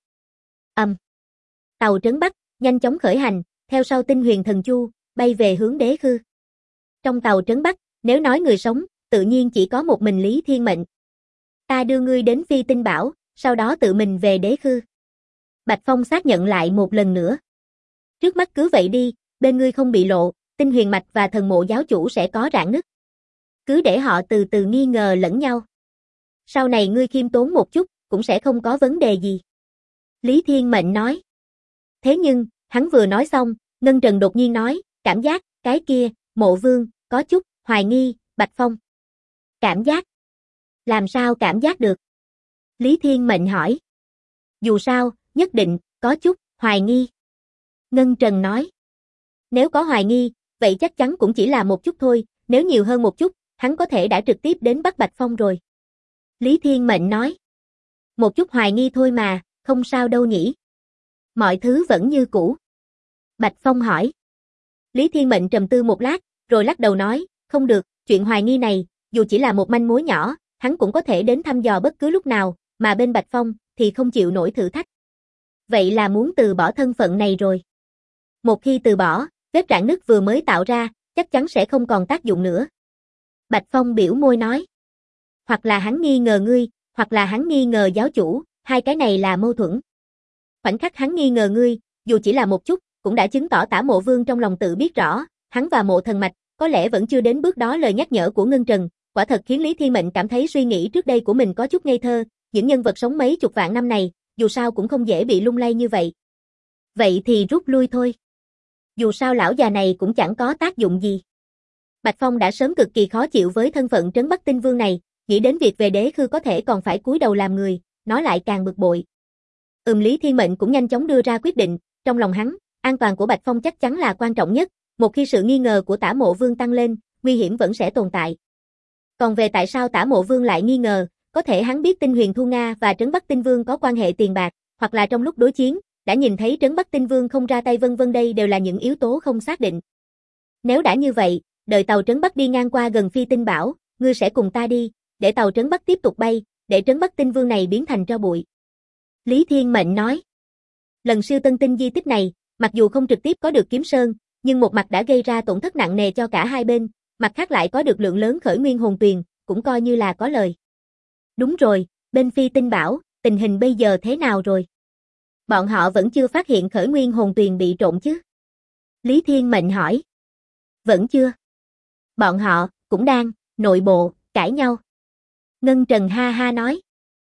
Speaker 1: Tàu Trấn Bắc, nhanh chóng khởi hành, theo sau Tinh Huyền Thần Chu, bay về hướng đế khư. Trong tàu Trấn Bắc, nếu nói người sống, tự nhiên chỉ có một mình Lý Thiên Mệnh. Ta đưa ngươi đến Phi Tinh Bảo, sau đó tự mình về đế khư. Bạch Phong xác nhận lại một lần nữa. Trước mắt cứ vậy đi, bên ngươi không bị lộ, Tinh Huyền Mạch và Thần Mộ giáo chủ sẽ có rạn nứt. Cứ để họ từ từ nghi ngờ lẫn nhau. Sau này ngươi khiêm tốn một chút, cũng sẽ không có vấn đề gì. Lý Thiên Mệnh nói. Thế nhưng, hắn vừa nói xong, Ngân Trần đột nhiên nói, cảm giác, cái kia, Mộ Vương, có chút, hoài nghi, Bạch Phong. Cảm giác? Làm sao cảm giác được? Lý Thiên Mệnh hỏi. Dù sao, nhất định, có chút, hoài nghi. Ngân Trần nói. Nếu có hoài nghi, vậy chắc chắn cũng chỉ là một chút thôi, nếu nhiều hơn một chút, hắn có thể đã trực tiếp đến bắt Bạch Phong rồi. Lý Thiên Mệnh nói. Một chút hoài nghi thôi mà, không sao đâu nhỉ. Mọi thứ vẫn như cũ. Bạch Phong hỏi. Lý Thiên Mệnh trầm tư một lát, rồi lắc đầu nói, không được, chuyện hoài nghi này, dù chỉ là một manh mối nhỏ, hắn cũng có thể đến thăm dò bất cứ lúc nào, mà bên Bạch Phong, thì không chịu nổi thử thách. Vậy là muốn từ bỏ thân phận này rồi. Một khi từ bỏ, vết rạn nứt vừa mới tạo ra, chắc chắn sẽ không còn tác dụng nữa. Bạch Phong biểu môi nói. Hoặc là hắn nghi ngờ ngươi, hoặc là hắn nghi ngờ giáo chủ, hai cái này là mâu thuẫn. Khoảnh khắc hắn nghi ngờ ngươi, dù chỉ là một chút, cũng đã chứng tỏ Tả Mộ Vương trong lòng tự biết rõ, hắn và Mộ Thần Mạch, có lẽ vẫn chưa đến bước đó. Lời nhắc nhở của Ngân Trần, quả thật khiến Lý Thiên Mệnh cảm thấy suy nghĩ trước đây của mình có chút ngây thơ, những nhân vật sống mấy chục vạn năm này, dù sao cũng không dễ bị lung lay như vậy. Vậy thì rút lui thôi. Dù sao lão già này cũng chẳng có tác dụng gì. Bạch Phong đã sớm cực kỳ khó chịu với thân phận Trấn Bắc Tinh Vương này, nghĩ đến việc về đế khư có thể còn phải cúi đầu làm người, nó lại càng bực bội. Lý Thiên Mệnh cũng nhanh chóng đưa ra quyết định, trong lòng hắn, an toàn của Bạch Phong chắc chắn là quan trọng nhất, một khi sự nghi ngờ của Tả Mộ Vương tăng lên, nguy hiểm vẫn sẽ tồn tại. Còn về tại sao Tả Mộ Vương lại nghi ngờ, có thể hắn biết Tinh Huyền Thu Nga và Trấn Bắc Tinh Vương có quan hệ tiền bạc, hoặc là trong lúc đối chiến, đã nhìn thấy Trấn Bắc Tinh Vương không ra tay vân vân, đây đều là những yếu tố không xác định. Nếu đã như vậy, đợi tàu Trấn Bắc đi ngang qua gần Phi Tinh Bảo, ngươi sẽ cùng ta đi, để tàu Trấn Bắc tiếp tục bay, để Trấn Bắc Tinh Vương này biến thành tro bụi. Lý Thiên Mệnh nói. Lần siêu tân tinh di tích này, mặc dù không trực tiếp có được Kiếm Sơn, nhưng một mặt đã gây ra tổn thất nặng nề cho cả hai bên, mặt khác lại có được lượng lớn Khởi Nguyên Hồn Tuyền, cũng coi như là có lời. Đúng rồi, bên Phi Tinh Bảo, tình hình bây giờ thế nào rồi? Bọn họ vẫn chưa phát hiện Khởi Nguyên Hồn Tuyền bị trộn chứ? Lý Thiên Mệnh hỏi. Vẫn chưa. Bọn họ, cũng đang, nội bộ, cãi nhau. Ngân Trần ha ha nói.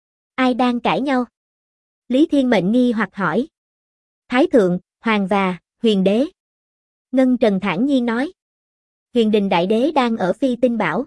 Speaker 1: Ai đang cãi nhau? Lý Thiên Mệnh nghi hoặc hỏi. Thái Thượng, Hoàng và, Huyền Đế. Ngân Trần thản nhiên nói. Huyền Đình Đại Đế đang ở Phi Tinh Bảo.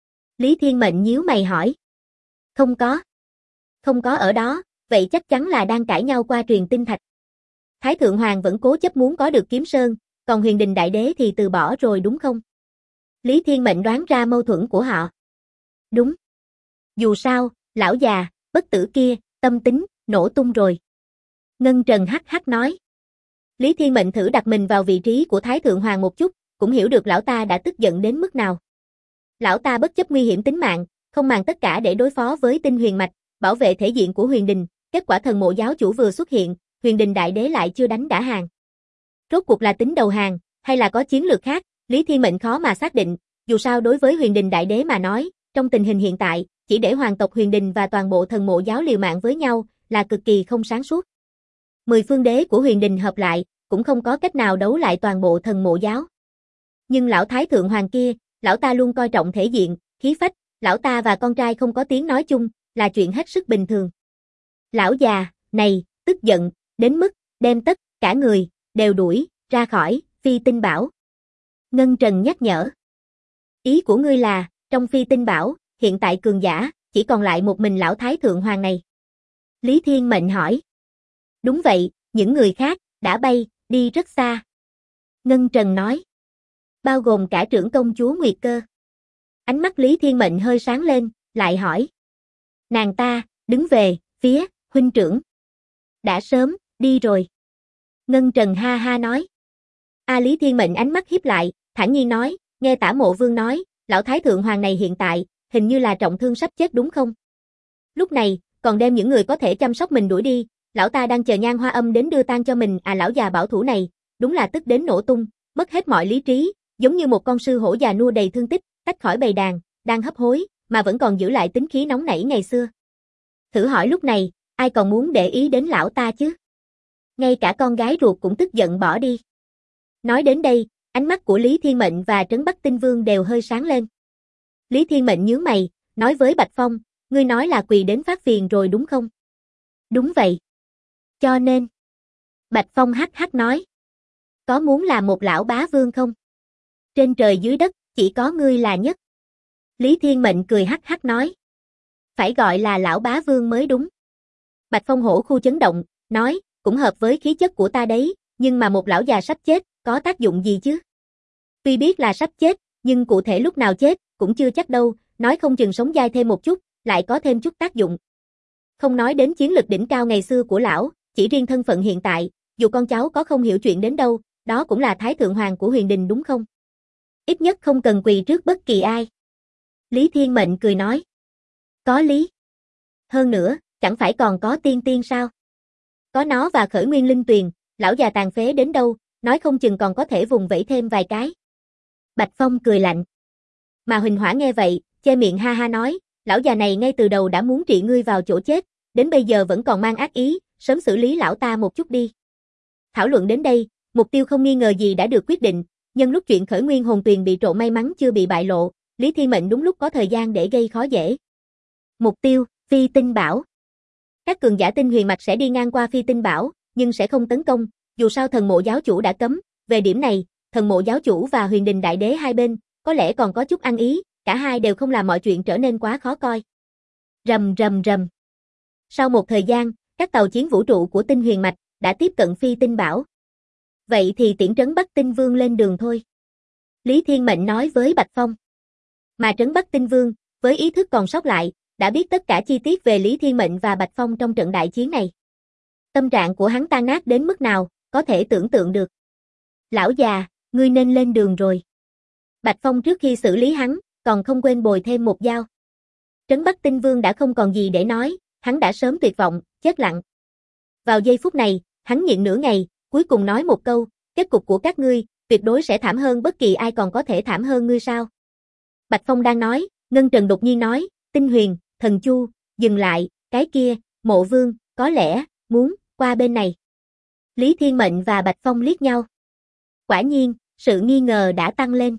Speaker 1: Lý Thiên Mệnh nhíu mày hỏi. Không có. Không có ở đó, vậy chắc chắn là đang cãi nhau qua truyền tinh thạch. Thái Thượng Hoàng vẫn cố chấp muốn có được Kiếm Sơn, còn Huyền Đình Đại Đế thì từ bỏ rồi đúng không? Lý Thiên Mệnh đoán ra mâu thuẫn của họ. Đúng. Dù sao, lão già, bất tử kia, tâm tính, nổ tung rồi. Ngân Trần hắc hắc nói. Lý Thiên Mệnh thử đặt mình vào vị trí của Thái Thượng Hoàng một chút, cũng hiểu được lão ta đã tức giận đến mức nào. Lão ta bất chấp nguy hiểm tính mạng, không màng tất cả để đối phó với Tinh Huyền Mạch, bảo vệ thể diện của Huyền Đình, kết quả thần mộ giáo chủ vừa xuất hiện, Huyền Đình đại đế lại chưa đánh đã hàng. Rốt cuộc là tính đầu hàng, hay là có chiến lược khác, Lý Thiên Mệnh khó mà xác định, dù sao đối với Huyền Đình đại đế mà nói, trong tình hình hiện tại, chỉ để hoàng tộc Huyền Đình và toàn bộ thần mộ giáo liều mạng với nhau, là cực kỳ không sáng suốt. 10 phương đế của Huyền Đình hợp lại, cũng không có cách nào đấu lại toàn bộ thần mộ giáo. Nhưng lão Thái Thượng Hoàng kia, lão ta luôn coi trọng thể diện, khí phách, lão ta và con trai không có tiếng nói chung, là chuyện hết sức bình thường. Lão già, này, tức giận, đến mức, đem tất cả người, đều đuổi, ra khỏi, Phi Tinh Bảo. Ngân Trần nhắc nhở. Ý của ngươi là, trong Phi Tinh Bảo, hiện tại cường giả, chỉ còn lại một mình lão Thái Thượng Hoàng này. Lý Thiên Mệnh hỏi. Đúng vậy, những người khác, đã bay, đi rất xa. Ngân Trần nói. Bao gồm cả trưởng công chúa Nguyệt Cơ. Ánh mắt Lý Thiên Mệnh hơi sáng lên, lại hỏi. Nàng ta, đứng về, phía, huynh trưởng. Đã sớm, đi rồi. Ngân Trần ha ha nói. Lý Thiên Mệnh ánh mắt híp lại, thản nhiên nói, nghe Tả Mộ Vương nói, lão Thái Thượng Hoàng này hiện tại, hình như là trọng thương sắp chết đúng không? Lúc này, còn đem những người có thể chăm sóc mình đuổi đi, lão ta đang chờ Nhan Hoa Âm đến đưa tang cho mình, lão già bảo thủ này, đúng là tức đến nổ tung, mất hết mọi lý trí, giống như một con sư hổ già nua đầy thương tích, tách khỏi bầy đàn, đang hấp hối, mà vẫn còn giữ lại tính khí nóng nảy ngày xưa. Thử hỏi lúc này, ai còn muốn để ý đến lão ta chứ? Ngay cả con gái ruột cũng tức giận bỏ đi. Nói đến đây, ánh mắt của Lý Thiên Mệnh và Trấn Bắc Tinh Vương đều hơi sáng lên. Lý Thiên Mệnh nhướng mày, nói với Bạch Phong, ngươi nói là quỳ đến phát phiền rồi đúng không? Đúng vậy. Cho nên. Bạch Phong hắc hắc nói. Có muốn làm một lão bá vương không? Trên trời dưới đất, chỉ có ngươi là nhất. Lý Thiên Mệnh cười hắc hắc nói. Phải gọi là lão bá vương mới đúng. Bạch Phong hổ khu chấn động, nói, cũng hợp với khí chất của ta đấy, nhưng mà một lão già sắp chết, có tác dụng gì chứ? Tuy biết là sắp chết, nhưng cụ thể lúc nào chết, cũng chưa chắc đâu, nói không chừng sống dai thêm một chút, lại có thêm chút tác dụng. Không nói đến chiến lực đỉnh cao ngày xưa của lão, chỉ riêng thân phận hiện tại, dù con cháu có không hiểu chuyện đến đâu, đó cũng là Thái Thượng Hoàng của Huyền Đình đúng không? Ít nhất không cần quỳ trước bất kỳ ai. Lý Thiên Mệnh cười nói. Có lý. Hơn nữa, chẳng phải còn có tiên tiên sao? Có nó và Khởi Nguyên Linh Tuyền, lão già tàn phế đến đâu, nói không chừng còn có thể vùng vẫy thêm vài cái. Bạch Phong cười lạnh. Mà Huỳnh Hỏa nghe vậy, che miệng ha ha nói, lão già này ngay từ đầu đã muốn trị ngươi vào chỗ chết, đến bây giờ vẫn còn mang ác ý, sớm xử lý lão ta một chút đi. Thảo luận đến đây, mục tiêu không nghi ngờ gì đã được quyết định, nhân lúc chuyện Khởi Nguyên hồn tuyền bị trộn may mắn chưa bị bại lộ, Lý Thiên Mệnh đúng lúc có thời gian để gây khó dễ. Mục tiêu, Phi Tinh Bảo. Các cường giả Tinh Huyền Mạch sẽ đi ngang qua Phi Tinh Bảo, nhưng sẽ không tấn công, dù sao thần mộ giáo chủ đã cấm, về điểm này, thần mộ giáo chủ và Huyền Đình đại đế hai bên, có lẽ còn có chút ăn ý, cả hai đều không làm mọi chuyện trở nên quá khó coi. Rầm rầm rầm. Sau một thời gian, các tàu chiến vũ trụ của Tinh Huyền Mạch đã tiếp cận Phi Tinh Bảo. Vậy thì tiễn Trấn Bắc Tinh Vương lên đường thôi. Lý Thiên Mệnh nói với Bạch Phong. Mà Trấn Bắc Tinh Vương, với ý thức còn sót lại, đã biết tất cả chi tiết về Lý Thiên Mệnh và Bạch Phong trong trận đại chiến này. Tâm trạng của hắn tan nát đến mức nào, có thể tưởng tượng được. Lão già, ngươi nên lên đường rồi. Bạch Phong trước khi xử lý hắn, còn không quên bồi thêm một dao. Trấn Bắc Tinh Vương đã không còn gì để nói, hắn đã sớm tuyệt vọng, chết lặng. Vào giây phút này, hắn nhịn nửa ngày, cuối cùng nói một câu, kết cục của các ngươi, tuyệt đối sẽ thảm hơn bất kỳ ai còn có thể thảm hơn ngươi sao. Bạch Phong đang nói, Ngân Trần đột nhiên nói, Tinh Huyền, Thần Chu, dừng lại, cái kia, Mộ Vương, có lẽ, muốn, qua bên này. Lý Thiên Mệnh và Bạch Phong liếc nhau. Quả nhiên, sự nghi ngờ đã tăng lên.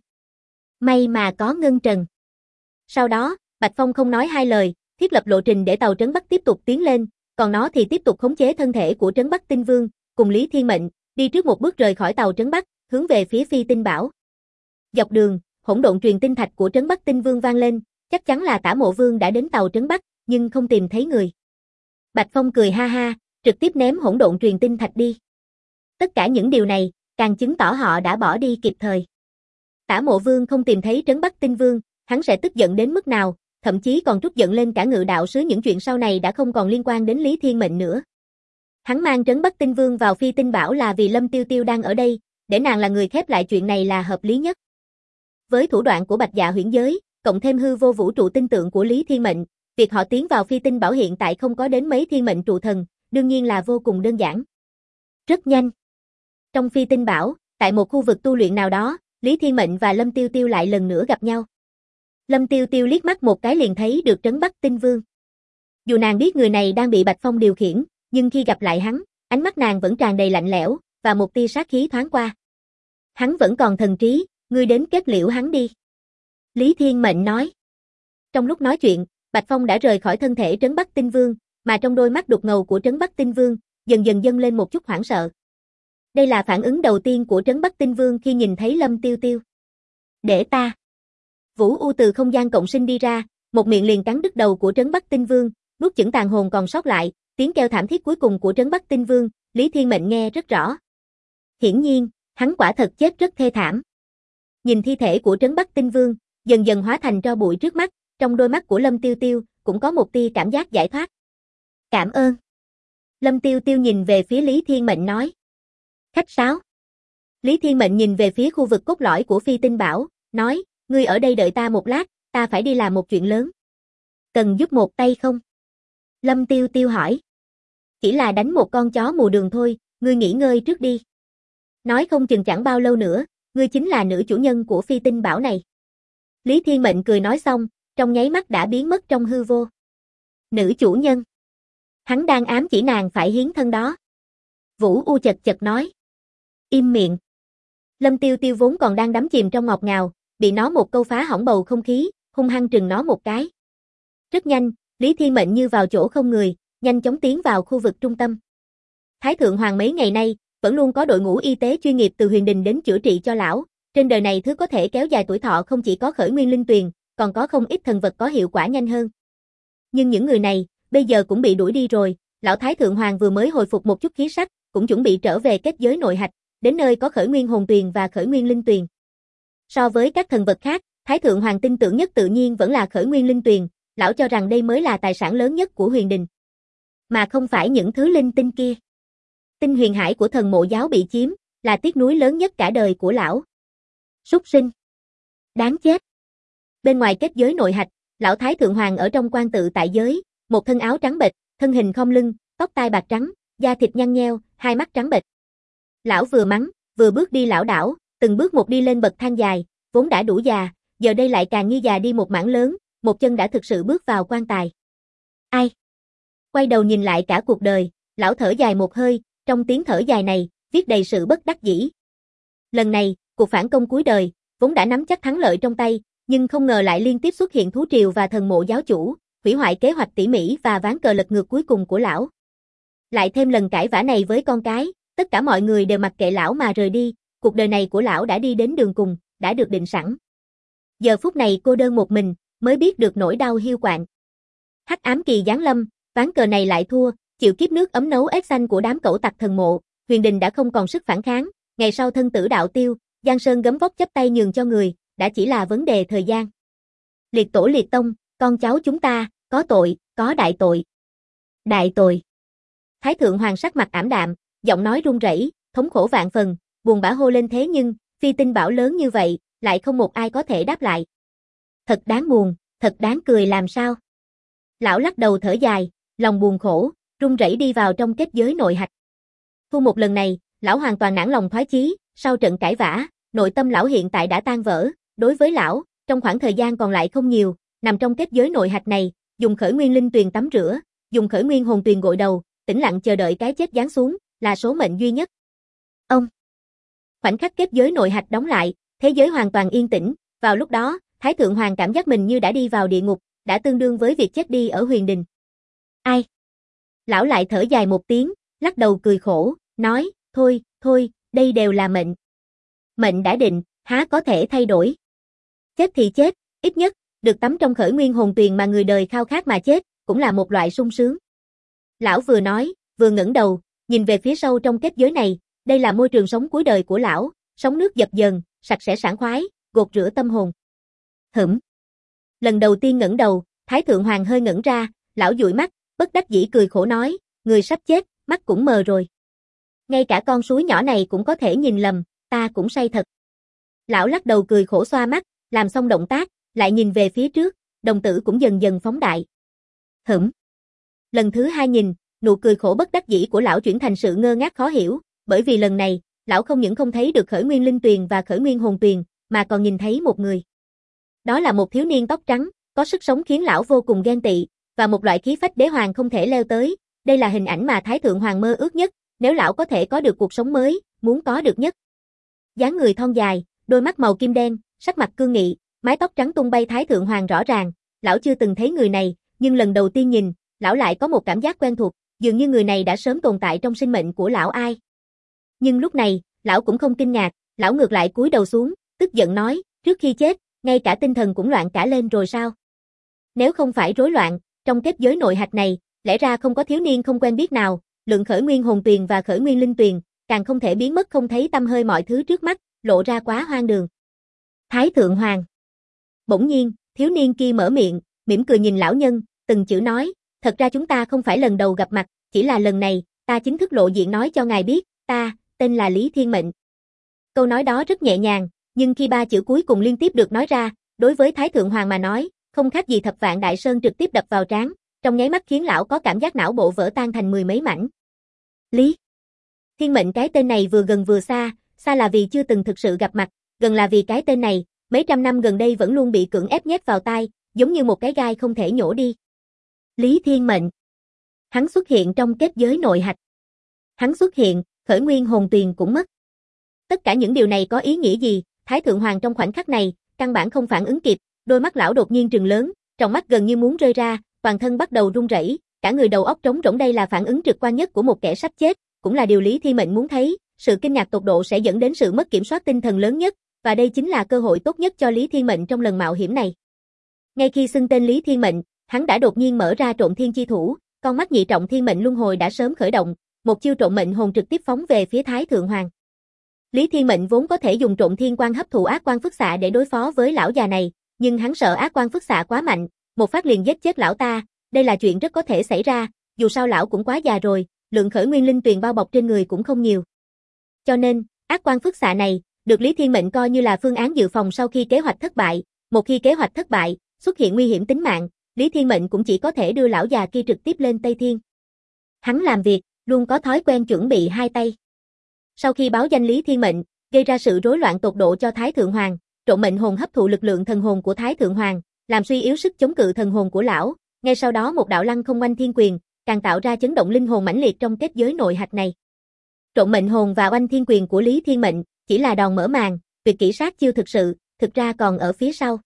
Speaker 1: May mà có Ngân Trần. Sau đó, Bạch Phong không nói hai lời, thiết lập lộ trình để tàu Trấn Bắc tiếp tục tiến lên, còn nó thì tiếp tục khống chế thân thể của Trấn Bắc Tinh Vương, cùng Lý Thiên Mệnh, đi trước một bước rời khỏi tàu Trấn Bắc, hướng về phía Phi Tinh Bảo. Dọc đường, hỗn độn truyền tinh thạch của Trấn Bắc Tinh Vương vang lên, chắc chắn là Tả Mộ Vương đã đến tàu Trấn Bắc, nhưng không tìm thấy người. Bạch Phong cười ha ha, trực tiếp ném hỗn độn truyền tinh thạch đi. Tất cả những điều này, càng chứng tỏ họ đã bỏ đi kịp thời. Tả Mộ Vương không tìm thấy Trấn Bắc Tinh Vương, hắn sẽ tức giận đến mức nào, thậm chí còn trút giận lên cả Ngự Đạo Sứ, những chuyện sau này đã không còn liên quan đến Lý Thiên Mệnh nữa. Hắn mang Trấn Bắc Tinh Vương vào Phi Tinh Bảo là vì Lâm Tiêu Tiêu đang ở đây, để nàng là người khép lại chuyện này là hợp lý nhất. Với thủ đoạn của Bạch Dạ Huyễn Giới, cộng thêm hư vô vũ trụ tinh tượng của Lý Thiên Mệnh, việc họ tiến vào Phi Tinh Bảo hiện tại không có đến mấy thiên mệnh trụ thần, đương nhiên là vô cùng đơn giản. Rất nhanh. Trong Phi Tinh Bảo, tại một khu vực tu luyện nào đó, Lý Thiên Mệnh và Lâm Tiêu Tiêu lại lần nữa gặp nhau. Lâm Tiêu Tiêu liếc mắt một cái liền thấy được Trấn Bắc Tinh Vương. Dù nàng biết người này đang bị Bạch Phong điều khiển, nhưng khi gặp lại hắn, ánh mắt nàng vẫn tràn đầy lạnh lẽo, và một tia sát khí thoáng qua. Hắn vẫn còn thần trí, ngươi đến kết liễu hắn đi. Lý Thiên Mệnh nói. Trong lúc nói chuyện, Bạch Phong đã rời khỏi thân thể Trấn Bắc Tinh Vương, mà trong đôi mắt đục ngầu của Trấn Bắc Tinh Vương, dần dần dâng lên một chút hoảng sợ. Đây là phản ứng đầu tiên của Trấn Bắc Tinh Vương khi nhìn thấy Lâm Tiêu Tiêu. Để ta. Vũ U từ không gian cộng sinh đi ra, một miệng liền cắn đứt đầu của Trấn Bắc Tinh Vương, nuốt chửng tàn hồn còn sót lại, tiếng kêu thảm thiết cuối cùng của Trấn Bắc Tinh Vương, Lý Thiên Mệnh nghe rất rõ. Hiển nhiên, hắn quả thật chết rất thê thảm. Nhìn thi thể của Trấn Bắc Tinh Vương, dần dần hóa thành tro bụi trước mắt, trong đôi mắt của Lâm Tiêu Tiêu, cũng có một tia cảm giác giải thoát. Cảm ơn. Lâm Tiêu Tiêu nhìn về phía Lý Thiên Mệnh nói. Khách sáo. Lý Thiên Mệnh nhìn về phía khu vực cốt lõi của Phi Tinh Bảo, nói, ngươi ở đây đợi ta một lát, ta phải đi làm một chuyện lớn. Cần giúp một tay không? Lâm Tiêu Tiêu hỏi. Chỉ là đánh một con chó mù đường thôi, ngươi nghỉ ngơi trước đi. Nói không chừng chẳng bao lâu nữa, ngươi chính là nữ chủ nhân của Phi Tinh Bảo này. Lý Thiên Mệnh cười nói xong, trong nháy mắt đã biến mất trong hư vô. Nữ chủ nhân. Hắn đang ám chỉ nàng phải hiến thân đó. Vũ U chật chật nói. Im miệng. Lâm Tiêu Tiêu vốn còn đang đắm chìm trong ngọt ngào, bị nó một câu phá hỏng bầu không khí, hung hăng trừng nó một cái. Rất nhanh, Lý Thiên Mệnh như vào chỗ không người, nhanh chóng tiến vào khu vực trung tâm. Thái Thượng Hoàng mấy ngày nay, vẫn luôn có đội ngũ y tế chuyên nghiệp từ huyền đình đến chữa trị cho lão. Trên đời này thứ có thể kéo dài tuổi thọ không chỉ có khởi nguyên linh tuyền, còn có không ít thần vật có hiệu quả nhanh hơn. Nhưng những người này, bây giờ cũng bị đuổi đi rồi, lão Thái Thượng Hoàng vừa mới hồi phục một chút khí sắc, cũng chuẩn bị trở về kết giới nội hạch, đến nơi có khởi nguyên hồn tuyền và khởi nguyên linh tuyền. So với các thần vật khác, Thái Thượng Hoàng tin tưởng nhất tự nhiên vẫn là khởi nguyên linh tuyền, lão cho rằng đây mới là tài sản lớn nhất của huyền đình. Mà không phải những thứ linh tinh kia. Tinh huyền hải của thần mộ giáo bị chiếm, là tiếc nuối lớn nhất cả đời của lão. Súc sinh. Đáng chết. Bên ngoài kết giới nội hạch, lão Thái Thượng Hoàng ở trong quan tự tại giới, một thân áo trắng bệch, thân hình khom lưng, tóc tai bạc trắng, da thịt nhăn nheo, hai mắt trắng bệch. Lão vừa mắng, vừa bước đi lảo đảo, từng bước một đi lên bậc thang dài, vốn đã đủ già, giờ đây lại càng như già đi một mảng lớn, một chân đã thực sự bước vào quan tài. Ai? Quay đầu nhìn lại cả cuộc đời, lão thở dài một hơi, trong tiếng thở dài này, viết đầy sự bất đắc dĩ. Lần này, cuộc phản công cuối đời, vốn đã nắm chắc thắng lợi trong tay, nhưng không ngờ lại liên tiếp xuất hiện thú triều và thần mộ giáo chủ, hủy hoại kế hoạch tỉ mỉ và ván cờ lật ngược cuối cùng của lão. Lại thêm lần cãi vã này với con cái, tất cả mọi người đều mặc kệ lão mà rời đi, cuộc đời này của lão đã đi đến đường cùng, đã được định sẵn. Giờ phút này cô đơn một mình, mới biết được nỗi đau hiu quạnh. Hắc ám kỳ giáng lâm, ván cờ này lại thua, chịu kiếp nước ấm nấu ếch xanh của đám cẩu tặc thần mộ, huyền đình đã không còn sức phản kháng, ngày sau thân tử đạo tiêu, Giang Sơn gấm vóc chấp tay nhường cho người, đã chỉ là vấn đề thời gian. Liệt tổ liệt tông, con cháu chúng ta, có tội, có đại tội. Đại tội. Thái Thượng Hoàng sắc mặt ảm đạm, giọng nói run rẩy, thống khổ vạn phần, buồn bã hô lên thế nhưng, Phi Tinh Bảo lớn như vậy, lại không một ai có thể đáp lại. Thật đáng buồn, thật đáng cười làm sao. Lão lắc đầu thở dài, lòng buồn khổ, run rẩy đi vào trong kết giới nội hạch. Thu một lần này, lão hoàn toàn nản lòng thoái chí, sau trận cãi vã, nội tâm lão hiện tại đã tan vỡ, đối với lão, trong khoảng thời gian còn lại không nhiều, nằm trong kết giới nội hạch này, dùng khởi nguyên linh tuyền tắm rửa, dùng khởi nguyên hồn tuyền gội đầu, tĩnh lặng chờ đợi cái chết giáng xuống, là số mệnh duy nhất. Ông. Khoảnh khắc kết giới nội hạch đóng lại, thế giới hoàn toàn yên tĩnh, vào lúc đó, Thái Thượng Hoàng cảm giác mình như đã đi vào địa ngục, đã tương đương với việc chết đi ở huyền đình. Ai? Lão lại thở dài một tiếng, lắc đầu cười khổ, nói, thôi, đây đều là mệnh. Mệnh đã định, há có thể thay đổi. Chết thì chết, ít nhất, được tắm trong khởi nguyên hồn tuyền mà người đời khao khát mà chết, cũng là một loại sung sướng. Lão vừa nói, vừa ngẩng đầu, nhìn về phía sâu trong kết giới này, đây là môi trường sống cuối đời của lão, sống nước dập dờn, sạch sẽ sảng khoái, gột rửa tâm hồn. Lần đầu tiên ngẩng đầu, Thái Thượng Hoàng hơi ngẩn ra, lão dụi mắt, bất đắc dĩ cười khổ nói, người sắp chết, mắt cũng mờ rồi. Ngay cả con suối nhỏ này cũng có thể nhìn lầm, ta cũng say thật. Lão lắc đầu cười khổ xoa mắt, làm xong động tác, lại nhìn về phía trước, đồng tử cũng dần dần phóng đại. Lần thứ hai nhìn, nụ cười khổ bất đắc dĩ của lão chuyển thành sự ngơ ngác khó hiểu, bởi vì lần này, lão không những không thấy được Khởi Nguyên Linh Tuyền và Khởi Nguyên Hồn Tuyền, mà còn nhìn thấy một người. Đó là một thiếu niên tóc trắng, có sức sống khiến lão vô cùng ghen tị, và một loại khí phách đế hoàng không thể leo tới, đây là hình ảnh mà Thái Thượng Hoàng mơ ước nhất, nếu lão có thể có được cuộc sống mới, muốn có được nhất. Dáng người thon dài, đôi mắt màu kim đen, sắc mặt cương nghị, mái tóc trắng tung bay Thái Thượng Hoàng rõ ràng, lão chưa từng thấy người này, nhưng lần đầu tiên nhìn, lão lại có một cảm giác quen thuộc, dường như người này đã sớm tồn tại trong sinh mệnh của lão ai. Nhưng lúc này, lão cũng không kinh ngạc, lão ngược lại cúi đầu xuống, tức giận nói, trước khi chết, ngay cả tinh thần cũng loạn cả lên rồi sao? Nếu không phải rối loạn, trong kết giới nội hạch này, lẽ ra không có thiếu niên không quen biết nào, lượng Khởi Nguyên Hồn Tuyền và Khởi Nguyên Linh Tuyền, càng không thể biến mất không thấy tăm hơi mọi thứ trước mắt, lộ ra quá hoang đường. Thái Thượng Hoàng. Bỗng nhiên, thiếu niên kia mở miệng, mỉm cười nhìn lão nhân, từng chữ nói, thật ra chúng ta không phải lần đầu gặp mặt, chỉ là lần này, ta chính thức lộ diện nói cho ngài biết, ta, tên là Lý Thiên Mệnh. Câu nói đó rất nhẹ nhàng, nhưng khi ba chữ cuối cùng liên tiếp được nói ra, đối với Thái Thượng Hoàng mà nói, không khác gì thập vạn đại sơn trực tiếp đập vào trán, trong nháy mắt khiến lão có cảm giác não bộ vỡ tan thành mười mấy mảnh. Lý Thiên Mệnh, cái tên này vừa gần vừa xa, xa là vì chưa từng thực sự gặp mặt, gần là vì cái tên này, mấy trăm năm gần đây vẫn luôn bị cưỡng ép nhét vào tai, giống như một cái gai không thể nhổ đi. Lý Thiên Mệnh. Hắn xuất hiện trong kết giới nội hạch. Hắn xuất hiện, Khởi Nguyên Hồn Tuyền cũng mất. Tất cả những điều này có ý nghĩa gì? Thái Thượng Hoàng trong khoảnh khắc này, căn bản không phản ứng kịp, đôi mắt lão đột nhiên trừng lớn, trong mắt gần như muốn rơi ra, toàn thân bắt đầu run rẩy, cả người đầu óc trống rỗng. Đây là phản ứng trực quan nhất của một kẻ sắp chết, cũng là điều Lý Thiên Mệnh muốn thấy, sự kinh ngạc tột độ sẽ dẫn đến sự mất kiểm soát tinh thần lớn nhất, và đây chính là cơ hội tốt nhất cho Lý Thiên Mệnh trong lần mạo hiểm này. Ngay khi xưng tên Lý Thiên Mệnh, hắn đã đột nhiên mở ra Trộm Thiên chi thủ, con mắt nhị trọng thiên mệnh luân hồi đã sớm khởi động, một chiêu trộm mệnh hồn trực tiếp phóng về phía Thái Thượng Hoàng. Lý Thiên Mệnh vốn có thể dùng Trộm Thiên Quang hấp thụ ác quang phức xạ để đối phó với lão già này, nhưng hắn sợ ác quang phức xạ quá mạnh, một phát liền giết chết lão ta, đây là chuyện rất có thể xảy ra, dù sao lão cũng quá già rồi, lượng Khởi Nguyên Linh Tuyền bao bọc trên người cũng không nhiều. Cho nên, ác quang phức xạ này, được Lý Thiên Mệnh coi như là phương án dự phòng sau khi kế hoạch thất bại, một khi kế hoạch thất bại, xuất hiện nguy hiểm tính mạng, Lý Thiên Mệnh cũng chỉ có thể đưa lão già kia trực tiếp lên Tây Thiên. Hắn làm việc, luôn có thói quen chuẩn bị hai tay. Sau khi báo danh Lý Thiên Mệnh, gây ra sự rối loạn tột độ cho Thái Thượng Hoàng, trộm mệnh hồn hấp thụ lực lượng thần hồn của Thái Thượng Hoàng, làm suy yếu sức chống cự thần hồn của lão, ngay sau đó một đạo lăng không oanh thiên quyền, càng tạo ra chấn động linh hồn mãnh liệt trong kết giới nội hạch này. Trộm mệnh hồn và oanh thiên quyền của Lý Thiên Mệnh chỉ là đòn mở màn, tuyệt kỹ sát chiêu thực ra còn ở phía sau.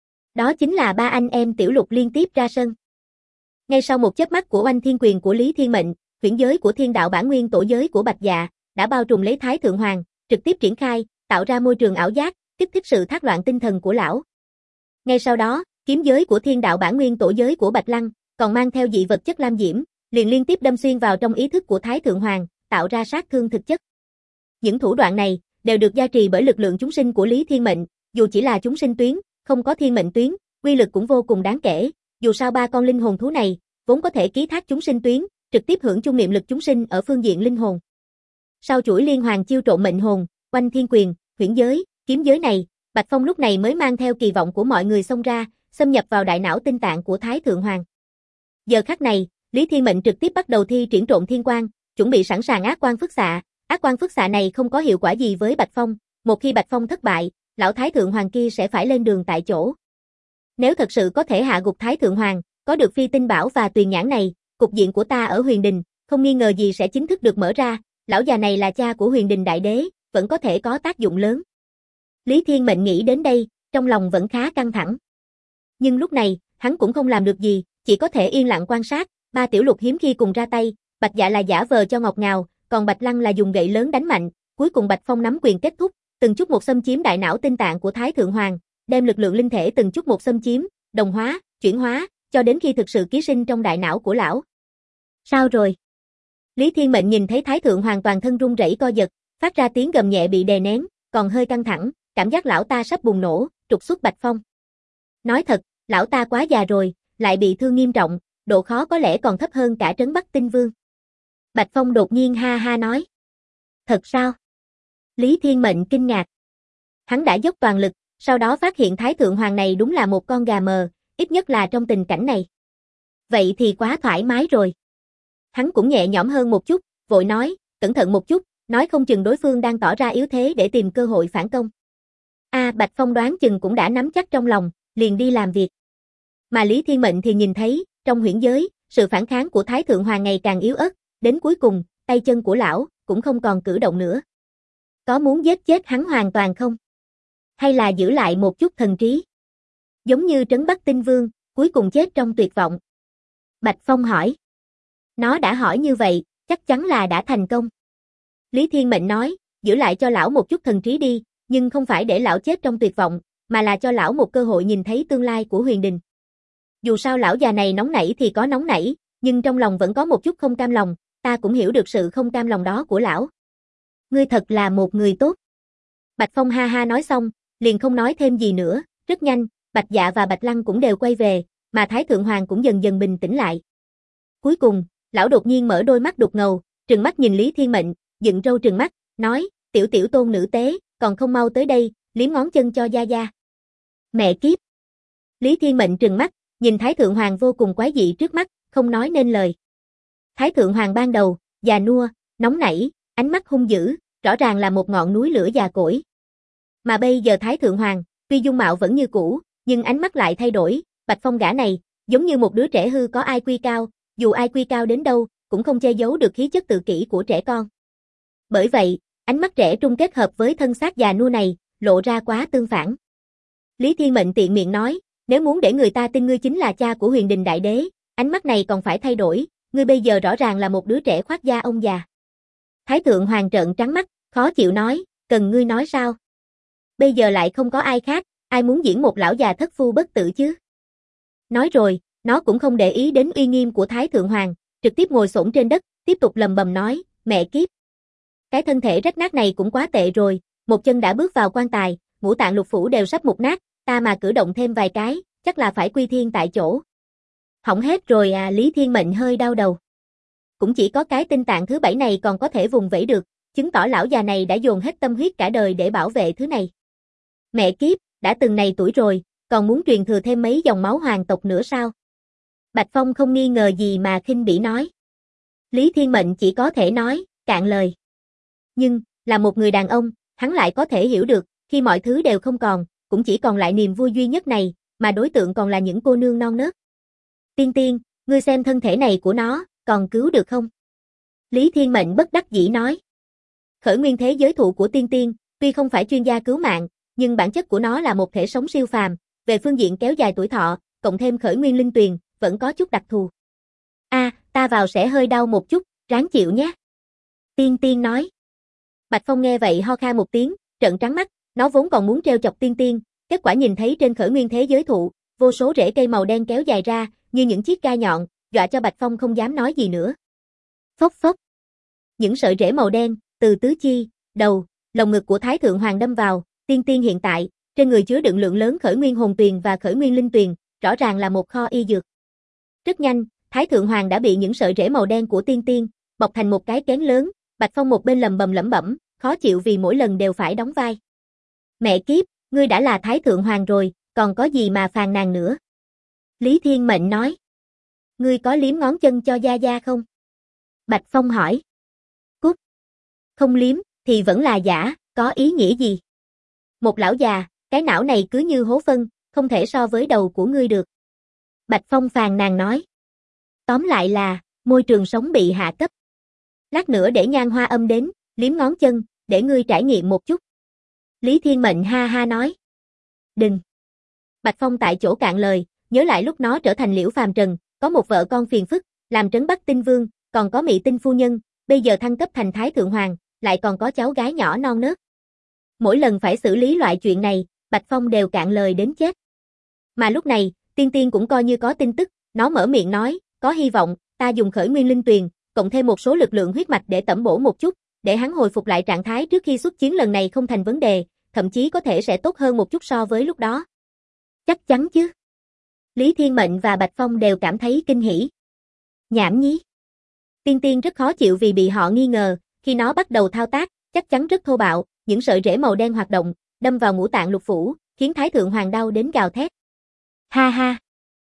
Speaker 1: Đó chính là ba anh em Tiểu Lục liên tiếp ra sân. Ngay sau một chớp mắt của oanh thiên quyền của Lý Thiên Mệnh, huyễn giới của Thiên Đạo Bản Nguyên tổ giới của Bạch Dạ đã bao trùm lấy Thái Thượng Hoàng, trực tiếp triển khai, tạo ra môi trường ảo giác, kích thích sự thác loạn tinh thần của lão. Ngay sau đó, kiếm giới của Thiên Đạo Bản Nguyên tổ giới của Bạch Lăng, còn mang theo dị vật chất lam diễm, liền liên tiếp đâm xuyên vào trong ý thức của Thái Thượng Hoàng, tạo ra sát thương thực chất. Những thủ đoạn này đều được gia trì bởi lực lượng chúng sinh của Lý Thiên Mệnh, dù chỉ là chúng sinh tuyến, không có thiên mệnh tuyến, uy lực cũng vô cùng đáng kể, dù sao ba con linh hồn thú này vốn có thể ký thác chúng sinh tuyến, trực tiếp hưởng chung niệm lực chúng sinh ở phương diện linh hồn. Sau chuỗi liên hoàn chiêu trộm mệnh hồn, oanh thiên quyền, huyễn giới, kiếm giới này, Bạch Phong lúc này mới mang theo kỳ vọng của mọi người xông ra, xâm nhập vào đại não tinh tạng của Thái Thượng Hoàng. Giờ khắc này, Lý Thiên Mệnh trực tiếp bắt đầu thi triển Trộm Thiên Quang, chuẩn bị sẵn sàng ác quang phức xạ. Ác quang phức xạ này không có hiệu quả gì với Bạch Phong, một khi Bạch Phong thất bại, lão Thái Thượng Hoàng kia sẽ phải lên đường tại chỗ. Nếu thật sự có thể hạ gục Thái Thượng Hoàng, có được phi tinh bảo và tuyền nhãn này, cục diện của ta ở Huyền Đình, không nghi ngờ gì sẽ chính thức được mở ra, lão già này là cha của Huyền Đình Đại Đế, vẫn có thể có tác dụng lớn. Lý Thiên Mệnh nghĩ đến đây, trong lòng vẫn khá căng thẳng. Nhưng lúc này, hắn cũng không làm được gì, chỉ có thể yên lặng quan sát, ba Tiểu Lục hiếm khi cùng ra tay, Bạch Dạ là giả vờ cho ngọt ngào, còn Bạch Lăng là dùng gậy lớn đánh mạnh, cuối cùng Bạch Phong nắm quyền kết thúc, từng chút một xâm chiếm đại não tinh tạng của Thái Thượng Hoàng, đem lực lượng linh thể từng chút một xâm chiếm, đồng hóa, chuyển hóa, cho đến khi thực sự ký sinh trong đại não của lão. Sao rồi? Lý Thiên Mệnh nhìn thấy Thái Thượng Hoàng toàn thân run rẩy co giật, phát ra tiếng gầm nhẹ bị đè nén, còn hơi căng thẳng, cảm giác lão ta sắp bùng nổ, trục xuất Bạch Phong. Nói thật, lão ta quá già rồi, lại bị thương nghiêm trọng, độ khó có lẽ còn thấp hơn cả Trấn Bắc Tinh Vương. Bạch Phong đột nhiên ha ha nói. Thật sao? Lý Thiên Mệnh kinh ngạc. Hắn đã dốc toàn lực, sau đó phát hiện Thái Thượng Hoàng này đúng là một con gà mờ, ít nhất là trong tình cảnh này. Vậy thì quá thoải mái rồi. Hắn cũng nhẹ nhõm hơn một chút, vội nói, cẩn thận một chút, nói không chừng đối phương đang tỏ ra yếu thế để tìm cơ hội phản công. Bạch Phong đoán chừng cũng đã nắm chắc trong lòng, liền đi làm việc. Mà Lý Thiên Mệnh thì nhìn thấy, trong huyễn giới, sự phản kháng của Thái Thượng Hoàng ngày càng yếu ớt, đến cuối cùng, tay chân của lão cũng không còn cử động nữa. Có muốn giết chết hắn hoàn toàn không? Hay là giữ lại một chút thần trí? Giống như Trấn Bắc Tinh Vương, cuối cùng chết trong tuyệt vọng. Bạch Phong hỏi. Nó đã hỏi như vậy, chắc chắn là đã thành công. Lý Thiên Mệnh nói, giữ lại cho lão một chút thần trí đi, nhưng không phải để lão chết trong tuyệt vọng, mà là cho lão một cơ hội nhìn thấy tương lai của Huyền Đình. Dù sao lão già này nóng nảy thì có nóng nảy, nhưng trong lòng vẫn có một chút không cam lòng, ta cũng hiểu được sự không cam lòng đó của lão. Ngươi thật là một người tốt. Bạch Phong ha ha nói xong, liền không nói thêm gì nữa, rất nhanh, Bạch Dạ và Bạch Lăng cũng đều quay về, mà Thái Thượng Hoàng cũng dần dần bình tĩnh lại. Cuối cùng, lão đột nhiên mở đôi mắt đục ngầu, trừng mắt nhìn Lý Thiên Mệnh, dựng râu trừng mắt, nói, tiểu tiểu tôn nữ tế, còn không mau tới đây, liếm ngón chân cho gia gia. Mẹ kiếp. Lý Thiên Mệnh trừng mắt, nhìn Thái Thượng Hoàng vô cùng quái dị trước mắt, không nói nên lời. Thái Thượng Hoàng ban đầu, già nua, nóng nảy, ánh mắt hung dữ, rõ ràng là một ngọn núi lửa già cỗi. Mà bây giờ Thái Thượng Hoàng, tuy dung mạo vẫn như cũ, nhưng ánh mắt lại thay đổi, Bạch Phong gã này, giống như một đứa trẻ hư có IQ cao, dù IQ cao đến đâu, cũng không che giấu được khí chất tự kỷ của trẻ con. Bởi vậy, ánh mắt trẻ trung kết hợp với thân xác già nua này, lộ ra quá tương phản. Lý Thiên Mệnh tiện miệng nói, nếu muốn để người ta tin ngươi chính là cha của Huyền Đình Đại Đế, ánh mắt này còn phải thay đổi, ngươi bây giờ rõ ràng là một đứa trẻ khoác da ông già. Thái Thượng Hoàng trợn trắng mắt, khó chịu nói, cần ngươi nói sao? Bây giờ lại không có ai khác, ai muốn diễn một lão già thất phu bất tử chứ? Nói rồi, nó cũng không để ý đến uy nghiêm của Thái Thượng Hoàng, trực tiếp ngồi xổm trên đất, tiếp tục lầm bầm nói, mẹ kiếp. Cái thân thể rách nát này cũng quá tệ rồi, một chân đã bước vào quan tài, ngũ tạng lục phủ đều sắp mục nát, ta mà cử động thêm vài cái, chắc là phải quy thiên tại chỗ. Hỏng hết rồi à, Lý Thiên Mệnh hơi đau đầu. Cũng chỉ có cái tinh tạng thứ 7 này còn có thể vùng vẫy được, chứng tỏ lão già này đã dồn hết tâm huyết cả đời để bảo vệ thứ này. Mẹ kiếp, đã từng này tuổi rồi, còn muốn truyền thừa thêm mấy dòng máu hoàng tộc nữa sao? Bạch Phong không nghi ngờ gì mà khinh bỉ nói. Lý Thiên Mệnh chỉ có thể nói, cạn lời. Nhưng, là một người đàn ông, hắn lại có thể hiểu được, khi mọi thứ đều không còn, cũng chỉ còn lại niềm vui duy nhất này, mà đối tượng còn là những cô nương non nớt. Tiên Tiên, ngươi xem thân thể này của nó, còn cứu được không? Lý Thiên Mệnh bất đắc dĩ nói. Khởi nguyên thế giới thụ của Tiên Tiên, tuy không phải chuyên gia cứu mạng, nhưng bản chất của nó là một thể sống siêu phàm, về phương diện kéo dài tuổi thọ, cộng thêm khởi nguyên linh tuyền, vẫn có chút đặc thù. Ta vào sẽ hơi đau một chút, ráng chịu nhé. Tiên Tiên nói. Bạch Phong nghe vậy ho khan một tiếng, trợn trắng mắt, nó vốn còn muốn trêu chọc Tiên Tiên, kết quả nhìn thấy trên khởi nguyên thế giới thụ, vô số rễ cây màu đen kéo dài ra, như những chiếc gai nhọn, dọa cho Bạch Phong không dám nói gì nữa. Phốc phốc. Những sợi rễ màu đen, từ tứ chi, đầu, lồng ngực của Thái Thượng Hoàng đâm vào, Tiên Tiên hiện tại, trên người chứa đựng lượng lớn khởi nguyên hồn tuyền và khởi nguyên linh tuyền, rõ ràng là một kho y dược. Rất nhanh, Thái Thượng Hoàng đã bị những sợi rễ màu đen của Tiên Tiên bọc thành một cái kén lớn, Bạch Phong một bên lầm bầm lẩm bẩm, khó chịu vì mỗi lần đều phải đóng vai. Mẹ kiếp, ngươi đã là Thái Thượng Hoàng rồi, còn có gì mà phàn nàn nữa? Lý Thiên Mệnh nói. Ngươi có liếm ngón chân cho gia gia không? Bạch Phong hỏi. Cút. Không liếm, thì vẫn là giả, có ý nghĩa gì? Một lão già, cái não này cứ như hố phân, không thể so với đầu của ngươi được. Bạch Phong phàn nàn nói. Tóm lại là, môi trường sống bị hạ cấp. Lát nữa để Nhan Hoa Âm đến, liếm ngón chân, để ngươi trải nghiệm một chút. Lý Thiên Mệnh ha ha nói. Đừng. Bạch Phong tại chỗ cạn lời, nhớ lại lúc nó trở thành Liễu Phàm Trần, có một vợ con phiền phức, làm Trấn Bắc Tinh Vương, còn có Mị Tinh Phu Nhân, bây giờ thăng cấp thành Thái Thượng Hoàng, lại còn có cháu gái nhỏ non nớt. Mỗi lần phải xử lý loại chuyện này, Bạch Phong đều cạn lời đến chết. Mà lúc này, Tiên Tiên cũng coi như có tin tức, nó mở miệng nói, có hy vọng, ta dùng khởi nguyên linh tuyền, cộng thêm một số lực lượng huyết mạch để tẩm bổ một chút, để hắn hồi phục lại trạng thái trước khi xuất chiến lần này không thành vấn đề, thậm chí có thể sẽ tốt hơn một chút so với lúc đó. Chắc chắn chứ. Lý Thiên Mệnh và Bạch Phong đều cảm thấy kinh hỉ. Nhảm nhí. Tiên Tiên rất khó chịu vì bị họ nghi ngờ, khi nó bắt đầu thao tác, chắc chắn rất thô bạo, những sợi rễ màu đen hoạt động, đâm vào ngũ tạng lục phủ, khiến Thái Thượng Hoàng đau đến gào thét. Ha ha.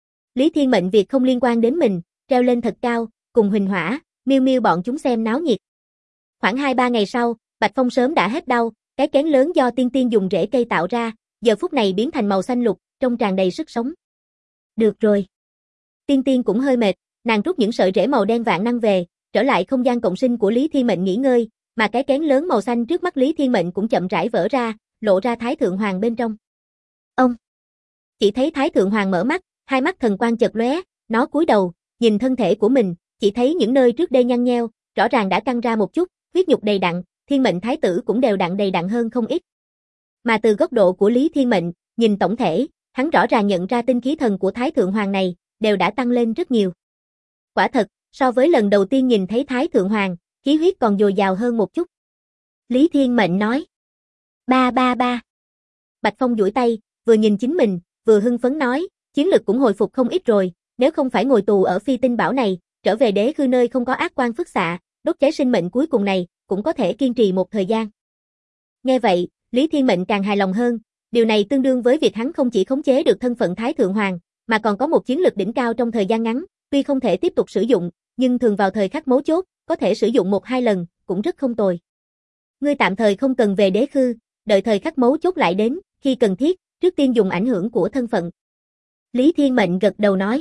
Speaker 1: Lý Thiên Mệnh việc không liên quan đến mình, treo lên thật cao, cùng Huỳnh Hỏa, Miêu Miêu bọn chúng xem náo nhiệt. Khoảng 2-3 ngày sau, Bạch Phong sớm đã hết đau, cái kén lớn do Tiên Tiên dùng rễ cây tạo ra, giờ phút này biến thành màu xanh lục, trông tràn đầy sức sống. Được rồi. Tiên Tiên cũng hơi mệt, nàng rút những sợi rễ màu đen vạn năng về, trở lại không gian cộng sinh của Lý Thiên Mệnh nghỉ ngơi, mà cái kén lớn màu xanh trước mắt Lý Thiên Mệnh cũng chậm rãi vỡ ra, lộ ra Thái Thượng Hoàng bên trong. Ông! Chỉ thấy Thái Thượng Hoàng mở mắt, hai mắt thần quang chợt lóe, nó cúi đầu, nhìn thân thể của mình, chỉ thấy những nơi trước đây nhăn nheo, rõ ràng đã căng ra một chút, huyết nhục đầy đặn, Thiên Mệnh Thái tử cũng đều đặn đầy đặn hơn không ít. Mà từ góc độ của Lý Thiên Mệnh, nhìn tổng thể, hắn rõ ràng nhận ra tinh khí thần của Thái Thượng Hoàng này, đều đã tăng lên rất nhiều. Quả thật, so với lần đầu tiên nhìn thấy Thái Thượng Hoàng, khí huyết còn dồi dào hơn một chút. Lý Thiên Mệnh nói. Ba ba ba. Bạch Phong duỗi tay, vừa nhìn chính mình, vừa hưng phấn nói, chiến lực cũng hồi phục không ít rồi, nếu không phải ngồi tù ở Phi Tinh Bảo này, trở về đế khư nơi không có ác quan phức xạ, đốt cháy sinh mệnh cuối cùng này, cũng có thể kiên trì một thời gian. Nghe vậy, Lý Thiên Mệnh càng hài lòng hơn, điều này tương đương với việc hắn không chỉ khống chế được thân phận Thái Thượng Hoàng, mà còn có một chiến lực đỉnh cao trong thời gian ngắn, tuy không thể tiếp tục sử dụng, nhưng thường vào thời khắc mấu chốt, có thể sử dụng 1-2 lần, cũng rất không tồi. Ngươi tạm thời không cần về đế khư, đợi thời khắc mấu chốt lại đến, khi cần thiết, trước tiên dùng ảnh hưởng của thân phận. Lý Thiên Mệnh gật đầu nói.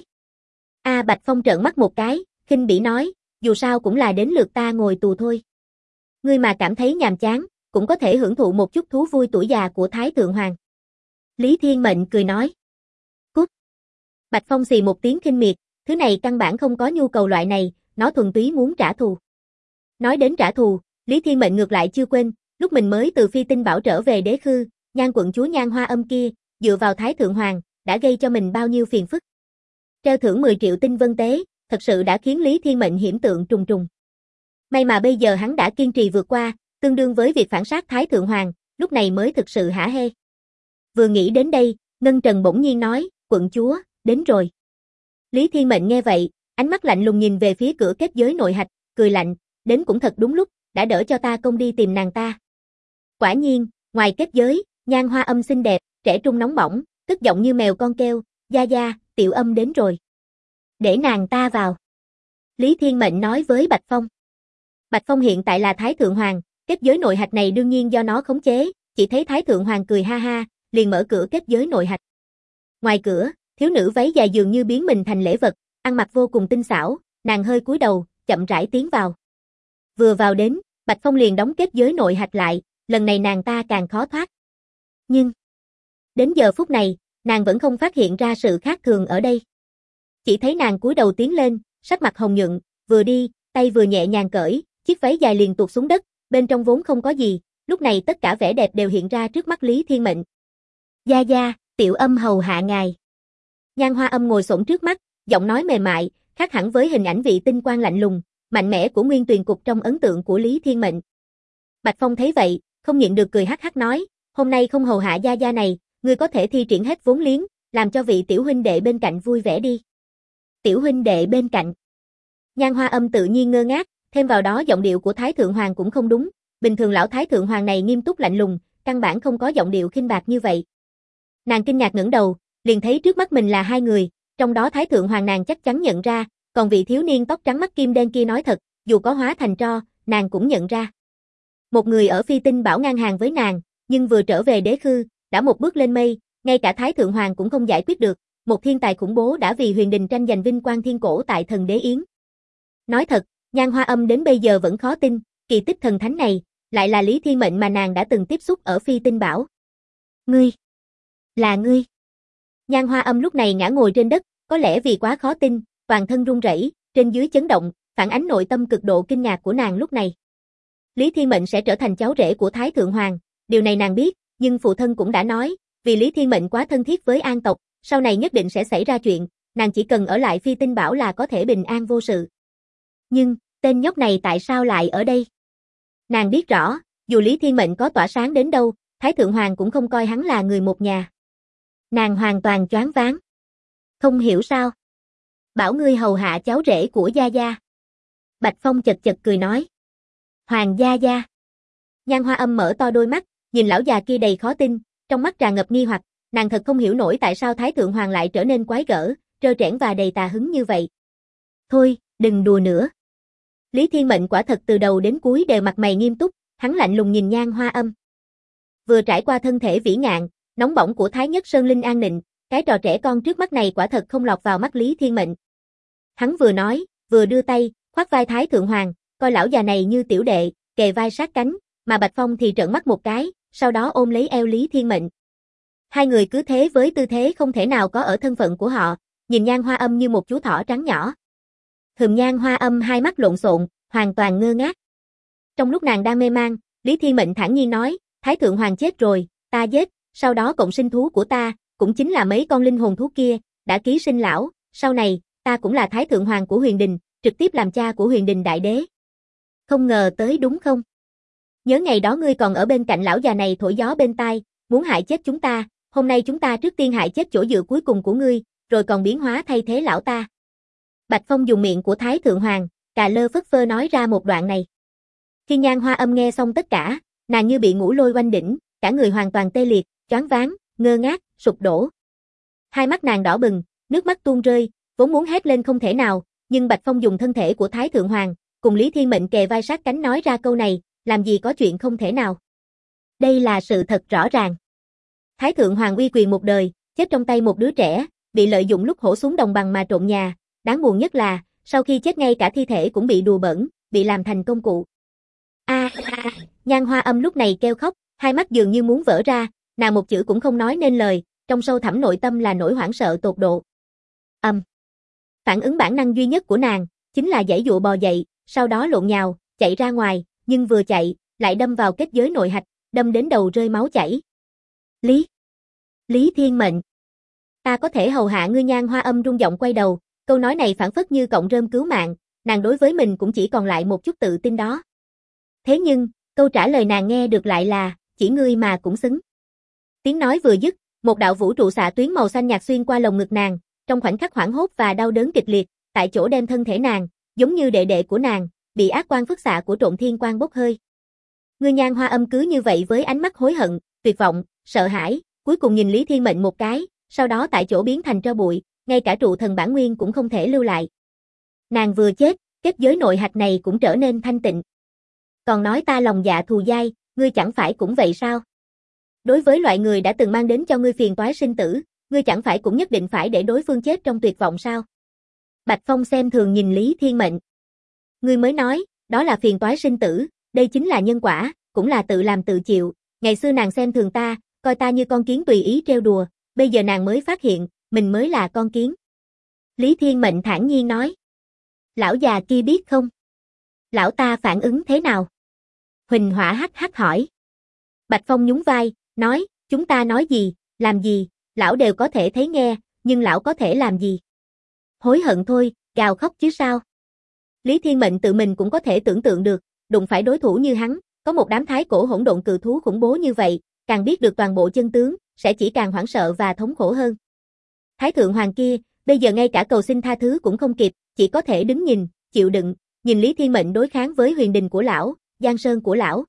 Speaker 1: Bạch Phong trợn mắt một cái, khinh bỉ nói, dù sao cũng là đến lượt ta ngồi tù thôi. Ngươi mà cảm thấy nhàm chán, cũng có thể hưởng thụ một chút thú vui tuổi già của Thái Thượng Hoàng. Lý Thiên Mệnh cười nói. Cút. Bạch Phong xì một tiếng khinh miệt, thứ này căn bản không có nhu cầu loại này, nó thuần túy muốn trả thù. Nói đến trả thù, Lý Thiên Mệnh ngược lại chưa quên, lúc mình mới từ Phi Tinh Bảo trở về đế khư, Nhan quận chúa Nhan Hoa Âm kia, dựa vào Thái Thượng Hoàng, đã gây cho mình bao nhiêu phiền phức. Treo thưởng 10 triệu tinh vân tế, thật sự đã khiến Lý Thiên Mệnh hiểm tượng trùng trùng. May mà bây giờ hắn đã kiên trì vượt qua, tương đương với việc phản sát Thái Thượng Hoàng, lúc này mới thực sự hả hê. Vừa nghĩ đến đây, Ngân Trần bỗng nhiên nói, quận chúa, đến rồi. Lý Thiên Mệnh nghe vậy, ánh mắt lạnh lùng nhìn về phía cửa kết giới nội hạch, cười lạnh, đến cũng thật đúng lúc, đã đỡ cho ta công đi tìm nàng ta. Quả nhiên, ngoài kết giới, Nhan Hoa Âm xinh đẹp, trẻ trung nóng bỏng, tức giọng như mèo con kêu, gia gia, tiểu âm đến rồi. Để nàng ta vào. Lý Thiên Mệnh nói với Bạch Phong. Bạch Phong hiện tại là Thái Thượng Hoàng, kết giới nội hạch này đương nhiên do nó khống chế, chỉ thấy Thái Thượng Hoàng cười ha ha, liền mở cửa kết giới nội hạch. Ngoài cửa, thiếu nữ váy dài dường như biến mình thành lễ vật, ăn mặc vô cùng tinh xảo, nàng hơi cúi đầu, chậm rãi tiến vào. Vừa vào đến, Bạch Phong liền đóng kết giới nội hạch lại, lần này nàng ta càng khó thoát. Nhưng, đến giờ phút này, nàng vẫn không phát hiện ra sự khác thường ở đây. Chỉ thấy nàng cúi đầu tiến lên, sắc mặt hồng nhuận, vừa đi, tay vừa nhẹ nhàng cởi, chiếc váy dài liền tuột xuống đất, bên trong vốn không có gì, lúc này tất cả vẻ đẹp đều hiện ra trước mắt Lý Thiên Mệnh. Gia gia, tiểu âm hầu hạ ngài. Nhan Hoa Âm ngồi xổm trước mắt, giọng nói mềm mại, khác hẳn với hình ảnh vị tinh quang lạnh lùng, mạnh mẽ của Nguyên Tuyền Cục trong ấn tượng của Lý Thiên Mệnh. Bạch Phong thấy vậy, không nhịn được cười hắc hắc nói, hôm nay không hầu hạ gia gia này, ngươi có thể thi triển hết vốn liếng, làm cho vị tiểu huynh đệ bên cạnh vui vẻ đi. Tiểu huynh đệ bên cạnh. Nhan Hoa Âm tự nhiên ngơ ngác, thêm vào đó giọng điệu của Thái Thượng Hoàng cũng không đúng, bình thường lão Thái Thượng Hoàng này nghiêm túc lạnh lùng, căn bản không có giọng điệu khinh bạc như vậy. Nàng kinh ngạc ngẩng đầu, liền thấy trước mắt mình là hai người, trong đó Thái Thượng Hoàng nàng chắc chắn nhận ra, còn vị thiếu niên tóc trắng mắt kim đen kia nói thật, dù có hóa thành tro, nàng cũng nhận ra. Một người ở Phi Tinh Bảo ngang hàng với nàng, nhưng vừa trở về đế khư, đã một bước lên mây, ngay cả Thái Thượng Hoàng cũng không giải quyết được, một thiên tài khủng bố đã vì huyền đình tranh giành vinh quang thiên cổ tại Thần Đế Yến. Nói thật, Nhan Hoa Âm đến bây giờ vẫn khó tin, kỳ tích thần thánh này, lại là Lý Thiên Mệnh mà nàng đã từng tiếp xúc ở Phi Tinh Bảo. Ngươi! Là ngươi! Nhan Hoa Âm lúc này ngã ngồi trên đất, có lẽ vì quá khó tin, toàn thân run rẩy, trên dưới chấn động, phản ánh nội tâm cực độ kinh ngạc của nàng lúc này. Lý Thiên Mệnh sẽ trở thành cháu rể của Thái Thượng Hoàng, điều này nàng biết, nhưng phụ thân cũng đã nói, vì Lý Thiên Mệnh quá thân thiết với An tộc, sau này nhất định sẽ xảy ra chuyện, nàng chỉ cần ở lại Phi Tinh Bảo là có thể bình an vô sự. Nhưng, tên nhóc này tại sao lại ở đây? Nàng biết rõ, dù Lý Thiên Mệnh có tỏa sáng đến đâu, Thái Thượng Hoàng cũng không coi hắn là người một nhà. Nàng hoàn toàn choáng váng. Không hiểu sao? Bảo ngươi hầu hạ cháu rể của Gia Gia. Bạch Phong chật chật cười nói. Hoàng Gia Gia. Nhan Hoa Âm mở to đôi mắt, nhìn lão già kia đầy khó tin, trong mắt tràn ngập nghi hoặc, nàng thật không hiểu nổi tại sao Thái Thượng Hoàng lại trở nên quái gở, trơ trẽn và đầy tà hứng như vậy. Thôi, đừng đùa nữa. Lý Thiên Mệnh quả thật từ đầu đến cuối đều mặt mày nghiêm túc, hắn lạnh lùng nhìn Nhan Hoa Âm. Vừa trải qua thân thể vĩ ngạn, nóng bỏng của Thái Nhất Sơn Linh An Nịnh, cái trò trẻ con trước mắt này quả thật không lọt vào mắt Lý Thiên Mệnh. Hắn vừa nói, vừa đưa tay, khoác vai Thái Thượng Hoàng, coi lão già này như tiểu đệ, kề vai sát cánh, mà Bạch Phong thì trợn mắt một cái, sau đó ôm lấy eo Lý Thiên Mệnh. Hai người cứ thế với tư thế không thể nào có ở thân phận của họ, nhìn Nhan Hoa Âm như một chú thỏ trắng nhỏ. Nhan Hoa Âm hai mắt lộn xộn, hoàn toàn ngơ ngác. Trong lúc nàng đang mê man, Lý Thiên Mệnh thản nhiên nói, Thái Thượng Hoàng chết rồi, ta giết, sau đó cộng sinh thú của ta, cũng chính là mấy con linh hồn thú kia, đã ký sinh lão, sau này, ta cũng là Thái Thượng Hoàng của Huyền Đình, trực tiếp làm cha của Huyền Đình Đại Đế. Không ngờ tới đúng không? Nhớ ngày đó ngươi còn ở bên cạnh lão già này thổi gió bên tai, muốn hại chết chúng ta, hôm nay chúng ta trước tiên hại chết chỗ dựa cuối cùng của ngươi, rồi còn biến hóa thay thế lão ta. Bạch Phong dùng miệng của Thái Thượng Hoàng, cà lơ phất phơ nói ra một đoạn này. Khi Nhan Hoa Âm nghe xong tất cả, nàng như bị ngũ lôi oanh đỉnh, cả người hoàn toàn tê liệt, choáng váng, ngơ ngác, sụp đổ. Hai mắt nàng đỏ bừng, nước mắt tuôn rơi, vốn muốn hét lên không thể nào, nhưng Bạch Phong dùng thân thể của Thái Thượng Hoàng, cùng Lý Thiên Mệnh kề vai sát cánh nói ra câu này, làm gì có chuyện không thể nào. Đây là sự thật rõ ràng. Thái Thượng Hoàng uy quyền một đời, chết trong tay một đứa trẻ, bị lợi dụng lúc hổ xuống đồng bằng mà trộm nhà, đáng buồn nhất là, sau khi chết ngay cả thi thể cũng bị đùa bỡn, bị làm thành công cụ. Nhan Hoa Âm lúc này kêu khóc, hai mắt dường như muốn vỡ ra, nàng một chữ cũng không nói nên lời, trong sâu thẳm nội tâm là nỗi hoảng sợ tột độ. Phản ứng bản năng duy nhất của nàng, chính là giãy dụa bò dậy, sau đó lộn nhào, chạy ra ngoài, nhưng vừa chạy, lại đâm vào kết giới nội hạch, đâm đến đầu rơi máu chảy. Lý Thiên Mệnh. Ta có thể hầu hạ ngươi. Nhan Hoa Âm rung giọng quay đầu, câu nói này phảng phất như cọng rơm cứu mạng, nàng đối với mình cũng chỉ còn lại một chút tự tin đó. Thế nhưng, câu trả lời nàng nghe được lại là, chỉ ngươi mà cũng xứng. Tiếng nói vừa dứt, một đạo vũ trụ xạ tuyến màu xanh nhạt xuyên qua lồng ngực nàng, trong khoảnh khắc hoảng hốt và đau đớn kịch liệt, tại chỗ đem thân thể nàng, giống như đệ đệ của nàng, bị ác quang phức xạ của Trộm Thiên Quang bốc hơi. Ngươi. Nhan Hoa Âm cứ như vậy với ánh mắt hối hận, tuyệt vọng, sợ hãi, cuối cùng nhìn Lý Thiên Mệnh một cái, sau đó tại chỗ biến thành tro bụi, ngay cả trụ thần bản nguyên cũng không thể lưu lại. Nàng vừa chết, kết giới nội hạch này cũng trở nên thanh tịnh. Còn nói ta lòng dạ thù dai, ngươi chẳng phải cũng vậy sao? Đối với loại người đã từng mang đến cho ngươi phiền toái sinh tử, ngươi chẳng phải cũng nhất định phải để đối phương chết trong tuyệt vọng sao? Bạch Phong xem thường nhìn Lý Thiên Mệnh. Ngươi mới nói, đó là phiền toái sinh tử, đây chính là nhân quả, cũng là tự làm tự chịu. Ngày xưa nàng xem thường ta, coi ta như con kiến tùy ý trêu đùa, bây giờ nàng mới phát hiện, mình mới là con kiến. Lý Thiên Mệnh thản nhiên nói. Lão già kia biết không? Lão ta phản ứng thế nào? Huỳnh Hỏa hắc hắc hỏi. Bạch Phong nhún vai, nói, chúng ta nói gì, làm gì, lão đều có thể thấy nghe, nhưng lão có thể làm gì? Hối hận thôi, gào khóc chứ sao? Lý Thiên Mệnh tự mình cũng có thể tưởng tượng được, đụng phải đối thủ như hắn, có một đám thái cổ hỗn độn cự thú khủng bố như vậy, càng biết được toàn bộ chân tướng, sẽ chỉ càng hoảng sợ và thống khổ hơn. Thái Thượng Hoàng kia, bây giờ ngay cả cầu xin tha thứ cũng không kịp, chỉ có thể đứng nhìn, chịu đựng, nhìn Lý Thiên Mệnh đối kháng với Huyền Đình của lão, Giang Sơn của lão.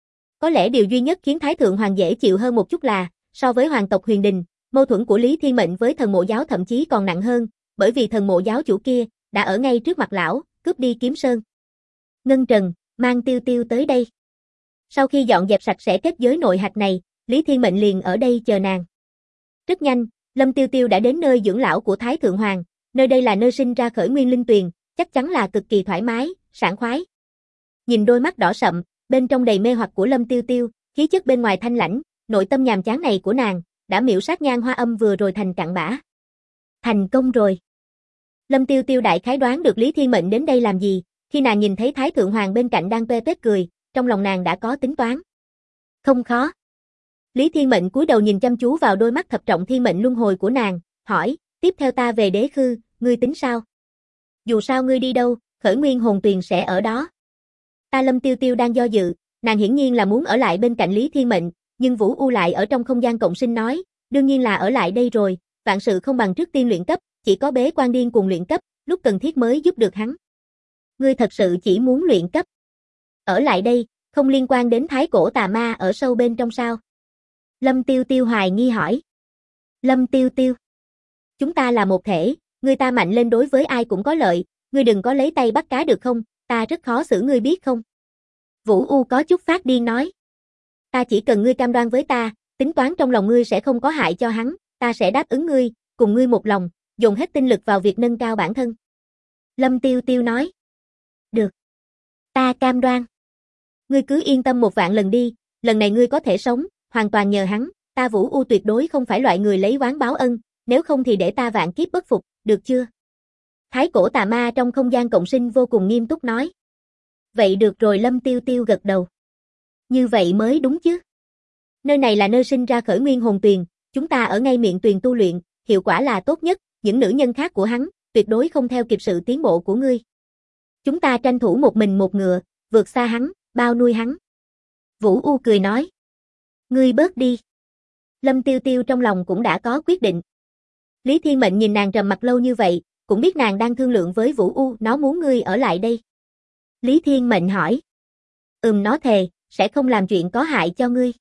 Speaker 1: Có lẽ điều duy nhất khiến Thái Thượng Hoàng dễ chịu hơn một chút là, so với hoàng tộc Huyền Đình, mâu thuẫn của Lý Thiên Mệnh với thần mộ giáo thậm chí còn nặng hơn, bởi vì thần mộ giáo chủ kia, đã ở ngay trước mặt lão, cướp đi Kiếm Sơn. Ngân Trần, mang Tiêu Tiêu tới đây. Sau khi dọn dẹp sạch sẽ kết giới nội hạch này, Lý Thiên Mệnh liền ở đây chờ nàng. Rất nhanh, Lâm Tiêu Tiêu đã đến nơi dưỡng lão của Thái Thượng Hoàng, nơi đây là nơi sinh ra khởi nguyên linh tuyền, chắc chắn là cực kỳ thoải mái, sảng khoái. Nhìn đôi mắt đỏ sậm, bên trong đầy mê hoặc của Lâm Tiêu Tiêu, khí chất bên ngoài thanh lãnh, nội tâm nhàm chán này của nàng, đã miễu sát Nhan Hoa Âm vừa rồi thành cặn bã. Thành công rồi. Lâm Tiêu Tiêu đại khái đoán được Lý Thiên Mệnh đến đây làm gì, khi nàng nhìn thấy Thái Thượng Hoàng bên cạnh đang toe toét cười, trong lòng nàng đã có tính toán. Không khó. Lý Thiên Mệnh cúi đầu nhìn chăm chú vào đôi mắt thập trọng thiên mệnh luân hồi của nàng, hỏi, tiếp theo ta về Đế Khư, ngươi tính sao? Dù sao ngươi đi đâu, khởi nguyên hồn tuyền sẽ ở đó. Ta. Lâm Tiêu Tiêu đang do dự, nàng hiển nhiên là muốn ở lại bên cạnh Lý Thiên Mệnh, nhưng Vũ U lại ở trong không gian cộng sinh nói, đương nhiên là ở lại đây rồi, vạn sự không bằng trước tiên luyện cấp, chỉ có bế quan điên cùng luyện cấp, lúc cần thiết mới giúp được hắn. Ngươi thật sự chỉ muốn luyện cấp? Ở lại đây, không liên quan đến thái cổ tà ma ở sâu bên trong sao? Lâm Tiêu Tiêu hoài nghi hỏi. Lâm Tiêu Tiêu, chúng ta là một thể, ngươi ta mạnh lên đối với ai cũng có lợi, ngươi đừng có lấy tay bắt cá được không, ta rất khó xử ngươi biết không? Vũ U có chút phát điên nói. Ta chỉ cần ngươi cam đoan với ta, tính toán trong lòng ngươi sẽ không có hại cho hắn, ta sẽ đáp ứng ngươi, cùng ngươi một lòng, dồn hết tinh lực vào việc nâng cao bản thân. Lâm Tiêu Tiêu nói. Được. Ta cam đoan. Ngươi cứ yên tâm 1.000.000 lần đi, lần này ngươi có thể sống, hoàn toàn nhờ hắn, ta Vũ U tuyệt đối không phải loại người lấy oán báo ân, nếu không thì để ta vạn kiếp bất phục, được chưa? Thái cổ tà ma trong không gian cộng sinh vô cùng nghiêm túc nói. Vậy được rồi, Lâm Tiêu Tiêu gật đầu. Như vậy mới đúng chứ. Nơi này là nơi sinh ra khởi nguyên hồn tuyền, chúng ta ở ngay miệng tuyền tu luyện, hiệu quả là tốt nhất, những nữ nhân khác của hắn, tuyệt đối không theo kịp sự tiến bộ của ngươi. Chúng ta tranh thủ một mình một ngựa, vượt xa hắn, bao nuôi hắn. Vũ U cười nói. Ngươi bớt đi. Lâm Tiêu Tiêu trong lòng cũng đã có quyết định. Lý Thiên Mệnh nhìn nàng trầm mặt lâu như vậy, cũng biết nàng đang thương lượng với Vũ U, nó muốn ngươi ở lại đây. Lý Thiên Mệnh hỏi. Nó thề, sẽ không làm chuyện có hại cho ngươi.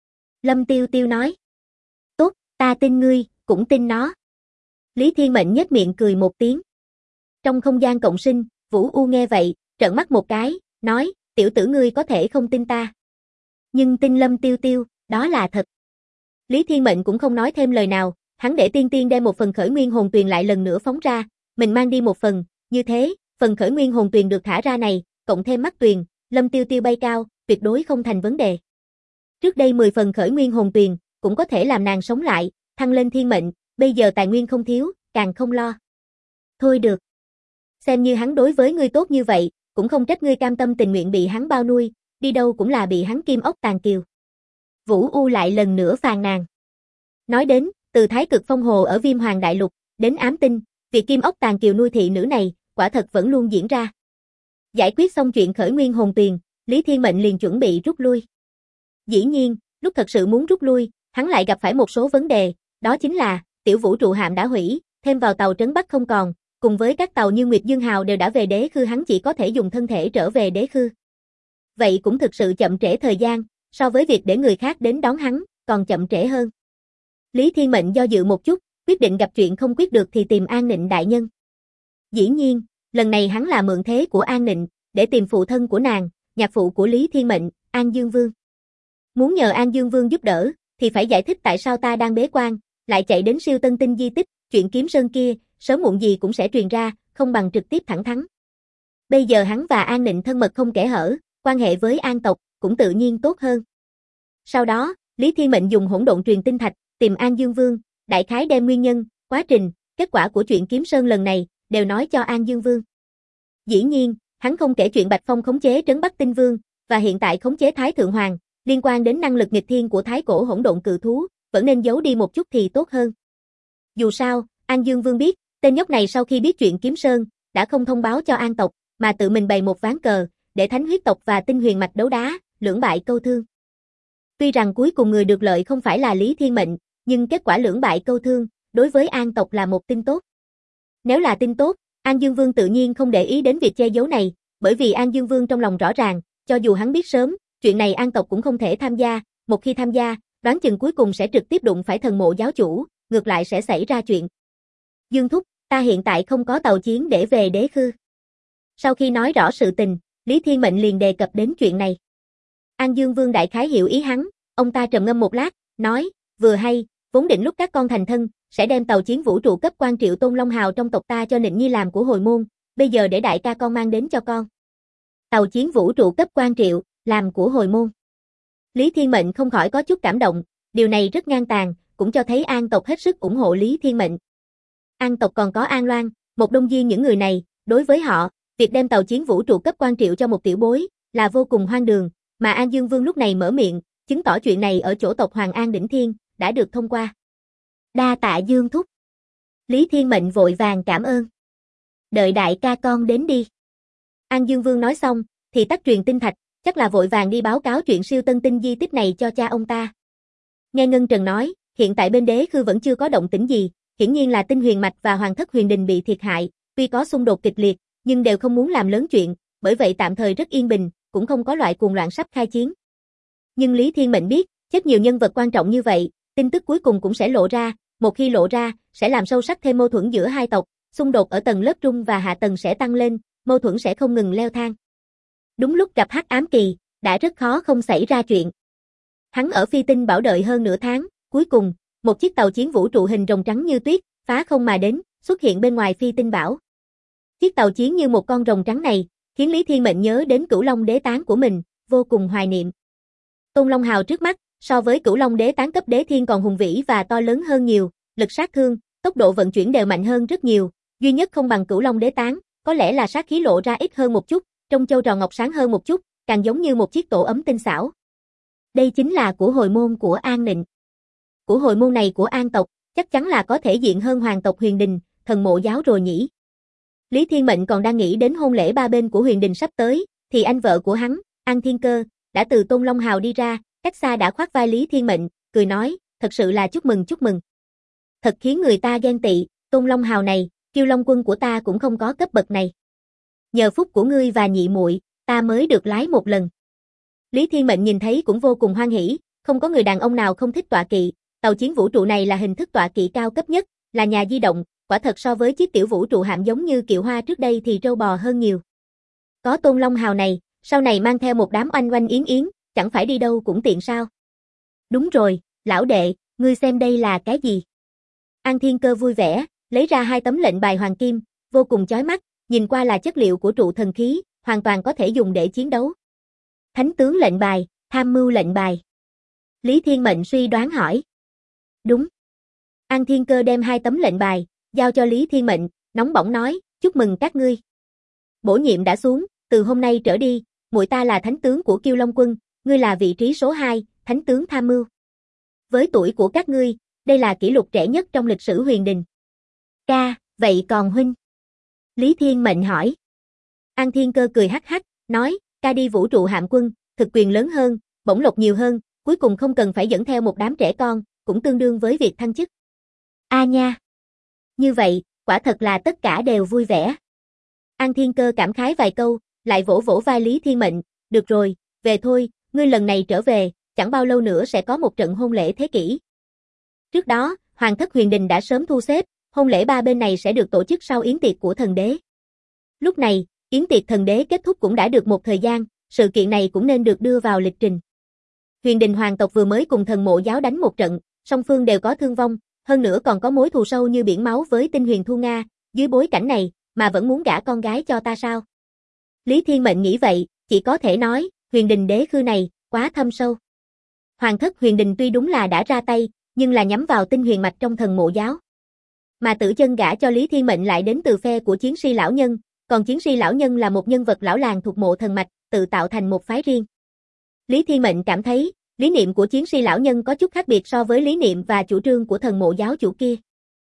Speaker 1: Lâm Tiêu Tiêu nói. Tốt, ta tin ngươi, cũng tin nó. Lý Thiên Mệnh nhếch miệng cười một tiếng. Trong không gian cộng sinh, Vũ U nghe vậy, trợn mắt một cái, nói, tiểu tử ngươi có thể không tin ta. Nhưng tin Lâm Tiêu Tiêu, đó là thật. Lý Thiên Mệnh cũng không nói thêm lời nào, hắn để Tiên Tiên đem một phần khởi nguyên hồn tuyền lại lần nữa phóng ra, mình mang đi một phần, như thế, phần khởi nguyên hồn tuyền được thả ra này, cộng thêm mắt tuyền, Lâm Tiêu Tiêu bay cao, tuyệt đối không thành vấn đề. Trước đây 10 phần khởi nguyên hồn tuyền, cũng có thể làm nàng sống lại, thăng lên thiên mệnh, bây giờ tài nguyên không thiếu, càng không lo. Thôi được. Xem như hắn đối với ngươi tốt như vậy, cũng không trách ngươi cam tâm tình nguyện bị hắn bao nuôi, đi đâu cũng là bị hắn kim ốc tàn kiều. Vũ U lại lần nữa phàn nàn. Nói đến, từ Thái Cực Phong Hồ ở Viêm Hoàng Đại Lục, đến Ám Tinh, việc kim ốc tàn kiều nuôi thị nữ này, quả thật vẫn luôn diễn ra. Giải quyết xong chuyện khởi nguyên hồn tuyền, Lý Thiên Mệnh liền chuẩn bị rút lui. Dĩ nhiên, lúc thật sự muốn rút lui, hắn lại gặp phải một số vấn đề, đó chính là, tiểu vũ trụ hạm đã hủy, thêm vào tàu trấn Bắc không còn, cùng với các tàu như Nguyệt Dương Hào đều đã về đế khư, hắn chỉ có thể dùng thân thể trở về đế khư. Vậy cũng thực sự chậm trễ thời gian, so với việc để người khác đến đón hắn, còn chậm trễ hơn. Lý Thiên Mệnh do dự một chút, quyết định gặp chuyện không quyết được thì tìm An Nịnh đại nhân. Dĩ nhiên, lần này hắn là mượn thế của An Nịnh, để tìm phụ thân của nàng, nhạc phụ của Lý Thiên Mệnh, An Dương Vương. Muốn nhờ An Dương Vương giúp đỡ, thì phải giải thích tại sao ta đang bế quan, lại chạy đến siêu tân tinh di tích, chuyện kiếm sơn kia, sớm muộn gì cũng sẽ truyền ra, không bằng trực tiếp thẳng thắn. Bây giờ hắn và An Nịnh thân mật không kẽ hở, quan hệ với An tộc cũng tự nhiên tốt hơn. Sau đó, Lý Thiên Mệnh dùng hỗn độn truyền tinh thạch, tìm An Dương Vương, đại khái đem nguyên nhân, quá trình, kết quả của chuyện kiếm sơn lần này, đều nói cho An Dương Vương. Dĩ nhiên, hắn không kể chuyện Bạch Phong khống chế trấn Bắc Tinh Vương, và hiện tại khống chế Thái Thượng Hoàng, liên quan đến năng lực nghịch thiên của Thái cổ hỗn độn cự thú, vẫn nên giấu đi một chút thì tốt hơn. Dù sao, An Dương Vương biết, tên nhóc này sau khi biết chuyện kiếm sơn, đã không thông báo cho An tộc, mà tự mình bày một ván cờ, để Thánh huyết tộc và Tinh Huyền mạch đấu đá, lưỡng bại câu thương. Tuy rằng cuối cùng người được lợi không phải là Lý Thiên Mệnh, nhưng kết quả lưỡng bại câu thương, đối với An tộc là một tin tốt. Nếu là tin tốt, An Dương Vương tự nhiên không để ý đến việc che giấu này, bởi vì An Dương Vương trong lòng rõ ràng, cho dù hắn biết sớm, chuyện này An tộc cũng không thể tham gia, một khi tham gia, đoán chừng cuối cùng sẽ trực tiếp đụng phải thần mộ giáo chủ, ngược lại sẽ xảy ra chuyện. Dương thúc, ta hiện tại không có tàu chiến để về đế khư. Sau khi nói rõ sự tình, Lý Thiên Mệnh liền đề cập đến chuyện này. An Dương Vương đại khái hiểu ý hắn, ông ta trầm ngâm một lát, nói, vừa hay, vốn định lúc các con thành thân, sẽ đem tàu chiến vũ trụ cấp quan Triệu Tôn Long Hào trong tộc ta cho Nịnh Nhi làm của hồi môn, bây giờ để đại ca con mang đến cho con. Tàu chiến vũ trụ cấp quan Triệu, làm của hồi môn. Lý Thiên Mệnh không khỏi có chút cảm động, điều này rất ngang tàn, cũng cho thấy An tộc hết sức ủng hộ Lý Thiên Mệnh. An tộc còn có An Loan, một đông duyên những người này, đối với họ, việc đem tàu chiến vũ trụ cấp quan Triệu cho một tiểu bối, là vô cùng hoang đường, mà An Dương Vương lúc này mở miệng, chứng tỏ chuyện này ở chỗ tộc Hoàng An Đỉnh Thiên, đã được thông qua. Đa tạ Dương thúc. Lý Thiên Mệnh vội vàng cảm ơn. Đợi đại ca con đến đi. An Dương Vương nói xong, thì tắt truyền tinh thạch, chắc là vội vàng đi báo cáo chuyện siêu tân tinh di tích này cho cha ông ta. Nghe Ngân Trần nói, hiện tại bên đế khư vẫn chưa có động tĩnh gì, hiển nhiên là Tinh Huyền Mạch và Hoàng Thất Huyền Đình bị thiệt hại, tuy có xung đột kịch liệt, nhưng đều không muốn làm lớn chuyện, bởi vậy tạm thời rất yên bình, cũng không có loại cuồng loạn sắp khai chiến. Nhưng Lý Thiên Mệnh biết, chết nhiều nhân vật quan trọng như vậy, tin tức cuối cùng cũng sẽ lộ ra, một khi lộ ra, sẽ làm sâu sắc thêm mâu thuẫn giữa hai tộc, xung đột ở tầng lớp trung và hạ tầng sẽ tăng lên, mâu thuẫn sẽ không ngừng leo thang. Đúng lúc gặp Hắc Ám Kỳ, đã rất khó không xảy ra chuyện. Hắn ở Phi Tinh Bảo đợi hơn nửa tháng, cuối cùng, một chiếc tàu chiến vũ trụ hình rồng trắng như tuyết, phá không mà đến, xuất hiện bên ngoài Phi Tinh Bảo. Chiếc tàu chiến như một con rồng trắng này, khiến Lý Thiên Mệnh nhớ đến Cửu Long Đế Tán của mình, vô cùng hoài niệm. Tôn Long Hào trước mắt, so với Cửu Long Đế Tán cấp đế thiên còn hùng vĩ và to lớn hơn nhiều, lực sát thương, tốc độ vận chuyển đều mạnh hơn rất nhiều, duy nhất không bằng Cửu Long Đế Tán, có lẽ là sát khí lộ ra ít hơn một chút, trông châu tròn ngọc sáng hơn một chút, càng giống như một chiếc tổ ấm tinh xảo. Đây chính là của hồi môn của An Nịnh. Của hồi môn này của An tộc, chắc chắn là có thể diện hơn Hoàng tộc Huyền Đình, Thần Mộ Giáo rồi nhỉ. Lý Thiên Mệnh còn đang nghĩ đến hôn lễ ba bên của Huyền Đình sắp tới, thì anh vợ của hắn, An Thiên Cơ, đã từ Tôn Long Hào đi ra, cách xa đã khoác vai Lý Thiên Mệnh, cười nói, thật sự là chúc mừng chúc mừng. Thật khiến người ta ghen tị, Tôn Long Hào này, Kiêu Long quân của ta cũng không có cấp bậc này. Nhờ phúc của ngươi và nhị muội, ta mới được lái một lần. Lý Thiên Mệnh nhìn thấy cũng vô cùng hoan hỉ, không có người đàn ông nào không thích tọa kỵ, tàu chiến vũ trụ này là hình thức tọa kỵ cao cấp nhất, là nhà di động, quả thật so với chiếc tiểu vũ trụ hạm giống như Kiệu Hoa trước đây thì trâu bò hơn nhiều. Có Tôn Long Hào này, sau này mang theo một đám oanh oanh yến yến, chẳng phải đi đâu cũng tiện sao. Đúng rồi, lão đệ, ngươi xem đây là cái gì? An Thiên Cơ vui vẻ, lấy ra 2 tấm lệnh bài hoàng kim, vô cùng chói mắt, nhìn qua là chất liệu của trụ thần khí, hoàn toàn có thể dùng để chiến đấu. Thánh tướng lệnh bài, tham mưu lệnh bài. Lý Thiên Mệnh suy đoán hỏi. Đúng. An Thiên Cơ đem 2 tấm lệnh bài, giao cho Lý Thiên Mệnh, nóng bỏng nói, chúc mừng các ngươi. Bổ nhiệm đã xuống, từ hôm nay trở đi, muội ta là thánh tướng của Kiêu Long quân, ngươi là vị trí số 2, thánh tướng tham mưu. Với tuổi của các ngươi, đây là kỷ lục trẻ nhất trong lịch sử Huyền Đình. Ca, vậy còn huynh? Lý Thiên Mệnh hỏi. An Thiên Cơ cười hắc hắc, nói, ca đi vũ trụ hạm quân, thực quyền lớn hơn, bổng lộc nhiều hơn, cuối cùng không cần phải dẫn theo một đám trẻ con, cũng tương đương với việc thăng chức. A nha! Như vậy, quả thật là tất cả đều vui vẻ. An Thiên Cơ cảm khái vài câu, lại vỗ vỗ vai Lý Thiên Mệnh, được rồi, về thôi, ngươi lần này trở về, chẳng bao lâu nữa sẽ có một trận hôn lễ thế kỷ. Trước đó, Hoàng thất Huyền Đình đã sớm thu xếp, hôn lễ ba bên này sẽ được tổ chức sau yến tiệc của thần đế. Lúc này, yến tiệc thần đế kết thúc cũng đã được một thời gian, sự kiện này cũng nên được đưa vào lịch trình. Huyền Đình hoàng tộc vừa mới cùng Thần Mộ Giáo đánh một trận, song phương đều có thương vong, hơn nữa còn có mối thù sâu như biển máu với Tinh Huyền Thu Nga, dưới bối cảnh này, mà vẫn muốn gả con gái cho ta sao? Lý Thiên Mệnh nghĩ vậy, chỉ có thể nói, Huyền Đình đế khư này, quá thâm sâu. Hoàng thất Huyền Đình tuy đúng là đã ra tay, nhưng là nhắm vào Tinh Huyền mạch trong Thần Mộ Giáo. Mà tử chân gả cho Lý Thiên Mệnh lại đến từ phe của Chiến Si lão nhân, còn Chiến Si lão nhân là một nhân vật lão làng thuộc Mộ Thần mạch, tự tạo thành một phái riêng. Lý Thiên Mệnh cảm thấy, lý niệm của Chiến Si lão nhân có chút khác biệt so với lý niệm và chủ trương của Thần Mộ Giáo chủ kia.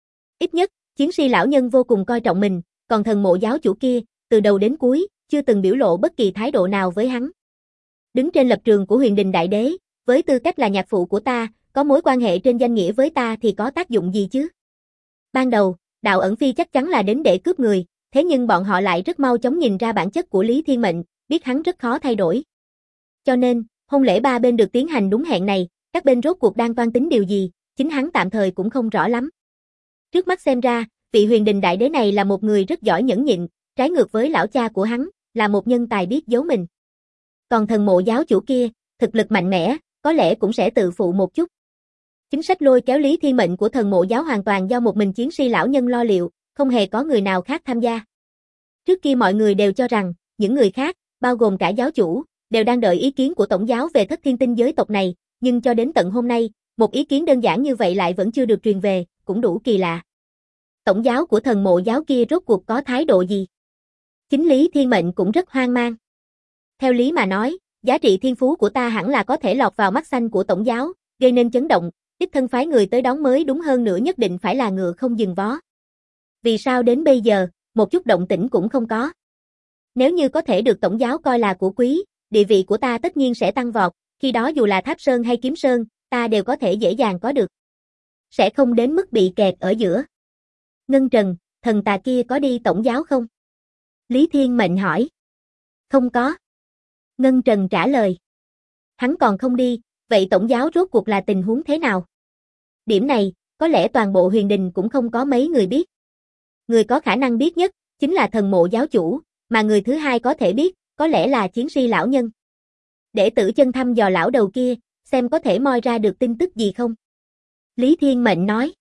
Speaker 1: Ít nhất, Chiến Si lão nhân vô cùng coi trọng mình, còn Thần Mộ Giáo chủ kia, từ đầu đến cuối, chưa từng biểu lộ bất kỳ thái độ nào với hắn. Đứng trên lập trường của Huyền Đình đại đế, với tư cách là nhạc phụ của ta, có mối quan hệ trên danh nghĩa với ta thì có tác dụng gì chứ? Ban đầu, Đạo Ẩn Phi chắc chắn là đến để cướp người, thế nhưng bọn họ lại rất mau chóng nhìn ra bản chất của Lý Thiên Mệnh, biết hắn rất khó thay đổi. Cho nên, hôn lễ ba bên được tiến hành đúng hẹn này, các bên rốt cuộc đang toan tính điều gì, chính hắn tạm thời cũng không rõ lắm. Trước mắt xem ra, vị Huyền Đình đại đế này là một người rất giỏi nhẫn nhịn, trái ngược với lão cha của hắn, là một nhân tài biết giấu mình. Còn Thần Mộ Giáo chủ kia, thực lực mạnh mẽ, có lẽ cũng sẽ tự phụ một chút. Chính sách lôi kéo Lý Thiên Mệnh của Thần Mộ Giáo hoàn toàn do một mình Chiến Si lão nhân lo liệu, không hề có người nào khác tham gia. Trước kia mọi người đều cho rằng, những người khác, bao gồm cả giáo chủ, đều đang đợi ý kiến của Tổng giáo về Thất Thiên Tinh giới tộc này, nhưng cho đến tận hôm nay, một ý kiến đơn giản như vậy lại vẫn chưa được truyền về, cũng đủ kỳ lạ. Tổng giáo của Thần Mộ Giáo kia rốt cuộc có thái độ gì? Chính Lý Thiên Mệnh cũng rất hoang mang. Theo lý mà nói, giá trị thiên phú của ta hẳn là có thể lọt vào mắt xanh của Tổng giáo, gây nên chấn động, đích thân phái người tới đón mới đúng hơn nữa, nhất định phải là ngựa không dừng vó. Vì sao đến bây giờ, một chút động tĩnh cũng không có? Nếu như có thể được Tổng giáo coi là của quý, địa vị của ta tất nhiên sẽ tăng vọt, khi đó dù là Tháp Sơn hay Kiếm Sơn, ta đều có thể dễ dàng có được. Sẽ không đến mức bị kẹt ở giữa. Ngân Trần, thần tà kia có đi tổng giáo không? Lý Thiên Mệnh hỏi. Không có. Ngân Trần trả lời. Hắn còn không đi, vậy tổng giáo rốt cuộc là tình huống thế nào? Điểm này, có lẽ toàn bộ huyền đình cũng không có mấy người biết. Người có khả năng biết nhất, chính là thần mộ giáo chủ, mà người thứ hai có thể biết, có lẽ là chiến si lão nhân. Để tử chân thăm dò lão đầu kia, xem có thể moi ra được tin tức gì không? Lý Thiên Mệnh nói.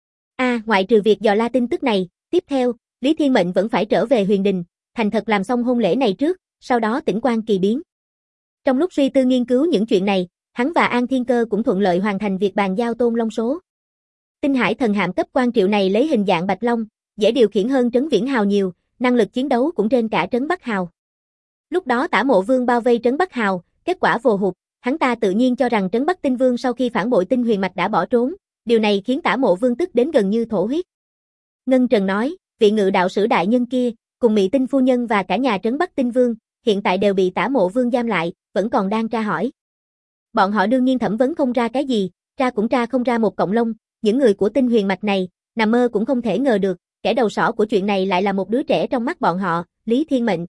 Speaker 1: Ngoại trừ việc dò la tin tức này, tiếp theo, Lý Thiên Mệnh vẫn phải trở về huyền đình, thành thật làm xong hôn lễ này trước, sau đó tĩnh quan kỳ biến. Trong lúc suy tư nghiên cứu những chuyện này, hắn và An Thiên Cơ cũng thuận lợi hoàn thành việc bàn giao Tôn Long số. Tinh Hải thần hạm cấp quan triệu này lấy hình dạng bạch long, dễ điều khiển hơn Trấn Viễn Hào nhiều, năng lực chiến đấu cũng trên cả Trấn Bắc Hào. Lúc đó Tả Mộ Vương bao vây Trấn Bắc Hào, kết quả vồ hụt, hắn ta tự nhiên cho rằng Trấn Bắc Tinh Vương sau khi phản bội Tinh Huyền Mạch đã bỏ trốn, điều này khiến Tả Mộ Vương tức đến gần như thổ huyết. Ngân Trần nói, vị ngự đạo sử đại nhân kia, cùng Mị Tinh phu nhân và cả nhà Trấn Bắc Tinh Vương, hiện tại đều bị Tả Mộ Vương giam lại, vẫn còn đang tra hỏi. Bọn họ đương nhiên thẩm vấn không ra cái gì, tra cũng tra không ra một cọng lông, những người của Tinh Huyền Mạch này, nằm mơ cũng không thể ngờ được, kẻ đầu sỏ của chuyện này lại là một đứa trẻ trong mắt bọn họ, Lý Thiên Mệnh.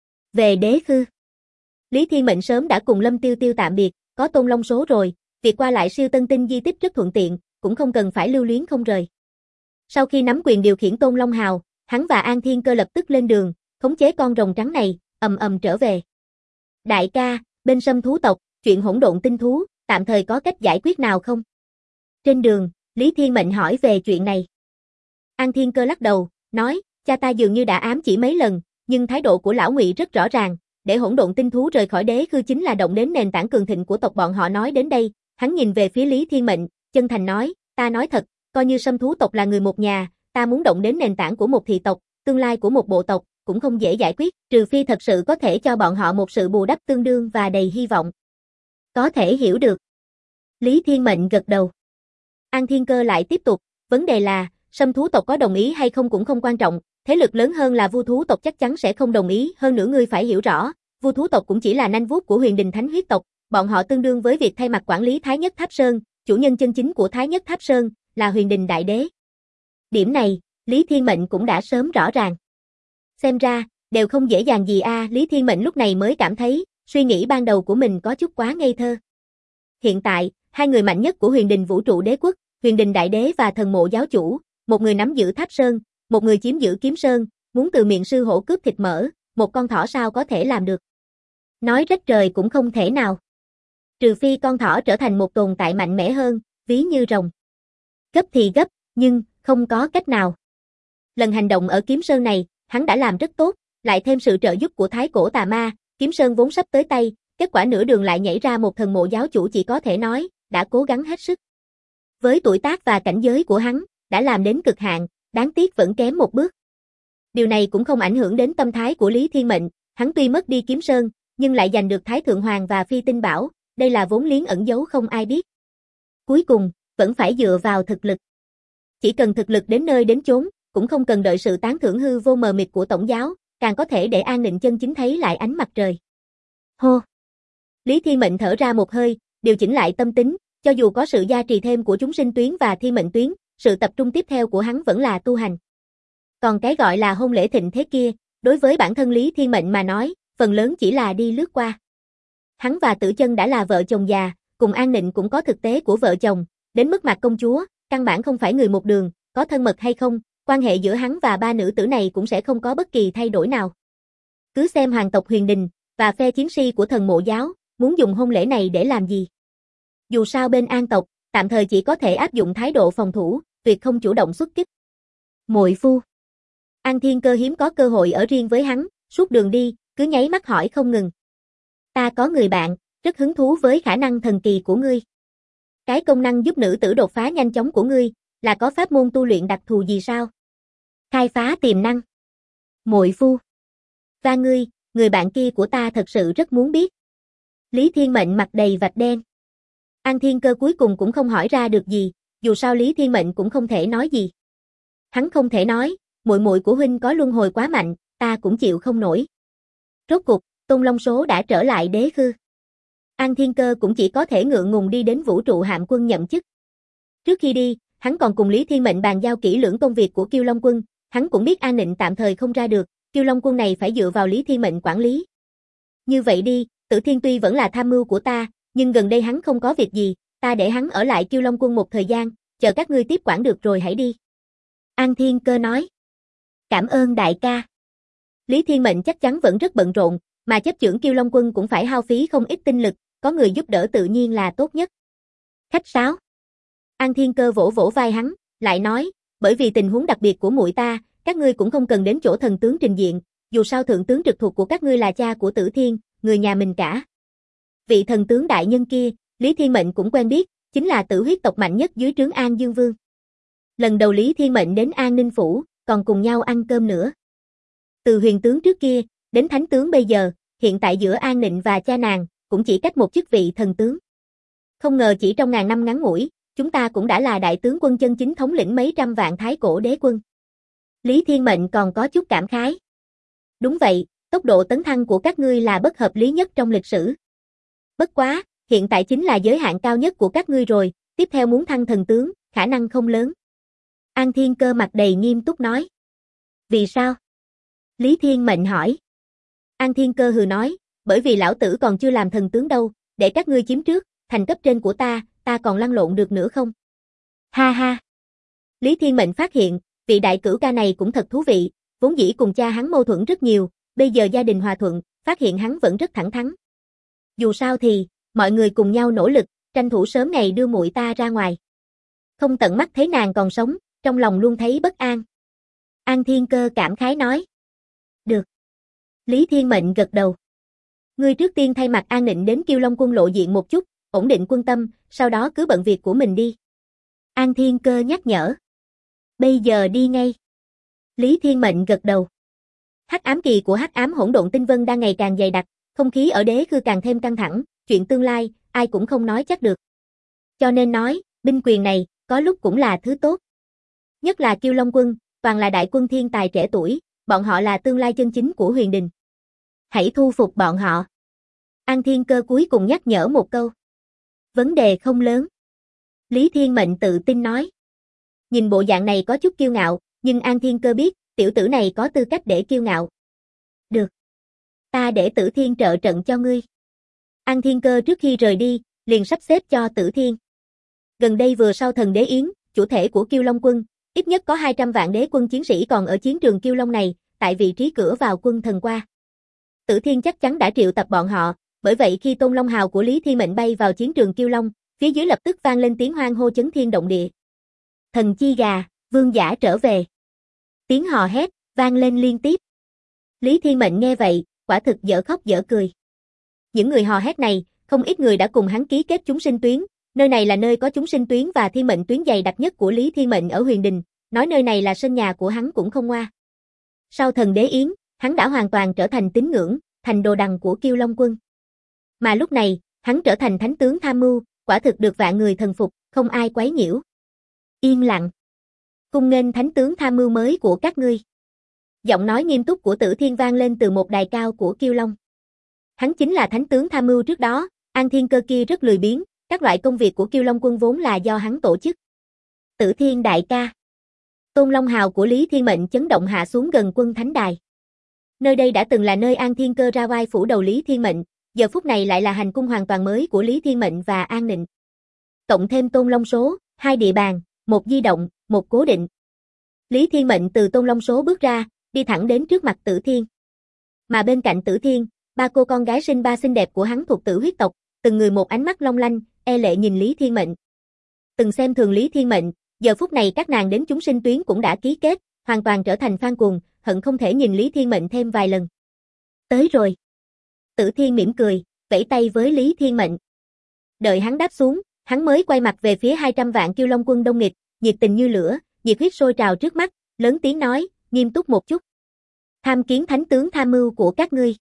Speaker 1: Về Đế Khư. Lý Thiên Mệnh sớm đã cùng Lâm Tiêu Tiêu tạm biệt, có Tôn Long số rồi, việc qua lại siêu tân tinh di tích rất thuận tiện, cũng không cần phải lưu luyến không rời. Sau khi nắm quyền điều khiển Tôn Long Hào, hắn và An Thiên Cơ lập tức lên đường, khống chế con rồng trắng này, trở về. Đại ca, bên Sâm thú tộc, chuyện hỗn độn tinh thú, tạm thời có cách giải quyết nào không? Trên đường, Lý Thiên Mệnh hỏi về chuyện này. An Thiên Cơ lắc đầu, nói, cha ta dường như đã ám chỉ mấy lần, nhưng thái độ của lão Ngụy rất rõ ràng, để hỗn độn tinh thú rời khỏi Đế Khư chính là động đến nền tảng cường thịnh của tộc bọn họ. Nói đến đây, hắn nhìn về phía Lý Thiên Mệnh, chân thành nói, ta nói thật, coi như Sâm thú tộc là người một nhà, ta muốn động đến nền tảng của một thị tộc, tương lai của một bộ tộc, cũng không dễ giải quyết, trừ phi thật sự có thể cho bọn họ một sự bù đắp tương đương và đầy hy vọng. Có thể hiểu được. Lý Thiên Mệnh gật đầu. An Thiên Cơ lại tiếp tục, vấn đề là, Sâm thú tộc có đồng ý hay không cũng không quan trọng, thế lực lớn hơn là Vu thú tộc chắc chắn sẽ không đồng ý, hơn nữa ngươi phải hiểu rõ, Vu thú tộc cũng chỉ là nanh vuốt của Huyền Đình Thánh huyết tộc, bọn họ tương đương với việc thay mặt quản lý Thái Nhất Tháp Sơn, chủ nhân chân chính của Thái Nhất Tháp Sơn là Huyền Đình Đại Đế. Điểm này, Lý Thiên Mệnh cũng đã sớm rõ ràng. Xem ra, đều không dễ dàng gì Lý Thiên Mệnh lúc này mới cảm thấy, suy nghĩ ban đầu của mình có chút quá ngây thơ. Hiện tại, hai người mạnh nhất của Huyền Đình Vũ trụ Đế quốc, Huyền Đình Đại Đế và Thần Mộ giáo chủ, một người nắm giữ Tháp Sơn, một người chiếm giữ Kiếm Sơn, muốn từ miệng sư hổ cướp thịt mỡ, một con thỏ sao có thể làm được. Nói rách trời cũng không thể nào. Trừ phi con thỏ trở thành một tồn tại mạnh mẽ hơn, ví như rồng. Gấp thì gấp, nhưng không có cách nào. Lần hành động ở Kiếm Sơn này, hắn đã làm rất tốt, lại thêm sự trợ giúp của Thái Cổ Tà Ma, Kiếm Sơn vốn sắp tới tay, kết quả nửa đường lại nhảy ra một Thần Mộ giáo chủ, chỉ có thể nói, đã cố gắng hết sức. Với tuổi tác và cảnh giới của hắn, đã làm đến cực hạn, đáng tiếc vẫn kém một bước. Điều này cũng không ảnh hưởng đến tâm thái của Lý Thiên Mệnh, hắn tuy mất đi Kiếm Sơn, nhưng lại giành được Thái Thượng Hoàng và Phi Tinh Bảo, đây là vốn liếng ẩn giấu không ai biết. Cuối cùng, vẫn phải dựa vào thực lực. Chỉ cần thực lực đến nơi đến chốn, cũng không cần đợi sự tán thưởng hư vô mờ mịt của tổng giáo, càng có thể để An Định chân chính thấy lại ánh mặt trời. Hô! Lý Thiên Mệnh thở ra một hơi, điều chỉnh lại tâm tính, cho dù có sự gia trì thêm của chúng sinh tuyến và thiên mệnh tuyến, sự tập trung tiếp theo của hắn vẫn là tu hành. Còn cái gọi là hôn lễ thịnh thế kia, đối với bản thân Lý Thiên Mệnh mà nói, phần lớn chỉ là đi lướt qua. Hắn và Tử Chân đã là vợ chồng già, cùng An Nịnh cũng có thực tế của vợ chồng, đến mức Mạc công chúa, căn bản không phải người một đường, có thân mật hay không, quan hệ giữa hắn và ba nữ tử này cũng sẽ không có bất kỳ thay đổi nào. Cứ xem hoàng tộc Huyền Đình và phe chiến si của Thần Mộ giáo, muốn dùng hôn lễ này để làm gì? Dù sao bên An tộc, tạm thời chỉ có thể áp dụng thái độ phòng thủ, tuyệt không chủ động xuất kích. Muội phu. An Thiên Cơ hiếm có cơ hội ở riêng với hắn, suốt đường đi, cứ nháy mắt hỏi không ngừng. Ta có người bạn, rất hứng thú với khả năng thần kỳ của ngươi. Cái công năng giúp nữ tử đột phá nhanh chóng của ngươi, là có pháp môn tu luyện đặc thù gì sao? Khai phá tiềm năng. Muội phu. Và ngươi, người bạn kia của ta thật sự rất muốn biết. Lý Thiên Mệnh mặt đầy vạch đen. An Thiên Cơ cuối cùng cũng không hỏi ra được gì, dù sao Lý Thiên Mệnh cũng không thể nói gì. Hắn không thể nói, muội muội của huynh có luân hồi quá mạnh, ta cũng chịu không nổi. Rốt cuộc, Tôn Long Số đã trở lại Đế Khư. An Thiên Cơ cũng chỉ có thể ngượng ngùng đi đến Vũ trụ hạm quân nhậm chức. Trước khi đi, hắn còn cùng Lý Thiên Mệnh bàn giao kỹ lưỡng công việc của Kiêu Long quân, hắn cũng biết An Nịnh tạm thời không ra được, Kiêu Long quân này phải dựa vào Lý Thiên Mệnh quản lý. Như vậy đi, Tử Thiên tuy vẫn là tham mưu của ta, nhưng gần đây hắn không có việc gì, ta để hắn ở lại Kiêu Long quân một thời gian, chờ các ngươi tiếp quản được rồi hãy đi. An Thiên Cơ nói. Cảm ơn đại ca. Lý Thiên Mệnh chắc chắn vẫn rất bận rộn, mà chấp chưởng Kiêu Long quân cũng phải hao phí không ít tinh lực, có người giúp đỡ tự nhiên là tốt nhất. Khách sáo. An Thiên Cơ vỗ vỗ vai hắn, lại nói, bởi vì tình huống đặc biệt của muội ta, các ngươi cũng không cần đến chỗ thần tướng trình diện, dù sao thượng tướng trực thuộc của các ngươi là cha của Tử Thiên, người nhà mình cả. Vị thần tướng đại nhân kia, Lý Thiên Mệnh cũng quen biết, chính là tử huyết tộc mạnh nhất dưới trướng An Dương Vương. Lần đầu Lý Thiên Mệnh đến An Ninh Phủ, còn cùng nhau ăn cơm nữa. Từ huyền tướng trước kia, đến thánh tướng bây giờ, hiện tại giữa An Nịnh và cha nàng, cũng chỉ cách một chức vị thần tướng. Không ngờ chỉ trong ngàn năm ngắn ngủi, chúng ta cũng đã là đại tướng quân chân chính thống lĩnh mấy trăm vạn thái cổ đế quân. Lý Thiên Mệnh còn có chút cảm khái. Đúng vậy, tốc độ tấn thăng của các ngươi là bất hợp lý nhất trong lịch sử. Bất quá, hiện tại chính là giới hạn cao nhất của các ngươi rồi, tiếp theo muốn thăng thần tướng, khả năng không lớn. An Thiên Cơ mặt đầy nghiêm túc nói. Vì sao? Lý Thiên Mệnh hỏi. An Thiên Cơ hừ nói, bởi vì lão tử còn chưa làm thần tướng đâu, để các ngươi chiếm trước, thành cấp trên của ta còn lăn lộn được nữa không? Ha ha. Lý Thiên Mệnh phát hiện, vị đại cửu ca này cũng thật thú vị, vốn dĩ cùng cha hắn mâu thuẫn rất nhiều, bây giờ gia đình hòa thuận, phát hiện hắn vẫn rất thẳng thắn. Dù sao thì, mọi người cùng nhau nỗ lực, tranh thủ sớm ngày đưa muội ta ra ngoài. Không tận mắt thấy nàng còn sống, trong lòng luôn thấy bất an. An Thiên Cơ cảm khái nói. Được. Lý Thiên Mệnh gật đầu. Ngươi trước tiên thay mặt An Nịnh đến Kiêu Long quân lộ diện một chút, ổn định quân tâm, sau đó cứ bận việc của mình đi. An Thiên Cơ nhắc nhở. Bây giờ đi ngay. Lý Thiên Mệnh gật đầu. Hắc ám kỳ của hắc ám hỗn độn tinh vân đang ngày càng dày đặc, không khí ở đế khư càng thêm căng thẳng, chuyện tương lai, ai cũng không nói chắc được. Cho nên nói, binh quyền này, có lúc cũng là thứ tốt. Nhất là Kiêu Long quân, toàn là đại quân thiên tài trẻ tuổi, bọn họ là tương lai chân chính của huyền đình. Hãy thu phục bọn họ. An Thiên Cơ cuối cùng nhắc nhở một câu. Vấn đề không lớn. Lý Thiên Mệnh tự tin nói. Nhìn bộ dạng này có chút kiêu ngạo, nhưng An Thiên Cơ biết, tiểu tử này có tư cách để kiêu ngạo. Được. Ta để Tử Thiên trợ trận cho ngươi. An Thiên Cơ trước khi rời đi, liền sắp xếp cho Tử Thiên. Gần đây vừa sau thần đế yến, chủ thể của Kiêu Long quân, ít nhất có 200 vạn đế quân chiến sĩ còn ở chiến trường Kiêu Long này, tại vị trí cửa vào quân thần qua. Tử Thiên chắc chắn đã triệu tập bọn họ, bởi vậy khi Tôn Long Hào của Lý Thiên Mệnh bay vào chiến trường Kiêu Long, phía dưới lập tức vang lên tiếng hoan hô chấn thiên động địa. Thần chi gà, vương giả trở về. Tiếng hò hét vang lên liên tiếp. Lý Thiên Mệnh nghe vậy, quả thực dở khóc dở cười. Những người hò hét này, không ít người đã cùng hắn ký kết chúng sinh tuyến, nơi này là nơi có chúng sinh tuyến và thiên mệnh tuyến dày đặc nhất của Lý Thiên Mệnh ở Huyền Đình, nói nơi này là sân nhà của hắn cũng không ngoa. Sau thần đế yến, hắn đã hoàn toàn trở thành tín ngưỡng, thành đồ đằng của Kiêu Long quân. Mà lúc này, hắn trở thành thánh tướng tham mưu, quả thực được vạn người thần phục, không ai quấy nhiễu. Yên lặng. Cung nghênh thánh tướng tham mưu mới của các ngươi. Giọng nói nghiêm túc của Tử Thiên vang lên từ một đài cao của Kiêu Long. Hắn chính là thánh tướng tham mưu trước đó, An Thiên Cơ kia rất lười biếng, các loại công việc của Kiêu Long quân vốn là do hắn tổ chức. Tử Thiên đại ca. Tôn Long Hào của Lý Thiên Mệnh chấn động hạ xuống gần quân thánh đài. Nơi đây đã từng là nơi An Thiên Cơ ra vai phủ đầu Lý Thiên Mệnh, giờ phút này lại là hành cung hoàn toàn mới của Lý Thiên Mệnh và An Nịnh. Cộng thêm Tôn Long số, 2 địa bàn, 1 di động, 1 cố định. Lý Thiên Mệnh từ Tôn Long số bước ra, đi thẳng đến trước mặt Tử Thiên. Mà bên cạnh Tử Thiên, 3 cô con gái sinh ba xinh đẹp của hắn thuộc Tử huyết tộc, từng người một ánh mắt long lanh, e lệ nhìn Lý Thiên Mệnh. Từng xem thường Lý Thiên Mệnh, giờ phút này các nàng đến chúng sinh tuyến cũng đã ký kết, hoàn toàn trở thành fan cuồng, hận không thể nhìn Lý Thiên Mệnh thêm vài lần. Tới rồi. Tử Thiên mỉm cười, vẫy tay với Lý Thiên Mệnh. Đợi hắn đáp xuống, hắn mới quay mặt về phía 200 vạn Kiêu Long quân đông nghịt, nhiệt tình như lửa, nhiệt huyết sôi trào trước mắt, lớn tiếng nói, nghiêm túc một chút. Tham kiến thánh tướng tham mưu của các ngươi.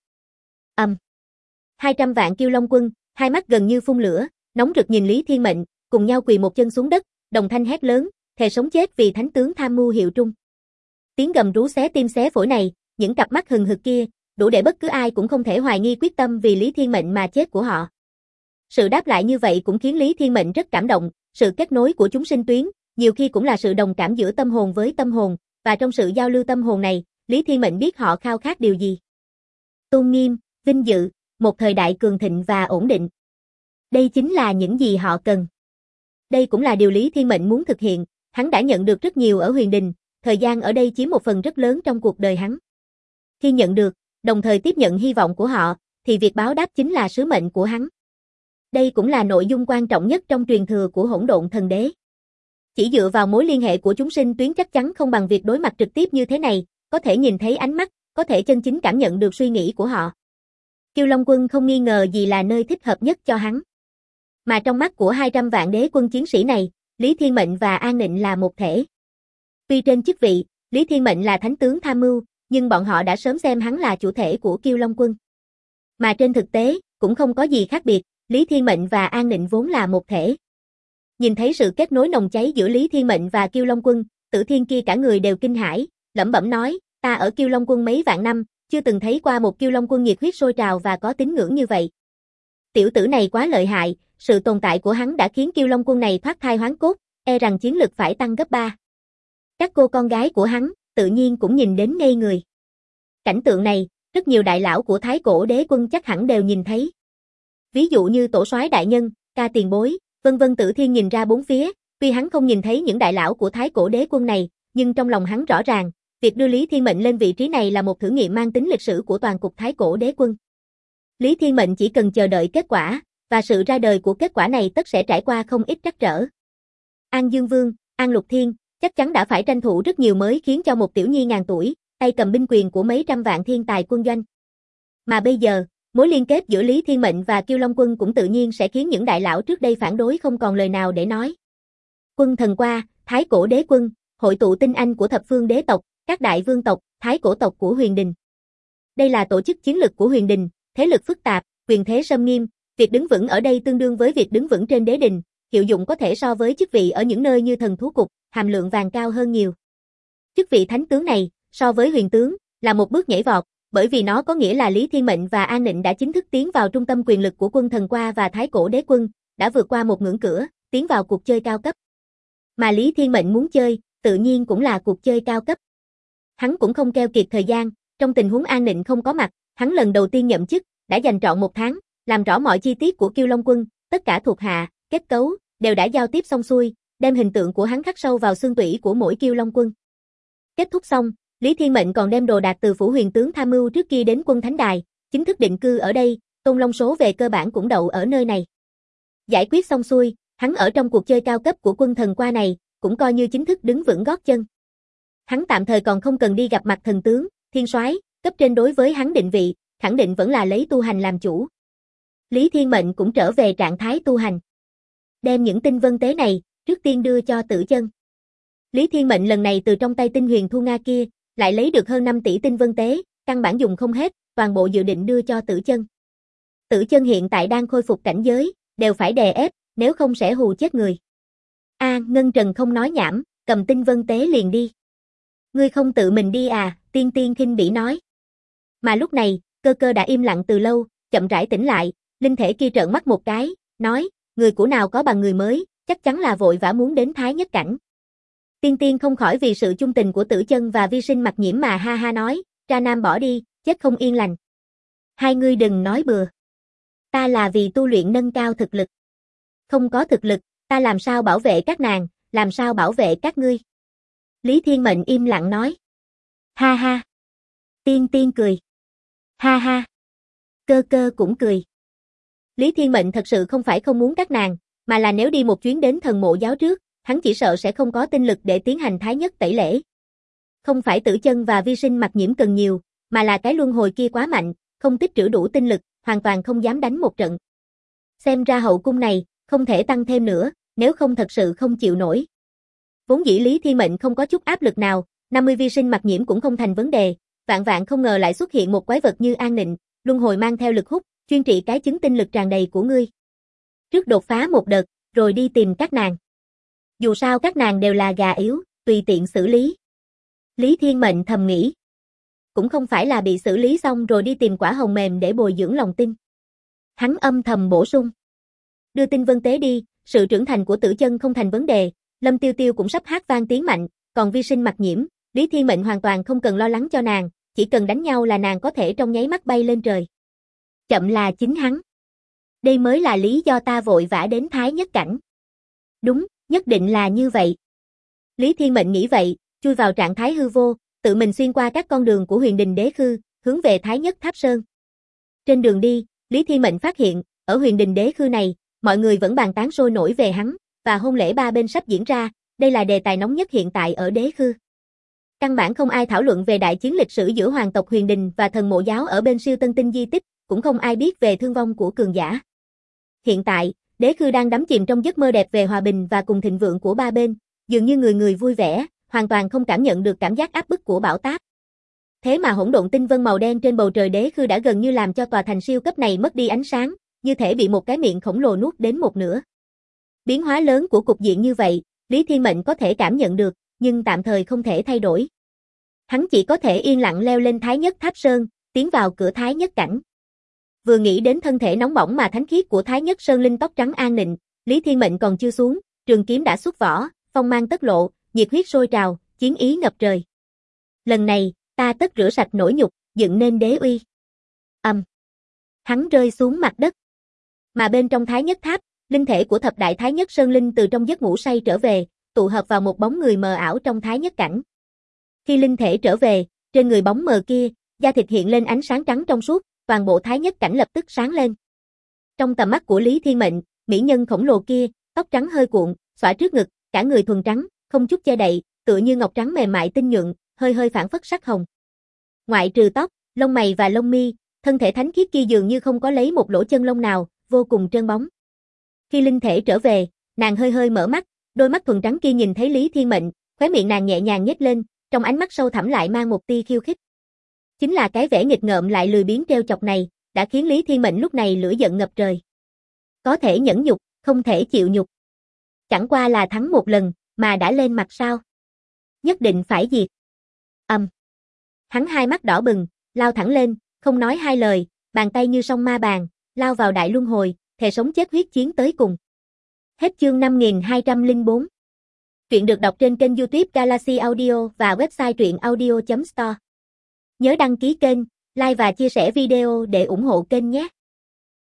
Speaker 1: 200 vạn Kiêu Long quân, hai mắt gần như phun lửa, nóng rực nhìn Lý Thiên Mệnh, cùng nhau quỳ một chân xuống đất, đồng thanh hét lớn, thề sống chết vì thánh tướng tham mưu hiệu trung. Tiếng gầm rú xé tim xé phổi này, những cặp mắt hừng hực kia, đủ để bất cứ ai cũng không thể hoài nghi quyết tâm vì Lý Thiên Mệnh mà chết của họ. Sự đáp lại như vậy cũng khiến Lý Thiên Mệnh rất cảm động, sự kết nối của chúng sinh tuyến, nhiều khi cũng là sự đồng cảm giữa tâm hồn với tâm hồn, và trong sự giao lưu tâm hồn này, Lý Thiên Mệnh biết họ khao khát điều gì. Tôn nghiêm, vinh dự, một thời đại cường thịnh và ổn định. Đây chính là những gì họ cần. Đây cũng là điều Lý Thiên Mệnh muốn thực hiện, hắn đã nhận được rất nhiều ở Huyền Đình, thời gian ở đây chiếm một phần rất lớn trong cuộc đời hắn. Khi nhận được, đồng thời tiếp nhận hy vọng của họ, thì việc báo đáp chính là sứ mệnh của hắn. Đây cũng là nội dung quan trọng nhất trong truyền thừa của Hỗn Độn Thần Đế. Chỉ dựa vào mối liên hệ của chúng sinh tuyến chắc chắn không bằng việc đối mặt trực tiếp như thế này, có thể nhìn thấy ánh mắt, có thể chân chính cảm nhận được suy nghĩ của họ. Kiêu Long Quân không nghi ngờ gì là nơi thích hợp nhất cho hắn. Mà trong mắt của 200 vạn đế quân chiến sĩ này, Lý Thiên Mệnh và An Nịnh là một thể. Tuy trên chức vị, Lý Thiên Mệnh là thánh tướng tham mưu, nhưng bọn họ đã sớm xem hắn là chủ thể của Kiêu Long Quân. Mà trên thực tế, cũng không có gì khác biệt, Lý Thiên Mệnh và An Nịnh vốn là một thể. Nhìn thấy sự kết nối nồng cháy giữa Lý Thiên Mệnh và Kiêu Long Quân, Tử Thiên kia cả người đều kinh hãi, lẩm bẩm nói, ta ở Kiêu Long Quân mấy vạn năm, chưa từng thấy qua một Kiêu Long Quân nhiệt huyết sôi trào và có tín ngưỡng như vậy. Tiểu tử này quá lợi hại, sự tồn tại của hắn đã khiến Kiêu Long Quân này thoát thai hoán cốt, e rằng chiến lực phải tăng gấp 3. Các cô con gái của hắn, tự nhiên cũng nhìn đến ngây người. Cảnh tượng này, rất nhiều đại lão của Thái Cổ Đế Quân chắc hẳn đều nhìn thấy. Ví dụ như tổ soái đại nhân, ca tiền bối, vân vân. Tử Thiên nhìn ra bốn phía, tuy hắn không nhìn thấy những đại lão của Thái Cổ Đế Quân này, nhưng trong lòng hắn rõ ràng, việc đưa Lý Thiên Mệnh lên vị trí này là một thử nghiệm mang tính lịch sử của toàn cục Thái Cổ Đế Quân. Lý Thiên Mệnh chỉ cần chờ đợi kết quả, và sự ra đời của kết quả này tất sẽ trải qua không ít trắc trở. An Dương Vương, An Lục Thiên, chắc chắn đã phải tranh thủ rất nhiều mới khiến cho một tiểu nhi ngàn tuổi, tay cầm binh quyền của mấy trăm vạn thiên tài quân doanh. Mà bây giờ, mối liên kết giữa Lý Thiên Mệnh và Kiêu Long Quân cũng tự nhiên sẽ khiến những đại lão trước đây phản đối không còn lời nào để nói. Quân thần qua, Thái Cổ Đế Quân, hội tụ tinh anh của thập phương đế tộc, các đại vương tộc, Thái Cổ tộc của Huyền Đình. Đây là tổ chức chiến lực của Huyền Đình, thế lực phức tạp, quyền thế xâm nghiêm, việc đứng vững ở đây tương đương với việc đứng vững trên đế đình, hiệu dụng có thể so với chức vị ở những nơi như thần thú cục, hàm lượng vàng cao hơn nhiều. Chức vị thánh tướng này, so với huyền tướng, là một bước nhảy vọt, bởi vì nó có nghĩa là Lý Thiên Mệnh và An Nịnh đã chính thức tiến vào trung tâm quyền lực của quân thần qua và Thái Cổ Đế Quân, đã vượt qua một ngưỡng cửa, tiến vào cuộc chơi cao cấp. Mà Lý Thiên Mệnh muốn chơi, tự nhiên cũng là cuộc chơi cao cấp. Hắn cũng không keo kiệt thời gian, trong tình huống An Nịnh không có mặt, hắn lần đầu tiên nhậm chức, đã dành trọn 1 tháng, làm rõ mọi chi tiết của Kiêu Long Quân, tất cả thuộc hạ, kết cấu, đều đã giao tiếp xong xuôi, đem hình tượng của hắn khắc sâu vào xương tủy của mỗi Kiêu Long Quân. Kết thúc xong, Lý Thiên Mệnh còn đem đồ đạc từ phủ huyền tướng tham mưu trước kia đến quân thánh đài, chính thức định cư ở đây, Tôn Long số về cơ bản cũng đậu ở nơi này. Giải quyết xong xuôi, hắn ở trong cuộc chơi cao cấp của quân thần qua này, cũng coi như chính thức đứng vững gót chân. Hắn tạm thời còn không cần đi gặp mặt thần tướng, thiên soái, cấp trên đối với hắn định vị, khẳng định vẫn là lấy tu hành làm chủ. Lý Thiên Mệnh cũng trở về trạng thái tu hành. Đem những tinh vân tế này, trước tiên đưa cho Tử Chân. Lý Thiên Mệnh lần này từ trong tay Tinh Huyền Thu Nga kia, lại lấy được hơn 5 tỷ tinh vân tế, căn bản dùng không hết, toàn bộ dự định đưa cho Tử Chân. Tử Chân hiện tại đang khôi phục cảnh giới, đều phải đè ép, nếu không sẽ hù chết người. Ngân Trần không nói nhảm, cầm tinh vân tế liền đi. Ngươi không tự mình đi à, Tiên Tiên khinh bỉ nói. Mà lúc này, Cơ Cơ đã im lặng từ lâu, chậm rãi tỉnh lại, linh thể kia trợn mắt một cái, nói, người của nào có bằng người mới, chắc chắn là vội vã muốn đến Thái Nhất Cảnh. Tiên Tiên không khỏi vì sự chung tình của Tử Chân và Vi Sinh Mặc Nhiễm mà ha ha nói, Tra Nam bỏ đi, chết không yên lành. Hai ngươi đừng nói bừa. Ta là vì tu luyện nâng cao thực lực. Không có thực lực, ta làm sao bảo vệ các nàng, làm sao bảo vệ các ngươi. Lý Thiên Mệnh im lặng nói. Ha ha. Tiên Tiên cười. Ha ha. Cơ Cơ cũng cười. Lý Thiên Mệnh thật sự không phải không muốn các nàng, mà là nếu đi một chuyến đến thần mộ giáo trước, hắn chỉ sợ sẽ không có tinh lực để tiến hành thái nhất tẩy lễ. Không phải Tử Chân và Vi Sinh Mặc Nhiễm cần nhiều, mà là cái luân hồi kia quá mạnh, không tích trữ đủ tinh lực, hoàn toàn không dám đánh một trận. Xem ra hậu cung này, không thể tăng thêm nữa, nếu không thật sự không chịu nổi. Vốn dĩ Lý Thiên Mệnh không có chút áp lực nào, 50 Vi Sinh Mặc Nhiễm cũng không thành vấn đề, vạn vạn không ngờ lại xuất hiện một quái vật như An Nịnh, luân hồi mang theo lực hút, chuyên trị cái chứng tinh lực tràn đầy của ngươi. Trước đột phá một đợt, rồi đi tìm các nàng. Dù sao các nàng đều là gà yếu, tùy tiện xử lý. Lý Thiên Mệnh thầm nghĩ. Cũng không phải là bị xử lý xong rồi đi tìm quả hồng mềm để bồi dưỡng lòng tin. Hắn âm thầm bổ sung. đưa tin vân tế đi, sự trưởng thành của Tử Chân không thành vấn đề, Lâm Tiêu Tiêu cũng sắp hát vang tiếng mạnh, còn Vi Sinh Mặc Nhiễm, Lý Thiên Mệnh hoàn toàn không cần lo lắng cho nàng, chỉ cần đánh nhau là nàng có thể trong nháy mắt bay lên trời. Chậm là chính hắn. Đây mới là lý do ta vội vã đến Thái Nhất Cảnh. Đúng, nhất định là như vậy. Lý Thiên Mệnh nghĩ vậy, chui vào trạng thái hư vô, tự mình xuyên qua các con đường của Huyền Đình Đế Khư, hướng về Thái Nhất Tháp Sơn. Trên đường đi, Lý Thiên Mệnh phát hiện, ở Huyền Đình Đế Khư này, mọi người vẫn bàn tán sôi nổi về hắn, và hôn lễ ba bên sắp diễn ra, đây là đề tài nóng nhất hiện tại ở Đế Khư. Căn bản không ai thảo luận về đại chiến lịch sử giữa hoàng tộc Huyền Đình và thần mộ giáo ở bên siêu tân tinh di tích, cũng không ai biết về thương vong của cường giả. Hiện tại, Đế Khư đang đắm chìm trong giấc mơ đẹp về hòa bình và cùng thịnh vượng của ba bên, dường như người người vui vẻ, hoàn toàn không cảm nhận được cảm giác áp bức của bão táp. Thế mà hỗn độn tinh vân màu đen trên bầu trời Đế Khư đã gần như làm cho tòa thành siêu cấp này mất đi ánh sáng, như thể bị một cái miệng khổng lồ nuốt đến một nửa. Biến hóa lớn của cục diện như vậy, Lý Thiên Mệnh có thể cảm nhận được, nhưng tạm thời không thể thay đổi. Hắn chỉ có thể yên lặng leo lên Thái Nhất Tháp Sơn, tiến vào cửa Thái Nhất Cảnh. Vừa nghĩ đến thân thể nóng bỏng mà thánh khiết của Thái Nhất Sơn Linh tóc trắng an nịnh, Lý Thiên Mệnh còn chưa xuống, trường kiếm đã xuất vỏ, phong mang tất lộ, nhiệt huyết sôi trào, chiến ý ngập trời. Lần này, ta tất rửa sạch nỗi nhục, dựng nên đế uy. Hắn rơi xuống mặt đất. Mà bên trong Thái Nhất Tháp, linh thể của thập đại Thái Nhất Sơn Linh từ trong giấc ngủ say trở về, tụ hợp vào một bóng người mờ ảo trong Thái Nhất Cảnh. Khi linh thể trở về, trên người bóng mờ kia, da thịt hiện lên ánh sáng trắng trong suốt, toàn bộ Thái Nhất Cảnh lập tức sáng lên. Trong tầm mắt của Lý Thiên Mệnh, mỹ nhân khổng lồ kia, tóc trắng hơi cuộn, xõa trước ngực, cả người thuần trắng, không chút che đậy, tựa như ngọc trắng mềm mại tinh nhuận, hơi hơi phảng phất sắc hồng. Ngoại trừ tóc, lông mày và lông mi, thân thể thánh khiết kia dường như không có lấy một lỗ chân lông nào, vô cùng trơn bóng. Khi linh thể trở về, nàng hơi hơi mở mắt, đôi mắt thuần trắng kia nhìn thấy Lý Thiên Mệnh, khóe miệng nàng nhẹ nhàng nhếch lên, trong ánh mắt sâu thẳm lại mang một tia khiêu khích. Chính là cái vẻ nghịch ngợm lại lười biếng trêu chọc này, đã khiến Lý Thiên Mệnh lúc này lửa giận ngập trời. Có thể nhẫn nhục, không thể chịu nhục. Chẳng qua là thắng một lần, mà đã lên mặt sao? Nhất định phải diệt. Hắn hai mắt đỏ bừng, lao thẳng lên, không nói hai lời, bàn tay như song ma bàn, lao vào đại luân hồi, thề sống chết huyết chiến tới cùng. Hết chương 5204. Truyện được đọc trên kênh YouTube Galaxy Audio và website truyệnaudio.store. Nhớ đăng ký kênh, like và chia sẻ video để ủng hộ kênh nhé.